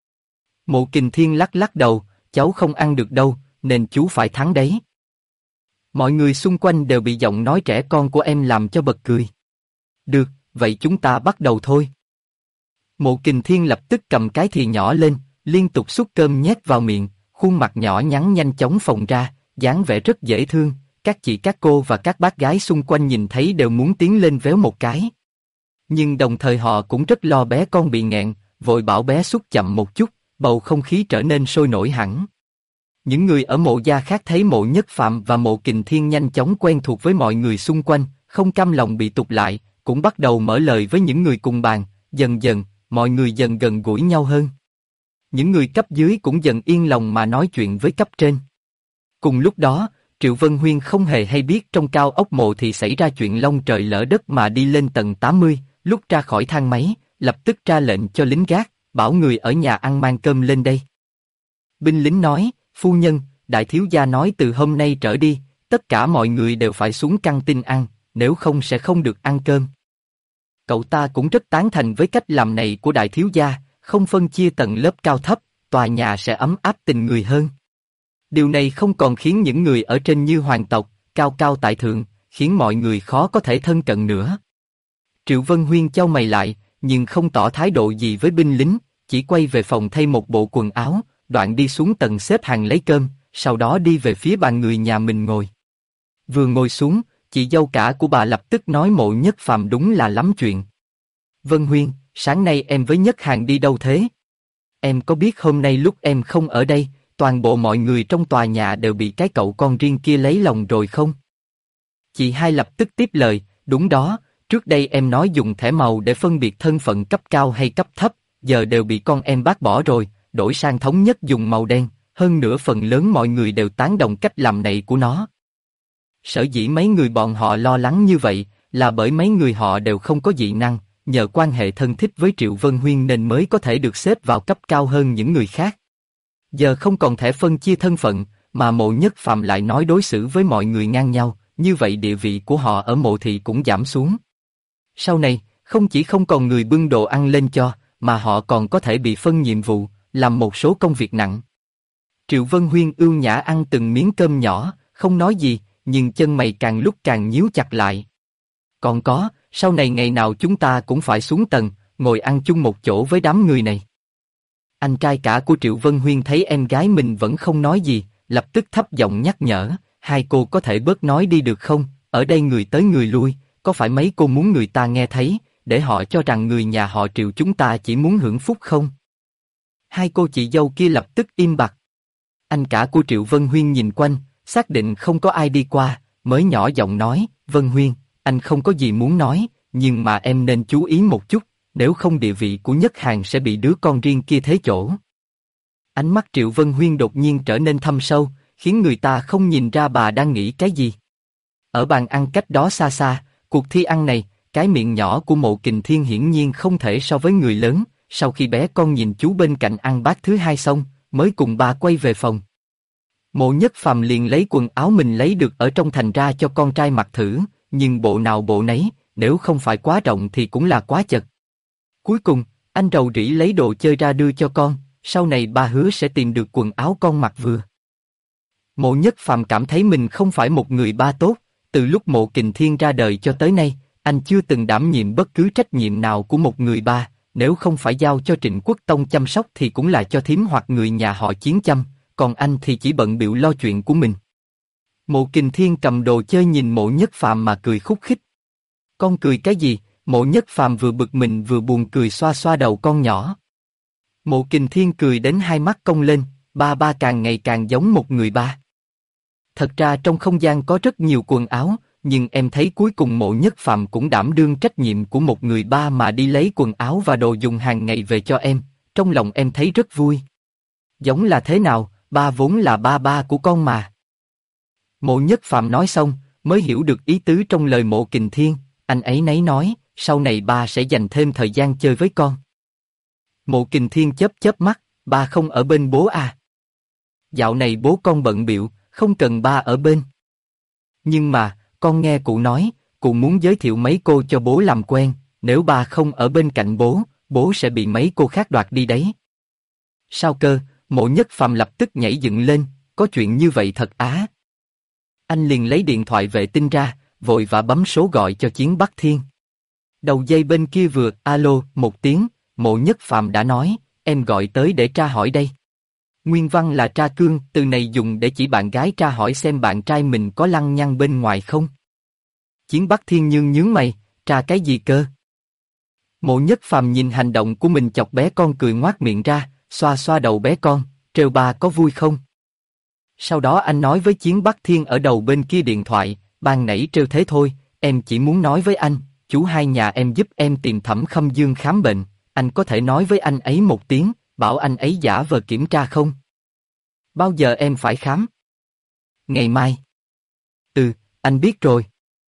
Mộ Kình Thiên lắc lắc đầu, cháu không ăn được đâu, nên chú phải thắng đấy. Mọi người xung quanh đều bị giọng nói trẻ con của em làm cho bật cười. Được, vậy chúng ta bắt đầu thôi. Mộ Kình Thiên lập tức cầm cái thìa nhỏ lên, liên tục xúc cơm nhét vào miệng, khuôn mặt nhỏ nhắn nhanh chóng phồng ra, dáng vẻ rất dễ thương, các chị các cô và các bác gái xung quanh nhìn thấy đều muốn tiến lên véo một cái. Nhưng đồng thời họ cũng rất lo bé con bị nghẹn, vội bảo bé xúc chậm một chút, bầu không khí trở nên sôi nổi hẳn. Những người ở Mộ gia khác thấy Mộ Nhất Phàm và Mộ Kình Thiên nhanh chóng quen thuộc với mọi người xung quanh, không cam lòng bị tụt lại, cũng bắt đầu mở lời với những người cùng bàn, dần dần, mọi người dần gần gũi nhau hơn. Những người cấp dưới cũng dần yên lòng mà nói chuyện với cấp trên. Cùng lúc đó, Triệu Vân Huyên không hề hay biết trong cao ốc Mộ thì xảy ra chuyện long trời lỡ đất mà đi lên tầng 80, lúc ra khỏi thang máy, lập tức ra lệnh cho lính gác, bảo người ở nhà ăn mang cơm lên đây. Binh lính nói, phu nhân, đại thiếu gia nói từ hôm nay trở đi, tất cả mọi người đều phải xuống căng tin ăn, nếu không sẽ không được ăn cơm. Cậu ta cũng rất tán thành với cách làm này của đại thiếu gia, không phân chia tầng lớp cao thấp, tòa nhà sẽ ấm áp tình người hơn. Điều này không còn khiến những người ở trên như hoàng tộc, cao cao tại thượng, khiến mọi người khó có thể thân cận nữa. Triệu Vân Huyên chau mày lại, nhưng không tỏ thái độ gì với binh lính, chỉ quay về phòng thay một bộ quần áo, đoạn đi xuống tầng xếp hàng lấy cơm, sau đó đi về phía bàn người nhà mình ngồi. Vừa ngồi xuống, chị dâu cả của bà lập tức nói Mộ Nhất Phàm đúng là lắm chuyện. Vân Huyên, sáng nay em với Nhất Hàn đi đâu thế? Em có biết hôm nay lúc em không ở đây, toàn bộ mọi người trong tòa nhà đều bị cái cậu con riêng kia lấy lòng rồi không? Chị hai lập tức tiếp lời, đúng đó, trước đây em nói dùng thẻ màu để phân biệt thân phận cấp cao hay cấp thấp, giờ đều bị con em bác bỏ rồi, đổi sang thống nhất dùng màu đen, hơn nữa phần lớn mọi người đều tán đồng cách làm này của nó. Sở dĩ mấy người bọn họ lo lắng như vậy, là bởi mấy người họ đều không có dị năng, nhờ quan hệ thân thích với Triệu Vân Huyên nên mới có thể được xếp vào cấp cao hơn những người khác. Giờ không còn thể phân chia thân phận, mà Mộ Nhất Phàm lại nói đối xử với mọi người ngang nhau, như vậy địa vị của họ ở Mộ thị cũng giảm xuống. Sau này, không chỉ không còn người bưng đồ ăn lên cho, mà họ còn có thể bị phân nhiệm vụ, làm một số công việc nặng. Triệu Vân Huyên ưu nhã ăn từng miếng cơm nhỏ, không nói gì, nhưng chân mày càng lúc càng nhíu chặt lại. Còn có, sau này ngày nào chúng ta cũng phải xuống tầng, ngồi ăn chung một chỗ với đám người này. Anh trai cả của Triệu Vân Huyên thấy em gái mình vẫn không nói gì, lập tức thấp giọng nhắc nhở, hai cô có thể bớt nói đi được không, ở đây người tới người lui, có phải mấy cô muốn người ta nghe thấy, để họ cho rằng người nhà họ Triệu chúng ta chỉ muốn hưởng phúc không? Hai cô chị dâu kia lập tức im bặt. Anh cả của Triệu Vân Huyên nhìn quanh, xác định không có ai đi qua, mới nhỏ giọng nói, Vân Huyên, anh không có gì muốn nói, nhưng mà em nên chú ý một chút, nếu không địa vị của Nhất Hàn sẽ bị đứa con riêng kia thế chỗ. Ánh mắt Triệu Vân Huyên đột nhiên trở nên thâm sâu, khiến người ta không nhìn ra bà đang nghĩ cái gì. Ở bàn ăn cách đó xa xa, cuộc thi ăn này, cái miệng nhỏ của Mộ Kình Thiên hiển nhiên không thể so với người lớn. Sau khi bé con nhìn chú bên cạnh ăn bát thứ hai xong, mới cùng ba quay về phòng. Mộ Nhất Phàm liền lấy quần áo mình lấy được ở trong thành ra cho con trai mặc thử, nhưng bộ nào bộ nấy, nếu không phải quá rộng thì cũng là quá chật. Cuối cùng, anh rầu rĩ lấy đồ chơi ra đưa cho con, sau này ba hứa sẽ tìm được quần áo con mặc vừa. Mộ Nhất Phàm cảm thấy mình không phải một người ba tốt, từ lúc Mộ Kình Thiên ra đời cho tới nay, anh chưa từng đảm nhiệm bất cứ trách nhiệm nào của một người ba, nếu không phải giao cho Trịnh Quốc Tông chăm sóc thì cũng là cho thím hoặc người nhà họ Chiến chăm, còn anh thì chỉ bận bịu lo chuyện của mình. Mộ Kình Thiên cầm đồ chơi nhìn Mộ Nhất Phàm mà cười khúc khích. Con cười cái gì? Mộ Nhất Phàm vừa bực mình vừa buồn cười xoa xoa đầu con nhỏ. Mộ Kình Thiên cười đến hai mắt cong lên, ba càng ngày càng giống một người ba. Thật ra trong không gian có rất nhiều quần áo, nhưng em thấy cuối cùng Mộ Nhất Phàm cũng đảm đương trách nhiệm của một người ba mà đi lấy quần áo và đồ dùng hàng ngày về cho em, trong lòng em thấy rất vui. Giống là thế nào, ba vốn là ba của con mà. Mộ Nhất Phàm nói xong, mới hiểu được ý tứ trong lời Mộ Kình Thiên, anh ấy nấy nói, sau này ba sẽ dành thêm thời gian chơi với con. Mộ Kình Thiên chớp chớp mắt, ba không ở bên bố à? Dạo này bố con bận bịu, không cần ba ở bên. Nhưng mà, con nghe cụ nói, cụ muốn giới thiệu mấy cô cho bố làm quen, nếu ba không ở bên cạnh bố, bố sẽ bị mấy cô khác đoạt đi đấy. Sao cơ? Mộ Nhất Phàm lập tức nhảy dựng lên, có chuyện như vậy thật á? Anh liền lấy điện thoại vệ tinh ra, vội vã bấm số gọi cho Chiến Bắc Thiên. Đầu dây bên kia vừa alo một tiếng, Mộ Nhất Phàm đã nói, em gọi tới để tra hỏi đây. Nguyên văn là tra cương, từ này dùng để chỉ bạn gái tra hỏi xem bạn trai mình có lăng nhăng bên ngoài không. Chiến Bắc Thiên nhướng mày, tra cái gì cơ? Mộ Nhất Phàm nhìn hành động của mình chọc bé con cười ngoác miệng ra, xoa xoa đầu bé con, trêu ba có vui không? Sau đó anh nói với Chiến Bắc Thiên ở đầu bên kia điện thoại, ban nãy trêu thế thôi, em chỉ muốn nói với anh, chú hai nhà em giúp em tìm Thẩm Khâm Dương khám bệnh, anh có thể nói với anh ấy một tiếng, bảo anh ấy giả vờ kiểm tra không? Bao giờ em phải khám? Ngày mai. Ừ, anh biết rồi.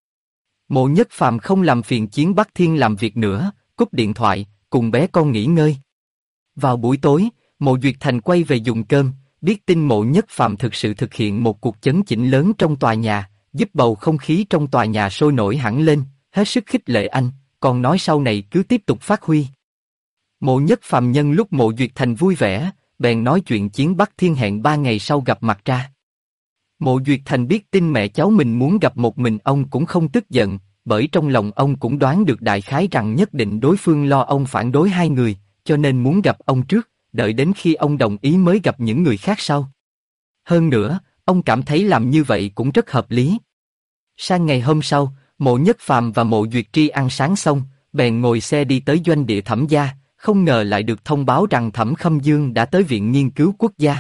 Mộ Nhất Phàm không làm phiền Chiến Bắc Thiên làm việc nữa, cúp điện thoại, cùng bé con nghỉ ngơi. Vào buổi tối, Mộ Duyệt Thành quay về dùng cơm, biết tin Mộ Nhất Phàm thực sự thực hiện một cuộc chấn chỉnh lớn trong tòa nhà, giúp bầu không khí trong tòa nhà sôi nổi hẳn lên, hết sức khích lệ anh, còn nói sau này cứ tiếp tục phát huy. Mộ Nhất Phàm nhân lúc Mộ Duyệt Thành vui vẻ, bèn nói chuyện Chiến Bắc Thiên hẹn 3 ngày sau gặp mặt ra. Mộ Duyệt Thành biết tin mẹ cháu mình muốn gặp một mình ông cũng không tức giận, bởi trong lòng ông cũng đoán được đại khái rằng nhất định đối phương lo ông phản đối hai người, cho nên muốn gặp ông trước, đợi đến khi ông đồng ý mới gặp những người khác sau. Hơn nữa, ông cảm thấy làm như vậy cũng rất hợp lý. Sang ngày hôm sau, Mộ Nhất Phàm và Mộ Duyệt Tri ăn sáng xong, bèn ngồi xe đi tới doanh địa Thẩm gia, không ngờ lại được thông báo rằng Thẩm Khâm Dương đã tới Viện Nghiên cứu Quốc gia.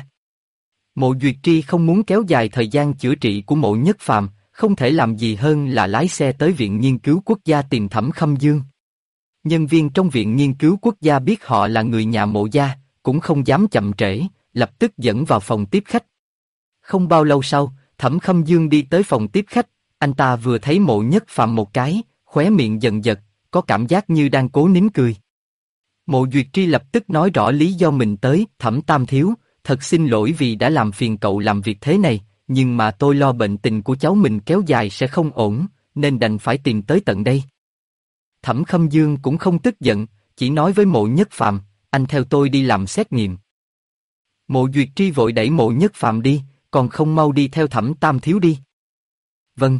Mộ Duyệt Tri không muốn kéo dài thời gian chữa trị của Mộ Nhất Phàm, không thể làm gì hơn là lái xe tới Viện Nghiên cứu Quốc gia tìm Thẩm Khâm Dương. Nhân viên trong Viện Nghiên cứu Quốc gia biết họ là người nhà Mộ gia, cũng không dám chậm trễ, lập tức dẫn vào phòng tiếp khách. Không bao lâu sau, Thẩm Khâm Dương đi tới phòng tiếp khách, anh ta vừa thấy Mộ Nhất Phàm một cái, khóe miệng dần giật, có cảm giác như đang cố nín cười. Mộ Duyệt Tri lập tức nói rõ lý do mình tới, Thẩm Tam thiếu, thật xin lỗi vì đã làm phiền cậu làm việc thế này, nhưng mà tôi lo bệnh tình của cháu mình kéo dài sẽ không ổn, nên đành phải tìm tới tận đây. Thẩm Khâm Dương cũng không tức giận, chỉ nói với Mộ Nhất Phàm, anh theo tôi đi làm xét nghiệm. Mộ Duyệt Tri vội đẩy Mộ Nhất Phàm đi, còn không mau đi theo Thẩm Tam thiếu đi. Vâng.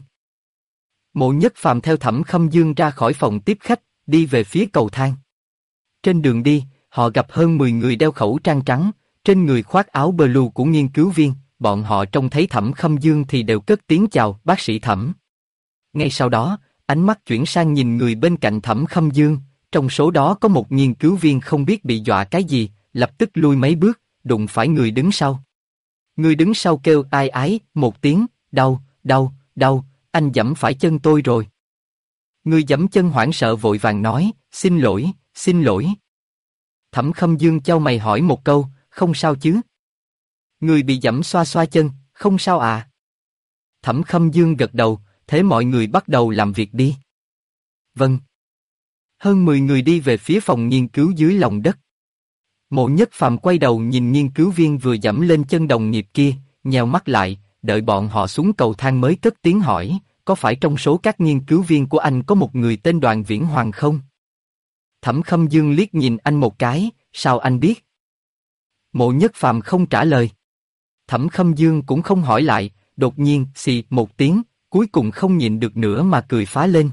Mộ Nhất Phàm theo Thẩm Khâm Dương ra khỏi phòng tiếp khách, đi về phía cầu thang. Trên đường đi, họ gặp hơn 10 người đeo khẩu trang trắng, trên người khoác áo blue của nghiên cứu viên, bọn họ trông thấy Thẩm Khâm Dương thì đều cất tiếng chào, bác sĩ Thẩm. Ngay sau đó, ánh mắt chuyển sang nhìn người bên cạnh Thẩm Khâm Dương, trong số đó có một nghiên cứu viên không biết bị dọa cái gì, lập tức lui mấy bước, đụng phải người đứng sau. Người đứng sau kêu ai ái, một tiếng, đau, đau, đau, anh giẫm phải chân tôi rồi. Người giẫm chân hoảng sợ vội vàng nói, xin lỗi, xin lỗi. Thẩm Khâm Dương chau mày hỏi một câu, không sao chứ? Người bị giẫm xoa xoa chân, không sao à? Thẩm Khâm Dương gật đầu, thế mọi người bắt đầu làm việc đi. Vâng. Hơn 10 người đi về phía phòng nghiên cứu dưới lòng đất. Mộ Nhất Phàm quay đầu nhìn nghiên cứu viên vừa dẫm lên chân đồng nghiệp kia, nheo mắt lại, đợi bọn họ xuống cầu thang mới cất tiếng hỏi, có phải trong số các nghiên cứu viên của anh có một người tên Đoàn Viễn Hoàng không? Thẩm Khâm Dương liếc nhìn anh một cái, sao anh biết? Mộ Nhất Phàm không trả lời. Thẩm Khâm Dương cũng không hỏi lại, đột nhiên, xì một tiếng, cuối cùng không nhịn được nữa mà cười phá lên.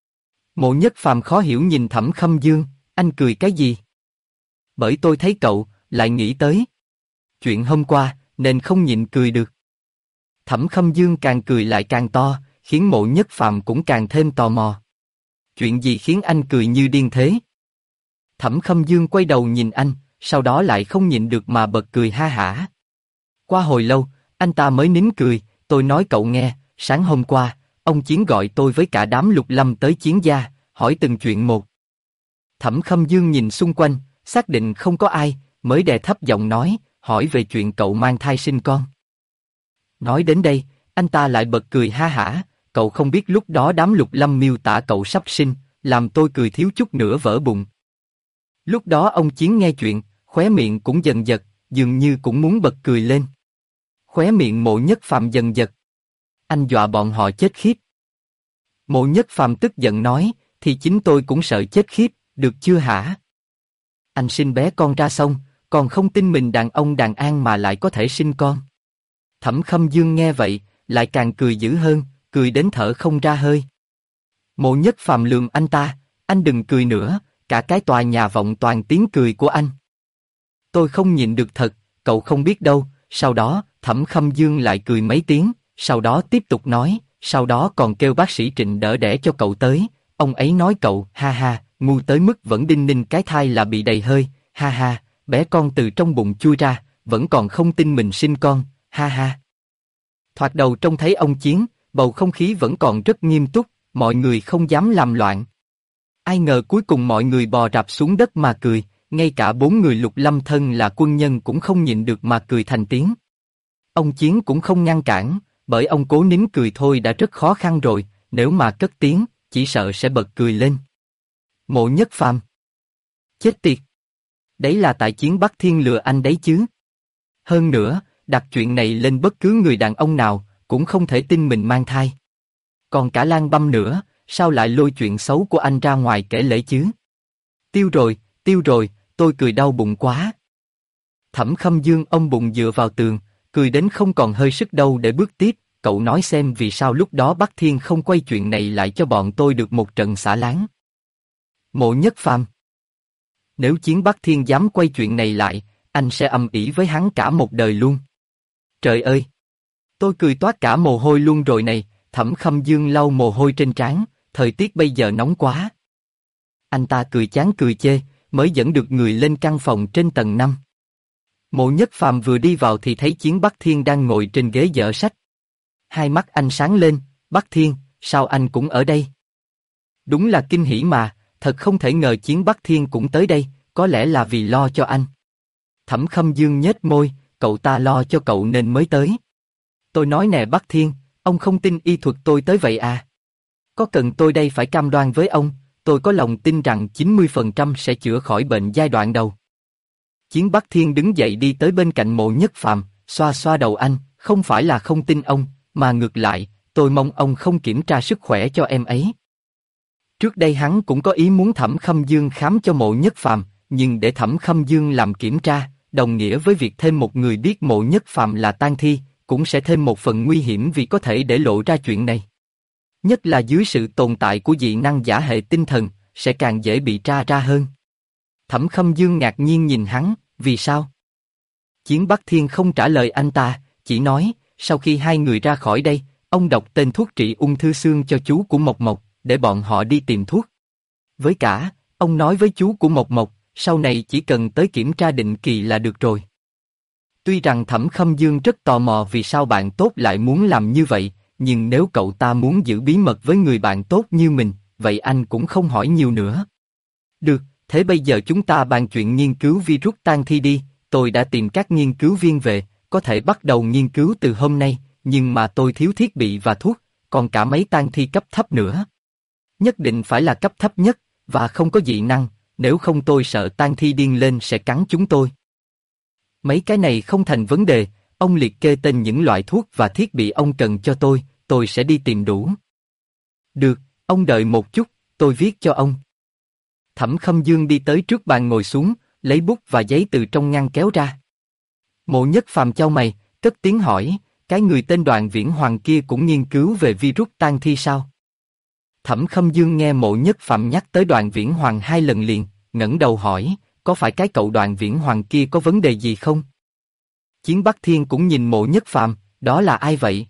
Mộ Nhất Phàm khó hiểu nhìn Thẩm Khâm Dương, anh cười cái gì? Bởi tôi thấy cậu, lại nghĩ tới chuyện hôm qua, nên không nhịn cười được. Thẩm Khâm Dương càng cười lại càng to, khiến Mộ Nhất Phàm cũng càng thêm tò mò. Chuyện gì khiến anh cười như điên thế? Thẩm Khâm Dương quay đầu nhìn anh, sau đó lại không nhịn được mà bật cười ha hả. Qua hồi lâu, anh ta mới nín cười, tôi nói cậu nghe, sáng hôm qua, ông Chiến gọi tôi với cả đám Lục Lâm tới Chiến gia, hỏi từng chuyện một. Thẩm Khâm Dương nhìn xung quanh, xác định không có ai, mới đè thấp giọng nói, hỏi về chuyện cậu mang thai sinh con. Nói đến đây, anh ta lại bật cười ha hả, cậu không biết lúc đó đám Lục Lâm miêu tả cậu sắp sinh, làm tôi cười thiếu chút nữa vỡ bụng. Lúc đó ông Chiến nghe chuyện, khóe miệng cũng dần giật, dường như cũng muốn bật cười lên. Khóe miệng Mộ Nhất Phàm dần giật. Anh dọa bọn họ chết khiếp. Mộ Nhất Phàm tức giận nói, thì chính tôi cũng sợ chết khiếp, được chưa hả? Anh sinh bé con ra xong, còn không tin mình đàn ông đàn an mà lại có thể sinh con. Thẩm Khâm Dương nghe vậy, lại càng cười dữ hơn, cười đến thở không ra hơi. Mộ Nhất Phàm lườm anh ta, anh đừng cười nữa, cả cái tòa nhà vọng toàn tiếng cười của anh. Tôi không nhịn được thật, cậu không biết đâu. Sau đó, Thẩm Khâm Dương lại cười mấy tiếng, sau đó tiếp tục nói, sau đó còn kêu bác sĩ Trịnh đỡ đẻ cho cậu tới. Ông ấy nói cậu, ha ha, ngu tới mức vẫn đinh ninh cái thai là bị đầy hơi, ha ha, bé con từ trong bụng chui ra, vẫn còn không tin mình sinh con, ha ha. Thoạt đầu trông thấy ông Chiến, bầu không khí vẫn còn rất nghiêm túc, mọi người không dám làm loạn. Ai ngờ cuối cùng mọi người bò rạp xuống đất mà cười, ngay cả 4 người Lục Lâm thân là quân nhân cũng không nhịn được mà cười thành tiếng. Ông Chiến cũng không ngăn cản, bởi ông cố nín cười thôi đã rất khó khăn rồi, nếu mà cất tiếng, chỉ sợ sẽ bật cười lên. Mộ Nhất Phàm. Chết tiệt. Đấy là tại Chiến Bắc Thiên lừa anh đấy chứ. Hơn nữa, đặt chuyện này lên bất cứ người đàn ông nào, cũng không thể tin mình mang thai. Còn cả Lan Băm nữa, sao lại lôi chuyện xấu của anh ra ngoài kể lể chứ? Tiêu rồi, tôi cười đau bụng quá. Thẩm Khâm Dương ôm bụng dựa vào tường, cười đến không còn hơi sức đâu để bước tiếp. Cậu nói xem vì sao lúc đó Bắc Thiên không quay chuyện này lại cho bọn tôi được một trận xả láng. Mộ Nhất Phàm. Nếu Chiến Bắc Thiên dám quay chuyện này lại, anh sẽ âm ỉ với hắn cả một đời luôn. Trời ơi! Tôi cười toát cả mồ hôi luôn rồi này. Thẩm Khâm Dương lau mồ hôi trên trán, thời tiết bây giờ nóng quá. Anh ta cười chán cười chê, mới dẫn được người lên căn phòng trên tầng 5. Mộ Nhất Phàm vừa đi vào thì thấy Chiến Bắc Thiên đang ngồi trên ghế dở sách. Hai mắt anh sáng lên, Bắc Thiên, sao anh cũng ở đây? Đúng là kinh hỉ mà, thật không thể ngờ Chiến Bắc Thiên cũng tới đây, có lẽ là vì lo cho anh. Thẩm Khâm Dương nhếch môi, cậu ta lo cho cậu nên mới tới. Tôi nói nè Bắc Thiên, ông không tin y thuật tôi tới vậy à? Có cần tôi đây phải cam đoan với ông, tôi có lòng tin rằng 90% sẽ chữa khỏi bệnh giai đoạn đầu. Chiến Bắc Thiên đứng dậy đi tới bên cạnh Mộ Nhất Phàm, xoa xoa đầu anh, không phải là không tin ông, mà ngược lại, tôi mong ông không kiểm tra sức khỏe cho em ấy. Trước đây hắn cũng có ý muốn Thẩm Khâm Dương khám cho Mộ Nhất Phàm, nhưng để Thẩm Khâm Dương làm kiểm tra, đồng nghĩa với việc thêm một người biết Mộ Nhất Phàm là tang thi, cũng sẽ thêm một phần nguy hiểm vì có thể để lộ ra chuyện này. Nhất là dưới sự tồn tại của dị năng giả hệ tinh thần, sẽ càng dễ bị tra ra hơn. Thẩm Khâm Dương ngạc nhiên nhìn hắn, vì sao? Chiến Bắc Thiên không trả lời anh ta, chỉ nói, sau khi hai người ra khỏi đây, ông đọc tên thuốc trị ung thư xương cho chú của Mộc Mộc, để bọn họ đi tìm thuốc. Với cả, ông nói với chú của Mộc Mộc, sau này chỉ cần tới kiểm tra định kỳ là được rồi. Tuy rằng Thẩm Khâm Dương rất tò mò vì sao bạn tốt lại muốn làm như vậy, nhưng nếu cậu ta muốn giữ bí mật với người bạn tốt như mình, vậy anh cũng không hỏi nhiều nữa. Được, thế bây giờ chúng ta bàn chuyện nghiên cứu virus tang thi đi, tôi đã tìm các nghiên cứu viên về, có thể bắt đầu nghiên cứu từ hôm nay, nhưng mà tôi thiếu thiết bị và thuốc, còn cả mấy tang thi cấp thấp nữa. Nhất định phải là cấp thấp nhất, và không có dị năng, nếu không tôi sợ tang thi điên lên sẽ cắn chúng tôi. Mấy cái này không thành vấn đề, ông liệt kê tên những loại thuốc và thiết bị ông cần cho tôi sẽ đi tìm đủ. Được, ông đợi một chút, tôi viết cho ông. Thẩm Khâm Dương đi tới trước bàn ngồi xuống, lấy bút và giấy từ trong ngăn kéo ra. Mộ Nhất Phàm chau mày, cất tiếng hỏi, cái người tên Đoàn Viễn Hoàng kia cũng nghiên cứu về virus tang thi sao? Thẩm Khâm Dương nghe Mộ Nhất Phàm nhắc tới Đoàn Viễn Hoàng 2 lần liền, ngẩng đầu hỏi, có phải cái cậu Đoàn Viễn Hoàng kia có vấn đề gì không? Chiến Bắc Thiên cũng nhìn Mộ Nhất Phàm, đó là ai vậy?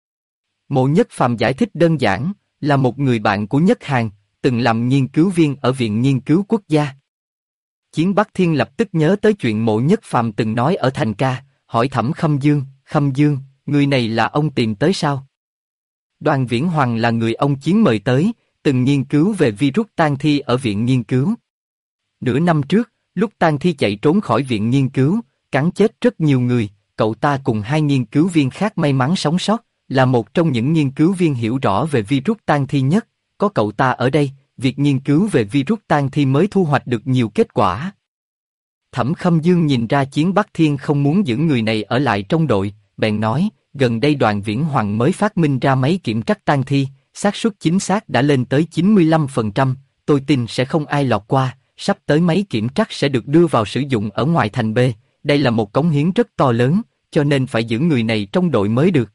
Mộ Nhất Phàm giải thích đơn giản, là một người bạn của Nhất Hàn, từng làm nghiên cứu viên ở Viện Nghiên cứu Quốc gia. Chiến Bắc Thiên lập tức nhớ tới chuyện Mộ Nhất Phàm từng nói ở Thành Ca, hỏi Thẩm Khâm Dương, người này là ông tìm tới sao? Đoàn Viễn Hoàng là người ông Chiến mời tới, từng nghiên cứu về virus tang thi ở Viện Nghiên cứu. Nửa năm trước, lúc tang thi chạy trốn khỏi Viện Nghiên cứu, cắn chết rất nhiều người, cậu ta cùng 2 nghiên cứu viên khác may mắn sống sót, là một trong những nghiên cứu viên hiểu rõ về virus tang thi nhất, có cậu ta ở đây, việc nghiên cứu về virus tang thi mới thu hoạch được nhiều kết quả. Thẩm Khâm Dương nhìn ra Chiến Bắc Thiên không muốn giữ người này ở lại trong đội, bèn nói, gần đây Đoàn Viễn Hoàng mới phát minh ra máy kiểm trắc tang thi, xác suất chính xác đã lên tới 95%, tôi tin sẽ không ai lọt qua, sắp tới máy kiểm trắc sẽ được đưa vào sử dụng ở ngoài thành B, đây là một cống hiến rất to lớn, cho nên phải giữ người này trong đội mới được.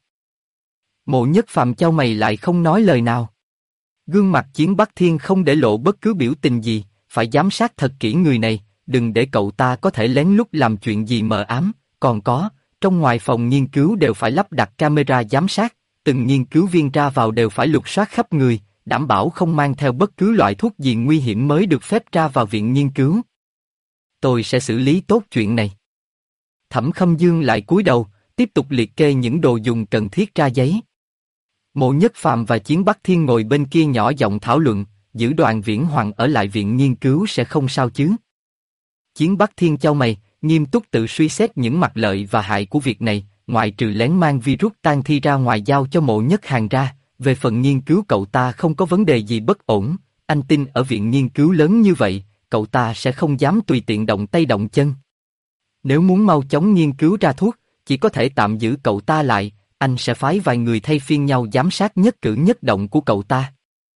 Mộ Nhất Phàm chau mày lại không nói lời nào. Gương mặt Chiến Bắc Thiên không để lộ bất cứ biểu tình gì, phải giám sát thật kỹ người này, đừng để cậu ta có thể lén lút làm chuyện gì mờ ám, còn có, trong ngoài phòng nghiên cứu đều phải lắp đặt camera giám sát, từng nghiên cứu viên ra vào đều phải lục soát khắp người, đảm bảo không mang theo bất cứ loại thuốc gì nguy hiểm mới được phép ra vào viện nghiên cứu. Tôi sẽ xử lý tốt chuyện này. Thẩm Khâm Dương lại cúi đầu, tiếp tục liệt kê những đồ dùng cần thiết ra giấy. Mộ Nhất Phàm và Chiến Bắc Thiên ngồi bên kia nhỏ giọng thảo luận, giữ Đoàn Viễn Hoàng ở lại viện nghiên cứu sẽ không sao chứ? Chiến Bắc Thiên chau mày, nghiêm túc tự suy xét những mặt lợi và hại của việc này, ngoại trừ lén mang virus tang thi ra ngoài giao cho Mộ Nhất Hàn ra, về phần nghiên cứu cậu ta không có vấn đề gì bất ổn, anh tin ở viện nghiên cứu lớn như vậy, cậu ta sẽ không dám tùy tiện động tay động chân. Nếu muốn mau chóng nghiên cứu ra thuốc, chỉ có thể tạm giữ cậu ta lại, anh sẽ phái vài người thay phiên nhau giám sát nhất cử nhất động của cậu ta.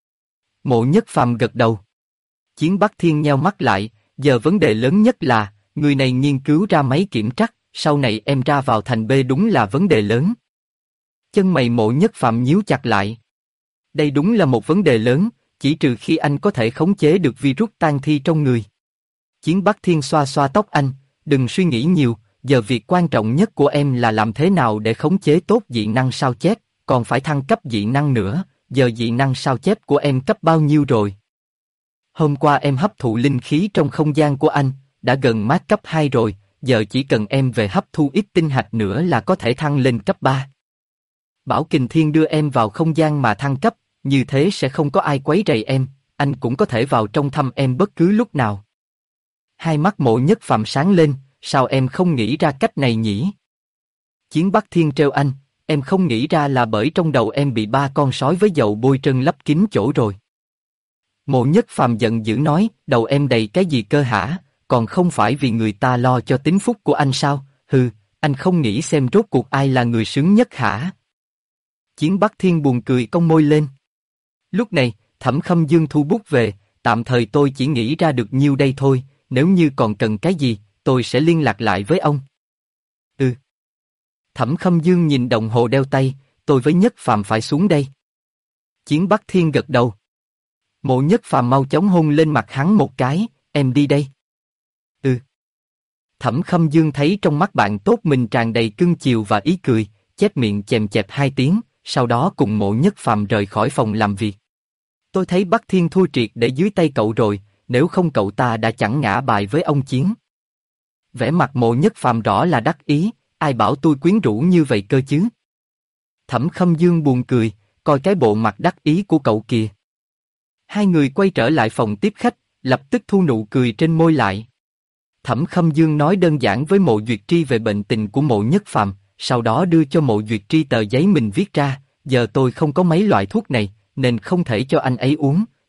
Mộ Nhất Phàm gật đầu. Chiến Bắc Thiên nheo mắt lại, giờ vấn đề lớn nhất là, người này nghiên cứu ra máy kiểm trắc, sau này em ra vào thành B đúng là vấn đề lớn. Chân mày Mộ Nhất Phàm nhíu chặt lại. Đây đúng là một vấn đề lớn, chỉ trừ khi anh có thể khống chế được virus tang thi trong người. Chiến Bắc Thiên xoa xoa tóc anh, đừng suy nghĩ nhiều, giờ việc quan trọng nhất của em là làm thế nào để khống chế tốt dị năng sao chép, còn phải thăng cấp dị năng nữa, giờ dị năng sao chép của em cấp bao nhiêu rồi? Hôm qua em hấp thụ linh khí trong không gian của anh, đã gần mát cấp 2 rồi, giờ chỉ cần em về hấp thu ít tinh hạch nữa là có thể thăng lên cấp 3. Bảo Kình Thiên đưa em vào không gian mà thăng cấp, như thế sẽ không có ai quấy rầy em, anh cũng có thể vào trong thăm em bất cứ lúc nào. Hai mắt Mộ Nhất Phàm sáng lên, sao em không nghĩ ra cách này nhỉ? Chiến Bắc Thiên trêu anh, em không nghĩ ra là bởi trong đầu em bị 3 con sói với dầu bôi trơn lấp kín chỗ rồi. Mộ Nhất Phàm giận dữ nói, đầu em đầy cái gì cơ hả, còn không phải vì người ta lo cho tính phúc của anh sao, hừ, anh không nghĩ xem rốt cuộc ai là người sướng nhất hả? Chiến Bắc Thiên buồn cười cong môi lên. Lúc này, Thẩm Khâm Dương thu bút về, tạm thời tôi chỉ nghĩ ra được nhiêu đây thôi, nếu như còn cần cái gì, tôi sẽ liên lạc lại với ông. Ừ. Thẩm Khâm Dương nhìn đồng hồ đeo tay, tôi với Nhất Phàm phải xuống đây. Chiến Bắc Thiên gật đầu. Mộ Nhất Phàm mau chóng hôn lên mặt hắn một cái, em đi đây. Ừ. Thẩm Khâm Dương thấy trong mắt bạn tốt mình tràn đầy cưng chiều và ý cười, chép miệng chèm chẹp 2 tiếng, sau đó cùng Mộ Nhất Phàm rời khỏi phòng làm việc. Tôi thấy Bắc Thiên thua triệt để dưới tay cậu rồi, nếu không cậu ta đã chẳng ngã bài với ông Chiến. Vẻ mặt Mộ Nhất Phàm rõ là đắc ý, ai bảo tôi quyến rũ như vậy cơ chứ? Thẩm Khâm Dương buồn cười, coi cái bộ mặt đắc ý của cậu kìa. Hai người quay trở lại phòng tiếp khách, lập tức thu nụ cười trên môi lại. Thẩm Khâm Dương nói đơn giản với Mộ Duyệt Tri về bệnh tình của Mộ Nhất Phàm, sau đó đưa cho Mộ Duyệt Tri tờ giấy mình viết ra, giờ tôi không có mấy loại thuốc này, nên không thể cho anh ấy uống,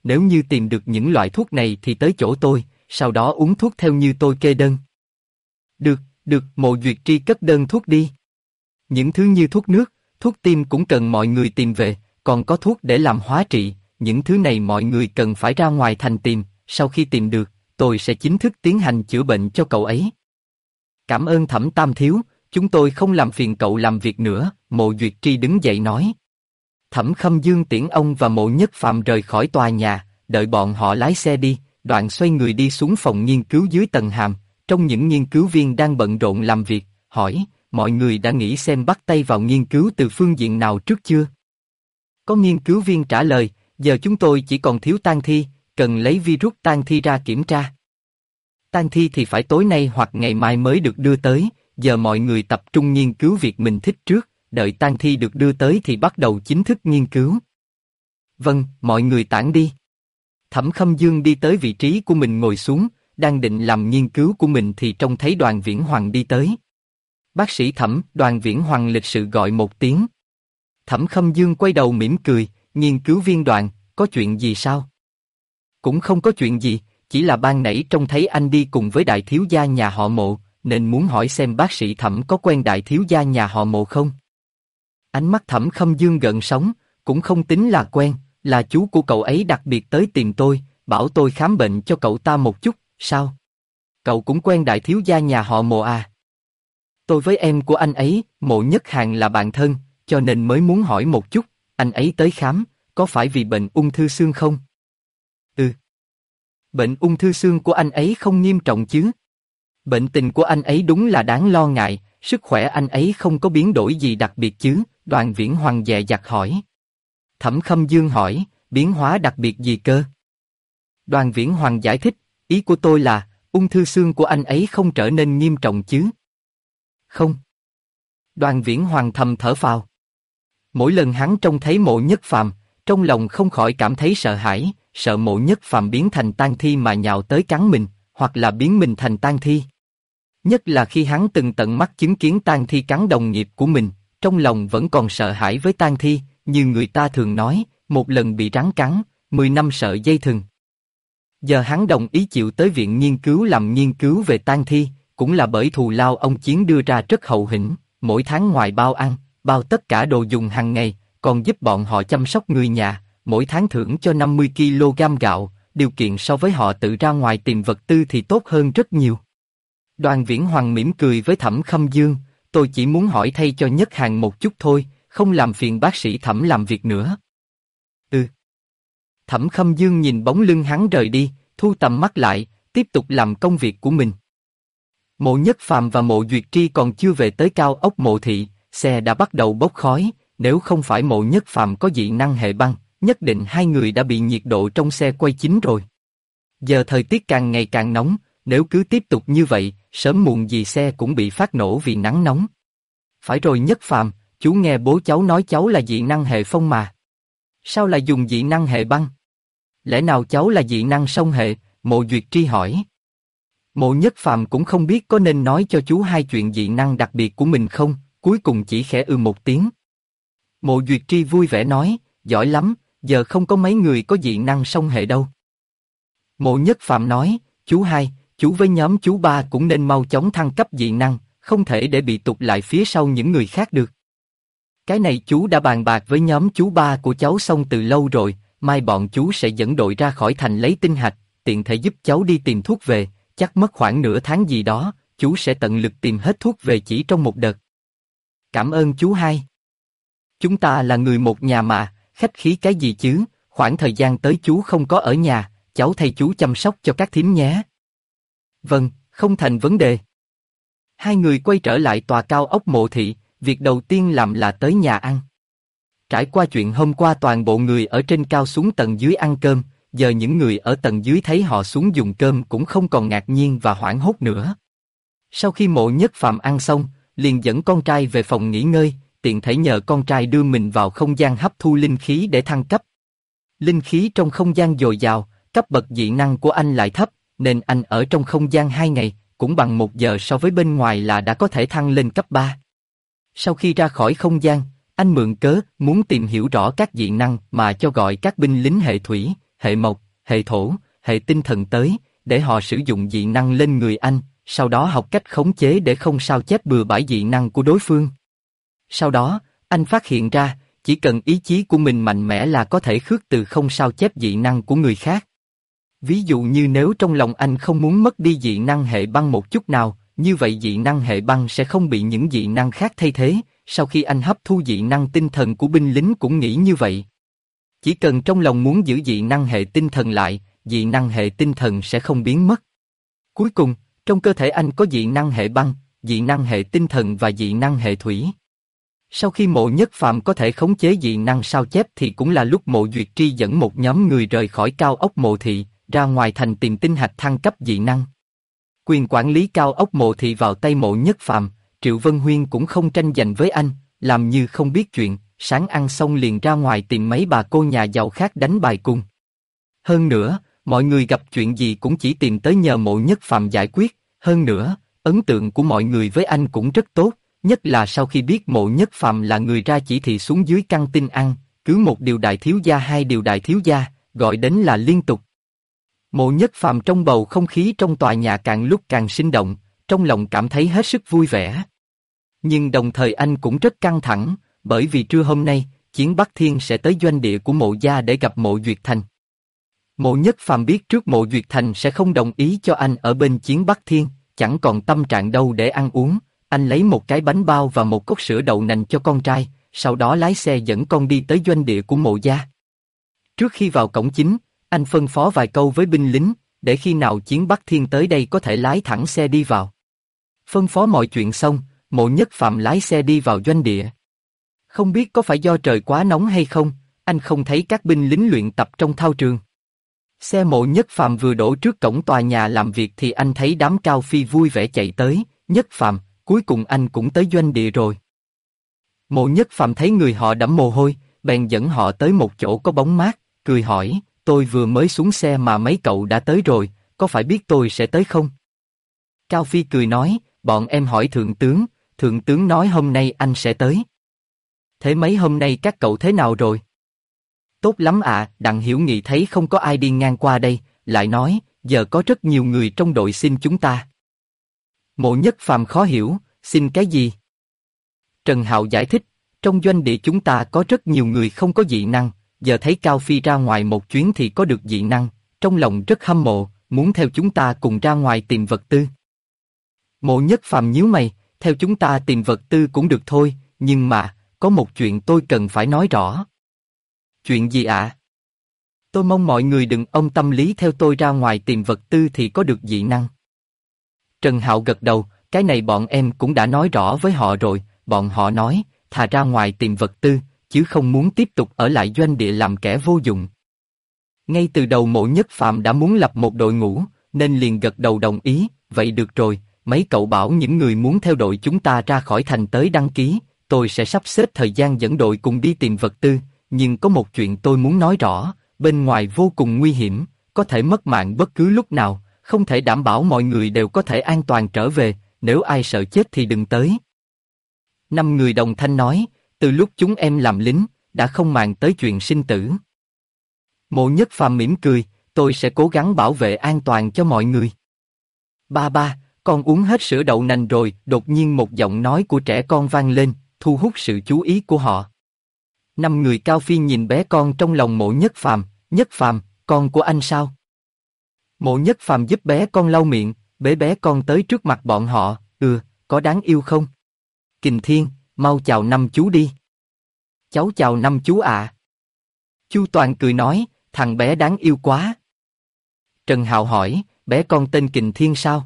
nếu như tìm được những loại thuốc này thì tới chỗ tôi, sau đó uống thuốc theo như tôi kê đơn. Được, được, Mộ Duyệt Tri cất đơn thuốc đi. Những thứ như thuốc nước, thuốc tim cũng cần mọi người tìm về, còn có thuốc để làm hóa trị, những thứ này mọi người cần phải ra ngoài thành tìm, sau khi tìm được, tôi sẽ chính thức tiến hành chữa bệnh cho cậu ấy. Cảm ơn Thẩm Tam thiếu, chúng tôi không làm phiền cậu làm việc nữa, Mộ Duyệt Tri đứng dậy nói. Thẩm Khâm Dương tiễn ông và Mộ Nhất Phàm rời khỏi tòa nhà, đợi bọn họ lái xe đi, đoạn xoay người đi xuống phòng nghiên cứu dưới tầng hàm, trong những nghiên cứu viên đang bận rộn làm việc, hỏi, mọi người đã nghĩ xem bắt tay vào nghiên cứu từ phương diện nào trước chưa? Có nghiên cứu viên trả lời, giờ chúng tôi chỉ còn thiếu tang thi, cần lấy virus tang thi ra kiểm tra. Tang thi thì phải tối nay hoặc ngày mai mới được đưa tới, giờ mọi người tập trung nghiên cứu việc mình thích trước, đợi tang thi được đưa tới thì bắt đầu chính thức nghiên cứu. Vâng, mọi người tản đi. Thẩm Khâm Dương đi tới vị trí của mình ngồi xuống, đang định làm nghiên cứu của mình thì trông thấy Đoàn Viễn Hoàng đi tới. Bác sĩ Thẩm, Đoàn Viễn Hoàng lịch sự gọi một tiếng. Thẩm Khâm Dương quay đầu mỉm cười, nghiên cứu viên Đoàn, có chuyện gì sao? Cũng không có chuyện gì, chỉ là ban nãy trông thấy anh đi cùng với đại thiếu gia nhà họ Mộ, nên muốn hỏi xem bác sĩ Thẩm có quen đại thiếu gia nhà họ Mộ không? Ánh mắt Thẩm Khâm Dương gợn sóng, cũng không tính là quen, là chú của cậu ấy đặc biệt tới tìm tôi, bảo tôi khám bệnh cho cậu ta một chút, sao? Cậu cũng quen đại thiếu gia nhà họ Mộ à? Tôi với em của anh ấy, Mộ Nhất Hàn là bạn thân, cho nên mới muốn hỏi một chút, anh ấy tới khám, có phải vì bệnh ung thư xương không? Ừ. Bệnh ung thư xương của anh ấy không nghiêm trọng chứ? Bệnh tình của anh ấy đúng là đáng lo ngại, sức khỏe anh ấy không có biến đổi gì đặc biệt chứ? Đoàn Viễn Hoàng dè dặt hỏi. Thẩm Khâm Dương hỏi, biến hóa đặc biệt gì cơ? Đoàn Viễn Hoàng giải thích, ý của tôi là, ung thư xương của anh ấy không trở nên nghiêm trọng chứ? Không. Đoàn Viễn Hoàng thầm thở phào. Mỗi lần hắn trông thấy Mộ Nhất Phàm, trong lòng không khỏi cảm thấy sợ hãi, sợ Mộ Nhất Phàm biến thành tang thi mà nhào tới cắn mình, hoặc là biến mình thành tang thi. Nhất là khi hắn từng tận mắt chứng kiến tang thi cắn đồng nghiệp của mình, trong lòng vẫn còn sợ hãi với tang thi, như người ta thường nói, một lần bị rắn cắn, 10 năm sợ dây thừng. Giờ hắn đồng ý chịu tới viện nghiên cứu làm nghiên cứu về tang thi, cũng là bởi thù lao ông Chiến đưa ra rất hậu hĩnh, mỗi tháng ngoài bao ăn, bao tất cả đồ dùng hàng ngày, còn giúp bọn họ chăm sóc người nhà, mỗi tháng thưởng cho 50 kg gạo, điều kiện so với họ tự ra ngoài tìm vật tư thì tốt hơn rất nhiều. Đoàn Viễn Hoàng mỉm cười với Thẩm Khâm Dương, tôi chỉ muốn hỏi thay cho Nhất Hàn một chút thôi, không làm phiền bác sĩ Thẩm làm việc nữa. Ừ. Thẩm Khâm Dương nhìn bóng lưng hắn rời đi, thu tầm mắt lại, tiếp tục làm công việc của mình. Mộ Nhất Phàm và Mộ Duyệt Tri còn chưa về tới cao ốc Mộ Thị, xe đã bắt đầu bốc khói, nếu không phải Mộ Nhất Phàm có dị năng hệ băng, nhất định hai người đã bị nhiệt độ trong xe quay chín rồi. Giờ thời tiết càng ngày càng nóng, nếu cứ tiếp tục như vậy, sớm muộn gì xe cũng bị phát nổ vì nắng nóng. Phải rồi Nhất Phàm, chú nghe bố cháu nói cháu là dị năng hệ phong mà. Sao lại dùng dị năng hệ băng? Lẽ nào cháu là dị năng song hệ? Mộ Duyệt Tri hỏi. Mộ Nhất Phàm cũng không biết có nên nói cho chú hai chuyện dị năng đặc biệt của mình không, cuối cùng chỉ khẽ một tiếng. Mộ Duyệt Tri vui vẻ nói, giỏi lắm, giờ không có mấy người có dị năng song hệ đâu. Mộ Nhất Phàm nói, chú hai, chú với nhóm chú ba cũng nên mau chóng thăng cấp dị năng, không thể để bị tụt lại phía sau những người khác được. Cái này chú đã bàn bạc với nhóm chú ba của cháu xong từ lâu rồi, mai bọn chú sẽ dẫn đội ra khỏi thành lấy tinh hạch, tiện thể giúp cháu đi tìm thuốc về, chắc mất khoảng nửa tháng gì đó, chú sẽ tận lực tìm hết thuốc về chỉ trong một đợt. Cảm ơn chú hai. Chúng ta là người một nhà mà, khách khí cái gì chứ, khoảng thời gian tới chú không có ở nhà, cháu thay chú chăm sóc cho các thím nhé. Vâng, không thành vấn đề. Hai người quay trở lại tòa cao ốc Mộ Thị, việc đầu tiên làm là tới nhà ăn. Trải qua chuyện hôm qua toàn bộ người ở trên cao xuống tầng dưới ăn cơm, giờ những người ở tầng dưới thấy họ xuống dùng cơm cũng không còn ngạc nhiên và hoảng hốt nữa. Sau khi Mộ Nhất Phàm ăn xong, liền dẫn con trai về phòng nghỉ ngơi, tiện thể nhờ con trai đưa mình vào không gian hấp thu linh khí để thăng cấp. Linh khí trong không gian dồi dào, cấp bậc dị năng của anh lại thấp, nên anh ở trong không gian 2 ngày, cũng bằng 1 giờ so với bên ngoài là đã có thể thăng lên cấp 3. Sau khi ra khỏi không gian, anh mượn cớ muốn tìm hiểu rõ các dị năng mà cho gọi các binh lính hệ thủy, hệ mộc, hệ thổ, hệ tinh thần tới, để họ sử dụng dị năng lên người anh, sau đó học cách khống chế để không sao chép bừa bãi dị năng của đối phương. Sau đó, anh phát hiện ra, chỉ cần ý chí của mình mạnh mẽ là có thể khước từ không sao chép dị năng của người khác. Ví dụ như nếu trong lòng anh không muốn mất đi dị năng hệ băng một chút nào, như vậy dị năng hệ băng sẽ không bị những dị năng khác thay thế. Sau khi anh hấp thu dị năng tinh thần của binh lính cũng nghĩ như vậy. Chỉ cần trong lòng muốn giữ dị năng hệ tinh thần lại, dị năng hệ tinh thần sẽ không biến mất. Cuối cùng, trong cơ thể anh có dị năng hệ băng, dị năng hệ tinh thần và dị năng hệ thủy. Sau khi Mộ Nhất Phàm có thể khống chế dị năng sao chép thì cũng là lúc Mộ Duyệt Tri dẫn một nhóm người rời khỏi cao ốc Mộ Thị, ra ngoài thành tìm tinh hạch thăng cấp dị năng. Quyền quản lý cao ốc Mộ Thị vào tay Mộ Nhất Phàm, Triệu Vân Huyên cũng không tranh giành với anh, làm như không biết chuyện, sáng ăn xong liền ra ngoài tìm mấy bà cô nhà giàu khác đánh bài cùng. Hơn nữa, mọi người gặp chuyện gì cũng chỉ tìm tới nhờ Mộ Nhất Phàm giải quyết, hơn nữa, ấn tượng của mọi người với anh cũng rất tốt, nhất là sau khi biết Mộ Nhất Phàm là người ra chỉ thị xuống dưới căng tin ăn, cứ một điều đại thiếu gia hai điều đại thiếu gia, gọi đến là liên tục. Mộ Nhất Phàm trong bầu không khí trong tòa nhà càng lúc càng sinh động, trong lòng cảm thấy hết sức vui vẻ. Nhưng đồng thời anh cũng rất căng thẳng, bởi vì trưa hôm nay, Chiến Bắc Thiên sẽ tới doanh địa của Mộ gia để gặp Mộ Duyệt Thành. Mộ Nhất Phàm biết trước Mộ Duyệt Thành sẽ không đồng ý cho anh ở bên Chiến Bắc Thiên, chẳng còn tâm trạng đâu để ăn uống, anh lấy một cái bánh bao và một cốc sữa đậu nành cho con trai, sau đó lái xe dẫn con đi tới doanh địa của Mộ gia. Trước khi vào cổng chính, anh phân phó vài câu với binh lính, để khi nào Chiến Bắc Thiên tới đây có thể lái thẳng xe đi vào. Phân phó mọi chuyện xong, Mộ Nhất Phàm lái xe đi vào doanh địa. Không biết có phải do trời quá nóng hay không, anh không thấy các binh lính luyện tập trong thao trường. Xe Mộ Nhất Phàm vừa đổ trước cổng tòa nhà làm việc thì anh thấy đám Cao Phi vui vẻ chạy tới, Nhất Phàm, cuối cùng anh cũng tới doanh địa rồi. Mộ Nhất Phàm thấy người họ đẫm mồ hôi, bèn dẫn họ tới một chỗ có bóng mát, cười hỏi, tôi vừa mới xuống xe mà mấy cậu đã tới rồi, có phải biết tôi sẽ tới không? Cao Phi cười nói, bọn em hỏi thượng tướng nói hôm nay anh sẽ tới. Thế mấy hôm nay các cậu thế nào rồi? Tốt lắm ạ, Đặng Hiểu Nghị thấy không có ai đi ngang qua đây, lại nói, giờ có rất nhiều người trong đội xin chúng ta. Mộ Nhất Phàm khó hiểu, xin cái gì? Trần Hạo giải thích, trong doanh địa chúng ta có rất nhiều người không có dị năng, giờ thấy Cao Phi ra ngoài một chuyến thì có được dị năng, trong lòng rất hâm mộ, muốn theo chúng ta cùng ra ngoài tìm vật tư. Mộ Nhất Phàm nhíu mày, theo chúng ta tìm vật tư cũng được thôi, nhưng mà, có một chuyện tôi cần phải nói rõ. Chuyện gì ạ? Tôi mong mọi người đừng ông tâm lý theo tôi ra ngoài tìm vật tư thì có được dị năng. Trần Hạo gật đầu, cái này bọn em cũng đã nói rõ với họ rồi, bọn họ nói, thà ra ngoài tìm vật tư, chứ không muốn tiếp tục ở lại doanh địa làm kẻ vô dụng. Ngay từ đầu Mộ Nhất Phàm đã muốn lập một đội ngũ, nên liền gật đầu đồng ý, vậy được rồi, mấy cậu bảo những người muốn theo đội chúng ta ra khỏi thành tới đăng ký, tôi sẽ sắp xếp thời gian dẫn đội cùng đi tìm vật tư, nhưng có một chuyện tôi muốn nói rõ, bên ngoài vô cùng nguy hiểm, có thể mất mạng bất cứ lúc nào, không thể đảm bảo mọi người đều có thể an toàn trở về, nếu ai sợ chết thì đừng tới. 5 người đồng thanh nói, từ lúc chúng em làm lính, đã không màng tới chuyện sinh tử. Mộ Nhất Phàm mỉm cười, tôi sẽ cố gắng bảo vệ an toàn cho mọi người. Ba, con uống hết sữa đậu nành rồi, đột nhiên một giọng nói của trẻ con vang lên, thu hút sự chú ý của họ. 5 người Cao Phi nhìn bé con trong lòng Mộ Nhất Phàm, Nhất Phàm, con của anh sao? Mộ Nhất Phàm giúp bé con lau miệng, bế bé con tới trước mặt bọn họ, có đáng yêu không? Kình Thiên, mau chào năm chú đi. Cháu chào năm chú ạ. Chu Toàn cười nói, thằng bé đáng yêu quá. Trần Hạo hỏi, bé con tên Kình Thiên sao?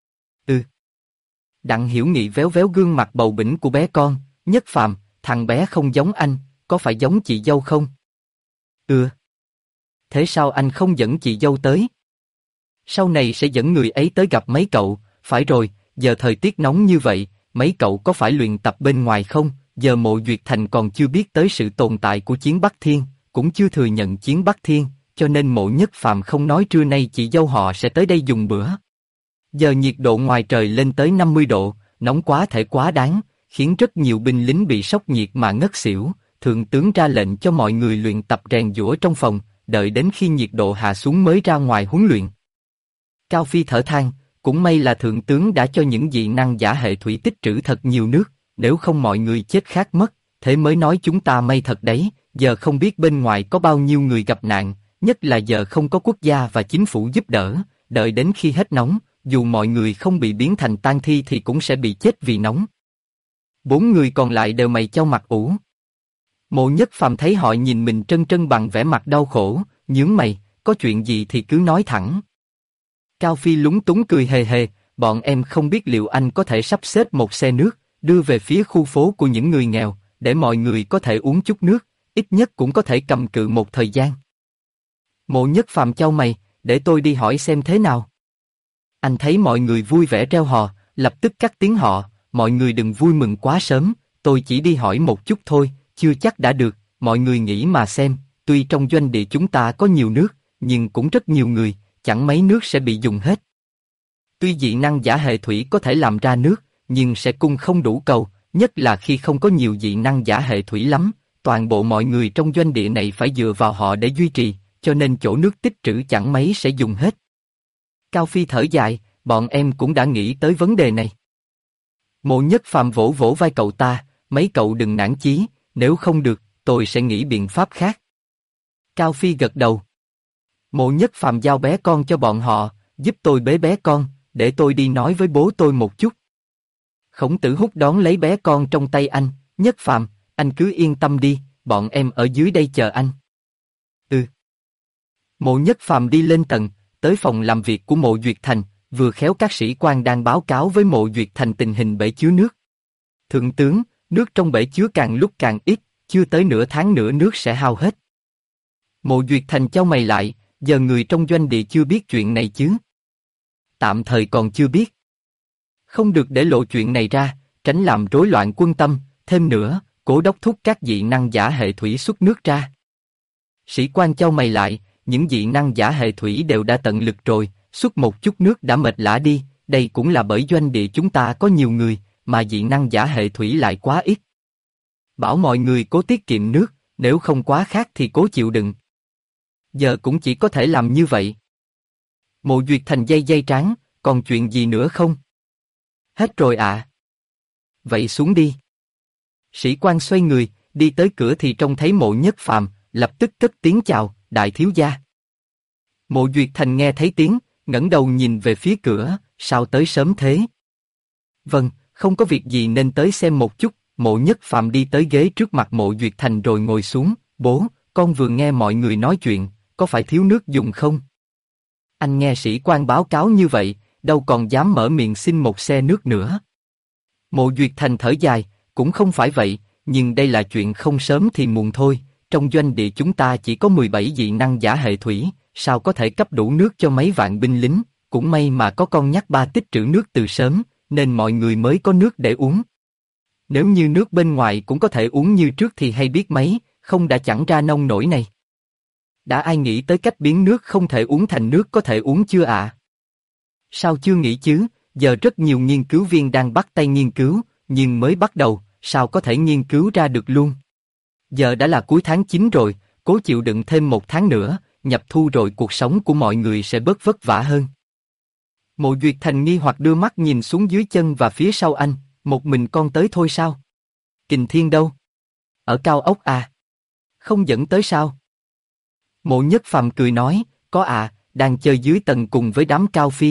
Đặng Hiểu Nghị véo véo gương mặt bầu bĩnh của bé con, Nhất Phàm, thằng bé không giống anh, có phải giống chị dâu không? Thế sao anh không dẫn chị dâu tới? Sau này sẽ dẫn người ấy tới gặp mấy cậu, phải rồi, giờ thời tiết nóng như vậy, mấy cậu có phải luyện tập bên ngoài không? Giờ Mộ Duyệt Thành còn chưa biết tới sự tồn tại của Chiến Bắc Thiên, cũng chưa thừa nhận Chiến Bắc Thiên, cho nên Mộ Nhất Phàm không nói trưa nay chị dâu họ sẽ tới đây dùng bữa. Giờ nhiệt độ ngoài trời lên tới 50 độ, nóng quá thể quá đáng, khiến rất nhiều binh lính bị sốc nhiệt mà ngất xỉu. Thượng tướng ra lệnh cho mọi người luyện tập rèn giũa trong phòng, đợi đến khi nhiệt độ hạ xuống mới ra ngoài huấn luyện. Cao Phi thở than, cũng may là thượng tướng đã cho những dị năng giả hệ thủy tích trữ thật nhiều nước, nếu không mọi người chết khát mất, thế mới nói chúng ta may thật đấy, giờ không biết bên ngoài có bao nhiêu người gặp nạn, nhất là giờ không có quốc gia và chính phủ giúp đỡ, đợi đến khi hết nóng, dù mọi người không bị biến thành tang thi thì cũng sẽ bị chết vì nóng. 4 người còn lại đều mày chau mặt ủ. Mộ Nhất Phàm thấy họ nhìn mình trân trân bằng vẻ mặt đau khổ, nhướng mày, có chuyện gì thì cứ nói thẳng. Cao Phi lúng túng cười hề hề, bọn em không biết liệu anh có thể sắp xếp một xe nước, đưa về phía khu phố của những người nghèo, để mọi người có thể uống chút nước, ít nhất cũng có thể cầm cự một thời gian. Mộ Nhất Phàm chau mày, để tôi đi hỏi xem thế nào. Anh thấy mọi người vui vẻ reo hò, lập tức cắt tiếng họ, mọi người đừng vui mừng quá sớm, tôi chỉ đi hỏi một chút thôi, chưa chắc đã được, mọi người nghĩ mà xem, tuy trong doanh địa chúng ta có nhiều nước, nhưng cũng rất nhiều người, chẳng mấy nước sẽ bị dùng hết. Tuy dị năng giả hệ thủy có thể làm ra nước, nhưng sẽ cung không đủ cầu, nhất là khi không có nhiều dị năng giả hệ thủy lắm, toàn bộ mọi người trong doanh địa này phải dựa vào họ để duy trì, cho nên chỗ nước tích trữ chẳng mấy sẽ dùng hết. Cao Phi thở dài, bọn em cũng đã nghĩ tới vấn đề này. Mộ Nhất Phàm vỗ vỗ vai cậu ta, mấy cậu đừng nản chí, nếu không được, tôi sẽ nghĩ biện pháp khác. Cao Phi gật đầu. Mộ Nhất Phàm giao bé con cho bọn họ, giúp tôi bế bé con, để tôi đi nói với bố tôi một chút. Khổng Tử Húc đón lấy bé con trong tay anh, Nhất Phàm, anh cứ yên tâm đi, bọn em ở dưới đây chờ anh. Ừ. Mộ Nhất Phàm đi lên tầng, tới phòng làm việc của Mộ Duyệt Thành, vừa khéo các sĩ quan đang báo cáo với Mộ Duyệt Thành tình hình bể chứa nước. Thượng tướng, nước trong bể chứa càng lúc càng ít, chưa tới nửa tháng nữa nước sẽ hao hết. Mộ Duyệt Thành chau mày lại, giờ người trong doanh địa chưa biết chuyện này chứ? Tạm thời còn chưa biết. Không được để lộ chuyện này ra, tránh làm rối loạn quân tâm, thêm nữa, Cố đốc thúc các dị năng giả hệ thủy xuất nước ra. Sĩ quan chau mày lại, những dị năng giả hệ thủy đều đã tận lực rồi, xuất một chút nước đã mệt lả đi, đây cũng là bởi doanh địa chúng ta có nhiều người, mà dị năng giả hệ thủy lại quá ít. Bảo mọi người cố tiết kiệm nước, nếu không quá khát thì cố chịu đựng. Giờ cũng chỉ có thể làm như vậy. Mộ Duyệt Thành dây trán, còn chuyện gì nữa không? Hết rồi ạ. Vậy xuống đi. Sĩ quan xoay người, đi tới cửa thì trông thấy Mộ Nhất Phàm, lập tức cất tiếng chào, đại thiếu gia. Mộ Duyệt Thành nghe thấy tiếng, ngẩng đầu nhìn về phía cửa, sao tới sớm thế? Vâng, không có việc gì nên tới xem một chút. Mộ Nhất Phàm đi tới ghế trước mặt Mộ Duyệt Thành rồi ngồi xuống. Bố, con vừa nghe mọi người nói chuyện, có phải thiếu nước dùng không? Anh nghe sĩ quan báo cáo như vậy, đâu còn dám mở miệng xin một xe nước nữa. Mộ Duyệt Thành thở dài, cũng không phải vậy, nhưng đây là chuyện không sớm thì muộn thôi. Trong doanh địa chúng ta chỉ có 17 dị năng giả hệ thủy, sao có thể cấp đủ nước cho mấy vạn binh lính? Cũng may mà có con nhắc ba tích trữ nước từ sớm, nên mọi người mới có nước để uống. Nếu như nước bên ngoài cũng có thể uống như trước thì hay biết mấy, không đã chẳng ra nông nổi này. Đã ai nghĩ tới cách biến nước không thể uống thành nước có thể uống chưa ạ? Sao chưa nghĩ chứ, giờ rất nhiều nghiên cứu viên đang bắt tay nghiên cứu, nhưng mới bắt đầu, sao có thể nghiên cứu ra được luôn? Giờ đã là cuối tháng 9 rồi, cố chịu đựng thêm một tháng nữa, nhập thu rồi cuộc sống của mọi người sẽ bớt vất vả hơn. Mộ Duyệt Thành nghi hoặc đưa mắt nhìn xuống dưới chân và phía sau anh, một mình con tới thôi sao? Kình Thiên đâu? Ở cao ốc à? Không dẫn tới sao? Mộ Nhất Phàm cười nói, có à, đang chơi dưới tầng cùng với đám Cao Phi.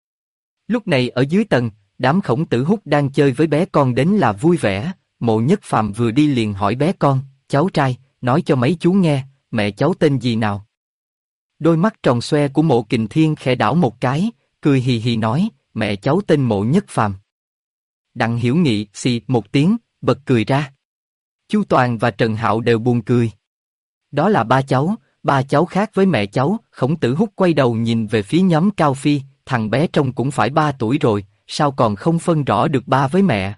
Lúc này ở dưới tầng, đám Khổng Tử Húc đang chơi với bé con đến là vui vẻ. Mộ Nhất Phàm vừa đi liền hỏi bé con, cháu trai, nói cho mấy chú nghe, mẹ cháu tên gì nào? Đôi mắt tròn xoe của Mộ Kình Thiên khẽ đảo một cái, cười hì hì nói, mẹ cháu tên Mộ Nhất Phàm. Đặng Hiểu Nghị xì một tiếng, bật cười ra. Chu Toàn và Trần Hạo đều buồn cười. Đó là ba cháu khác với mẹ cháu. Khổng Tử Húc quay đầu nhìn về phía nhóm Cao Phi, thằng bé trông cũng phải 3 tuổi rồi, sao còn không phân rõ được ba với mẹ?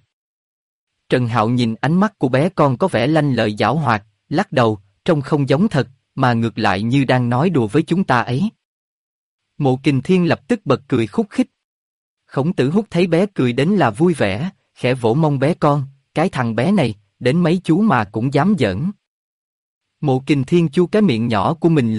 Trần Hạo nhìn ánh mắt của bé con có vẻ lanh lợi giảo hoạt, lắc đầu, trông không giống thật, mà ngược lại như đang nói đùa với chúng ta ấy. Mộ Kình Thiên lập tức bật cười khúc khích. Khổng Tử Húc thấy bé cười đến là vui vẻ, khẽ vỗ mông bé con, cái thằng bé này, đến mấy chú mà cũng dám giỡn. Mộ Kình Thiên chu cái miệng nhỏ của mình lên,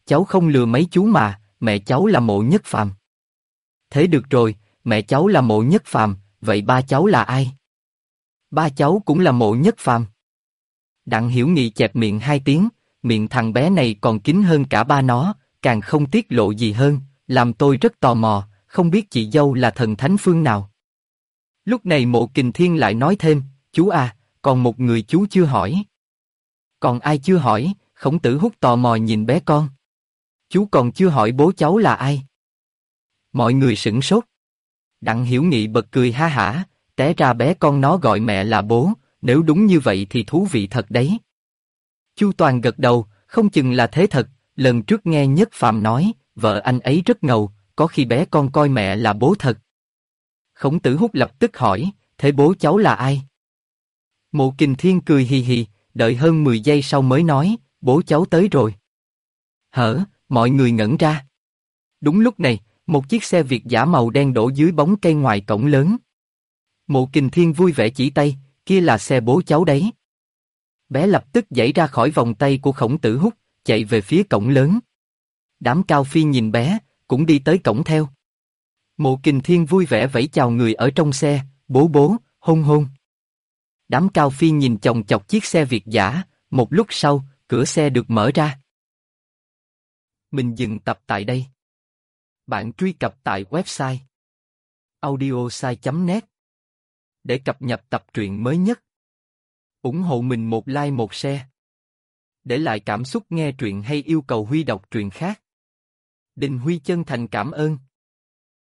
cháu không lừa mấy chú mà, mẹ cháu là Mộ Nhất Phàm. Thế được rồi, mẹ cháu là Mộ Nhất Phàm, vậy ba cháu là ai? Ba cháu cũng là Mộ Nhất Phàm. Đặng Hiểu Nghị chẹp miệng 2 tiếng, miệng thằng bé này còn kín hơn cả ba nó, càng không tiết lộ gì hơn, làm tôi rất tò mò, không biết chị dâu là thần thánh phương nào. Lúc này Mộ Kình Thiên lại nói thêm, chú à, còn một người chú chưa hỏi. Còn ai chưa hỏi? Khổng Tử Húc tò mò nhìn bé con. Chú còn chưa hỏi bố cháu là ai? Mọi người sửng sốt. Đặng Hiểu Nghị bật cười ha hả, té ra bé con nó gọi mẹ là bố, nếu đúng như vậy thì thú vị thật đấy. Chu Toàn gật đầu, không chừng là thế thật, lần trước nghe Nhất Phàm nói, vợ anh ấy rất ngầu, có khi bé con coi mẹ là bố thật. Khổng Tử Húc lập tức hỏi, thế bố cháu là ai? Mộ Kình Thiên cười hì hì, đợi hơn 10 giây sau mới nói, bố cháu tới rồi. Hở, mọi người ngẩn ra. Đúng lúc này, một chiếc xe Việt dã màu đen đổ dưới bóng cây ngoài cổng lớn. Mộ Kình Thiên vui vẻ chỉ tay, kia là xe bố cháu đấy. Bé lập tức giãy ra khỏi vòng tay của Khổng Tử Húc, chạy về phía cổng lớn. Đám Cao Phi nhìn bé, cũng đi tới cổng theo. Mộ Kình Thiên vui vẻ vẫy chào người ở trong xe, bố bố, hôn hôn. Đám Cao Phi nhìn chòng chọc chiếc xe Việt dã, một lúc sau, cửa xe được mở ra. Mình dừng tập tại đây. Bạn truy cập tại website audiosai.net để cập nhật tập truyện mới nhất. Ủng hộ mình một like một share. Để lại cảm xúc nghe truyện hay yêu cầu Huy đọc truyện khác. Đình Huy chân thành cảm ơn.